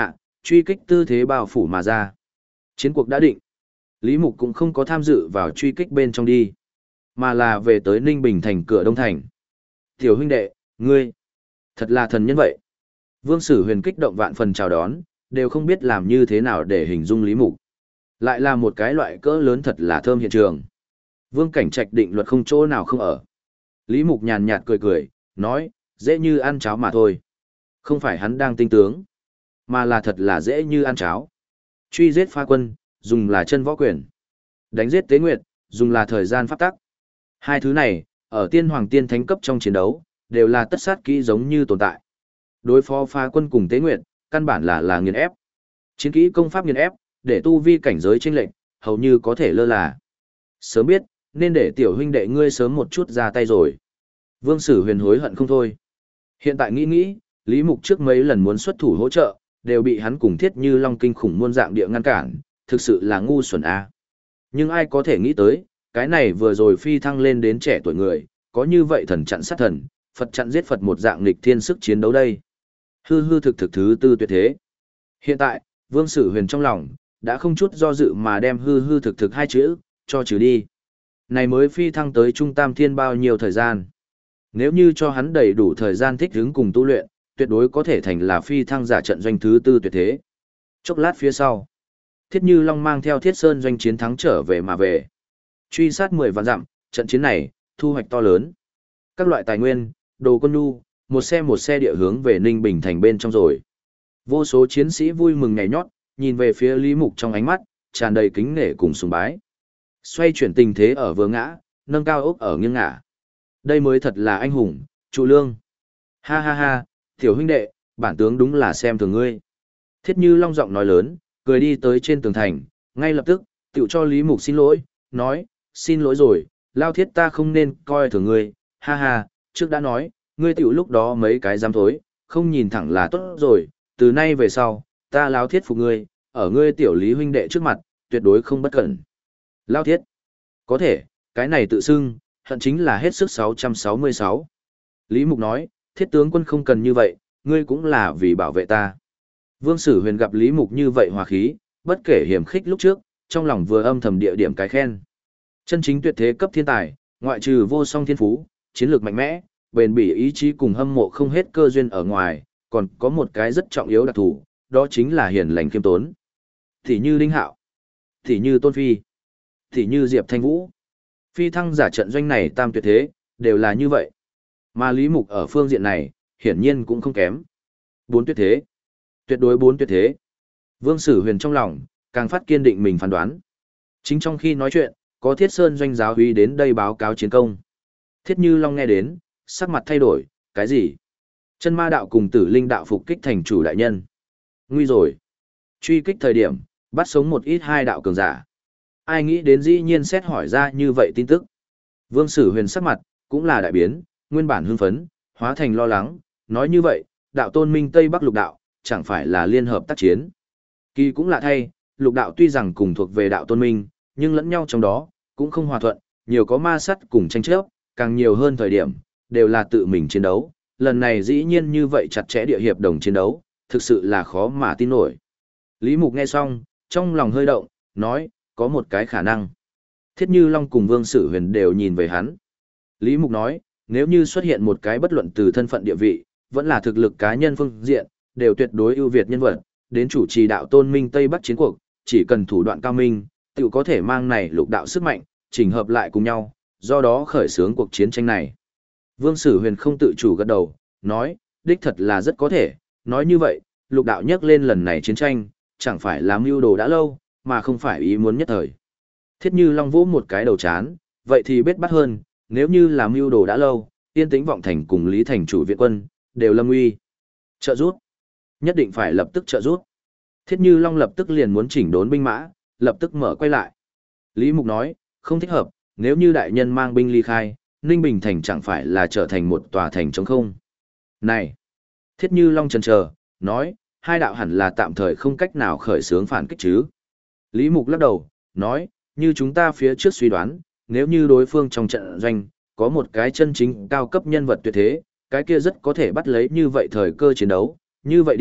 Speaker 1: Truy kích tư thế bao phủ mà ra. Chiến cuộc đã định. Lý Mục cũng không có tham dự vào truy kích bên trong đi, mà là về tới Ninh Bình thành cửa Đông Thành. Tiểu huynh đệ, ngươi, thật là thần nhân vậy. Vương Sử Huyền kích động vạn phần chào đón, đều không biết làm như thế nào để hình dung Lý Mục. Lại là một cái loại cỡ lớn thật là thơm hiện trường. Vương Cảnh Trạch định luật không chỗ nào không ở. Lý Mục nhàn nhạt cười cười, nói, dễ như ăn cháo mà thôi. Không phải hắn đang tinh tướng, mà là thật là dễ như ăn cháo. Truy giết phá quân, dùng là chân võ quyền. Đánh giết tế nguyệt, dùng là thời gian pháp tắc. Hai thứ này, ở tiên hoàng tiên thánh cấp trong chiến đấu, đều là tất sát kỹ giống như tồn tại. Đối phó phá quân cùng tế nguyệt, căn bản là là nghiền ép. Chiến kỹ công pháp nghiền ép, để tu vi cảnh giới chênh lệch, hầu như có thể lơ là. Sớm biết, nên để tiểu huynh đệ ngươi sớm một chút ra tay rồi. Vương Sử Huyền hối hận không thôi. Hiện tại nghĩ nghĩ, Lý Mục trước mấy lần muốn xuất thủ hỗ trợ, đều bị hắn cùng Thiết Như Long kinh khủng muôn dạng địa ngăn cản, thực sự là ngu xuẩn a. Nhưng ai có thể nghĩ tới, cái này vừa rồi phi thăng lên đến trẻ tuổi người, có như vậy thần chặn sát thần, Phật chặn giết Phật một dạng nghịch thiên sức chiến đấu đây. Hư hư thực thực thứ tư tuyệt thế. Hiện tại, Vương Sử Huyền trong lòng, đã không chút do dự mà đem hư hư thực thực hai chữ, cho trừ đi. Này mới phi thăng tới Trung Tam Thiên bao nhiêu thời gian. Nếu như cho hắn đầy đủ thời gian thích ứng cùng tu luyện, tuyệt đối có thể thành là phi thăng giả trận doanh thứ tư tuyệt thế. Chốc lát phía sau, Thiết Như Long mang theo Thiết Sơn doanh chiến thắng trở về mà về. Truy sát mười vạn dặm, trận chiến này, thu hoạch to lớn. Các loại tài nguyên, đồ quân nhu, một xe một xe địa hướng về Ninh Bình thành bên trong rồi. Vô số chiến sĩ vui mừng nhảy nhót, nhìn về phía Lý Mục trong ánh mắt, tràn đầy kính nể cùng sùng bái. Xoay chuyển tình thế ở vừa ngã, nâng cao ốc ở nghiêng ngả. Đây mới thật là anh hùng, trụ lương. Ha ha ha, tiểu huynh đệ, bản tướng đúng là xem thường ngươi. Thiết Như Long giọng nói lớn, cười đi tới trên tường thành, ngay lập tức, tiểu cho Lý Mục xin lỗi, nói, xin lỗi rồi, lao thiết ta không nên coi thường ngươi, ha ha, trước đã nói, ngươi tiểu lúc đó mấy cái dám thối, không nhìn thẳng là tốt rồi, từ nay về sau, ta lao thiết phục ngươi, ở ngươi tiểu Lý huynh đệ trước mặt, tuyệt đối không bất cẩn. Lao thiết, có thể, cái này tự xưng, hận chính là hết sức sáu trăm sáu mươi sáu. Lý Mục nói, thiết tướng quân không cần như vậy, ngươi cũng là vì bảo vệ ta. Vương Sử Huyền gặp Lý Mục như vậy hòa khí, bất kể hiểm khích lúc trước, trong lòng vừa âm thầm địa điểm cái khen. Chân chính tuyệt thế cấp thiên tài, ngoại trừ vô song thiên phú, chiến lược mạnh mẽ, bền bỉ ý chí cùng hâm mộ không hết cơ duyên ở ngoài, còn có một cái rất trọng yếu đặc thù, đó chính là hiền lành khiêm tốn. Thì như Đinh Hạo, thì như Tôn Phi, thì như Diệp Thanh Vũ. Phi thăng giả trận doanh này tam tuyệt thế, đều là như vậy. Mà Lý Mục ở phương diện này, hiển nhiên cũng không kém. Bốn tuyệt thế. Tuyệt đối bốn tuyệt thế. Vương Sử Huyền trong lòng, càng phát kiên định mình phán đoán. Chính trong khi nói chuyện, có Thiết Sơn doanh giáo úy đến đây báo cáo chiến công. Thiết Như Long nghe đến, sắc mặt thay đổi, cái gì? Chân ma đạo cùng tử linh đạo phục kích thành chủ đại nhân. Nguy rồi. Truy kích thời điểm, bắt sống một ít hai đạo cường giả. Ai nghĩ đến dĩ nhiên xét hỏi ra như vậy tin tức. Vương Sử Huyền sắc mặt, cũng là đại biến, nguyên bản hưng phấn, hóa thành lo lắng, nói như vậy, đạo tôn minh Tây Bắc lục đạo, chẳng phải là liên hợp tác chiến. Kỳ cũng lạ thay, lục đạo tuy rằng cùng thuộc về đạo tôn minh, nhưng lẫn nhau trong đó, cũng không hòa thuận, nhiều có ma sắt cùng tranh chấp, càng nhiều hơn thời điểm, đều là tự mình chiến đấu. Lần này dĩ nhiên như vậy chặt chẽ địa hiệp đồng chiến đấu, thực sự là khó mà tin nổi. Lý Mục nghe xong, trong lòng hơi động, nói, có một cái khả năng. Thiết Như Long cùng Vương Sử Huyền đều nhìn về hắn. Lý Mục nói, nếu như xuất hiện một cái bất luận từ thân phận địa vị, vẫn là thực lực cá nhân phương diện, đều tuyệt đối ưu việt nhân vật, đến chủ trì đạo tôn minh Tây Bắc chiến cuộc, chỉ cần thủ đoạn cao minh, tự có thể mang này lục đạo sức mạnh, chỉnh hợp lại cùng nhau, do đó khởi xướng cuộc chiến tranh này. Vương Sử Huyền không tự chủ gật đầu, nói, đích thật là rất có thể, nói như vậy, lục đạo nhắc lên lần này chiến tranh, chẳng phải là mưu đồ đã lâu, mà không phải ý muốn nhất thời. Thiết Như Long vỗ một cái đầu chán, vậy thì biết bắt hơn, nếu như là mưu đồ đã lâu, Yên Tĩnh Vọng Thành cùng Lý Thành chủ viện quân, đều lâm nguy. Trợ rút. Nhất định phải lập tức trợ rút. Thiết Như Long lập tức liền muốn chỉnh đốn binh mã, lập tức mở quay lại. Lý Mục nói, không thích hợp, nếu như đại nhân mang binh ly khai, Ninh Bình Thành chẳng phải là trở thành một tòa thành trống không. Này! Thiết Như Long chần chờ, nói, hai đạo hẳn là tạm thời không cách nào khởi xướng phản kích chứ. Lý Mục lắc đầu, nói, như chúng ta phía trước suy đoán, nếu như đối phương trong trận doanh, có một cái chân chính cao cấp nhân vật tuyệt thế, cái kia rất có thể bắt lấy như vậy thời cơ chiến đấu, như vậy đi,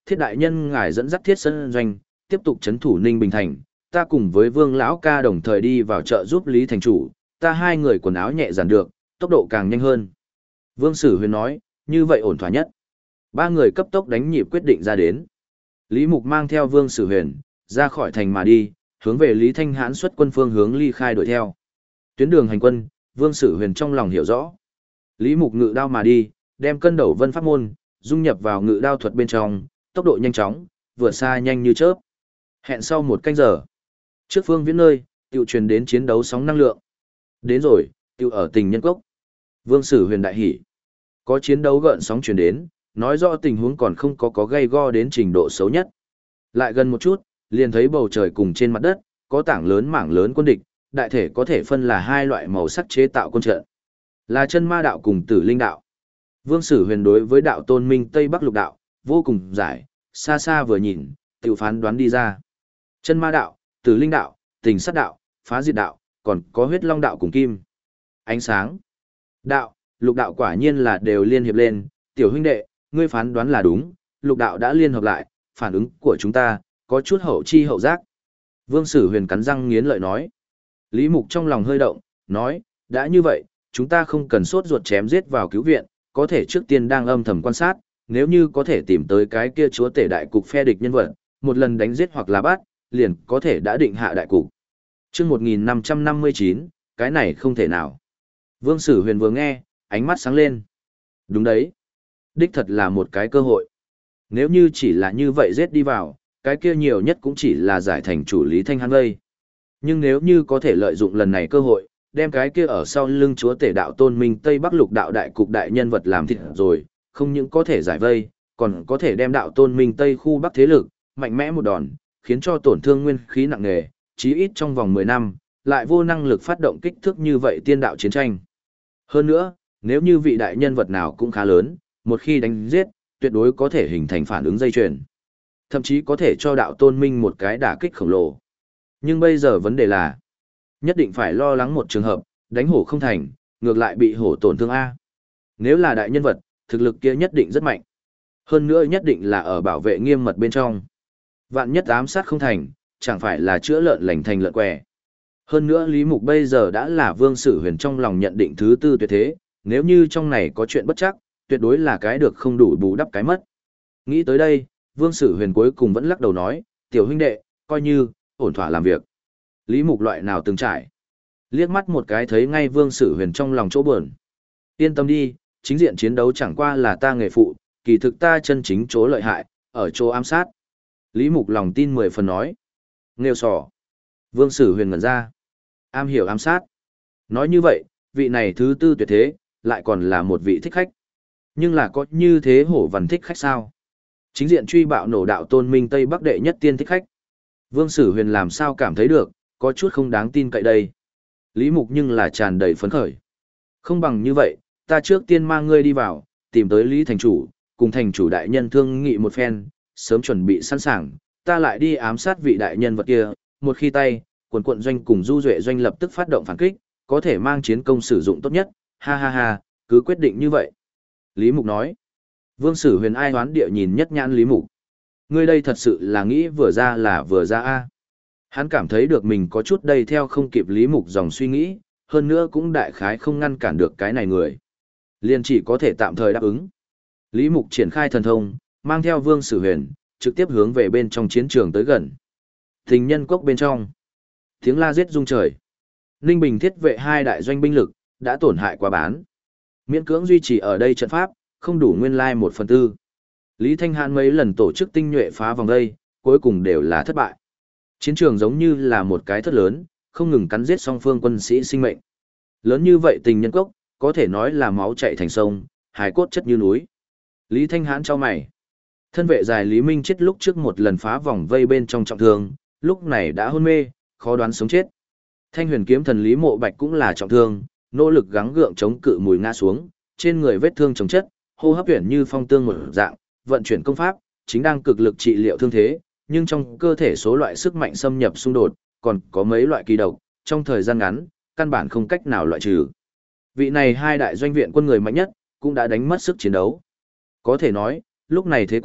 Speaker 1: Thiết đại nhân ngài dẫn dắt Thiết Sơn doanh, tiếp tục trấn thủ Ninh Bình thành, ta cùng với Vương lão ca đồng thời đi vào chợ giúp Lý thành chủ, ta hai người quần áo nhẹ dàn được, tốc độ càng nhanh hơn. Vương Sử Huyền nói, như vậy ổn thỏa nhất. Ba người cấp tốc đánh nhịp quyết định ra đến. Lý Mục mang theo Vương Sử Huyền, ra khỏi thành mà đi, hướng về Lý Thanh Hãn xuất quân phương hướng ly khai đuổi theo. Tuyến đường hành quân, Vương Sử Huyền trong lòng hiểu rõ. Lý Mục ngự đao mà đi, đem cân đầu vân pháp môn, dung nhập vào ngự đao thuật bên trong, tốc độ nhanh chóng, vừa xa nhanh như chớp. Hẹn sau một canh giờ. Trước phương viễn nơi, tiểu truyền đến chiến đấu sóng năng lượng. Đến rồi, tiểu ở Tình Nhân Cốc. Vương Sử Huyền đại hỉ. Có chiến đấu gợn sóng truyền đến, nói rõ tình huống còn không có có gây go đến trình độ xấu nhất. Lại gần một chút, liền thấy bầu trời cùng trên mặt đất, có tảng lớn mảng lớn quân địch, đại thể có thể phân là hai loại màu sắc chế tạo quân trận. Là chân ma đạo cùng tử linh đạo. Vương Sử Huyền đối với đạo tôn minh Tây Bắc lục đạo, vô cùng giải, xa xa vừa nhìn, tiểu phán đoán đi ra. Chân ma đạo, tử linh đạo, tình sát đạo, phá diệt đạo, còn có huyết long đạo cùng kim. Ánh sáng. Đạo, lục đạo quả nhiên là đều liên hiệp lên, tiểu huynh đệ, ngươi phán đoán là đúng, lục đạo đã liên hợp lại, phản ứng của chúng ta, có chút hậu chi hậu giác. Vương Sử Huyền cắn răng nghiến lợi nói. Lý Mục trong lòng hơi động, nói, đã như vậy, chúng ta không cần sốt ruột chém giết vào cứu viện, có thể trước tiên đang âm thầm quan sát, nếu như có thể tìm tới cái kia chúa tể đại cục phe địch nhân vật, một lần đánh giết hoặc là bắt, liền có thể đã định hạ đại cục. Chương một nghìn năm trăm năm mươi chín, cái này không thể nào. Vương Sử Huyền vừa nghe, ánh mắt sáng lên. Đúng đấy. Đích thật là một cái cơ hội. Nếu như chỉ là như vậy giết đi vào, cái kia nhiều nhất cũng chỉ là giải thành chủ Lý Thanh Hãn vây. Nhưng nếu như có thể lợi dụng lần này cơ hội, đem cái kia ở sau lưng chúa tể đạo tôn minh Tây Bắc lục đạo đại cục đại nhân vật làm thịt rồi, không những có thể giải vây, còn có thể đem đạo tôn minh Tây khu Bắc thế lực, mạnh mẽ một đòn, khiến cho tổn thương nguyên khí nặng nề, chí ít trong vòng mười năm, lại vô năng lực phát động kích thước như vậy tiên đạo chiến tranh. Hơn nữa, nếu như vị đại nhân vật nào cũng khá lớn, một khi đánh giết, tuyệt đối có thể hình thành phản ứng dây chuyền. Thậm chí có thể cho đạo tôn minh một cái đả kích khổng lồ. Nhưng bây giờ vấn đề là, nhất định phải lo lắng một trường hợp, đánh hổ không thành, ngược lại bị hổ tổn thương A. Nếu là đại nhân vật, thực lực kia nhất định rất mạnh. Hơn nữa nhất định là ở bảo vệ nghiêm mật bên trong. Vạn nhất ám sát không thành, chẳng phải là chữa lợn lành thành lợn què. Hơn nữa Lý Mục bây giờ đã là Vương Sử Huyền trong lòng nhận định thứ tư tuyệt thế, nếu như trong này có chuyện bất chắc, tuyệt đối là cái được không đủ bù đắp cái mất. Nghĩ tới đây, Vương Sử Huyền cuối cùng vẫn lắc đầu nói, tiểu huynh đệ, coi như, ổn thỏa làm việc. Lý Mục loại nào từng trải. Liếc mắt một cái thấy ngay Vương Sử Huyền trong lòng chỗ buồn. Yên tâm đi, chính diện chiến đấu chẳng qua là ta nghề phụ, kỳ thực ta chân chính chỗ lợi hại, ở chỗ ám sát. Lý Mục lòng tin mười phần nói. Nghêu sò. Vương Sử Huyền ngẩn ra. Am hiểu ám sát. Nói như vậy, vị này thứ tư tuyệt thế, lại còn là một vị thích khách. Nhưng là có như thế hổ vằn thích khách sao? Chính diện truy bạo nổ đạo tôn minh Tây Bắc đệ nhất tiên thích khách. Vương Sử Huyền làm sao cảm thấy được, có chút không đáng tin cậy đây. Lý Mục nhưng là tràn đầy phấn khởi. Không bằng như vậy, ta trước tiên mang ngươi đi vào, tìm tới Lý Thành Chủ, cùng Thành Chủ đại nhân thương nghị một phen, sớm chuẩn bị sẵn sàng, ta lại đi ám sát vị đại nhân vật kia, một khi tay, quần quận doanh cùng du duệ doanh lập tức phát động phản kích, có thể mang chiến công sử dụng tốt nhất, ha ha ha, cứ quyết định như vậy. Lý Mục nói. Vương Sử Huyền ai hoán địa nhìn nhất nhãn Lý Mục. Ngươi đây thật sự là nghĩ vừa ra là vừa ra a. Hắn cảm thấy được mình có chút đầy theo không kịp Lý Mục dòng suy nghĩ, hơn nữa cũng đại khái không ngăn cản được cái này người. Liền chỉ có thể tạm thời đáp ứng. Lý Mục triển khai thần thông, mang theo Vương Sử Huyền, trực tiếp hướng về bên trong chiến trường tới gần. Tình Nhân Cốc bên trong. Tiếng la giết rung trời. Ninh Bình thiết vệ hai đại doanh binh lực, đã tổn hại quá bán. Miễn cưỡng duy trì ở đây trận pháp, không đủ nguyên lai một phần tư. Lý Thanh Hãn mấy lần tổ chức tinh nhuệ phá vòng đây, cuối cùng đều là thất bại. Chiến trường giống như là một cái thất lớn, không ngừng cắn giết song phương quân sĩ sinh mệnh. Lớn như vậy Tình Nhân Cốc, có thể nói là máu chảy thành sông, hài cốt chất như núi. Lý Thanh Hãn chau mày. Thân vệ dài Lý Minh chết lúc trước một lần phá vòng vây bên trong trọng thương, lúc này đã hôn mê, khó đoán sống chết. Thanh Huyền kiếm thần Lý Mộ Bạch cũng là trọng thương, nỗ lực gắng gượng chống cự mùi ngã xuống, trên người vết thương chồng chất, hô hấp chuyển như phong tương một dạng, vận chuyển công pháp, chính đang cực lực trị liệu thương thế, nhưng trong cơ thể số loại sức mạnh xâm nhập xung đột, còn có mấy loại kỳ độc, trong thời gian ngắn, căn bản không cách nào loại trừ. Vị này hai đại doanh viện quân người mạnh nhất, cũng đã đánh mất sức chiến đấu. Có thể nói, lúc này thế cuộc,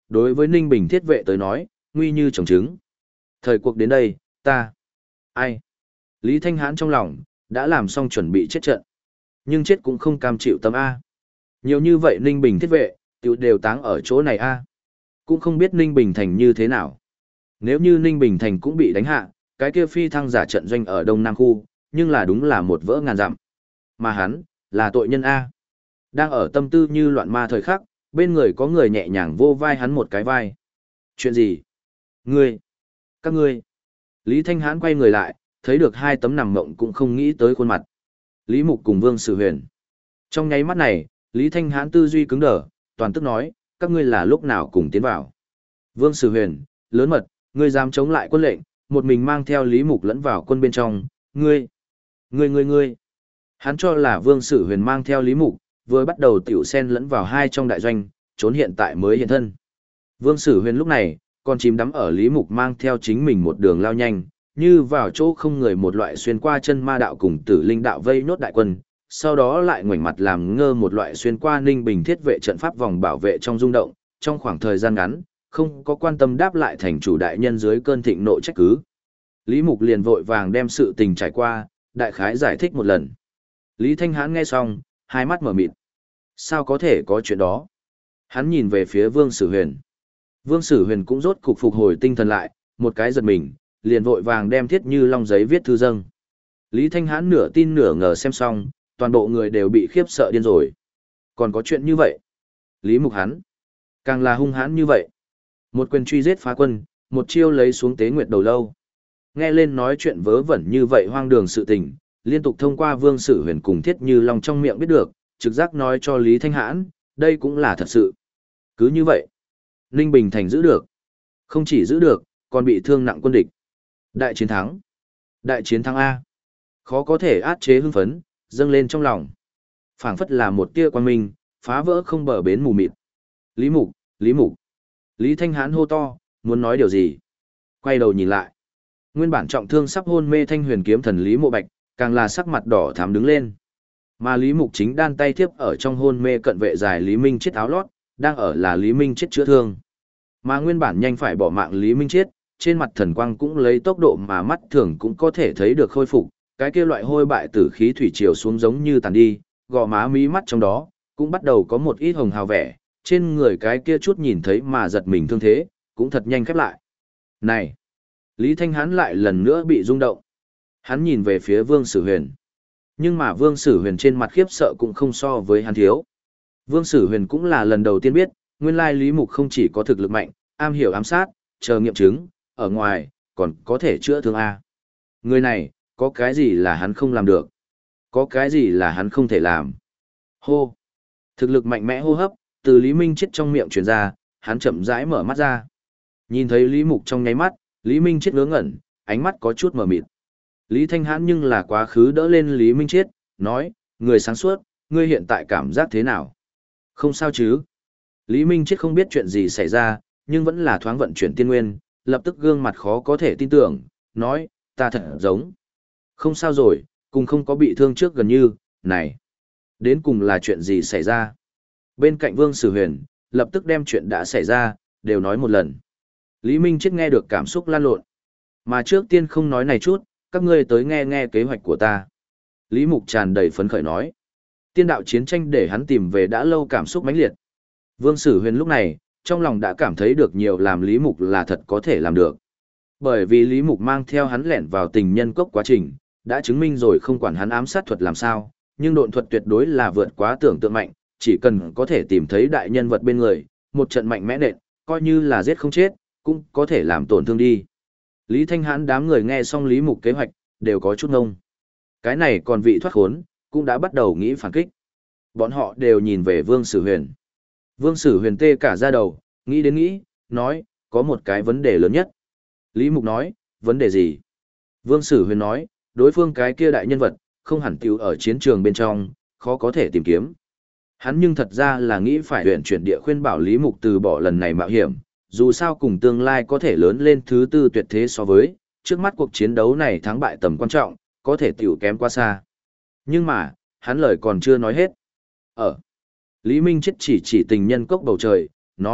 Speaker 1: đối với Ninh Bình thiết vệ tới nói, nguy như trồng trứng. Thời cuộc đến đây, ta... Ai? Lý Thanh Hãn trong lòng, đã làm xong chuẩn bị chết trận. Nhưng chết cũng không cam chịu tâm A. Nhiều như vậy Ninh Bình thiết vệ, tiểu đều táng ở chỗ này A. Cũng không biết Ninh Bình Thành như thế nào. Nếu như Ninh Bình Thành cũng bị đánh hạ, cái kia phi thăng giả trận doanh ở Đông Nam Khu, nhưng là đúng là một vỡ ngàn dặm. Mà hắn, là tội nhân A. Đang ở tâm tư như loạn ma thời khắc, bên người có người nhẹ nhàng vô vai hắn một cái vai. Chuyện gì? Ngươi? Các ngươi? Lý Thanh Hãn quay người lại, thấy được hai tấm nằm mộng cũng không nghĩ tới khuôn mặt. Lý Mục cùng Vương Sử Huyền. Trong nháy mắt này, Lý Thanh Hãn tư duy cứng đờ, toàn tức nói, các ngươi là lúc nào cùng tiến vào. Vương Sử Huyền, lớn mật, ngươi dám chống lại quân lệnh, một mình mang theo Lý Mục lẫn vào quân bên trong, ngươi, ngươi ngươi ngươi. Hắn cho là Vương Sử Huyền mang theo Lý Mục, vừa bắt đầu tiểu sen lẫn vào hai trong đại doanh, trốn hiện tại mới hiện thân. Vương Sử Huyền lúc này, còn chìm đắm ở Lý Mục mang theo chính mình một đường lao nhanh, như vào chỗ không người một loại xuyên qua chân ma đạo cùng tử linh đạo vây nốt đại quân, sau đó lại ngoảnh mặt làm ngơ một loại xuyên qua Ninh Bình thiết vệ trận pháp vòng bảo vệ trong rung động, trong khoảng thời gian ngắn, không có quan tâm đáp lại thành chủ đại nhân dưới cơn thịnh nộ trách cứ. Lý Mục liền vội vàng đem sự tình trải qua, đại khái giải thích một lần. Lý Thanh Hãn nghe xong, hai mắt mở mịt. Sao có thể có chuyện đó? Hắn nhìn về phía Vương Sử Huyền. Vương Sử Huyền cũng rốt cục phục hồi tinh thần lại, một cái giật mình, liền vội vàng đem Thiết Như Long giấy viết thư dâng. Lý Thanh Hãn nửa tin nửa ngờ xem xong, toàn bộ người đều bị khiếp sợ điên rồi. Còn có chuyện như vậy? Lý Mục hắn, càng là hung hãn như vậy. Một quyền truy giết phá quân, một chiêu lấy xuống Tế Nguyệt đầu lâu. Nghe lên nói chuyện vớ vẩn như vậy hoang đường sự tình, liên tục thông qua Vương Sử Huyền cùng Thiết Như Long trong miệng biết được, trực giác nói cho Lý Thanh Hãn, đây cũng là thật sự. Cứ như vậy, Ninh Bình Thành giữ được. Không chỉ giữ được, còn bị thương nặng quân địch. Đại chiến thắng. Đại chiến thắng A. Khó có thể át chế hưng phấn, dâng lên trong lòng. Phảng phất là một tia quang minh, phá vỡ không bờ bến mù mịt. Lý Mục, Lý Mục. Lý Thanh Hãn hô to, muốn nói điều gì? Quay đầu nhìn lại. Nguyên bản trọng thương sắp hôn mê Thanh Huyền kiếm thần Lý Mộ Bạch, càng là sắc mặt đỏ thắm đứng lên. Mà Lý Mục chính đan tay tiếp ở trong hôn mê cận vệ dài Lý Minh Chết áo lót, đang ở là Lý Minh Chết chữa thương. Mà nguyên bản nhanh phải bỏ mạng Lý Minh Chết, trên mặt thần quang cũng lấy tốc độ mà mắt thường cũng có thể thấy được khôi phục, cái kia loại hôi bại tử khí thủy triều xuống giống như tàn đi, gò má mí mắt trong đó, cũng bắt đầu có một ít hồng hào vẻ, trên người cái kia chút nhìn thấy mà giật mình thương thế, cũng thật nhanh khép lại. Này! Lý Thanh Hãn lại lần nữa bị rung động. Hắn nhìn về phía Vương Sử Huyền. Nhưng mà Vương Sử Huyền trên mặt khiếp sợ cũng không so với hắn thiếu. Vương Sử Huyền cũng là lần đầu tiên biết, nguyên lai Lý Mục không chỉ có thực lực mạnh, am hiểu ám sát, chờ nghiệm chứng, ở ngoài, còn có thể chữa thương A. Người này, có cái gì là hắn không làm được? Có cái gì là hắn không thể làm? Hô! Thực lực mạnh mẽ hô hấp, từ Lý Minh Chết trong miệng truyền ra, hắn chậm rãi mở mắt ra. Nhìn thấy Lý Mục trong nháy mắt, Lý Minh Chết ngớ ngẩn, ánh mắt có chút mờ mịt. Lý Thanh Hãn nhưng là quá khứ đỡ lên Lý Minh Chết, nói, người sáng suốt, ngươi hiện tại cảm giác thế nào? Không sao chứ? Lý Minh Chết không biết chuyện gì xảy ra, nhưng vẫn là thoáng vận chuyển tiên nguyên, lập tức gương mặt khó có thể tin tưởng, nói, ta thật giống. Không sao rồi, cùng không có bị thương trước gần như, này. Đến cùng là chuyện gì xảy ra? Bên cạnh Vương Sử Huyền, lập tức đem chuyện đã xảy ra, đều nói một lần. Lý Minh Chết nghe được cảm xúc lan lộn. Mà trước tiên không nói này chút, các ngươi tới nghe nghe kế hoạch của ta. Lý Mục tràn đầy phấn khởi nói. Tiên đạo chiến tranh để hắn tìm về đã lâu cảm xúc mãnh liệt. Vương Sử Huyền lúc này, trong lòng đã cảm thấy được nhiều làm Lý Mục là thật có thể làm được. Bởi vì Lý Mục mang theo hắn lẻn vào tình nhân cốc quá trình, đã chứng minh rồi không quản hắn ám sát thuật làm sao, nhưng độn thuật tuyệt đối là vượt quá tưởng tượng mạnh, chỉ cần có thể tìm thấy đại nhân vật bên người, một trận mạnh mẽ nện, coi như là giết không chết, cũng có thể làm tổn thương đi. Lý Thanh Hãn đám người nghe xong Lý Mục kế hoạch, đều có chút ngông. Cái này còn vị thoát khốn, cũng đã bắt đầu nghĩ phản kích. Bọn họ đều nhìn về Vương Sử Huyền. Vương Sử Huyền tê cả ra đầu, nghĩ đến nghĩ, nói, có một cái vấn đề lớn nhất. Lý Mục nói, vấn đề gì? Vương Sử Huyền nói, đối phương cái kia đại nhân vật, không hẳn tiểu ở chiến trường bên trong, khó có thể tìm kiếm. Hắn nhưng thật ra là nghĩ phải huyện chuyển địa khuyên bảo Lý Mục từ bỏ lần này mạo hiểm, dù sao cùng tương lai có thể lớn lên thứ tư tuyệt thế so với, trước mắt cuộc chiến đấu này thắng bại tầm quan trọng, có thể tiểu kém quá xa. Nhưng mà, hắn lời còn chưa nói hết. Ở Lý Minh Chết chỉ chỉ tình nhân cốc bầu trời, nói,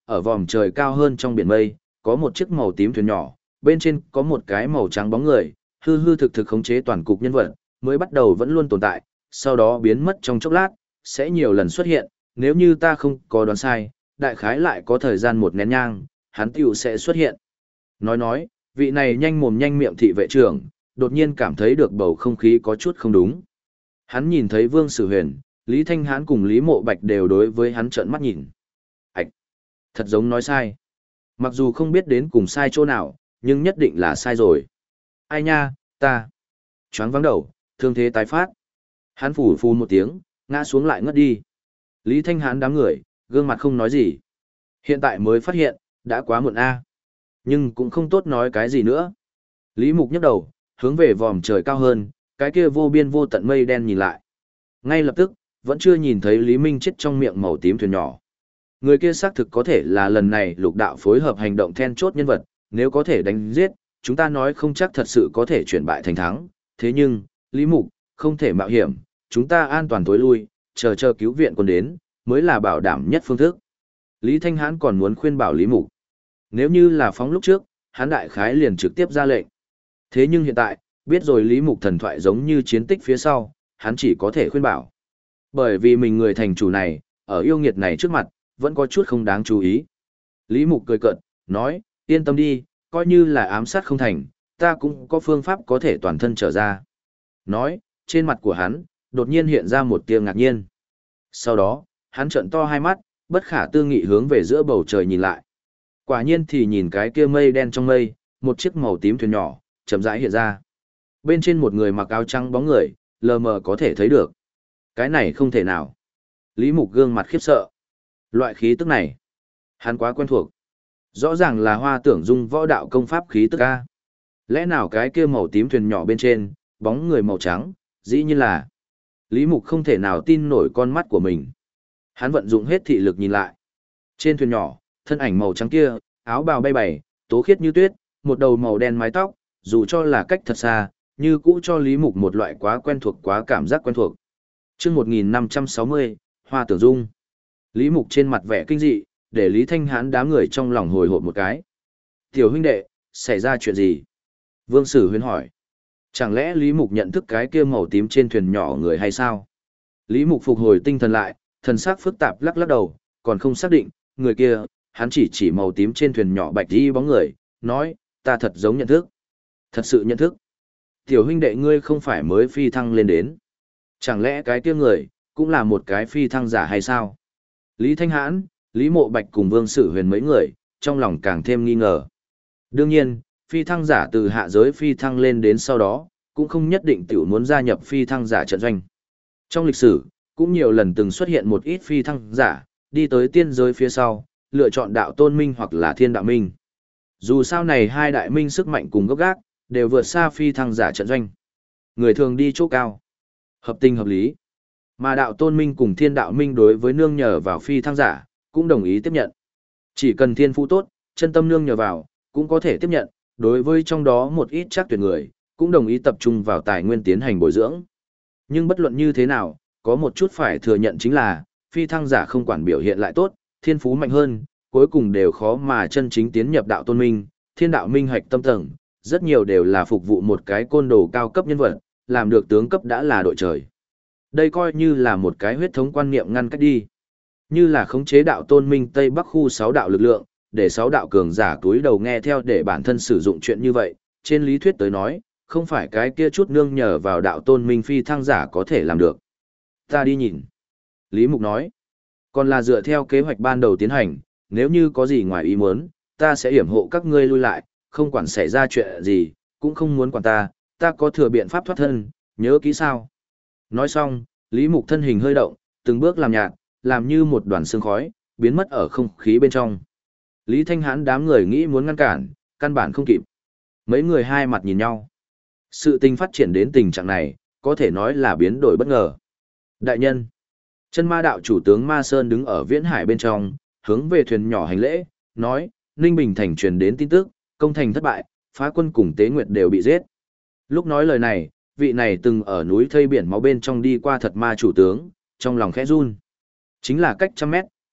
Speaker 1: ở vòm trời cao hơn trong biển mây, có một chiếc màu tím thuyền nhỏ, bên trên có một cái màu trắng bóng người, hư hư thực thực khống chế toàn cục nhân vật, mới bắt đầu vẫn luôn tồn tại, sau đó biến mất trong chốc lát, sẽ nhiều lần xuất hiện, nếu như ta không có đoán sai, đại khái lại có thời gian một nén nhang, hắn tiểu sẽ xuất hiện. Nói nói, vị này nhanh mồm nhanh miệng thị vệ trưởng, đột nhiên cảm thấy được bầu không khí có chút không đúng. Hắn nhìn thấy Vương Sử Huyền, Lý Thanh Hãn cùng Lý Mộ Bạch đều đối với hắn trợn mắt nhìn. Ảch! Thật giống nói sai. Mặc dù không biết đến cùng sai chỗ nào, nhưng nhất định là sai rồi. Ai nha, ta! Choáng vắng đầu, thương thế tái phát. Hắn phủ phù một tiếng, ngã xuống lại ngất đi. Lý Thanh Hãn đám người, gương mặt không nói gì. Hiện tại mới phát hiện, đã quá muộn a. Nhưng cũng không tốt nói cái gì nữa. Lý Mục nhấc đầu, hướng về vòm trời cao hơn, cái kia vô biên vô tận mây đen nhìn lại. Ngay lập tức, vẫn chưa nhìn thấy Lý Minh chết trong miệng màu tím thuyền nhỏ. Người kia xác thực có thể là lần này lục đạo phối hợp hành động then chốt nhân vật, nếu có thể đánh giết, chúng ta nói không chắc thật sự có thể chuyển bại thành thắng. Thế nhưng, Lý Mục, không thể mạo hiểm, chúng ta an toàn tối lui, chờ chờ cứu viện quân đến, mới là bảo đảm nhất phương thức. Lý Thanh Hãn còn muốn khuyên bảo Lý Mục. Nếu như là phóng lúc trước, hắn đại khái liền trực tiếp ra lệnh. Thế nhưng hiện tại, biết rồi Lý Mục thần thoại giống như chiến tích phía sau, hắn chỉ có thể khuyên bảo. Bởi vì mình người thành chủ này, ở yêu nghiệt này trước mặt, vẫn có chút không đáng chú ý. Lý Mục cười cợt, nói, yên tâm đi, coi như là ám sát không thành, ta cũng có phương pháp có thể toàn thân trở ra. Nói, trên mặt của hắn, đột nhiên hiện ra một tia ngạc nhiên. Sau đó, hắn trợn to hai mắt, bất khả tư nghị hướng về giữa bầu trời nhìn lại. Quả nhiên thì nhìn cái kia mây đen trong mây, một chiếc màu tím thuyền nhỏ, chậm rãi hiện ra. Bên trên một người mặc áo trắng bóng người, lờ mờ có thể thấy được. Cái này không thể nào. Lý Mục gương mặt khiếp sợ. Loại khí tức này, hắn quá quen thuộc. Rõ ràng là Hoa Tưởng Dung võ đạo công pháp khí tức a. Lẽ nào cái kia màu tím thuyền nhỏ bên trên, bóng người màu trắng, dĩ nhiên là. Lý Mục không thể nào tin nổi con mắt của mình. Hắn vận dụng hết thị lực nhìn lại. Trên thuyền nhỏ, thân ảnh màu trắng kia, áo bào bay bày, tố khiết như tuyết, một đầu màu đen mái tóc, dù cho là cách thật xa, như cũ cho Lý Mục một loại quá quen thuộc quá cảm giác quen thuộc. Chương một nghìn năm trăm sáu mươi, Hoa Tưởng Dung. Lý Mục trên mặt vẻ kinh dị, để Lý Thanh Hãn đám người trong lòng hồi hộp một cái. Tiểu huynh đệ, xảy ra chuyện gì? Vương Sử Huyền hỏi. Chẳng lẽ Lý Mục nhận thức cái kia màu tím trên thuyền nhỏ người hay sao? Lý Mục phục hồi tinh thần lại, thần sắc phức tạp lắc lắc đầu, còn không xác định, người kia, hắn chỉ chỉ màu tím trên thuyền nhỏ bạch đi bóng người, nói, ta thật giống nhận thức. Thật sự nhận thức. Tiểu huynh đệ ngươi không phải mới phi thăng lên đến. Chẳng lẽ cái kia người, cũng là một cái phi thăng giả hay sao? Lý Thanh Hãn, Lý Mộ Bạch cùng Vương Sử Huyền mấy người, trong lòng càng thêm nghi ngờ. Đương nhiên, phi thăng giả từ hạ giới phi thăng lên đến sau đó, cũng không nhất định tiểu muốn gia nhập phi thăng giả trận doanh. Trong lịch sử, cũng nhiều lần từng xuất hiện một ít phi thăng giả, đi tới tiên giới phía sau, lựa chọn đạo tôn minh hoặc là thiên đạo minh. Dù sao này hai đại minh sức mạnh cùng gốc gác, đều vượt xa phi thăng giả trận doanh. Người thường đi chỗ cao. Hợp tình hợp lý. Mà đạo tôn minh cùng thiên đạo minh đối với nương nhờ vào phi thăng giả, cũng đồng ý tiếp nhận. Chỉ cần thiên phú tốt, chân tâm nương nhờ vào, cũng có thể tiếp nhận. Đối với trong đó một ít chắc tuyệt người, cũng đồng ý tập trung vào tài nguyên tiến hành bồi dưỡng. Nhưng bất luận như thế nào, có một chút phải thừa nhận chính là, phi thăng giả không quản biểu hiện lại tốt, thiên phú mạnh hơn, cuối cùng đều khó mà chân chính tiến nhập đạo tôn minh, thiên đạo minh hạch tâm tầng, rất nhiều đều là phục vụ một cái côn đồ cao cấp nhân vật, làm được tướng cấp đã là đội trời. Đây coi như là một cái huyết thống quan niệm ngăn cách đi. Như là khống chế đạo tôn minh Tây Bắc khu sáu đạo lực lượng, để sáu đạo cường giả túi đầu nghe theo để bản thân sử dụng chuyện như vậy, trên lý thuyết tới nói, không phải cái kia chút nương nhờ vào đạo tôn minh phi thăng giả có thể làm được. Ta đi nhìn. Lý Mục nói, còn là dựa theo kế hoạch ban đầu tiến hành, nếu như có gì ngoài ý muốn, ta sẽ hiểm hộ các ngươi lui lại, không quản xảy ra chuyện gì, cũng không muốn quản ta, ta có thừa biện pháp thoát thân, nhớ kỹ sao. Nói xong, Lý Mục thân hình hơi động, từng bước làm nhạt, làm như một đoàn sương khói, biến mất ở không khí bên trong. Lý Thanh Hãn đám người nghĩ muốn ngăn cản, căn bản không kịp. Mấy người hai mặt nhìn nhau. Sự tình phát triển đến tình trạng này, có thể nói là biến đổi bất ngờ. Đại nhân, chân ma đạo chủ tướng Ma Sơn đứng ở viễn hải bên trong, hướng về thuyền nhỏ hành lễ, nói, Ninh Bình thành truyền đến tin tức, công thành thất bại, phá quân cùng Tế Nguyệt đều bị giết. Lúc nói lời này, vị này từng ở núi thây biển máu bên trong đi qua thật ma chủ tướng, trong lòng khẽ run. Chính là cách trăm mét,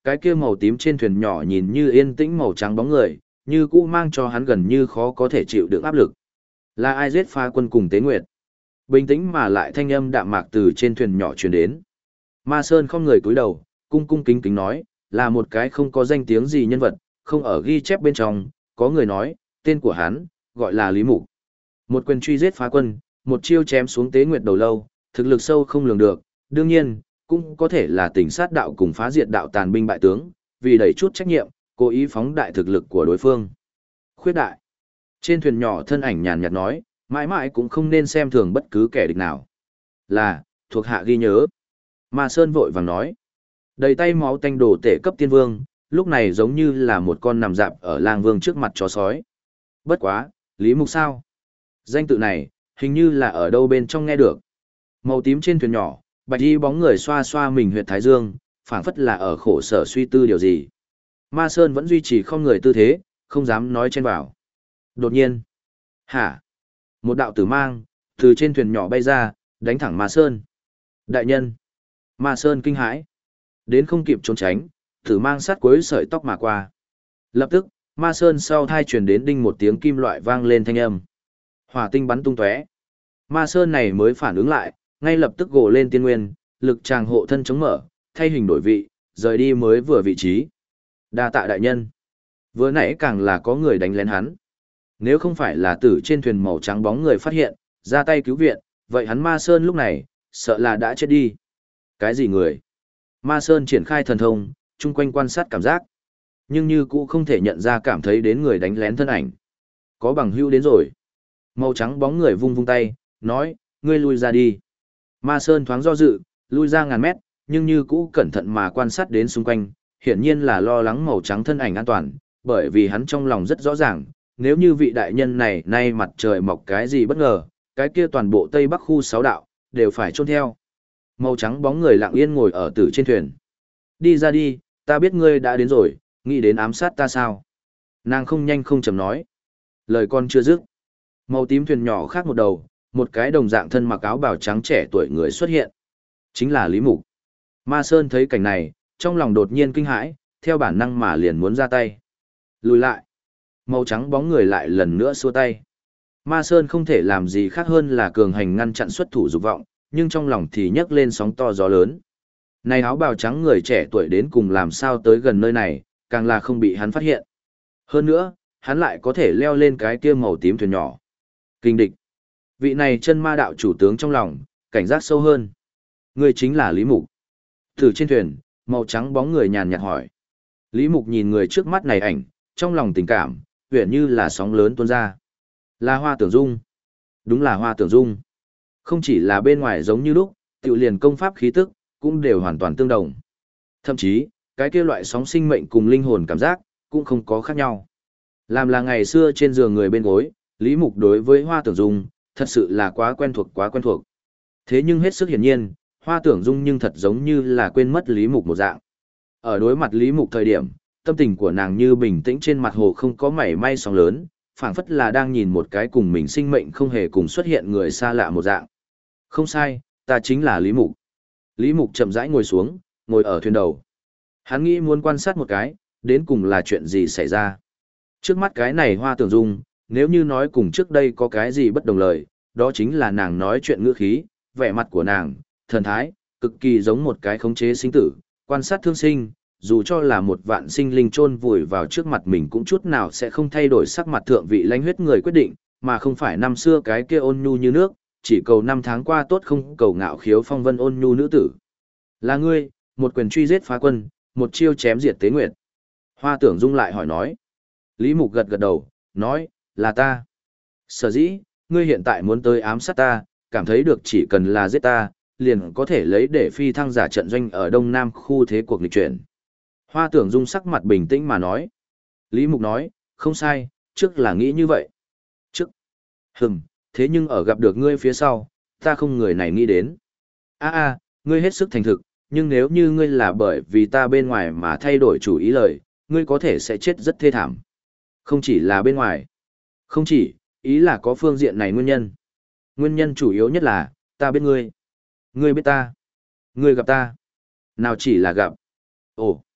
Speaker 1: Cái kia màu tím trên thuyền nhỏ nhìn như yên tĩnh màu trắng bóng người, như cũ mang cho hắn gần như khó có thể chịu được áp lực. Là ai giết phá quân cùng Tế Nguyệt? Bình tĩnh mà lại thanh âm đạm mạc từ trên thuyền nhỏ truyền đến. Ma Sơn không người cúi đầu, cung cung kính kính nói, là một cái không có danh tiếng gì nhân vật, không ở ghi chép bên trong, có người nói, tên của hắn, gọi là Lý Mục. Một quyền truy giết phá quân, một chiêu chém xuống Tế Nguyệt đầu lâu, thực lực sâu không lường được, đương nhiên, cũng có thể là tình sát đạo cùng phá diệt đạo tàn binh bại tướng, vì đẩy chút trách nhiệm, cố ý phóng đại thực lực của đối phương. Khuyết đại. Trên thuyền nhỏ thân ảnh nhàn nhạt nói, mãi mãi cũng không nên xem thường bất cứ kẻ địch nào. Là, thuộc hạ ghi nhớ. Ma Sơn vội vàng nói. Đầy tay máu tanh đổ tể cấp tiên vương, lúc này giống như là một con nằm dạp ở lang vương trước mặt chó sói. Bất quá, Lý Mục sao? Danh tự này, hình như là ở đâu bên trong nghe được. Màu tím trên thuyền nhỏ, bạch y bóng người xoa xoa mình huyệt thái dương, phảng phất là ở khổ sở suy tư điều gì. Ma Sơn vẫn duy trì không người tư thế, không dám nói chen vào. Đột nhiên, hả? Một đạo tử mang, từ trên thuyền nhỏ bay ra, đánh thẳng Ma Sơn. Đại nhân! Ma Sơn kinh hãi. Đến không kịp trốn tránh, tử mang sát cuối sợi tóc mà qua. Lập tức, Ma Sơn sau thai truyền đến đinh một tiếng kim loại vang lên thanh âm. Hỏa tinh bắn tung tóe. Ma Sơn này mới phản ứng lại, ngay lập tức gồ lên tiên nguyên, lực tràng hộ thân chống mở, thay hình đổi vị, rời đi mới vừa vị trí. Đa tạ đại nhân. Vừa nãy càng là có người đánh lén hắn. Nếu không phải là tử trên thuyền màu trắng bóng người phát hiện, ra tay cứu viện, vậy hắn Ma Sơn lúc này, sợ là đã chết đi. Cái gì người? Ma Sơn triển khai thần thông, chung quanh quan sát cảm giác. Nhưng như cũ không thể nhận ra cảm thấy đến người đánh lén thân ảnh. Có bằng hữu đến rồi. Màu trắng bóng người vung vung tay, nói, ngươi lui ra đi. Ma Sơn thoáng do dự, lui ra ngàn mét, nhưng như cũ cẩn thận mà quan sát đến xung quanh, hiển nhiên là lo lắng màu trắng thân ảnh an toàn, bởi vì hắn trong lòng rất rõ ràng, nếu như vị đại nhân này nay mặt trời mọc cái gì bất ngờ, cái kia toàn bộ Tây Bắc khu sáu đạo, đều phải chôn theo. Màu trắng bóng người lặng yên ngồi ở tử trên thuyền. Đi ra đi, ta biết ngươi đã đến rồi, nghĩ đến ám sát ta sao? Nàng không nhanh không chậm nói. Lời con chưa dứt. Màu tím thuyền nhỏ khác một đầu, một cái đồng dạng thân mặc áo bào trắng trẻ tuổi người xuất hiện. Chính là Lý Mục. Ma Sơn thấy cảnh này, trong lòng đột nhiên kinh hãi, theo bản năng mà liền muốn ra tay. Lùi lại. Màu trắng bóng người lại lần nữa xua tay. Ma Sơn không thể làm gì khác hơn là cường hành ngăn chặn xuất thủ dục vọng, nhưng trong lòng thì nhấc lên sóng to gió lớn. Này áo bào trắng người trẻ tuổi đến cùng làm sao tới gần nơi này, càng là không bị hắn phát hiện. Hơn nữa, hắn lại có thể leo lên cái kia màu tím thuyền nhỏ. Kinh địch. Vị này chân ma đạo chủ tướng trong lòng, cảnh giác sâu hơn. Người chính là Lý Mục. Từ trên thuyền, màu trắng bóng người nhàn nhạt hỏi. Lý Mục nhìn người trước mắt này ảnh, trong lòng tình cảm, huyền như là sóng lớn tuôn ra. Là Hoa Tưởng Dung. Đúng là Hoa Tưởng Dung. Không chỉ là bên ngoài giống như lúc, tiểu liền công pháp khí tức, cũng đều hoàn toàn tương đồng. Thậm chí, cái kia loại sóng sinh mệnh cùng linh hồn cảm giác, cũng không có khác nhau. Làm là ngày xưa trên giường người bên gối, Lý Mục đối với Hoa Tưởng Dung, thật sự là quá quen thuộc quá quen thuộc. Thế nhưng hết sức hiển nhiên, Hoa Tưởng Dung nhưng thật giống như là quên mất Lý Mục một dạng. Ở đối mặt Lý Mục thời điểm, tâm tình của nàng như bình tĩnh trên mặt hồ không có mảy may sóng lớn, phảng phất là đang nhìn một cái cùng mình sinh mệnh không hề cùng xuất hiện người xa lạ một dạng. Không sai, ta chính là Lý Mục. Lý Mục chậm rãi ngồi xuống, ngồi ở thuyền đầu. Hắn nghĩ muốn quan sát một cái, đến cùng là chuyện gì xảy ra. Trước mắt cái này Hoa Tưởng Dung, nếu như nói cùng trước đây có cái gì bất đồng lời, đó chính là nàng nói chuyện ngữ khí, vẻ mặt của nàng, thần thái, cực kỳ giống một cái khống chế sinh tử, quan sát thương sinh, dù cho là một vạn sinh linh chôn vùi vào trước mặt mình cũng chút nào sẽ không thay đổi sắc mặt thượng vị lãnh huyết người quyết định, mà không phải năm xưa cái kia ôn nhu như nước, chỉ cầu năm tháng qua tốt không cầu ngạo khiếu phong vân ôn nhu nữ tử. Là ngươi, một quyền truy giết phá quân, một chiêu chém diệt Tế Nguyệt. Hoa Tưởng Dung lại hỏi nói. Lý Mục gật gật đầu, nói, là ta. Sở dĩ, ngươi hiện tại muốn tới ám sát ta, cảm thấy được chỉ cần là giết ta, liền có thể lấy để phi thăng giả trận doanh ở Đông Nam khu thế cuộc nghịch chuyển. Hoa Tưởng Dung sắc mặt bình tĩnh mà nói. Lý Mục nói, không sai, trước là nghĩ như vậy. Trước. Hừm, thế nhưng ở gặp được ngươi phía sau, ta không người này nghĩ đến. A a, ngươi hết sức thành thực, nhưng nếu như ngươi là bởi vì ta bên ngoài mà thay đổi chủ ý lời, ngươi có thể sẽ chết rất thê thảm. Không chỉ là bên ngoài. Không chỉ, ý là có phương diện này nguyên nhân. Nguyên nhân chủ yếu nhất là, ta biết ngươi. Ngươi biết ta. Ngươi gặp ta. Nào chỉ là gặp. Ồ.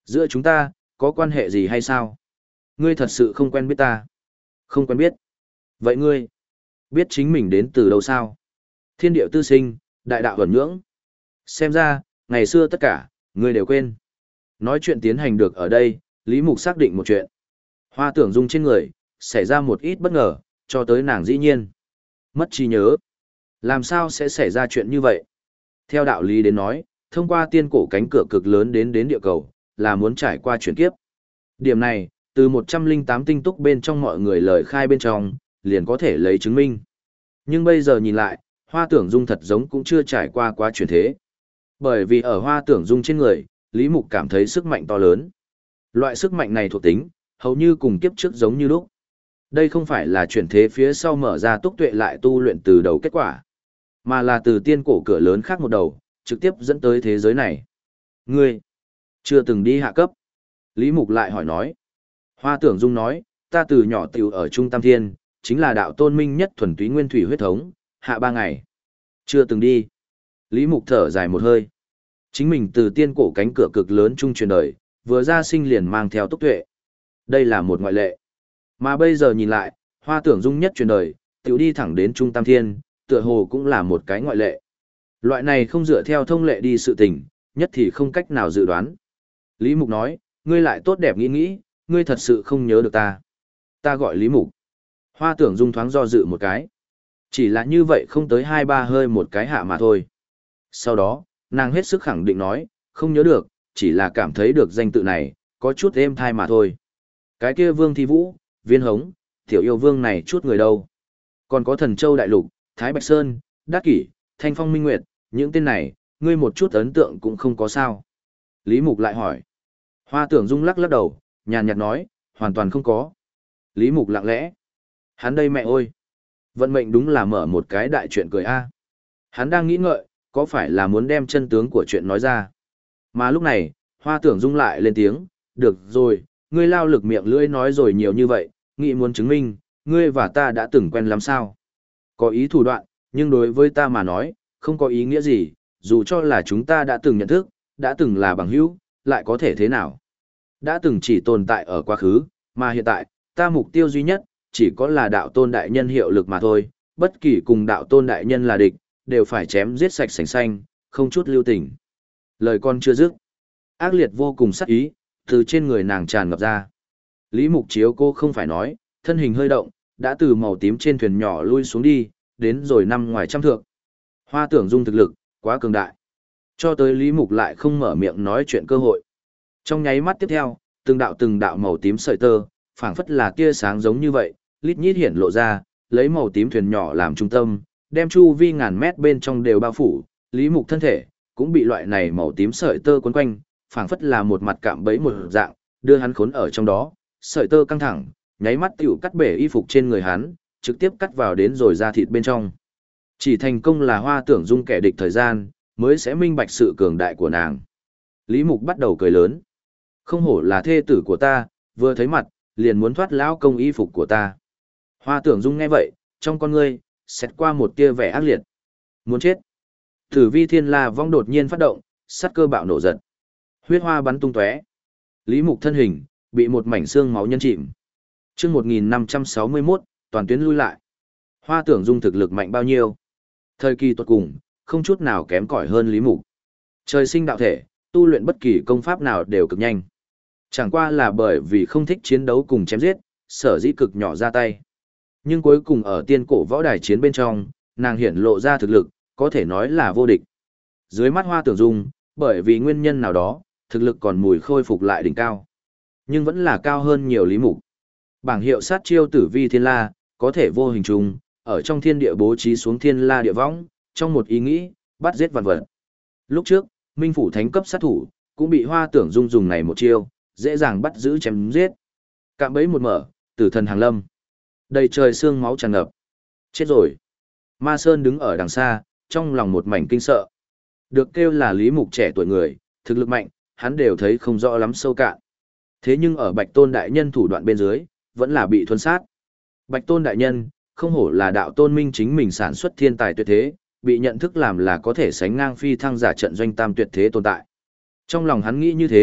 Speaker 1: Giữa chúng ta, có quan hệ gì hay sao? Ngươi thật sự không quen biết ta. Không quen biết. Vậy ngươi, biết chính mình đến từ đâu sao? Thiên điệu tư sinh, đại đạo ẩn nhưỡng. Xem ra, ngày xưa tất cả, ngươi đều quên. Nói chuyện tiến hành được ở đây, Lý Mục xác định một chuyện. Hoa Tưởng Dung trên người, xảy ra một ít bất ngờ, cho tới nàng dĩ nhiên. Mất trí nhớ. Làm sao sẽ xảy ra chuyện như vậy? Theo đạo lý đến nói, thông qua tiên cổ cánh cửa cực lớn đến đến địa cầu, là muốn trải qua chuyển kiếp. Điểm này, từ một trăm lẻ tám tinh túc bên trong mọi người lời khai bên trong, liền có thể lấy chứng minh. Nhưng bây giờ nhìn lại, Hoa Tưởng Dung thật giống cũng chưa trải qua quá chuyển thế. Bởi vì ở Hoa Tưởng Dung trên người, Lý Mục cảm thấy sức mạnh to lớn. Loại sức mạnh này thuộc tính, hầu như cùng kiếp trước giống như lúc. Đây không phải là chuyển thế phía sau mở ra túc tuệ lại tu luyện từ đầu kết quả, mà là từ tiên cổ cửa lớn khác một đầu, trực tiếp dẫn tới thế giới này. Ngươi, chưa từng đi hạ cấp. Lý Mục lại hỏi nói. Hoa Tưởng Dung nói, ta từ nhỏ tiểu ở Trung Tam Thiên, chính là đạo tôn minh nhất thuần túy nguyên thủy huyết thống, hạ ba ngày. Chưa từng đi. Lý Mục thở dài một hơi. Chính mình từ tiên cổ cánh cửa cực lớn trung truyền đời, vừa ra sinh liền mang theo túc tuệ. Đây là một ngoại lệ. Mà bây giờ nhìn lại, Hoa Tưởng Dung nhất truyền đời, tiểu đi thẳng đến Trung Tam Thiên, tựa hồ cũng là một cái ngoại lệ. Loại này không dựa theo thông lệ đi sự tình, nhất thì không cách nào dự đoán. Lý Mục nói, ngươi lại tốt đẹp nghĩ nghĩ, ngươi thật sự không nhớ được ta. Ta gọi Lý Mục. Hoa Tưởng Dung thoáng do dự một cái. Chỉ là như vậy không tới hai ba hơi một cái hạ mà thôi. Sau đó, nàng hết sức khẳng định nói, không nhớ được, chỉ là cảm thấy được danh tự này, có chút êm thai mà thôi. Cái kia Vương Thi Vũ, Viên Hống, Tiểu Yêu Vương này chút người đâu. Còn có Thần Châu Đại Lục, Thái Bạch Sơn, Đắc Kỷ, Thanh Phong Minh Nguyệt, những tên này, ngươi một chút ấn tượng cũng không có sao. Lý Mục lại hỏi. Hoa Tưởng Dung lắc lắc đầu, nhàn nhạt nói, hoàn toàn không có. Lý Mục lặng lẽ. Hắn đây mẹ ơi. Vận mệnh đúng là mở một cái đại chuyện cười a. Hắn đang nghĩ ngợi, có phải là muốn đem chân tướng của chuyện nói ra. Mà lúc này, Hoa Tưởng Dung lại lên tiếng, được rồi, ngươi lao lực miệng lưỡi nói rồi nhiều như vậy, nghĩ muốn chứng minh, ngươi và ta đã từng quen lắm sao. Có ý thủ đoạn, nhưng đối với ta mà nói, không có ý nghĩa gì, dù cho là chúng ta đã từng nhận thức, đã từng là bằng hữu, lại có thể thế nào. Đã từng chỉ tồn tại ở quá khứ, mà hiện tại, ta mục tiêu duy nhất, chỉ có là đạo tôn đại nhân hiệu lực mà thôi, bất kỳ cùng đạo tôn đại nhân là địch, đều phải chém giết sạch sành xanh, không chút lưu tình. Lời con chưa dứt, ác liệt vô cùng sắc ý, từ trên người nàng tràn ngập ra. Lý Mục Chiếu cô không phải nói, thân hình hơi động, đã từ màu tím trên thuyền nhỏ lui xuống đi, đến rồi nằm ngoài trăm thượng. Hoa Tưởng Dung thực lực, quá cường đại. Cho tới Lý Mục lại không mở miệng nói chuyện cơ hội. Trong nháy mắt tiếp theo, từng đạo từng đạo màu tím sợi tơ, phảng phất là tia sáng giống như vậy, lít nhít hiển lộ ra, lấy màu tím thuyền nhỏ làm trung tâm, đem chu vi ngàn mét bên trong đều bao phủ, Lý Mục thân thể cũng bị loại này màu tím sợi tơ quấn quanh, phảng phất là một mặt cạm bẫy một dạng, đưa hắn khốn ở trong đó, sợi tơ căng thẳng, nháy mắt tiểu cắt bể y phục trên người hắn, trực tiếp cắt vào đến rồi da thịt bên trong. Chỉ thành công là Hoa Tưởng Dung kẻ địch thời gian, mới sẽ minh bạch sự cường đại của nàng. Lý Mục bắt đầu cười lớn. Không hổ là thê tử của ta, vừa thấy mặt, liền muốn thoát lão công y phục của ta. Hoa Tưởng Dung nghe vậy, trong con ngươi, xét qua một tia vẻ ác liệt. Muốn chết. Tử vi thiên la vong đột nhiên phát động, sắt cơ bạo nổ giật. Huyết hoa bắn tung tóe. Lý Mục thân hình, bị một mảnh xương máu nhân chìm. Trước một nghìn năm trăm sáu mươi mốt, toàn tuyến lui lại. Hoa Tưởng Dung thực lực mạnh bao nhiêu? Thời kỳ tuột cùng, không chút nào kém cỏi hơn Lý Mục. Trời sinh đạo thể, tu luyện bất kỳ công pháp nào đều cực nhanh. Chẳng qua là bởi vì không thích chiến đấu cùng chém giết, sở dĩ cực nhỏ ra tay. Nhưng cuối cùng ở tiên cổ võ đài chiến bên trong, nàng hiển lộ ra thực lực, có thể nói là vô địch. Dưới mắt Hoa Tưởng Dung, bởi vì nguyên nhân nào đó, thực lực còn mùi khôi phục lại đỉnh cao. Nhưng vẫn là cao hơn nhiều Lý Mục. Bảng hiệu sát chiêu tử vi thiên la, có thể vô hình trùng, ở trong thiên địa bố trí xuống thiên la địa võng, trong một ý nghĩ, bắt giết vạn vật. Lúc trước, Minh Phủ Thánh cấp sát thủ, cũng bị Hoa Tưởng Dung dùng này một chiêu, dễ dàng bắt giữ chém giết. Cạm bẫy một mở, tử thần hàng lâm. Đầy trời xương máu tràn ngập. Chết rồi. Ma Sơn đứng ở đằng xa, trong lòng một mảnh kinh sợ. Được kêu là Lý Mục trẻ tuổi người, thực lực mạnh, hắn đều thấy không rõ lắm sâu cạn. Thế nhưng ở Bạch Tôn đại nhân thủ đoạn bên dưới, vẫn là bị thuần sát. Bạch Tôn đại nhân, không hổ là đạo tôn minh chính mình sản xuất thiên tài tuyệt thế, bị nhận thức làm là có thể sánh ngang phi thăng giả trận doanh tam tuyệt thế tồn tại. Trong lòng hắn nghĩ như thế,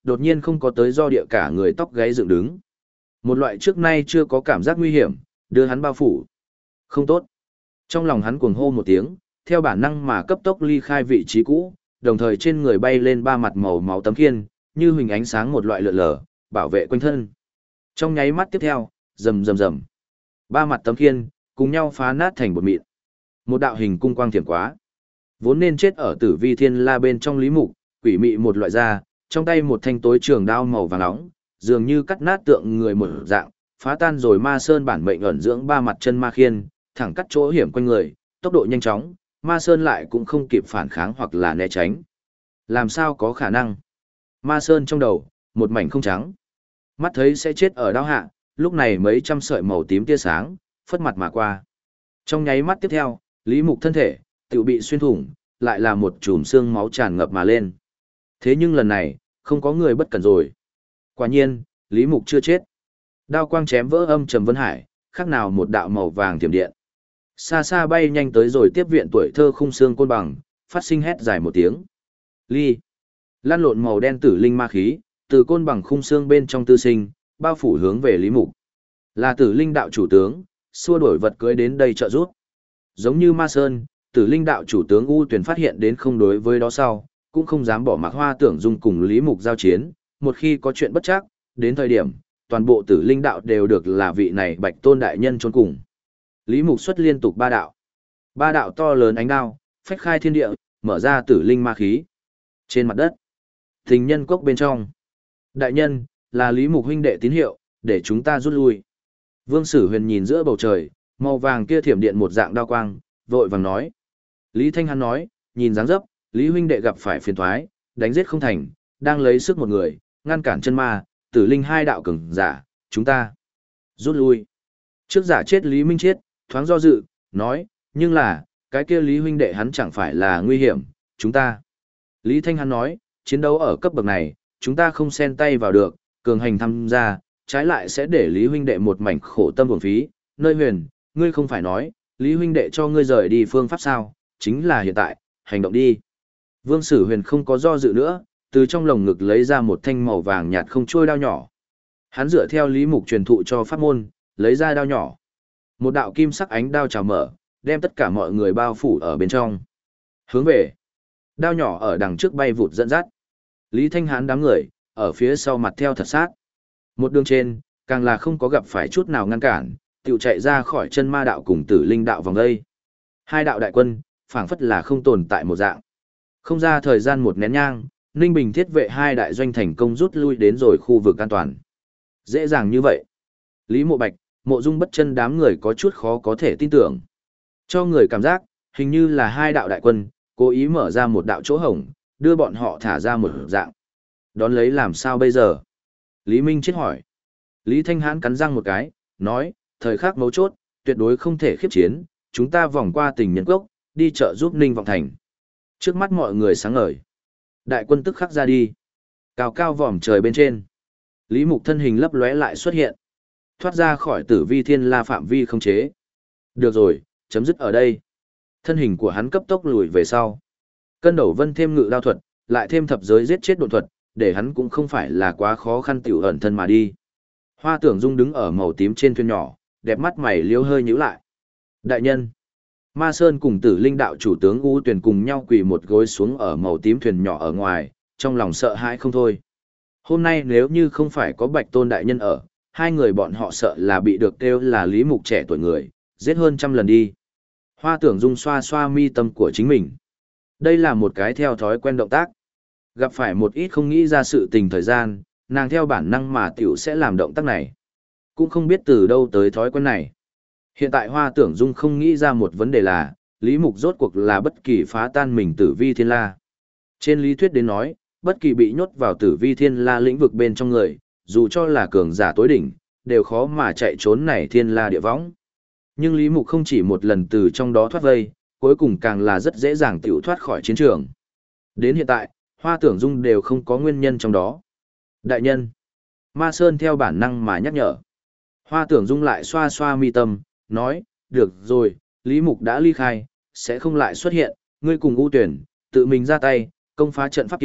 Speaker 1: đột nhiên không có tới do địa cả người tóc gáy dựng đứng. Một loại trước nay chưa có cảm giác nguy hiểm, đưa hắn bao phủ. Không tốt. Trong lòng hắn cuồng hô một tiếng, theo bản năng mà cấp tốc ly khai vị trí cũ, đồng thời trên người bay lên ba mặt màu máu tấm khiên, như hình ánh sáng một loại lượn lờ, bảo vệ quanh thân. Trong nháy mắt tiếp theo, rầm rầm rầm, ba mặt tấm khiên cùng nhau phá nát thành bột mịn. Một đạo hình cung quang thiểm quá. Vốn nên chết ở Tử Vi Thiên La bên trong Lý Mục, quỷ mị một loại da, trong tay một thanh tối trường đao màu vàng nóng, dường như cắt nát tượng người một dạng, phá tan rồi Ma Sơn bản mệnh ẩn dưỡng ba mặt chân ma khiên, thẳng cắt chỗ hiểm quanh người, tốc độ nhanh chóng, Ma Sơn lại cũng không kịp phản kháng hoặc là né tránh. Làm sao có khả năng? Ma Sơn trong đầu, một mảnh không trắng. Mắt thấy sẽ chết ở đao hạ, lúc này mấy trăm sợi màu tím tia sáng, phất mặt mà qua. Trong nháy mắt tiếp theo, Lý Mục thân thể, tự bị xuyên thủng, lại là một chùm xương máu tràn ngập mà lên. Thế nhưng lần này, không có người bất cẩn rồi. Quả nhiên, Lý Mục chưa chết. Đao quang chém vỡ âm trầm vân hải, khác nào một đạo màu vàng thiểm điện. Xa xa bay nhanh tới rồi tiếp viện tuổi thơ khung xương côn bằng, phát sinh hét dài một tiếng. Ly. Lan lộn màu đen tử linh ma khí, từ côn bằng khung xương bên trong tư sinh, bao phủ hướng về Lý Mục. Là tử linh đạo chủ tướng, xua đuổi vật cưới đến đây trợ giúp. Giống như Ma Sơn, tử linh đạo chủ tướng U Tuyển phát hiện đến không đối với đó sau, cũng không dám bỏ mặc Hoa Tưởng Dung cùng Lý Mục giao chiến, một khi có chuyện bất chắc, đến thời điểm, toàn bộ tử linh đạo đều được là vị này Bạch Tôn đại nhân trốn cùng. Lý Mục xuất liên tục ba đạo. Ba đạo to lớn ánh đao, phách khai thiên địa, mở ra tử linh ma khí. Trên mặt đất, tình nhân cốc bên trong. Đại nhân, là Lý Mục huynh đệ tín hiệu, để chúng ta rút lui. Vương Sử Huyền nhìn giữa bầu trời, màu vàng kia thiểm điện một dạng đao quang, vội vàng nói. Lý Thanh hắn nói, nhìn dáng dấp, Lý huynh đệ gặp phải phiền toái, đánh giết không thành, đang lấy sức một người, ngăn cản chân ma, tử linh hai đạo cường giả, chúng ta rút lui. Trước giả chết Lý Minh Chiết, thoáng do dự, nói, nhưng là, cái kia Lý huynh đệ hắn chẳng phải là nguy hiểm, chúng ta. Lý Thanh hắn nói, chiến đấu ở cấp bậc này, chúng ta không xen tay vào được, cường hành tham gia, trái lại sẽ để Lý huynh đệ một mảnh khổ tâm uổng phí, nơi huyền, ngươi không phải nói, Lý huynh đệ cho ngươi rời đi phương pháp sao, chính là hiện tại, hành động đi. Vương Sử Huyền không có do dự nữa, từ trong lồng ngực lấy ra một thanh màu vàng nhạt không trôi đao nhỏ. Hắn dựa theo Lý Mục truyền thụ cho pháp môn, lấy ra đao nhỏ. Một đạo kim sắc ánh đao trào mở, đem tất cả mọi người bao phủ ở bên trong. Hướng về, đao nhỏ ở đằng trước bay vụt dẫn dắt. Lý Thanh Hán đám người, ở phía sau mặt theo thật sát. Một đường trên, càng là không có gặp phải chút nào ngăn cản, tiểu chạy ra khỏi chân ma đạo cùng tử linh đạo vòng đây. Hai đạo đại quân, phảng phất là không tồn tại một dạng. Không ra thời gian một nén nhang, Ninh Bình thiết vệ hai đại doanh thành công rút lui đến rồi khu vực an toàn. Dễ dàng như vậy. Lý Mộ Bạch, Mộ Dung Bất Chân đám người có chút khó có thể tin tưởng. Cho người cảm giác, hình như là hai đạo đại quân, cố ý mở ra một đạo chỗ hổng, đưa bọn họ thả ra một dạng. Đón lấy làm sao bây giờ? Lý Minh chết hỏi. Lý Thanh Hãn cắn răng một cái, nói, thời khắc mấu chốt, tuyệt đối không thể khiếp chiến, chúng ta vòng qua tình nhân cốc, đi chợ giúp Ninh Vọng Thành. Trước mắt mọi người sáng ngời. Đại quân tức khắc ra đi. Cao cao vòm trời bên trên. Lý Mục thân hình lấp lóe lại xuất hiện. Thoát ra khỏi Tử Vi Thiên La phạm vi không chế. Được rồi, chấm dứt ở đây. Thân hình của hắn cấp tốc lùi về sau. Cân Đầu Vân thêm ngự đao thuật, lại thêm thập giới giết chết độn thuật, để hắn cũng không phải là quá khó khăn tiểu ẩn thân mà đi. Hoa Tưởng Dung đứng ở màu tím trên thuyền nhỏ, đẹp mắt mày liêu hơi nhíu lại. Đại nhân, Ma Sơn cùng Tử Linh đạo chủ tướng U Tuyền cùng nhau quỳ một gối xuống ở màu tím thuyền nhỏ ở ngoài, trong lòng sợ hãi không thôi. Hôm nay nếu như không phải có Bạch Tôn đại nhân ở, hai người bọn họ sợ là bị được kêu là Lý Mục trẻ tuổi người, giết hơn trăm lần đi. Hoa Tưởng Dung xoa xoa mi tâm của chính mình. Đây là một cái theo thói quen động tác. Gặp phải một ít không nghĩ ra sự tình thời gian, nàng theo bản năng mà tiểu sẽ làm động tác này. Cũng không biết từ đâu tới thói quen này. Hiện tại Hoa Tưởng Dung không nghĩ ra một vấn đề là, Lý Mục rốt cuộc là bất kỳ phá tan mình Tử Vi Thiên La. Trên lý thuyết đến nói, bất kỳ bị nhốt vào Tử Vi Thiên La lĩnh vực bên trong người, dù cho là cường giả tối đỉnh, đều khó mà chạy trốn này Thiên La địa võng. Nhưng Lý Mục không chỉ một lần từ trong đó thoát vây, cuối cùng càng là rất dễ dàng tiểu thoát khỏi chiến trường. Đến hiện tại, Hoa Tưởng Dung đều không có nguyên nhân trong đó. Đại nhân, Ma Sơn theo bản năng mà nhắc nhở. Hoa Tưởng Dung lại xoa xoa mi tâm, nói, được rồi, Lý Mục đã ly khai, sẽ không lại xuất hiện, ngươi cùng U Tuyển, tự mình ra tay, công phá trận pháp kia,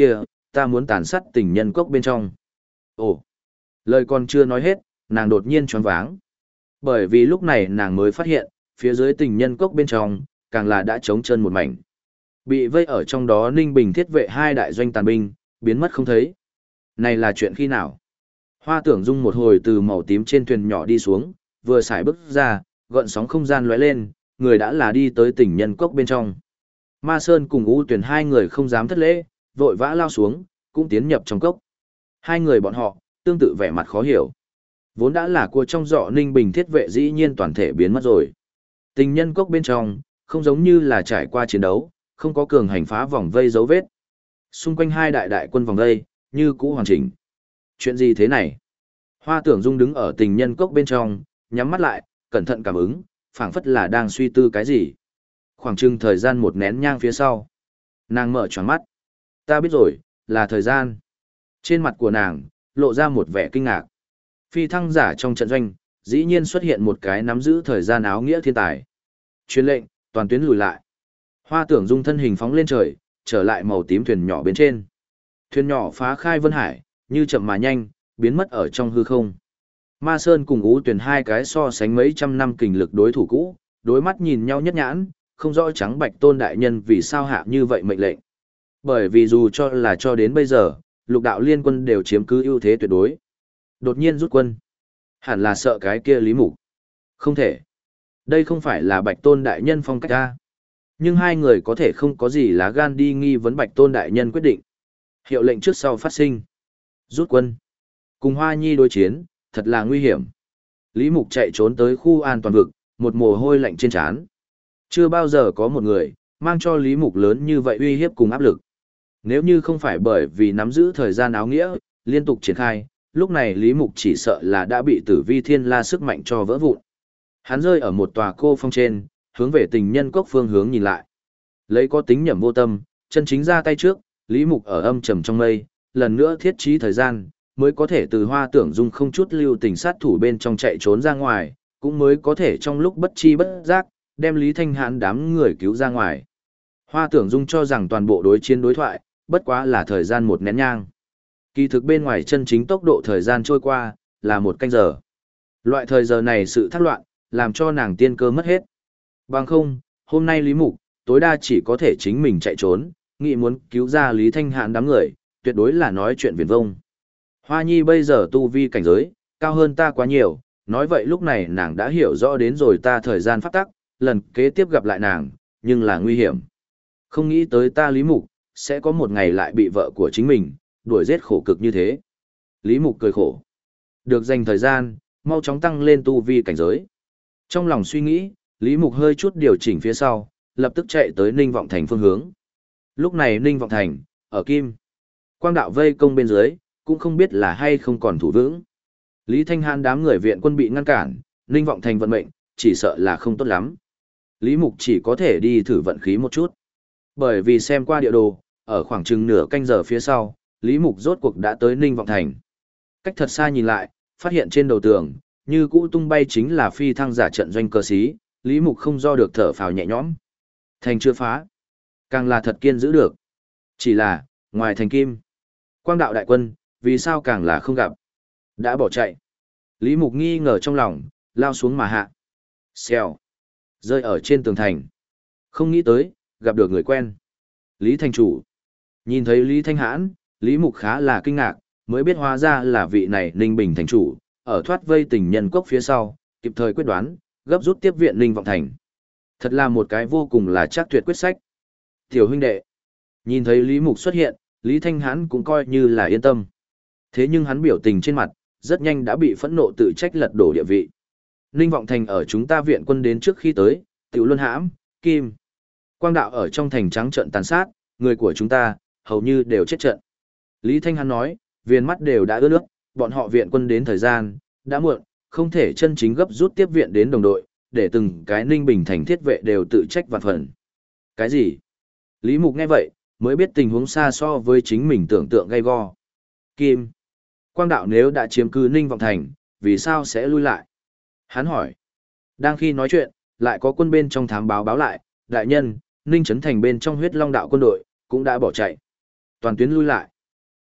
Speaker 1: ta muốn tàn sát tình nhân cốc bên trong. Ồ, lời còn chưa nói hết, nàng đột nhiên choáng váng. Bởi vì lúc này nàng mới phát hiện, phía dưới tình nhân cốc bên trong, càng là đã trống chân một mảnh. Bị vây ở trong đó Ninh Bình thiết vệ hai đại doanh tàn binh, biến mất không thấy. Này là chuyện khi nào? Hoa Tưởng Dung một hồi từ màu tím trên thuyền nhỏ đi xuống, vừa xài bước ra, gợn sóng không gian lóe lên, người đã là đi tới tình nhân cốc bên trong. Ma Sơn cùng U Tuyền hai người không dám thất lễ, vội vã lao xuống, cũng tiến nhập trong cốc. Hai người bọn họ, tương tự vẻ mặt khó hiểu. Vốn đã là cua trong giỏ Ninh Bình thiết vệ dĩ nhiên toàn thể biến mất rồi. Tình nhân cốc bên trong, không giống như là trải qua chiến đấu, không có cường hành phá vòng vây dấu vết. Xung quanh hai đại đại quân vòng vây, như cũ hoàn chỉnh. Chuyện gì thế này? Hoa Tưởng Dung đứng ở tình nhân cốc bên trong, nhắm mắt lại, cẩn thận cảm ứng, phảng phất là đang suy tư cái gì. Khoảng chừng thời gian một nén nhang phía sau. Nàng mở tròn mắt. Ta biết rồi, là thời gian. Trên mặt của nàng, lộ ra một vẻ kinh ngạc. Phi thăng giả trong trận doanh, dĩ nhiên xuất hiện một cái nắm giữ thời gian áo nghĩa thiên tài. Truyền lệnh, toàn tuyến lùi lại. Hoa Tưởng Dung thân hình phóng lên trời, trở lại màu tím thuyền nhỏ bên trên. Thuyền nhỏ phá khai vân hải, như chậm mà nhanh, biến mất ở trong hư không. Ma Sơn cùng Ú Tuyền hai cái so sánh mấy trăm năm kình lực đối thủ cũ, đối mắt nhìn nhau nhất nhãn, không rõ trắng bạch Tôn đại nhân vì sao hạ như vậy mệnh lệnh. Bởi vì dù cho là cho đến bây giờ, lục đạo liên quân đều chiếm cứ ưu thế tuyệt đối. Đột nhiên rút quân. Hẳn là sợ cái kia Lý Mục. Không thể. Đây không phải là bạch Tôn đại nhân phong cách ta. Nhưng hai người có thể không có gì lá gan đi nghi vấn bạch Tôn đại nhân quyết định. Hiệu lệnh trước sau phát sinh. Rút quân. Cùng Hoa Nhi đối chiến, thật là nguy hiểm. Lý Mục chạy trốn tới khu an toàn vực, một mồ hôi lạnh trên trán. Chưa bao giờ có một người, mang cho Lý Mục lớn như vậy uy hiếp cùng áp lực. Nếu như không phải bởi vì nắm giữ thời gian áo nghĩa, liên tục triển khai, lúc này Lý Mục chỉ sợ là đã bị tử vi thiên la sức mạnh cho vỡ vụn. Hắn rơi ở một tòa cô phong trên, hướng về tình nhân cốc phương hướng nhìn lại. Lấy có tính nhẩm vô tâm, chân chính ra tay trước, Lý Mục ở âm trầm trong mây, lần nữa thiết trí thời gian, mới có thể từ Hoa Tưởng Dung không chút lưu tình sát thủ bên trong chạy trốn ra ngoài, cũng mới có thể trong lúc bất chi bất giác, đem Lý Thanh Hãn đám người cứu ra ngoài. Hoa Tưởng Dung cho rằng toàn bộ đối chiến đối thoại, bất quá là thời gian một nén nhang. Kỳ thực bên ngoài chân chính tốc độ thời gian trôi qua, là một canh giờ. Loại thời giờ này sự thác loạn, làm cho nàng tiên cơ mất hết. Bằng không, hôm nay Lý Mục, tối đa chỉ có thể chính mình chạy trốn, nghĩ muốn cứu ra Lý Thanh Hãn đám người, tuyệt đối là nói chuyện viển vông. Hoa Nhi bây giờ tu vi cảnh giới, cao hơn ta quá nhiều, nói vậy lúc này nàng đã hiểu rõ đến rồi ta thời gian pháp tắc, lần kế tiếp gặp lại nàng, nhưng là nguy hiểm. Không nghĩ tới ta Lý Mục, sẽ có một ngày lại bị vợ của chính mình, đuổi giết khổ cực như thế. Lý Mục cười khổ. Được dành thời gian, mau chóng tăng lên tu vi cảnh giới. Trong lòng suy nghĩ, Lý Mục hơi chút điều chỉnh phía sau, lập tức chạy tới Ninh Vọng Thành phương hướng. Lúc này Ninh Vọng Thành, ở Kim. Quang đạo vây công bên dưới, cũng không biết là hay không còn thủ vững. Lý Thanh Hãn đám người viện quân bị ngăn cản, Ninh Vọng Thành vận mệnh, chỉ sợ là không tốt lắm. Lý Mục chỉ có thể đi thử vận khí một chút. Bởi vì xem qua địa đồ, ở khoảng chừng nửa canh giờ phía sau, Lý Mục rốt cuộc đã tới Ninh Vọng Thành. Cách thật xa nhìn lại, phát hiện trên đầu tường, như cũ tung bay chính là phi thăng giả trận doanh cơ sĩ, Lý Mục không do được thở phào nhẹ nhõm. Thành chưa phá, càng là thật kiên giữ được. Chỉ là, ngoài thành Kim, Quang đạo đại quân, vì sao càng là không gặp. Đã bỏ chạy. Lý Mục nghi ngờ trong lòng, lao xuống mà hạ. Xèo. Rơi ở trên tường thành. Không nghĩ tới, gặp được người quen. Lý Thành Chủ. Nhìn thấy Lý Thanh Hãn, Lý Mục khá là kinh ngạc, mới biết hóa ra là vị này Ninh Bình Thành Chủ, ở thoát vây tình nhân cốc phía sau, kịp thời quyết đoán, gấp rút tiếp viện Ninh Vọng Thành. Thật là một cái vô cùng là chắc tuyệt quyết sách. Tiểu huynh đệ. Nhìn thấy Lý Mục xuất hiện, Lý Thanh Hãn cũng coi như là yên tâm. Thế nhưng hắn biểu tình trên mặt, rất nhanh đã bị phẫn nộ tự trách lật đổ địa vị. Ninh Vọng Thành ở chúng ta viện quân đến trước khi tới, Tiểu Luân Hãm, Kim. Quang đạo ở trong thành trắng trận tàn sát, người của chúng ta, hầu như đều chết trận. Lý Thanh Hãn nói, viên mắt đều đã ướt nước, bọn họ viện quân đến thời gian, đã muộn, không thể chân chính gấp rút tiếp viện đến đồng đội, để từng cái Ninh Bình Thành thiết vệ đều tự trách vạn phần. Cái gì? Lý Mục nghe vậy, mới biết tình huống xa so với chính mình tưởng tượng gay go. Kim. Quang đạo nếu đã chiếm cứ Ninh Vọng Thành, vì sao sẽ lui lại? Hắn hỏi. Đang khi nói chuyện, lại có quân bên trong thám báo báo lại, đại nhân, Ninh Trấn Thành bên trong huyết long đạo quân đội, cũng đã bỏ chạy. Toàn tuyến lui lại.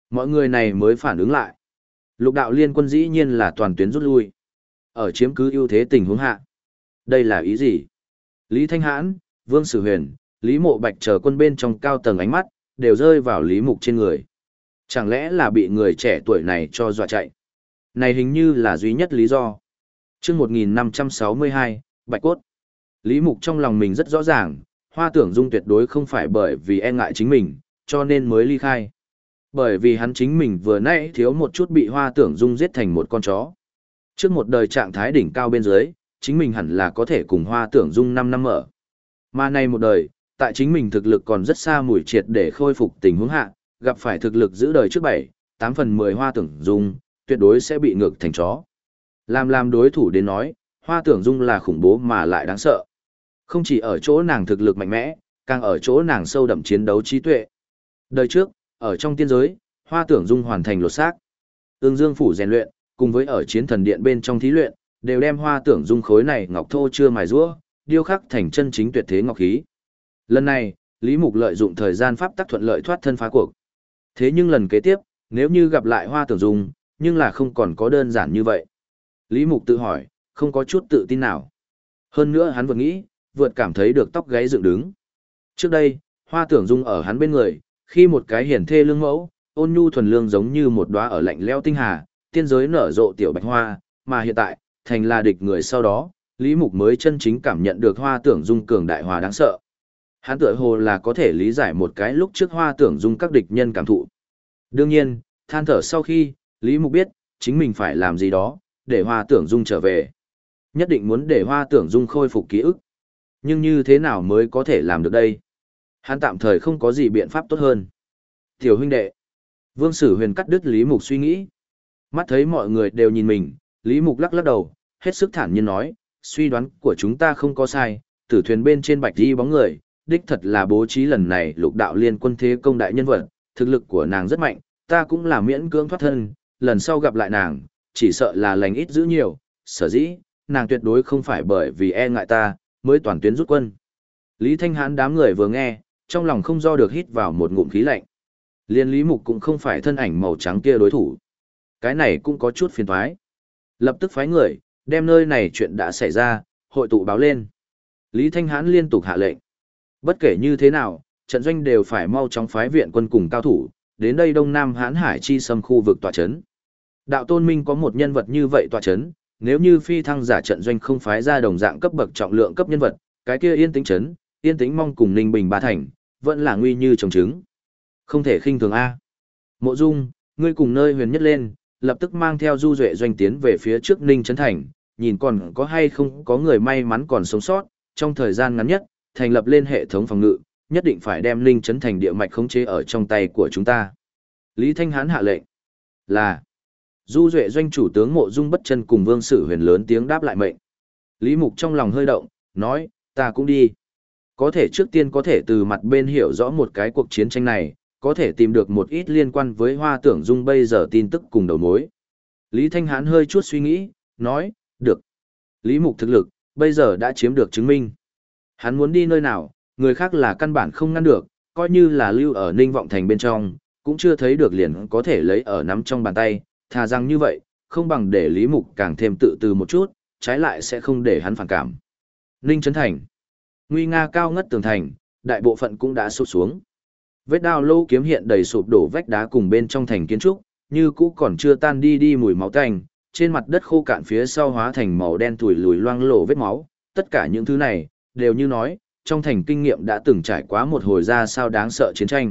Speaker 1: Mọi người này mới phản ứng lại. Lục đạo liên quân dĩ nhiên là toàn tuyến rút lui. Ở chiếm cứ ưu thế tình huống hạ. Đây là ý gì? Lý Thanh Hãn, Vương Sử Huyền, Lý Mộ Bạch chờ quân bên trong cao tầng ánh mắt, đều rơi vào Lý Mục trên người. Chẳng lẽ là bị người trẻ tuổi này cho dọa chạy? Này hình như là duy nhất lý do. Chương một nghìn năm trăm sáu mươi hai, Bạch Cốt. Lý Mục trong lòng mình rất rõ ràng, Hoa Tưởng Dung tuyệt đối không phải bởi vì e ngại chính mình, cho nên mới ly khai. Bởi vì hắn chính mình vừa nãy thiếu một chút bị Hoa Tưởng Dung giết thành một con chó. Trước một đời trạng thái đỉnh cao bên dưới, chính mình hẳn là có thể cùng Hoa Tưởng Dung năm năm ở. Mà nay một đời, tại chính mình thực lực còn rất xa mùi triệt để khôi phục tình huống hạ, gặp phải thực lực giữ đời trước bảy, tám phần mười Hoa Tưởng Dung, tuyệt đối sẽ bị ngược thành chó. Làm làm đối thủ đến nói, Hoa Tưởng Dung là khủng bố mà lại đáng sợ. Không chỉ ở chỗ nàng thực lực mạnh mẽ, càng ở chỗ nàng sâu đậm chiến đấu trí tuệ. Đời trước, ở trong tiên giới, Hoa Tưởng Dung hoàn thành lột xác. Ương Dương phủ rèn luyện, cùng với ở chiến thần điện bên trong thí luyện, đều đem Hoa Tưởng Dung khối này ngọc thô chưa mài rũa, điêu khắc thành chân chính tuyệt thế ngọc khí. Lần này, Lý Mục lợi dụng thời gian pháp tắc thuận lợi thoát thân phá cuộc. Thế nhưng lần kế tiếp, nếu như gặp lại Hoa Tưởng Dung, nhưng là không còn có đơn giản như vậy. Lý Mục tự hỏi, không có chút tự tin nào. Hơn nữa hắn vừa nghĩ, vượt cảm thấy được tóc gáy dựng đứng. Trước đây, Hoa Tưởng Dung ở hắn bên người, khi một cái hiển thê lương mẫu, ôn nhu thuần lương giống như một đóa ở lạnh lẽo tinh hà, tiên giới nở rộ tiểu bạch hoa, mà hiện tại, thành là địch người sau đó, Lý Mục mới chân chính cảm nhận được Hoa Tưởng Dung cường đại hòa đáng sợ. Hắn tựa hồ là có thể lý giải một cái lúc trước Hoa Tưởng Dung các địch nhân cảm thụ. Đương nhiên, than thở sau khi, Lý Mục biết, chính mình phải làm gì đó, để Hoa Tưởng Dung trở về. Nhất định muốn để Hoa Tưởng Dung khôi phục ký ức. Nhưng như thế nào mới có thể làm được đây? Hắn tạm thời không có gì biện pháp tốt hơn. Tiểu huynh đệ. Vương Sử Huyền cắt đứt Lý Mục suy nghĩ. Mắt thấy mọi người đều nhìn mình, Lý Mục lắc lắc đầu, hết sức thản nhiên nói, suy đoán của chúng ta không có sai, tử thuyền bên trên bạch đi bóng người, đích thật là bố trí lần này lục đạo liên quân thế công đại nhân vật, thực lực của nàng rất mạnh, ta cũng là miễn cưỡng thoát thân, lần sau gặp lại nàng, chỉ sợ là lành ít giữ nhiều, sở dĩ, nàng tuyệt đối không phải bởi vì e ngại ta, mới toàn tuyến rút quân. Lý Thanh Hán đám người vừa nghe, trong lòng không do được hít vào một ngụm khí lạnh. Liên Lý Mục cũng không phải thân ảnh màu trắng kia đối thủ. Cái này cũng có chút phiền toái. Lập tức phái người, đem nơi này chuyện đã xảy ra, hội tụ báo lên. Lý Thanh Hán liên tục hạ lệnh. Bất kể như thế nào, trận doanh đều phải mau chóng phái viện quân cùng cao thủ, đến đây Đông Nam Hán Hải chi xâm khu vực tọa chấn. Đạo Tôn Minh có một nhân vật như vậy tọa chấn, nếu như phi thăng giả trận doanh không phái ra đồng dạng cấp bậc trọng lượng cấp nhân vật, cái kia Yên Tĩnh Trấn, Yên Tĩnh Mong cùng Ninh Bình Ba Thành, vẫn là nguy như trồng trứng. Không thể khinh thường a. Mộ Dung, ngươi cùng nơi huyền nhất lên, lập tức mang theo Du Duệ doanh tiến về phía trước Ninh Trấn Thành, nhìn còn có hay không có người may mắn còn sống sót, trong thời gian ngắn nhất, thành lập lên hệ thống phòng ngự, nhất định phải đem Ninh Trấn Thành địa mạch khống chế ở trong tay của chúng ta. Lý Thanh Hán hạ lệnh là Du Duệ doanh chủ tướng Mộ Dung Bất Chân cùng Vương Sử Huyền lớn tiếng đáp lại mệnh. Lý Mục trong lòng hơi động, nói, ta cũng đi. Có thể trước tiên có thể từ mặt bên hiểu rõ một cái cuộc chiến tranh này, có thể tìm được một ít liên quan với Hoa Tưởng Dung bây giờ tin tức cùng đầu mối. Lý Thanh Hán hơi chút suy nghĩ, nói, được. Lý Mục thực lực, bây giờ đã chiếm được chứng minh. Hắn muốn đi nơi nào, người khác là căn bản không ngăn được, coi như là lưu ở Ninh Vọng Thành bên trong, cũng chưa thấy được liền có thể lấy ở nắm trong bàn tay, thà rằng như vậy, không bằng để Lý Mục càng thêm tự từ một chút, trái lại sẽ không để hắn phản cảm. Ninh Trấn Thành. Nguy nga cao ngất tường thành, đại bộ phận cũng đã sụp xuống. Vết đao lâu kiếm hiện đầy sụp đổ vách đá cùng bên trong thành kiến trúc, như cũ còn chưa tan đi đi mùi máu tanh, trên mặt đất khô cạn phía sau hóa thành màu đen thủi lùi loang lổ vết máu, tất cả những thứ này, đều như nói, trong thành kinh nghiệm đã từng trải qua một hồi ra sao đáng sợ chiến tranh.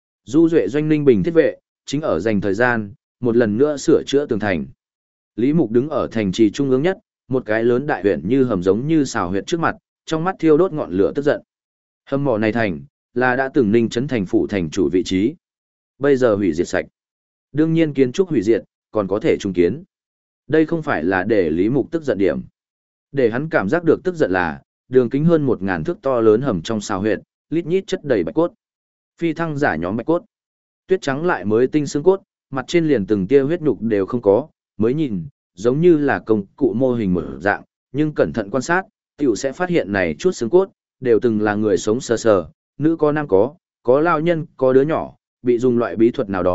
Speaker 1: Du Duệ doanh Ninh Bình thiết vệ, chính ở dành thời gian, một lần nữa sửa chữa tường thành. Lý Mục đứng ở thành trì trung ương nhất, một cái lớn đại huyện như hầm giống như xào huyệt trước mặt, trong mắt thiêu đốt ngọn lửa tức giận. Hầm mỏ này thành, là đã từng Ninh Trấn Thành phủ thành chủ vị trí. Bây giờ hủy diệt sạch. Đương nhiên kiến trúc hủy diệt, còn có thể trung kiến. Đây không phải là để Lý Mục tức giận điểm. Để hắn cảm giác được tức giận là, đường kính hơn một ngàn thước to lớn hầm trong xào huyệt, lít nhít chất đầy bạch cốt. Phi thăng giả nhóm bạch cốt. Tuyết trắng lại mới tinh xương cốt, mặt trên liền từng tia huyết nhục đều không có, mới nhìn, giống như là công cụ mô hình một dạng, nhưng cẩn thận quan sát, tiểu sẽ phát hiện này chút xương cốt, đều từng là người sống sờ sờ, nữ có nam có, có lao nhân, có đứa nhỏ, bị dùng loại bí thuật nào đó,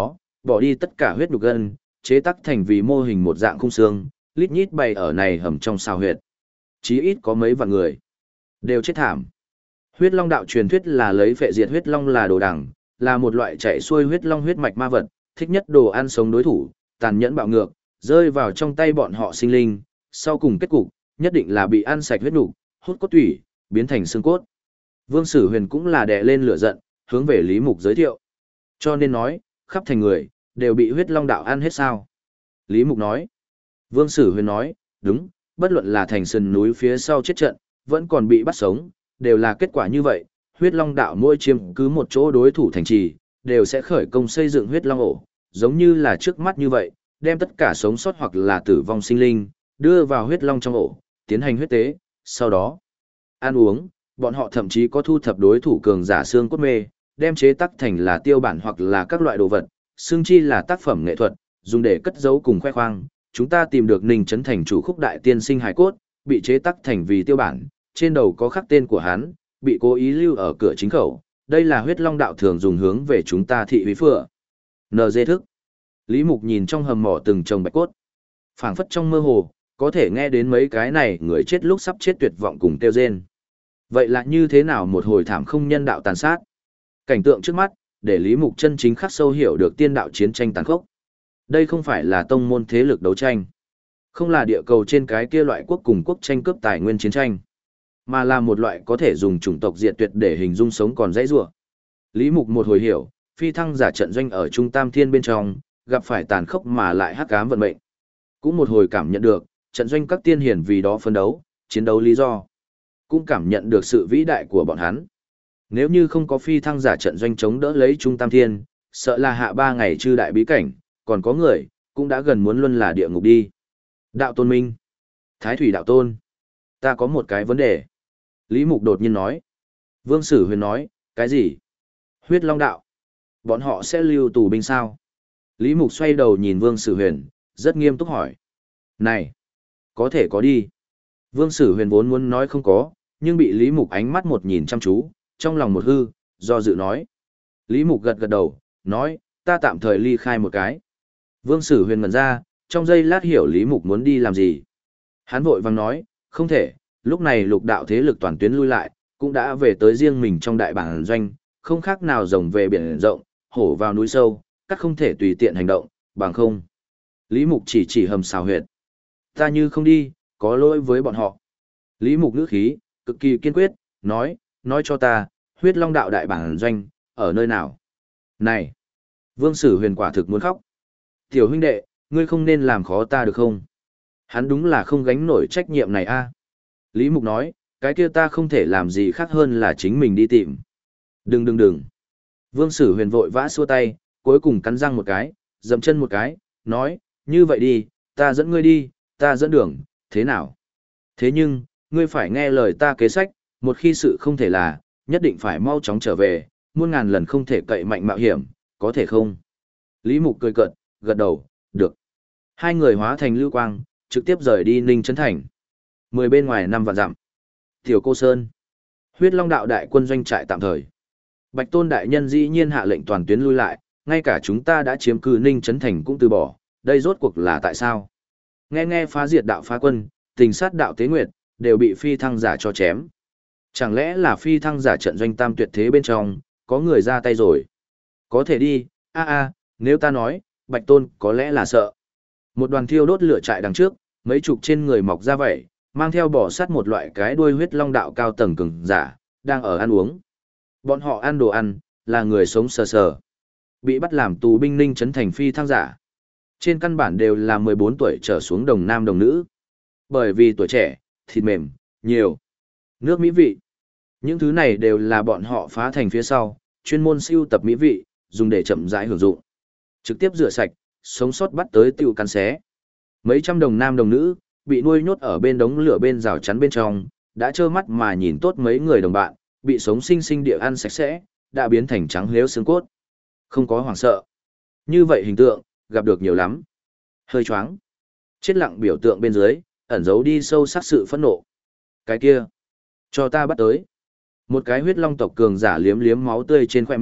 Speaker 1: bỏ đi tất cả huyết nhục gân, chế tác thành vì mô hình một dạng khung xương, lít nhít bày ở này hầm trong sao huyệt. Chí ít có mấy vạn người đều chết thảm. Huyết long đạo truyền thuyết là lấy phệ diệt huyết long là đồ đẳng, là một loại chạy xuôi huyết long huyết mạch ma vật, thích nhất đồ ăn sống đối thủ, tàn nhẫn bạo ngược, rơi vào trong tay bọn họ sinh linh, sau cùng kết cục, nhất định là bị ăn sạch huyết nục, hút cốt tủy, biến thành xương cốt. Vương Sử Huyền cũng là đè lên lửa giận, hướng về Lý Mục giới thiệu. Cho nên nói, khắp thành người, đều bị huyết long đạo ăn hết sao. Lý Mục nói. Vương Sử Huyền nói, đúng, bất luận là thành sườn núi phía sau chết trận, vẫn còn bị bắt sống, đều là kết quả như vậy. Huyết long đạo mỗi chiếm cứ một chỗ đối thủ thành trì, đều sẽ khởi công xây dựng huyết long ổ, giống như là trước mắt như vậy, đem tất cả sống sót hoặc là tử vong sinh linh, đưa vào huyết long trong ổ, tiến hành huyết tế, sau đó ăn uống, bọn họ thậm chí có thu thập đối thủ cường giả xương cốt mê, đem chế tác thành là tiêu bản hoặc là các loại đồ vật, xương chi là tác phẩm nghệ thuật, dùng để cất giấu cùng khoe khoang. Chúng ta tìm được Ninh Trấn Thành chủ khúc đại tiên sinh hài cốt, bị chế tác thành vì tiêu bản, trên đầu có khắc tên của hắn, bị cố ý lưu ở cửa chính khẩu. Đây là huyết long đạo thường dùng hướng về chúng ta thị uy phựa. N D thức. Lý Mục nhìn trong hầm mỏ từng chồng bạch cốt. Phảng phất trong mơ hồ, có thể nghe đến mấy cái này người chết lúc sắp chết tuyệt vọng cùng kêu rên. Vậy là như thế nào một hồi thảm không nhân đạo tàn sát? Cảnh tượng trước mắt, để Lý Mục chân chính khắc sâu hiểu được tiên đạo chiến tranh tàn khốc. Đây không phải là tông môn thế lực đấu tranh, không là địa cầu trên cái kia loại quốc cùng quốc tranh cướp tài nguyên chiến tranh, mà là một loại có thể dùng chủng tộc diệt tuyệt để hình dung sống còn dãy rủa. Lý Mục một hồi hiểu, phi thăng giả trận doanh ở Trung Tam Thiên bên trong, gặp phải tàn khốc mà lại hắc ám vận mệnh. Cũng một hồi cảm nhận được, trận doanh các tiên hiển vì đó phân đấu, chiến đấu lý do. Cũng cảm nhận được sự vĩ đại của bọn hắn. Nếu như không có phi thăng giả trận doanh chống đỡ lấy Trung Tam Thiên, sợ là hạ ba ngày chư đại bí cảnh, còn có người, cũng đã gần muốn luân là địa ngục đi. Đạo Tôn Minh. Thái Thủy Đạo Tôn. Ta có một cái vấn đề. Lý Mục đột nhiên nói. Vương Sử Huyền nói, cái gì? Huyết Long Đạo. Bọn họ sẽ lưu tù binh sao? Lý Mục xoay đầu nhìn Vương Sử Huyền, rất nghiêm túc hỏi. Này, có thể có đi. Vương Sử Huyền vốn muốn nói không có, nhưng bị Lý Mục ánh mắt một nhìn chăm chú, trong lòng một hư, do dự nói. Lý Mục gật gật đầu, nói, ta tạm thời ly khai một cái. Vương Sử Huyền ngẩn ra, trong giây lát hiểu Lý Mục muốn đi làm gì. Hắn vội vàng nói, không thể, lúc này lục đạo thế lực toàn tuyến lui lại, cũng đã về tới riêng mình trong đại bản doanh, không khác nào rồng về biển rộng, hổ vào núi sâu, các không thể tùy tiện hành động, bằng không. Lý Mục chỉ chỉ hầm xào huyệt. Ta như không đi, có lỗi với bọn họ. Lý Mục ngữ khí, cực kỳ kiên quyết, nói, nói cho ta, huyết long đạo đại bản doanh, ở nơi nào? Này! Vương Sử Huyền quả thực muốn khóc. Tiểu huynh đệ, ngươi không nên làm khó ta được không? Hắn đúng là không gánh nổi trách nhiệm này a. Lý Mục nói, cái kia ta không thể làm gì khác hơn là chính mình đi tìm. Đừng đừng đừng. Vương Sử Huyền vội vã xua tay, cuối cùng cắn răng một cái, dậm chân một cái, nói, như vậy đi, ta dẫn ngươi đi, ta dẫn đường, thế nào? Thế nhưng, ngươi phải nghe lời ta kế sách, một khi sự không thể là, nhất định phải mau chóng trở về, muôn ngàn lần không thể cậy mạnh mạo hiểm, có thể không? Lý Mục cười cợt, gật đầu, được. Hai người hóa thành lưu quang, trực tiếp rời đi Ninh Trấn Thành. Mười bên ngoài năm vạn dặm. Tiểu Cô Sơn. Huyết Long đạo đại quân doanh trại tạm thời. Bạch Tôn đại nhân dĩ nhiên hạ lệnh toàn tuyến lui lại, ngay cả chúng ta đã chiếm cư Ninh Trấn Thành cũng từ bỏ, đây rốt cuộc là tại sao? Nghe nghe phá diệt đạo phá quân, tình sát đạo tế nguyệt, đều bị phi thăng giả cho chém. Chẳng lẽ là phi thăng giả trận doanh tam tuyệt thế bên trong, có người ra tay rồi? Có thể đi, a a, nếu ta nói, Bạch Tôn có lẽ là sợ. Một đoàn thiêu đốt lửa trại đằng trước, mấy chục trên người mọc ra vậy, mang theo bỏ sắt một loại cái đuôi huyết long đạo cao tầng cường giả, đang ở ăn uống. Bọn họ ăn đồ ăn, là người sống sờ sờ. Bị bắt làm tù binh Ninh Trấn Thành phi thăng giả. Trên căn bản đều là mười bốn tuổi trở xuống đồng nam đồng nữ. Bởi vì tuổi trẻ, thịt mềm, nhiều. Nước mỹ vị. Những thứ này đều là bọn họ phá thành phía sau, chuyên môn siêu tập mỹ vị, dùng để chậm rãi hưởng dụng. Trực tiếp rửa sạch, sống sót bắt tới tiêu cắn xé. Mấy trăm đồng nam đồng nữ, bị nuôi nhốt ở bên đống lửa bên rào chắn bên trong, đã trơ mắt mà nhìn tốt mấy người đồng bạn, bị sống sinh sinh địa ăn sạch sẽ, đã biến thành trắng lếu xương cốt. Không có hoảng sợ. Như vậy hình tượng, gặp được nhiều lắm. Hơi choáng. Chết lặng biểu tượng bên dưới, ẩn giấu đi sâu sắc sự phẫn nộ. Cái kia, cho ta bắt tới. Một cái huyết long tộc cường giả liếm liếm máu tươi trên khoe miệng,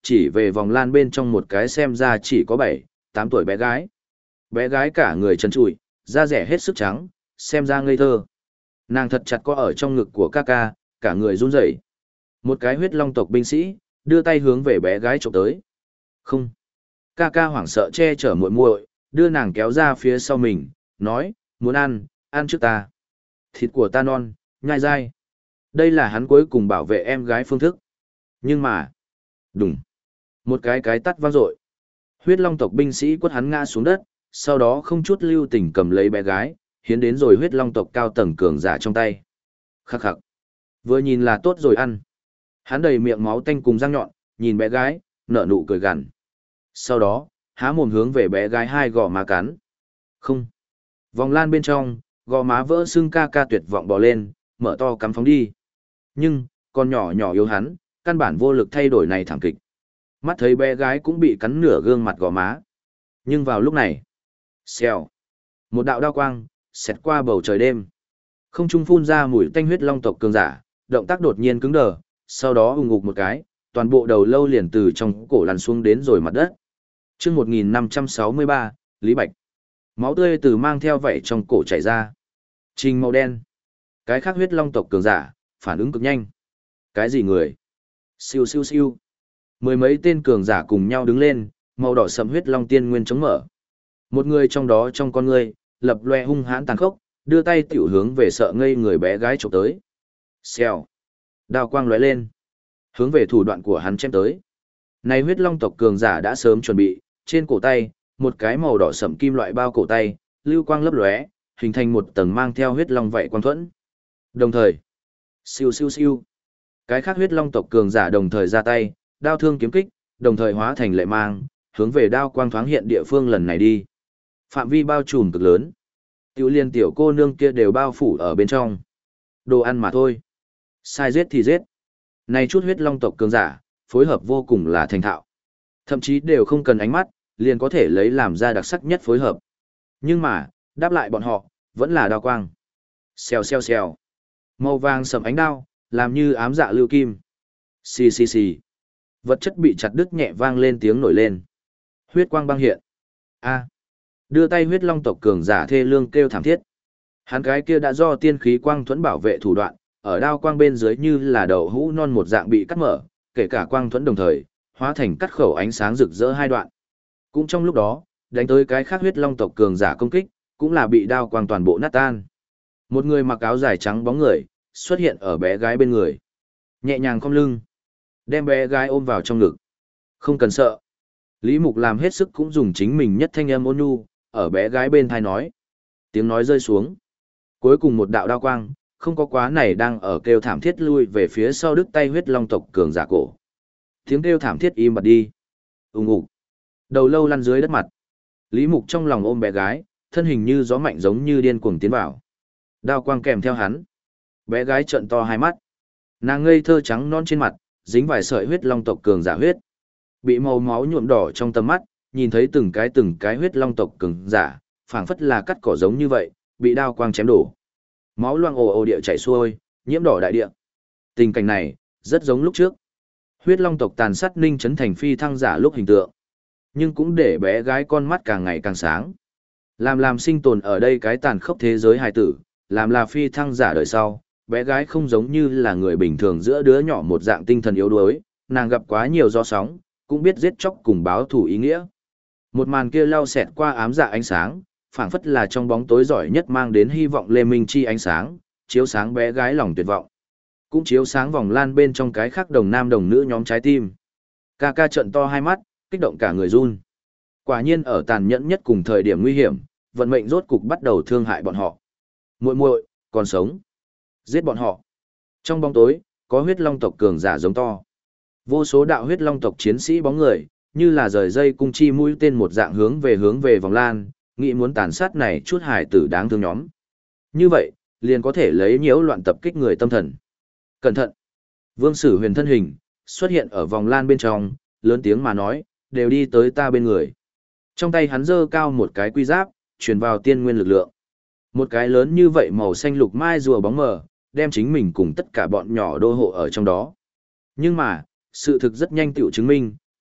Speaker 1: chỉ về vòng lan bên trong một cái xem ra chỉ có bảy, tám tuổi bé gái. Bé gái cả người trần trụi, da rẻ hết sức trắng, xem ra ngây thơ. Nàng thật chặt có ở trong ngực của ca ca, cả người run rẩy. Một cái huyết long tộc binh sĩ, đưa tay hướng về bé gái chụp tới. Không. Ca ca hoảng sợ che chở muội muội, đưa nàng kéo ra phía sau mình, nói, muốn ăn, ăn trước ta. Thịt của ta non, nhai dai. Đây là hắn cuối cùng bảo vệ em gái phương thức. Nhưng mà, đùng. Một cái cái tắt vang dội. Huyết long tộc binh sĩ quất hắn ngã xuống đất, sau đó không chút lưu tình cầm lấy bé gái, hiến đến rồi huyết long tộc cao tầng cường giả trong tay. Khắc khắc. Vừa nhìn là tốt rồi ăn. Hắn đầy miệng máu tanh cùng răng nhọn, nhìn bé gái, nở nụ cười gằn. Sau đó, há mồm hướng về bé gái hai gò má cắn. Không. Vòng lan bên trong, gò má vỡ xương ca ca tuyệt vọng bò lên, mở to cắm phóng đi. Nhưng, con nhỏ nhỏ yếu hắn, căn bản vô lực thay đổi này thảm kịch. Mắt thấy bé gái cũng bị cắn nửa gương mặt gò má. Nhưng vào lúc này, xèo, một đạo đao quang, xẹt qua bầu trời đêm. Không trung phun ra mùi tanh huyết long tộc cường giả, động tác đột nhiên cứng đờ, sau đó ùng ục một cái, toàn bộ đầu lâu liền từ trong cổ lăn xuống đến rồi mặt đất. Chương một nghìn năm trăm sáu mươi ba, Lý Bạch. Máu tươi từ mang theo vảy trong cổ chảy ra. Trình màu đen. Cái khác huyết long tộc cường giả, phản ứng cực nhanh. Cái gì người? Siêu siêu siêu. Mười mấy tên cường giả cùng nhau đứng lên, màu đỏ sẫm huyết long tiên nguyên chống mở. Một người trong đó trong con người, lập loe hung hãn tàn khốc, đưa tay tiểu hướng về sợ ngây người bé gái chụp tới. Xèo. Đao quang lóe lên, hướng về thủ đoạn của hắn chém tới. Này huyết long tộc cường giả đã sớm chuẩn bị, trên cổ tay, một cái màu đỏ sẫm kim loại bao cổ tay, lưu quang lấp lóe, hình thành một tầng mang theo huyết long vậy quang thuẫn. Đồng thời, siêu siêu siêu, cái khác huyết long tộc cường giả đồng thời ra tay, đao thương kiếm kích, đồng thời hóa thành lệ mang, hướng về đao quang thoáng hiện địa phương lần này đi. Phạm vi bao trùm cực lớn. Tiểu liên tiểu cô nương kia đều bao phủ ở bên trong. Đồ ăn mà thôi. Sai giết thì giết. Này chút huyết long tộc cường giả, phối hợp vô cùng là thành thạo. Thậm chí đều không cần ánh mắt, liền có thể lấy làm ra đặc sắc nhất phối hợp. Nhưng mà, đáp lại bọn họ, vẫn là đao quang. Xèo xèo xèo. Màu vàng sầm ánh đao, làm như ám dạ lưu kim. Xì xì xì. Vật chất bị chặt đứt nhẹ vang lên tiếng nổi lên. Huyết quang băng hiện. A. Đưa tay huyết long tộc cường giả thê lương kêu thảm thiết. Hắn cái kia đã do tiên khí quang thuẫn bảo vệ thủ đoạn, ở đao quang bên dưới như là đậu hũ non một dạng bị cắt mở, kể cả quang thuẫn đồng thời, hóa thành cắt khẩu ánh sáng rực rỡ hai đoạn. Cũng trong lúc đó, đánh tới cái khác huyết long tộc cường giả công kích, cũng là bị đao quang toàn bộ nát tan. Một người mặc áo dài trắng bóng người, xuất hiện ở bé gái bên người. Nhẹ nhàng cong lưng, đem bé gái ôm vào trong ngực. Không cần sợ. Lý Mục làm hết sức cũng dùng chính mình nhất thanh âm ôn nhu, ở bé gái bên thai nói. Tiếng nói rơi xuống. Cuối cùng một đạo đao quang, không có quá này đang ở kêu thảm thiết lui về phía sau đứt tay huyết long tộc cường giả cổ. Tiếng kêu thảm thiết im bặt đi. Ùng ục. Đầu lâu lăn dưới đất mặt. Lý Mục trong lòng ôm bé gái, thân hình như gió mạnh giống như điên cuồng tiến vào. Đao quang kèm theo hắn. Bé gái trợn to hai mắt. Nàng ngây thơ trắng non trên mặt, dính vài sợi huyết long tộc cường giả huyết. Bị màu máu nhuộm đỏ trong tầm mắt, nhìn thấy từng cái từng cái huyết long tộc cường giả, phảng phất là cắt cỏ giống như vậy, bị đao quang chém đổ. Máu loang ồ ồ địa chảy xuôi, nhiễm đỏ đại địa. Tình cảnh này, rất giống lúc trước. Huyết long tộc tàn sát Ninh Trấn thành phi thăng giả lúc hình tượng. Nhưng cũng để bé gái con mắt càng ngày càng sáng. Làm làm sinh tồn ở đây cái tàn khốc thế giới hài tử, làm là phi thăng giả đời sau, bé gái không giống như là người bình thường giữa đứa nhỏ một dạng tinh thần yếu đuối, nàng gặp quá nhiều gió sóng, cũng biết giết chóc cùng báo thù ý nghĩa. Một màn kia lao xẹt qua ám dạ ánh sáng, phảng phất là trong bóng tối giỏi nhất mang đến hy vọng lê minh chi ánh sáng, chiếu sáng bé gái lòng tuyệt vọng. Cũng chiếu sáng vòng lan bên trong cái khác đồng nam đồng nữ nhóm trái tim. Ca ca trợn to hai mắt, kích động cả người run. Quả nhiên ở tàn nhẫn nhất cùng thời điểm nguy hiểm, vận mệnh rốt cục bắt đầu thương hại bọn họ. Muội muội, còn sống. Giết bọn họ. Trong bóng tối, có huyết long tộc cường giả giống to. Vô số đạo huyết long tộc chiến sĩ bóng người, như là rời dây cung chi mũi tên một dạng hướng về hướng về vòng lan, nghĩ muốn tàn sát này chút hải tử đáng thương nhóm. Như vậy, liền có thể lấy nhiễu loạn tập kích người tâm thần. Cẩn thận! Vương Sử Huyền thân hình, xuất hiện ở vòng lan bên trong, lớn tiếng mà nói, đều đi tới ta bên người. Trong tay hắn giơ cao một cái quy giáp, truyền vào tiên nguyên lực lượng. Một cái lớn như vậy màu xanh lục mai rùa bóng mờ, đem chính mình cùng tất cả bọn nhỏ đô hộ ở trong đó. Nhưng mà, sự thực rất nhanh tựu chứng minh,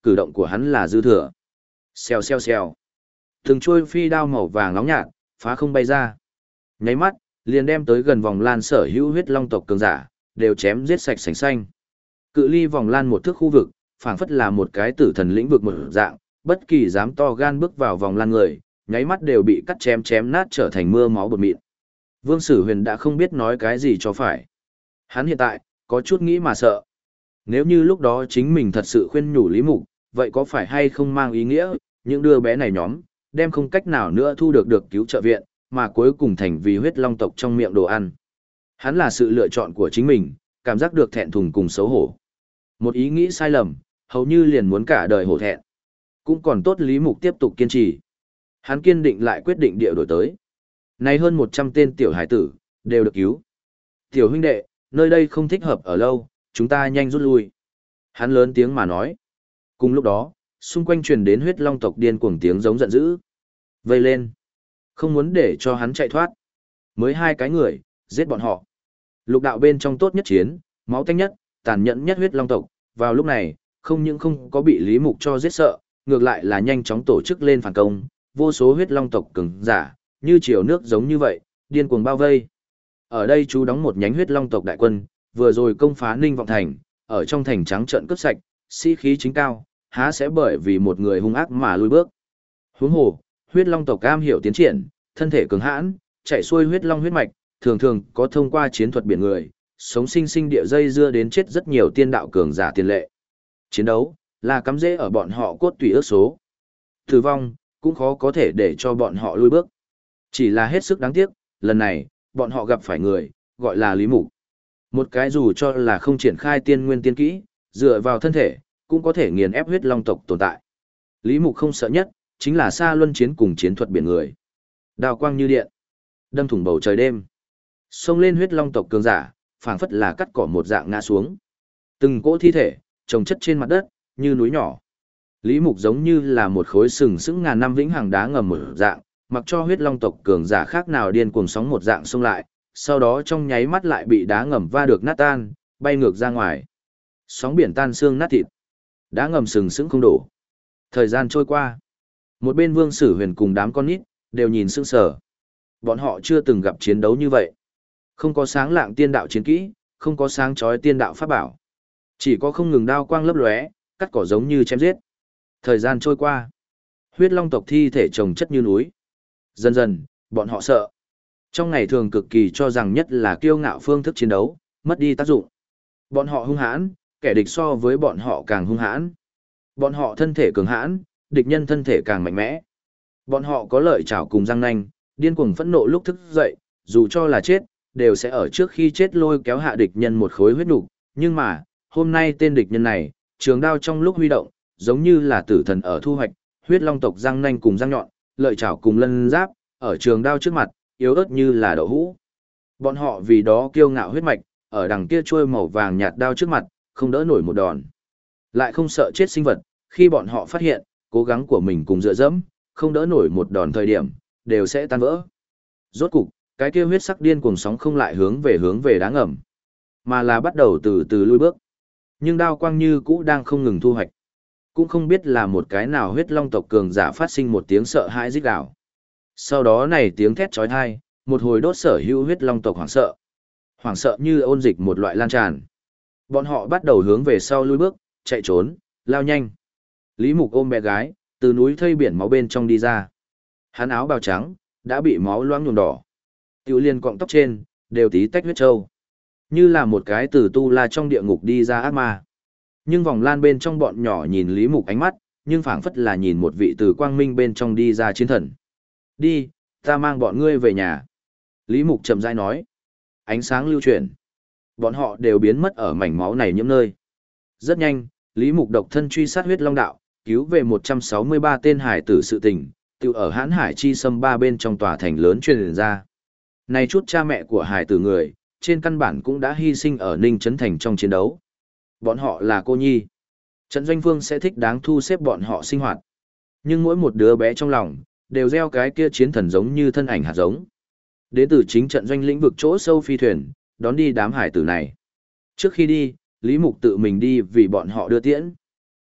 Speaker 1: cử động của hắn là dư thừa. Xèo xèo xèo. Từng chuôi phi đao màu vàng nóng nhạt, phá không bay ra. Nháy mắt, liền đem tới gần vòng lan sở hữu huyết long tộc cường giả, đều chém giết sạch sành xanh. Cự ly vòng lan một thước khu vực, phảng phất là một cái tử thần lĩnh vực một dạng, bất kỳ dám to gan bước vào vòng lan người, nháy mắt đều bị cắt chém chém nát trở thành mưa máu bột mịn. Vương Sử Huyền đã không biết nói cái gì cho phải. Hắn hiện tại, có chút nghĩ mà sợ. Nếu như lúc đó chính mình thật sự khuyên nhủ Lý Mục, vậy có phải hay không mang ý nghĩa, những đứa bé này nhóm, đem không cách nào nữa thu được được cứu trợ viện, mà cuối cùng thành vì huyết long tộc trong miệng đồ ăn. Hắn là sự lựa chọn của chính mình, cảm giác được thẹn thùng cùng xấu hổ. Một ý nghĩ sai lầm, hầu như liền muốn cả đời hổ thẹn. Cũng còn tốt Lý Mục tiếp tục kiên trì. Hắn kiên định lại quyết định địa đổi tới. Nay hơn một trăm tên tiểu hải tử, đều được cứu. Tiểu huynh đệ, nơi đây không thích hợp ở lâu, chúng ta nhanh rút lui. Hắn lớn tiếng mà nói. Cùng lúc đó, xung quanh truyền đến huyết long tộc điên cuồng tiếng giống giận dữ. Vây lên. Không muốn để cho hắn chạy thoát. Mới hai cái người, giết bọn họ. Lục đạo bên trong tốt nhất chiến, máu tanh nhất, tàn nhẫn nhất huyết long tộc. Vào lúc này, không những không có bị Lý Mục cho giết sợ, ngược lại là nhanh chóng tổ chức lên phản công. Vô số huyết long tộc cứng giả, như chiều nước giống như vậy, điên cuồng bao vây. Ở đây chú đóng một nhánh huyết long tộc đại quân, vừa rồi công phá Ninh Vọng Thành, ở trong thành trắng trận cướp sạch, sĩ khí chính cao, há sẽ bởi vì một người hung ác mà lùi bước. Huống hồ, huyết long tộc cam hiểu tiến triển, thân thể cường hãn, chạy xuôi huyết long huyết mạch, thường thường có thông qua chiến thuật biển người, sống sinh sinh địa dây dưa đến chết rất nhiều tiên đạo cường giả tiền lệ. Chiến đấu là cắm rễ ở bọn họ cốt tủy ước số. Tử vong cũng khó có thể để cho bọn họ lùi bước. Chỉ là hết sức đáng tiếc, lần này, bọn họ gặp phải người, gọi là Lý Mục. Một cái dù cho là không triển khai tiên nguyên tiên kỹ, dựa vào thân thể, cũng có thể nghiền ép huyết long tộc tồn tại. Lý Mục không sợ nhất, chính là xa luân chiến cùng chiến thuật biển người. Đao quang như điện, đâm thủng bầu trời đêm. Xông lên huyết long tộc cường giả, phảng phất là cắt cỏ một dạng ngã xuống. Từng cỗ thi thể, chồng chất trên mặt đất, như núi nhỏ. Lý Mục giống như là một khối sừng sững ngàn năm vĩnh hằng đá ngầm một dạng, mặc cho huyết long tộc cường giả khác nào điên cuồng sóng một dạng xông lại, sau đó trong nháy mắt lại bị đá ngầm va được nát tan, bay ngược ra ngoài. Sóng biển tan xương nát thịt. Đá ngầm sừng sững không đổ. Thời gian trôi qua. Một bên Vương Sử Huyền cùng đám con nít, đều nhìn sững sờ. Bọn họ chưa từng gặp chiến đấu như vậy. Không có sáng lạng tiên đạo chiến kỹ, không có sáng chói tiên đạo pháp bảo. Chỉ có không ngừng đao quang lấp lóe, cắt cỏ giống như chém giết. Thời gian trôi qua. Huyết long tộc thi thể chồng chất như núi. Dần dần, bọn họ sợ. Trong ngày thường cực kỳ cho rằng nhất là kiêu ngạo phương thức chiến đấu, mất đi tác dụng. Bọn họ hung hãn, kẻ địch so với bọn họ càng hung hãn. Bọn họ thân thể cường hãn, địch nhân thân thể càng mạnh mẽ. Bọn họ có lợi chảo cùng răng nanh, điên cuồng phẫn nộ lúc thức dậy, dù cho là chết, đều sẽ ở trước khi chết lôi kéo hạ địch nhân một khối huyết nục. Nhưng mà, hôm nay tên địch nhân này, trường đao trong lúc huy động, giống như là tử thần ở thu hoạch, huyết long tộc răng nanh cùng răng nhọn, lợi chảo cùng lân giáp, ở trường đao trước mặt, yếu ớt như là đậu hũ. Bọn họ vì đó kiêu ngạo huyết mạch, ở đằng kia trôi màu vàng nhạt đao trước mặt, không đỡ nổi một đòn. Lại không sợ chết sinh vật, khi bọn họ phát hiện, cố gắng của mình cùng dựa dẫm, không đỡ nổi một đòn thời điểm, đều sẽ tan vỡ. Rốt cục, cái kia huyết sắc điên cuồng sóng không lại hướng về hướng về đá ngầm, mà là bắt đầu từ từ lui bước. Nhưng đao quang như cũ đang không ngừng thu hoạch. Cũng không biết là một cái nào huyết long tộc cường giả phát sinh một tiếng sợ hãi rít gào. Sau đó này tiếng thét chói tai, một hồi đốt sở hữu huyết long tộc hoảng sợ. Hoảng sợ như ôn dịch một loại lan tràn. Bọn họ bắt đầu hướng về sau lui bước, chạy trốn, lao nhanh. Lý Mục ôm bé gái, từ núi thây biển máu bên trong đi ra. Hắn áo bào trắng, đã bị máu loãng nhuộm đỏ. Tiểu liên cọng tóc trên, đều tí tách huyết trâu. Như là một cái từ tu la trong địa ngục đi ra ác ma. Nhưng vòng lan bên trong bọn nhỏ nhìn Lý Mục ánh mắt, nhưng phảng phất là nhìn một vị từ quang minh bên trong đi ra chiến thần. Đi, ta mang bọn ngươi về nhà. Lý Mục chậm rãi nói. Ánh sáng lưu chuyển. Bọn họ đều biến mất ở mảnh máu này những nơi. Rất nhanh, Lý Mục độc thân truy sát huyết long đạo, cứu về một trăm sáu mươi ba tên hải tử sự tình, tự ở hãn hải chi xâm ba bên trong tòa thành lớn truyền ra. Này chút cha mẹ của hải tử người, trên căn bản cũng đã hy sinh ở Ninh Trấn Thành trong chiến đấu. Bọn họ là cô nhi. Trận Doanh Phương sẽ thích đáng thu xếp bọn họ sinh hoạt. Nhưng mỗi một đứa bé trong lòng, đều gieo cái kia chiến thần giống như thân ảnh hạt giống. Đến từ chính trận doanh lĩnh vực chỗ sâu phi thuyền, đón đi đám hải tử này. Trước khi đi, Lý Mục tự mình đi vì bọn họ đưa tiễn.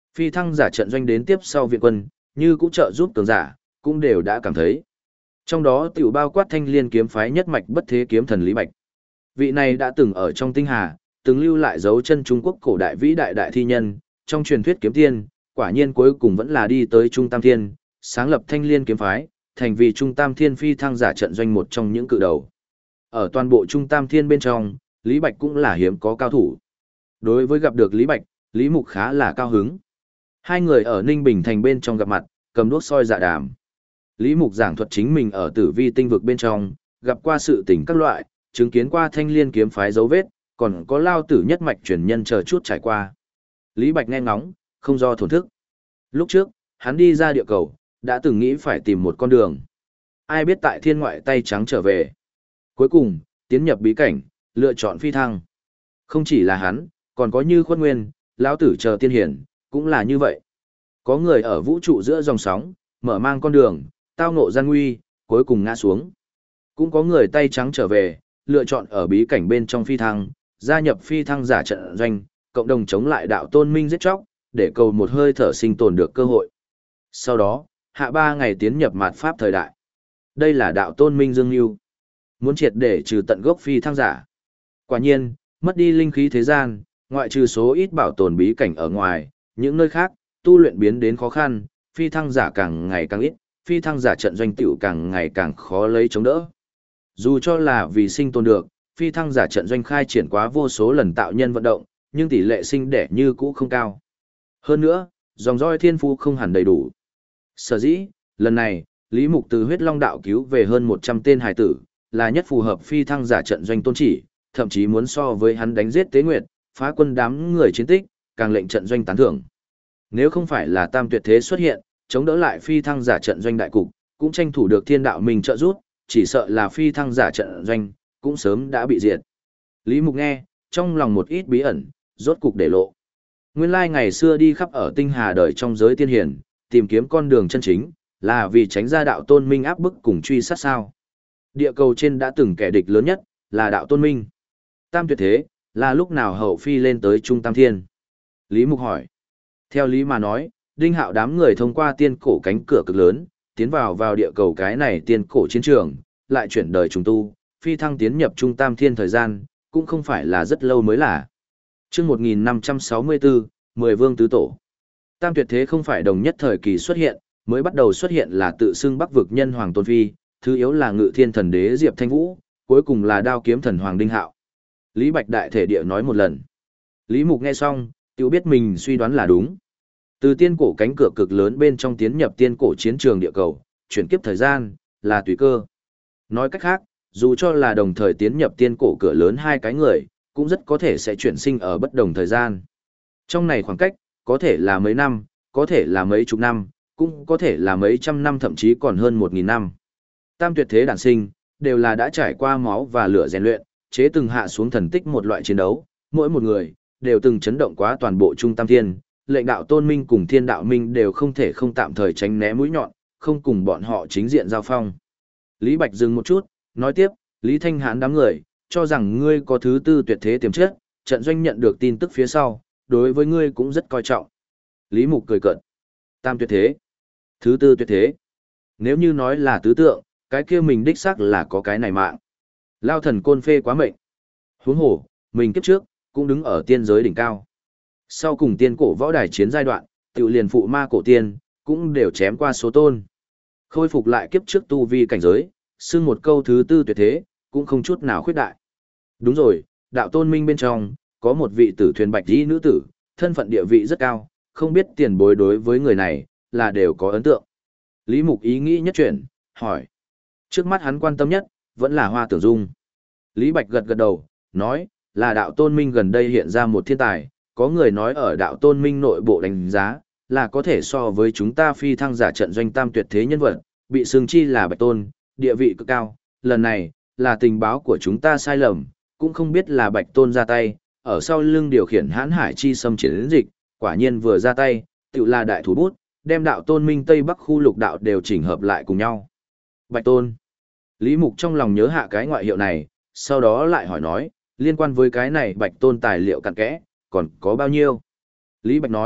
Speaker 1: Phi thăng giả trận doanh đến tiếp sau viện quân, như cũng trợ giúp cường giả, cũng đều đã cảm thấy. Trong đó tiểu bao quát thanh liên kiếm phái nhất mạch bất thế kiếm thần Lý Bạch. Vị này đã từng ở trong tinh hà, từng lưu lại dấu chân Trung Quốc cổ đại vĩ đại đại thi nhân, trong truyền thuyết kiếm tiên, quả nhiên cuối cùng vẫn là đi tới Trung Tam Thiên, sáng lập thanh liên kiếm phái, thành vì Trung Tam Thiên phi thăng giả trận doanh một trong những cự đầu. Ở toàn bộ Trung Tam Thiên bên trong, Lý Bạch cũng là hiếm có cao thủ. Đối với gặp được Lý Bạch, Lý Mục khá là cao hứng. Hai người ở Ninh Bình thành bên trong gặp mặt, cầm đuốc soi dạ đàm. Lý Mục giảng thuật chính mình ở Tử Vi tinh vực bên trong, gặp qua sự tình các loại, chứng kiến qua thanh liên kiếm phái dấu vết, còn có lao tử nhất mạch truyền nhân chờ chút trải qua. Lý Bạch nghe ngóng, không do thổn thức. Lúc trước, hắn đi ra địa cầu, đã từng nghĩ phải tìm một con đường. Ai biết tại thiên ngoại tay trắng trở về. Cuối cùng, tiến nhập bí cảnh, lựa chọn phi thăng. Không chỉ là hắn, còn có như Khuất Nguyên, lão tử chờ tiên hiển, cũng là như vậy. Có người ở vũ trụ giữa dòng sóng, mở mang con đường, tao ngộ gian nguy, cuối cùng ngã xuống. Cũng có người tay trắng trở về, lựa chọn ở bí cảnh bên trong phi thăng, gia nhập phi thăng giả trận doanh, cộng đồng chống lại đạo tôn minh giết chóc, để cầu một hơi thở sinh tồn được cơ hội. Sau đó, hạ ba ngày tiến nhập mạt pháp thời đại. Đây là đạo tôn minh dương lưu. Muốn triệt để trừ tận gốc phi thăng giả. Quả nhiên, mất đi linh khí thế gian, ngoại trừ số ít bảo tồn bí cảnh ở ngoài, những nơi khác, tu luyện biến đến khó khăn, phi thăng giả càng ngày càng ít, phi thăng giả trận doanh tiểu càng ngày càng khó lấy chống đỡ. Dù cho là vì sinh tồn được, phi thăng giả trận doanh khai triển quá vô số lần tạo nhân vận động, nhưng tỷ lệ sinh đẻ như cũ không cao. Hơn nữa, dòng dõi thiên phú không hẳn đầy đủ. Sở dĩ, lần này, Lý Mục từ huyết long đạo cứu về hơn một trăm tên hài tử, là nhất phù hợp phi thăng giả trận doanh tôn chỉ, thậm chí muốn so với hắn đánh giết Tế Nguyệt, phá quân đám người chiến tích, càng lệnh trận doanh tán thưởng. Nếu không phải là tam tuyệt thế xuất hiện, chống đỡ lại phi thăng giả trận doanh đại cục, cũng tranh thủ được thiên đạo mình trợ giúp, chỉ sợ là phi thăng giả trận doanh, cũng sớm đã bị diệt. Lý Mục nghe, trong lòng một ít bí ẩn, rốt cục để lộ. Nguyên lai ngày xưa đi khắp ở tinh hà đời trong giới tiên hiển, tìm kiếm con đường chân chính, là vì tránh ra đạo tôn minh áp bức cùng truy sát sao. Địa cầu trên đã từng kẻ địch lớn nhất, là đạo tôn minh. Tam tuyệt thế, là lúc nào hậu phi lên tới Trung Tam Thiên? Lý Mục hỏi. Theo lý mà nói, Đinh Hạo đám người thông qua tiên cổ cánh cửa cực lớn, tiến vào vào địa cầu cái này tiên cổ chiến trường, lại chuyển đời trùng tu, phi thăng tiến nhập Trung Tam Thiên thời gian, cũng không phải là rất lâu mới là. Trước một nghìn năm trăm sáu mươi tư, mười vương tứ tổ. Tam tuyệt thế không phải đồng nhất thời kỳ xuất hiện, mới bắt đầu xuất hiện là tự xưng Bắc vực nhân Hoàng Tôn Phi, thứ yếu là Ngự Thiên thần đế Diệp Thanh Vũ, cuối cùng là Đao kiếm thần Hoàng Đinh Hạo. Lý Bạch đại thể địa nói một lần. Lý Mục nghe xong, tiểu biết mình suy đoán là đúng. Từ tiên cổ cánh cửa cực lớn bên trong tiến nhập tiên cổ chiến trường địa cầu, chuyển kiếp thời gian, là tùy cơ. Nói cách khác, dù cho là đồng thời tiến nhập tiên cổ cửa lớn hai cái người, cũng rất có thể sẽ chuyển sinh ở bất đồng thời gian. Trong này khoảng cách, có thể là mấy năm, có thể là mấy chục năm, cũng có thể là mấy trăm năm thậm chí còn hơn một nghìn năm. Tam tuyệt thế đản sinh, đều là đã trải qua máu và lửa rèn luyện, chế từng hạ xuống thần tích một loại chiến đấu, mỗi một người, đều từng chấn động quá toàn bộ Trung Tam Thiên, lệnh đạo tôn minh cùng thiên đạo minh đều không thể không tạm thời tránh né mũi nhọn, không cùng bọn họ chính diện giao phong. Lý Bạch dừng một chút, nói tiếp, Lý Thanh Hãn đám người, cho rằng ngươi có thứ tư tuyệt thế tiềm chất, trận doanh nhận được tin tức phía sau, đối với ngươi cũng rất coi trọng. Lý Mục cười cợt. Tam tuyệt thế. Thứ tư tuyệt thế. Nếu như nói là tứ tượng, cái kia mình đích xác là có cái này mạng. Lao thần côn phê quá mệnh. Huống hồ, mình kiếp trước, cũng đứng ở tiên giới đỉnh cao. Sau cùng tiên cổ võ đài chiến giai đoạn, tự liền phụ ma cổ tiên, cũng đều chém qua số tôn. Khôi phục lại kiếp trước tu vi cảnh giới, xưng một câu thứ tư tuyệt thế, cũng không chút nào khuyết đại. Đúng rồi, đạo tôn minh bên trong, có một vị tử thuyền bạch y nữ tử, thân phận địa vị rất cao, không biết tiền bối đối với người này, là đều có ấn tượng. Lý Mục ý nghĩ nhất chuyển, hỏi. Trước mắt hắn quan tâm nhất, vẫn là Hoa Tưởng Dung. Lý Bạch gật gật đầu, nói, là đạo tôn minh gần đây hiện ra một thiên tài, có người nói ở đạo tôn minh nội bộ đánh giá, là có thể so với chúng ta phi thăng giả trận doanh tam tuyệt thế nhân vật, bị xưng chi là Bạch Tôn, địa vị cực cao, lần này, là tình báo của chúng ta sai lầm, cũng không biết là Bạch Tôn ra tay, ở sau lưng điều khiển hãn hải chi xâm chiến dịch, quả nhiên vừa ra tay, tự là đại thủ bút, đem đạo tôn minh Tây Bắc khu lục đạo đều chỉnh hợp lại cùng nhau. Bạch Tôn. Lý Mục trong lòng nhớ hạ cái ngoại hiệu này, sau đó lại hỏi nói, liên quan với cái này Bạch Tôn tài liệu cặn kẽ, còn có bao nhiêu? Lý Bạch nói,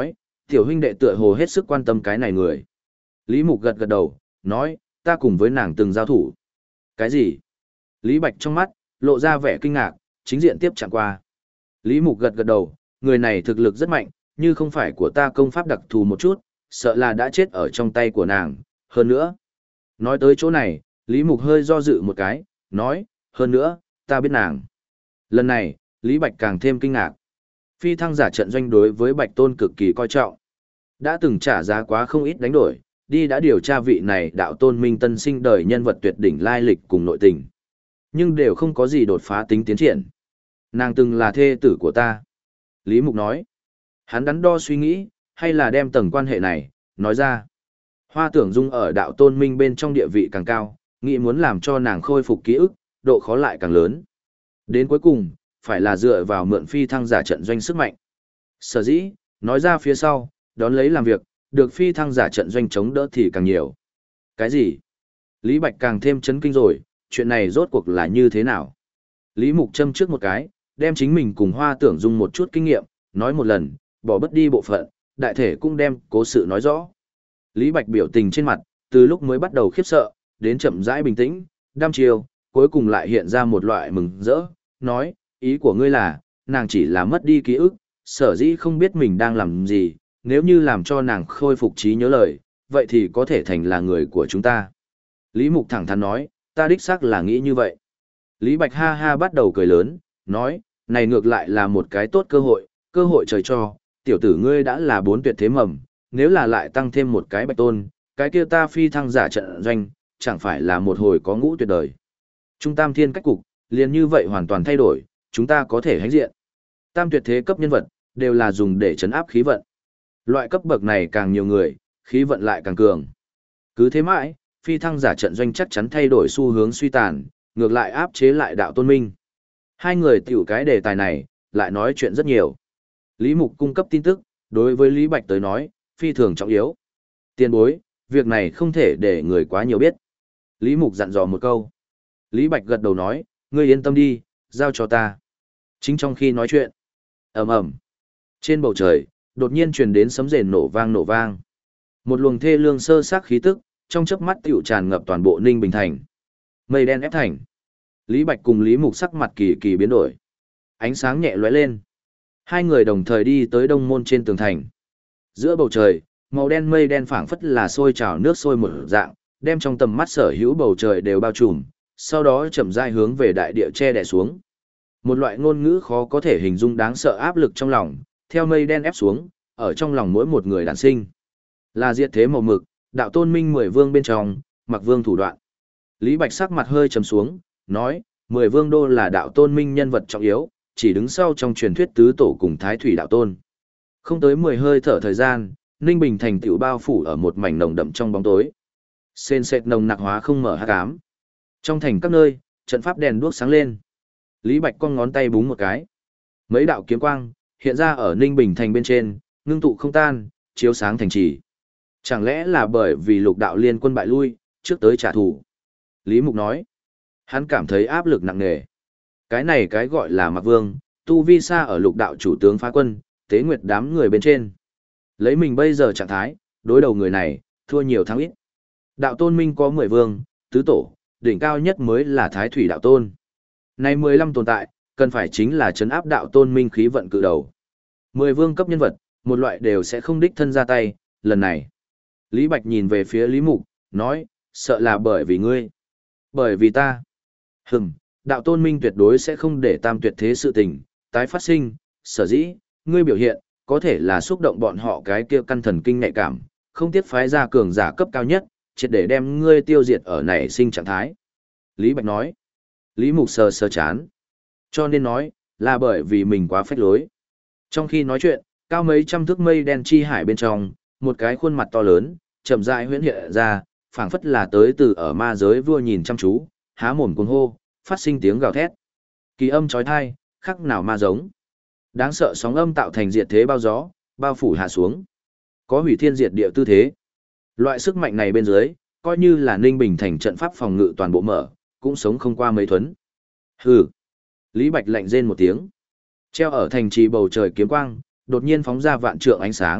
Speaker 1: Tiểu huynh đệ tựa hồ hết sức quan tâm cái này người. Lý Mục gật gật đầu, nói, ta cùng với nàng từng giao thủ. Cái gì? Lý Bạch trong mắt, lộ ra vẻ kinh ngạc, chính diện tiếp chạm qua. Lý Mục gật gật đầu, người này thực lực rất mạnh, như không phải của ta công pháp đặc thù một chút, sợ là đã chết ở trong tay của nàng, hơn nữa. Nói tới chỗ này, Lý Mục hơi do dự một cái, nói, hơn nữa, ta biết nàng. Lần này, Lý Bạch càng thêm kinh ngạc. Phi thăng giả trận doanh đối với Bạch Tôn cực kỳ coi trọng. Đã từng trả giá quá không ít đánh đổi, đi đã điều tra vị này đạo tôn minh tân sinh đời nhân vật tuyệt đỉnh lai lịch cùng nội tình. Nhưng đều không có gì đột phá tính tiến triển. Nàng từng là thê tử của ta. Lý Mục nói. Hắn đắn đo suy nghĩ, hay là đem tầng quan hệ này, nói ra. Hoa Tưởng Dung ở đạo tôn minh bên trong địa vị càng cao, nghĩ muốn làm cho nàng khôi phục ký ức, độ khó lại càng lớn. Đến cuối cùng, phải là dựa vào mượn phi thăng giả trận doanh sức mạnh. Sở dĩ, nói ra phía sau, đón lấy làm việc, được phi thăng giả trận doanh chống đỡ thì càng nhiều. Cái gì? Lý Bạch càng thêm chấn kinh rồi, chuyện này rốt cuộc là như thế nào? Lý Mục châm trước một cái, đem chính mình cùng Hoa Tưởng Dung một chút kinh nghiệm, nói một lần, bỏ bất đi bộ phận, đại thể cũng đem cố sự nói rõ. Lý Bạch biểu tình trên mặt, từ lúc mới bắt đầu khiếp sợ, đến chậm rãi bình tĩnh, đăm chiều, cuối cùng lại hiện ra một loại mừng rỡ, nói, ý của ngươi là, nàng chỉ là mất đi ký ức, sở dĩ không biết mình đang làm gì, nếu như làm cho nàng khôi phục trí nhớ lời, vậy thì có thể thành là người của chúng ta. Lý Mục thẳng thắn nói, ta đích xác là nghĩ như vậy. Lý Bạch ha ha bắt đầu cười lớn, nói, này ngược lại là một cái tốt cơ hội, cơ hội trời cho, tiểu tử ngươi đã là bốn tuyệt thế mầm, nếu là lại tăng thêm một cái Bạch Tôn, cái kia ta phi thăng giả trận doanh, chẳng phải là một hồi có ngũ tuyệt đời. Trung tam thiên cách cục, liền như vậy hoàn toàn thay đổi, chúng ta có thể hãnh diện. Tam tuyệt thế cấp nhân vật, đều là dùng để trấn áp khí vận. Loại cấp bậc này càng nhiều người, khí vận lại càng cường. Cứ thế mãi, phi thăng giả trận doanh chắc chắn thay đổi xu hướng suy tàn, ngược lại áp chế lại đạo tôn minh. Hai người tiểu cái đề tài này, lại nói chuyện rất nhiều. Lý Mục cung cấp tin tức, đối với Lý Bạch tới nói, phi thường trọng yếu. Tiền bối, việc này không thể để người quá nhiều biết. Lý Mục dặn dò một câu. Lý Bạch gật đầu nói, ngươi yên tâm đi, giao cho ta. Chính trong khi nói chuyện, ầm ầm, trên bầu trời, đột nhiên truyền đến sấm rền nổ vang nổ vang. Một luồng thê lương sơ xác khí tức, trong chớp mắt tiểu tràn ngập toàn bộ Ninh Bình thành. Mây đen ép thành. Lý Bạch cùng Lý Mục sắc mặt kỳ kỳ biến đổi. Ánh sáng nhẹ lóe lên. Hai người đồng thời đi tới đông môn trên tường thành. Giữa bầu trời, màu đen mây đen phảng phất là sôi trào nước sôi một dạng, đem trong tầm mắt sở hữu bầu trời đều bao trùm, sau đó chậm rãi hướng về đại địa che đè xuống. Một loại ngôn ngữ khó có thể hình dung đáng sợ áp lực trong lòng, theo mây đen ép xuống, ở trong lòng mỗi một người đản sinh. Là diệt thế màu mực, đạo tôn minh mười vương bên trong, mặc vương thủ đoạn. Lý Bạch sắc mặt hơi trầm xuống, nói, mười vương đô là đạo tôn minh nhân vật trọng yếu, chỉ đứng sau trong truyền thuyết tứ tổ cùng thái thủy đạo tôn. Không tới mười hơi thở thời gian, Ninh Bình thành tựu bao phủ ở một mảnh nồng đậm trong bóng tối. Sền sệt nồng nặc hóa không mở hắc ám. Trong thành các nơi, trận pháp đèn đuốc sáng lên. Lý Bạch cong ngón tay búng một cái. Mấy đạo kiếm quang hiện ra ở Ninh Bình thành bên trên, ngưng tụ không tan, chiếu sáng thành trì. Chẳng lẽ là bởi vì lục đạo liên quân bại lui, trước tới trả thù? Lý Mục nói. Hắn cảm thấy áp lực nặng nề. Cái này cái gọi là Mạc Vương, tu vi xa ở lục đạo chủ tướng phá quân, tế nguyệt đám người bên trên. Lấy mình bây giờ trạng thái, đối đầu người này, thua nhiều thắng ít. Đạo tôn minh có mười vương, tứ tổ, đỉnh cao nhất mới là thái thủy đạo tôn. Này mười lăm tồn tại, cần phải chính là trấn áp đạo tôn minh khí vận cự đầu. Mười vương cấp nhân vật, một loại đều sẽ không đích thân ra tay, lần này. Lý Bạch nhìn về phía Lý Mục, nói, sợ là bởi vì ngươi. Bởi vì ta. Hừm, đạo tôn minh tuyệt đối sẽ không để tam tuyệt thế sự tình, tái phát sinh, sở dĩ, ngươi biểu hiện, có thể là xúc động bọn họ cái kia căn thần kinh nhạy cảm, không tiếc phái ra cường giả cấp cao nhất, triệt để đem ngươi tiêu diệt ở nảy sinh trạng thái. Lý Bạch nói. Lý Mục sờ sờ chán. Cho nên nói, là bởi vì mình quá phách lối. Trong khi nói chuyện, cao mấy trăm thước mây đen chi hải bên trong, một cái khuôn mặt to lớn, chậm rãi huyễn hiện ra, phảng phất là tới từ ở ma giới vua nhìn chăm chú, há mồm cuồng hô, phát sinh tiếng gào thét. Kỳ âm chói tai, khắc nào ma giống. Đáng sợ sóng âm tạo thành diệt thế bao gió, bao phủ hạ xuống. Có hủy thiên diệt địa tư thế. Loại sức mạnh này bên dưới, coi như là Ninh Bình thành trận pháp phòng ngự toàn bộ mở, cũng sống không qua mấy thuấn. Hừ. Lý Bạch lạnh rên một tiếng. Treo ở thành trì bầu trời kiếm quang, đột nhiên phóng ra vạn trượng ánh sáng,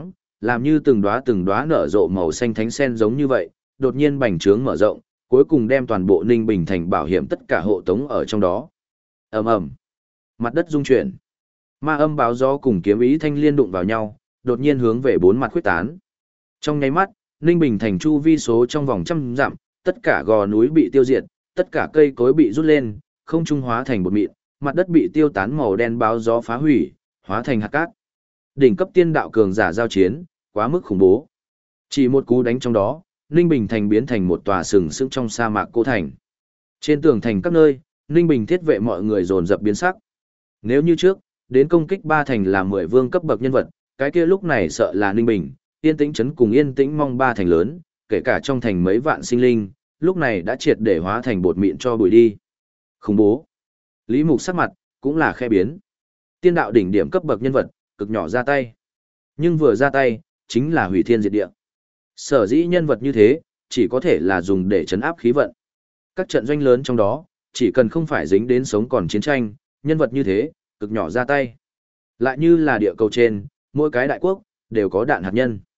Speaker 1: làm như từng đóa từng đóa nở rộ màu xanh thánh sen giống như vậy, đột nhiên bành trướng mở rộng, cuối cùng đem toàn bộ Ninh Bình thành bảo hiểm tất cả hộ tống ở trong đó. Ầm ầm, mặt đất rung chuyển. Ma âm báo gió cùng kiếm ý thanh liên đụng vào nhau, đột nhiên hướng về bốn mặt khuyết tán. Trong nháy mắt, Ninh Bình thành chu vi số trong vòng trăm dặm, tất cả gò núi bị tiêu diệt, tất cả cây cối bị rút lên, không trung hóa thành bột mịn, mặt đất bị tiêu tán màu đen báo gió phá hủy, hóa thành hạt cát. Đỉnh cấp tiên đạo cường giả giao chiến, quá mức khủng bố. Chỉ một cú đánh trong đó, Ninh Bình thành biến thành một tòa sừng sững trong sa mạc cô thành. Trên tường thành các nơi, Ninh Bình thiết vệ mọi người dồn dập biến sắc. Nếu như trước, đến công kích ba thành là mười vương cấp bậc nhân vật, cái kia lúc này sợ là Ninh Bình, Yên Tĩnh trấn cùng Yên Tĩnh mong ba thành lớn, kể cả trong thành mấy vạn sinh linh, lúc này đã triệt để hóa thành bột mịn cho bụi đi. Khủng bố. Lý Mục sắc mặt, cũng là khe biến. Tiên đạo đỉnh điểm cấp bậc nhân vật, cực nhỏ ra tay. Nhưng vừa ra tay, chính là hủy thiên diệt địa. Sở dĩ nhân vật như thế, chỉ có thể là dùng để trấn áp khí vận. Các trận doanh lớn trong đó, chỉ cần không phải dính đến sống còn chiến tranh, nhân vật như thế, cực nhỏ ra tay. Lại như là địa cầu trên, mỗi cái đại quốc, đều có đạn hạt nhân.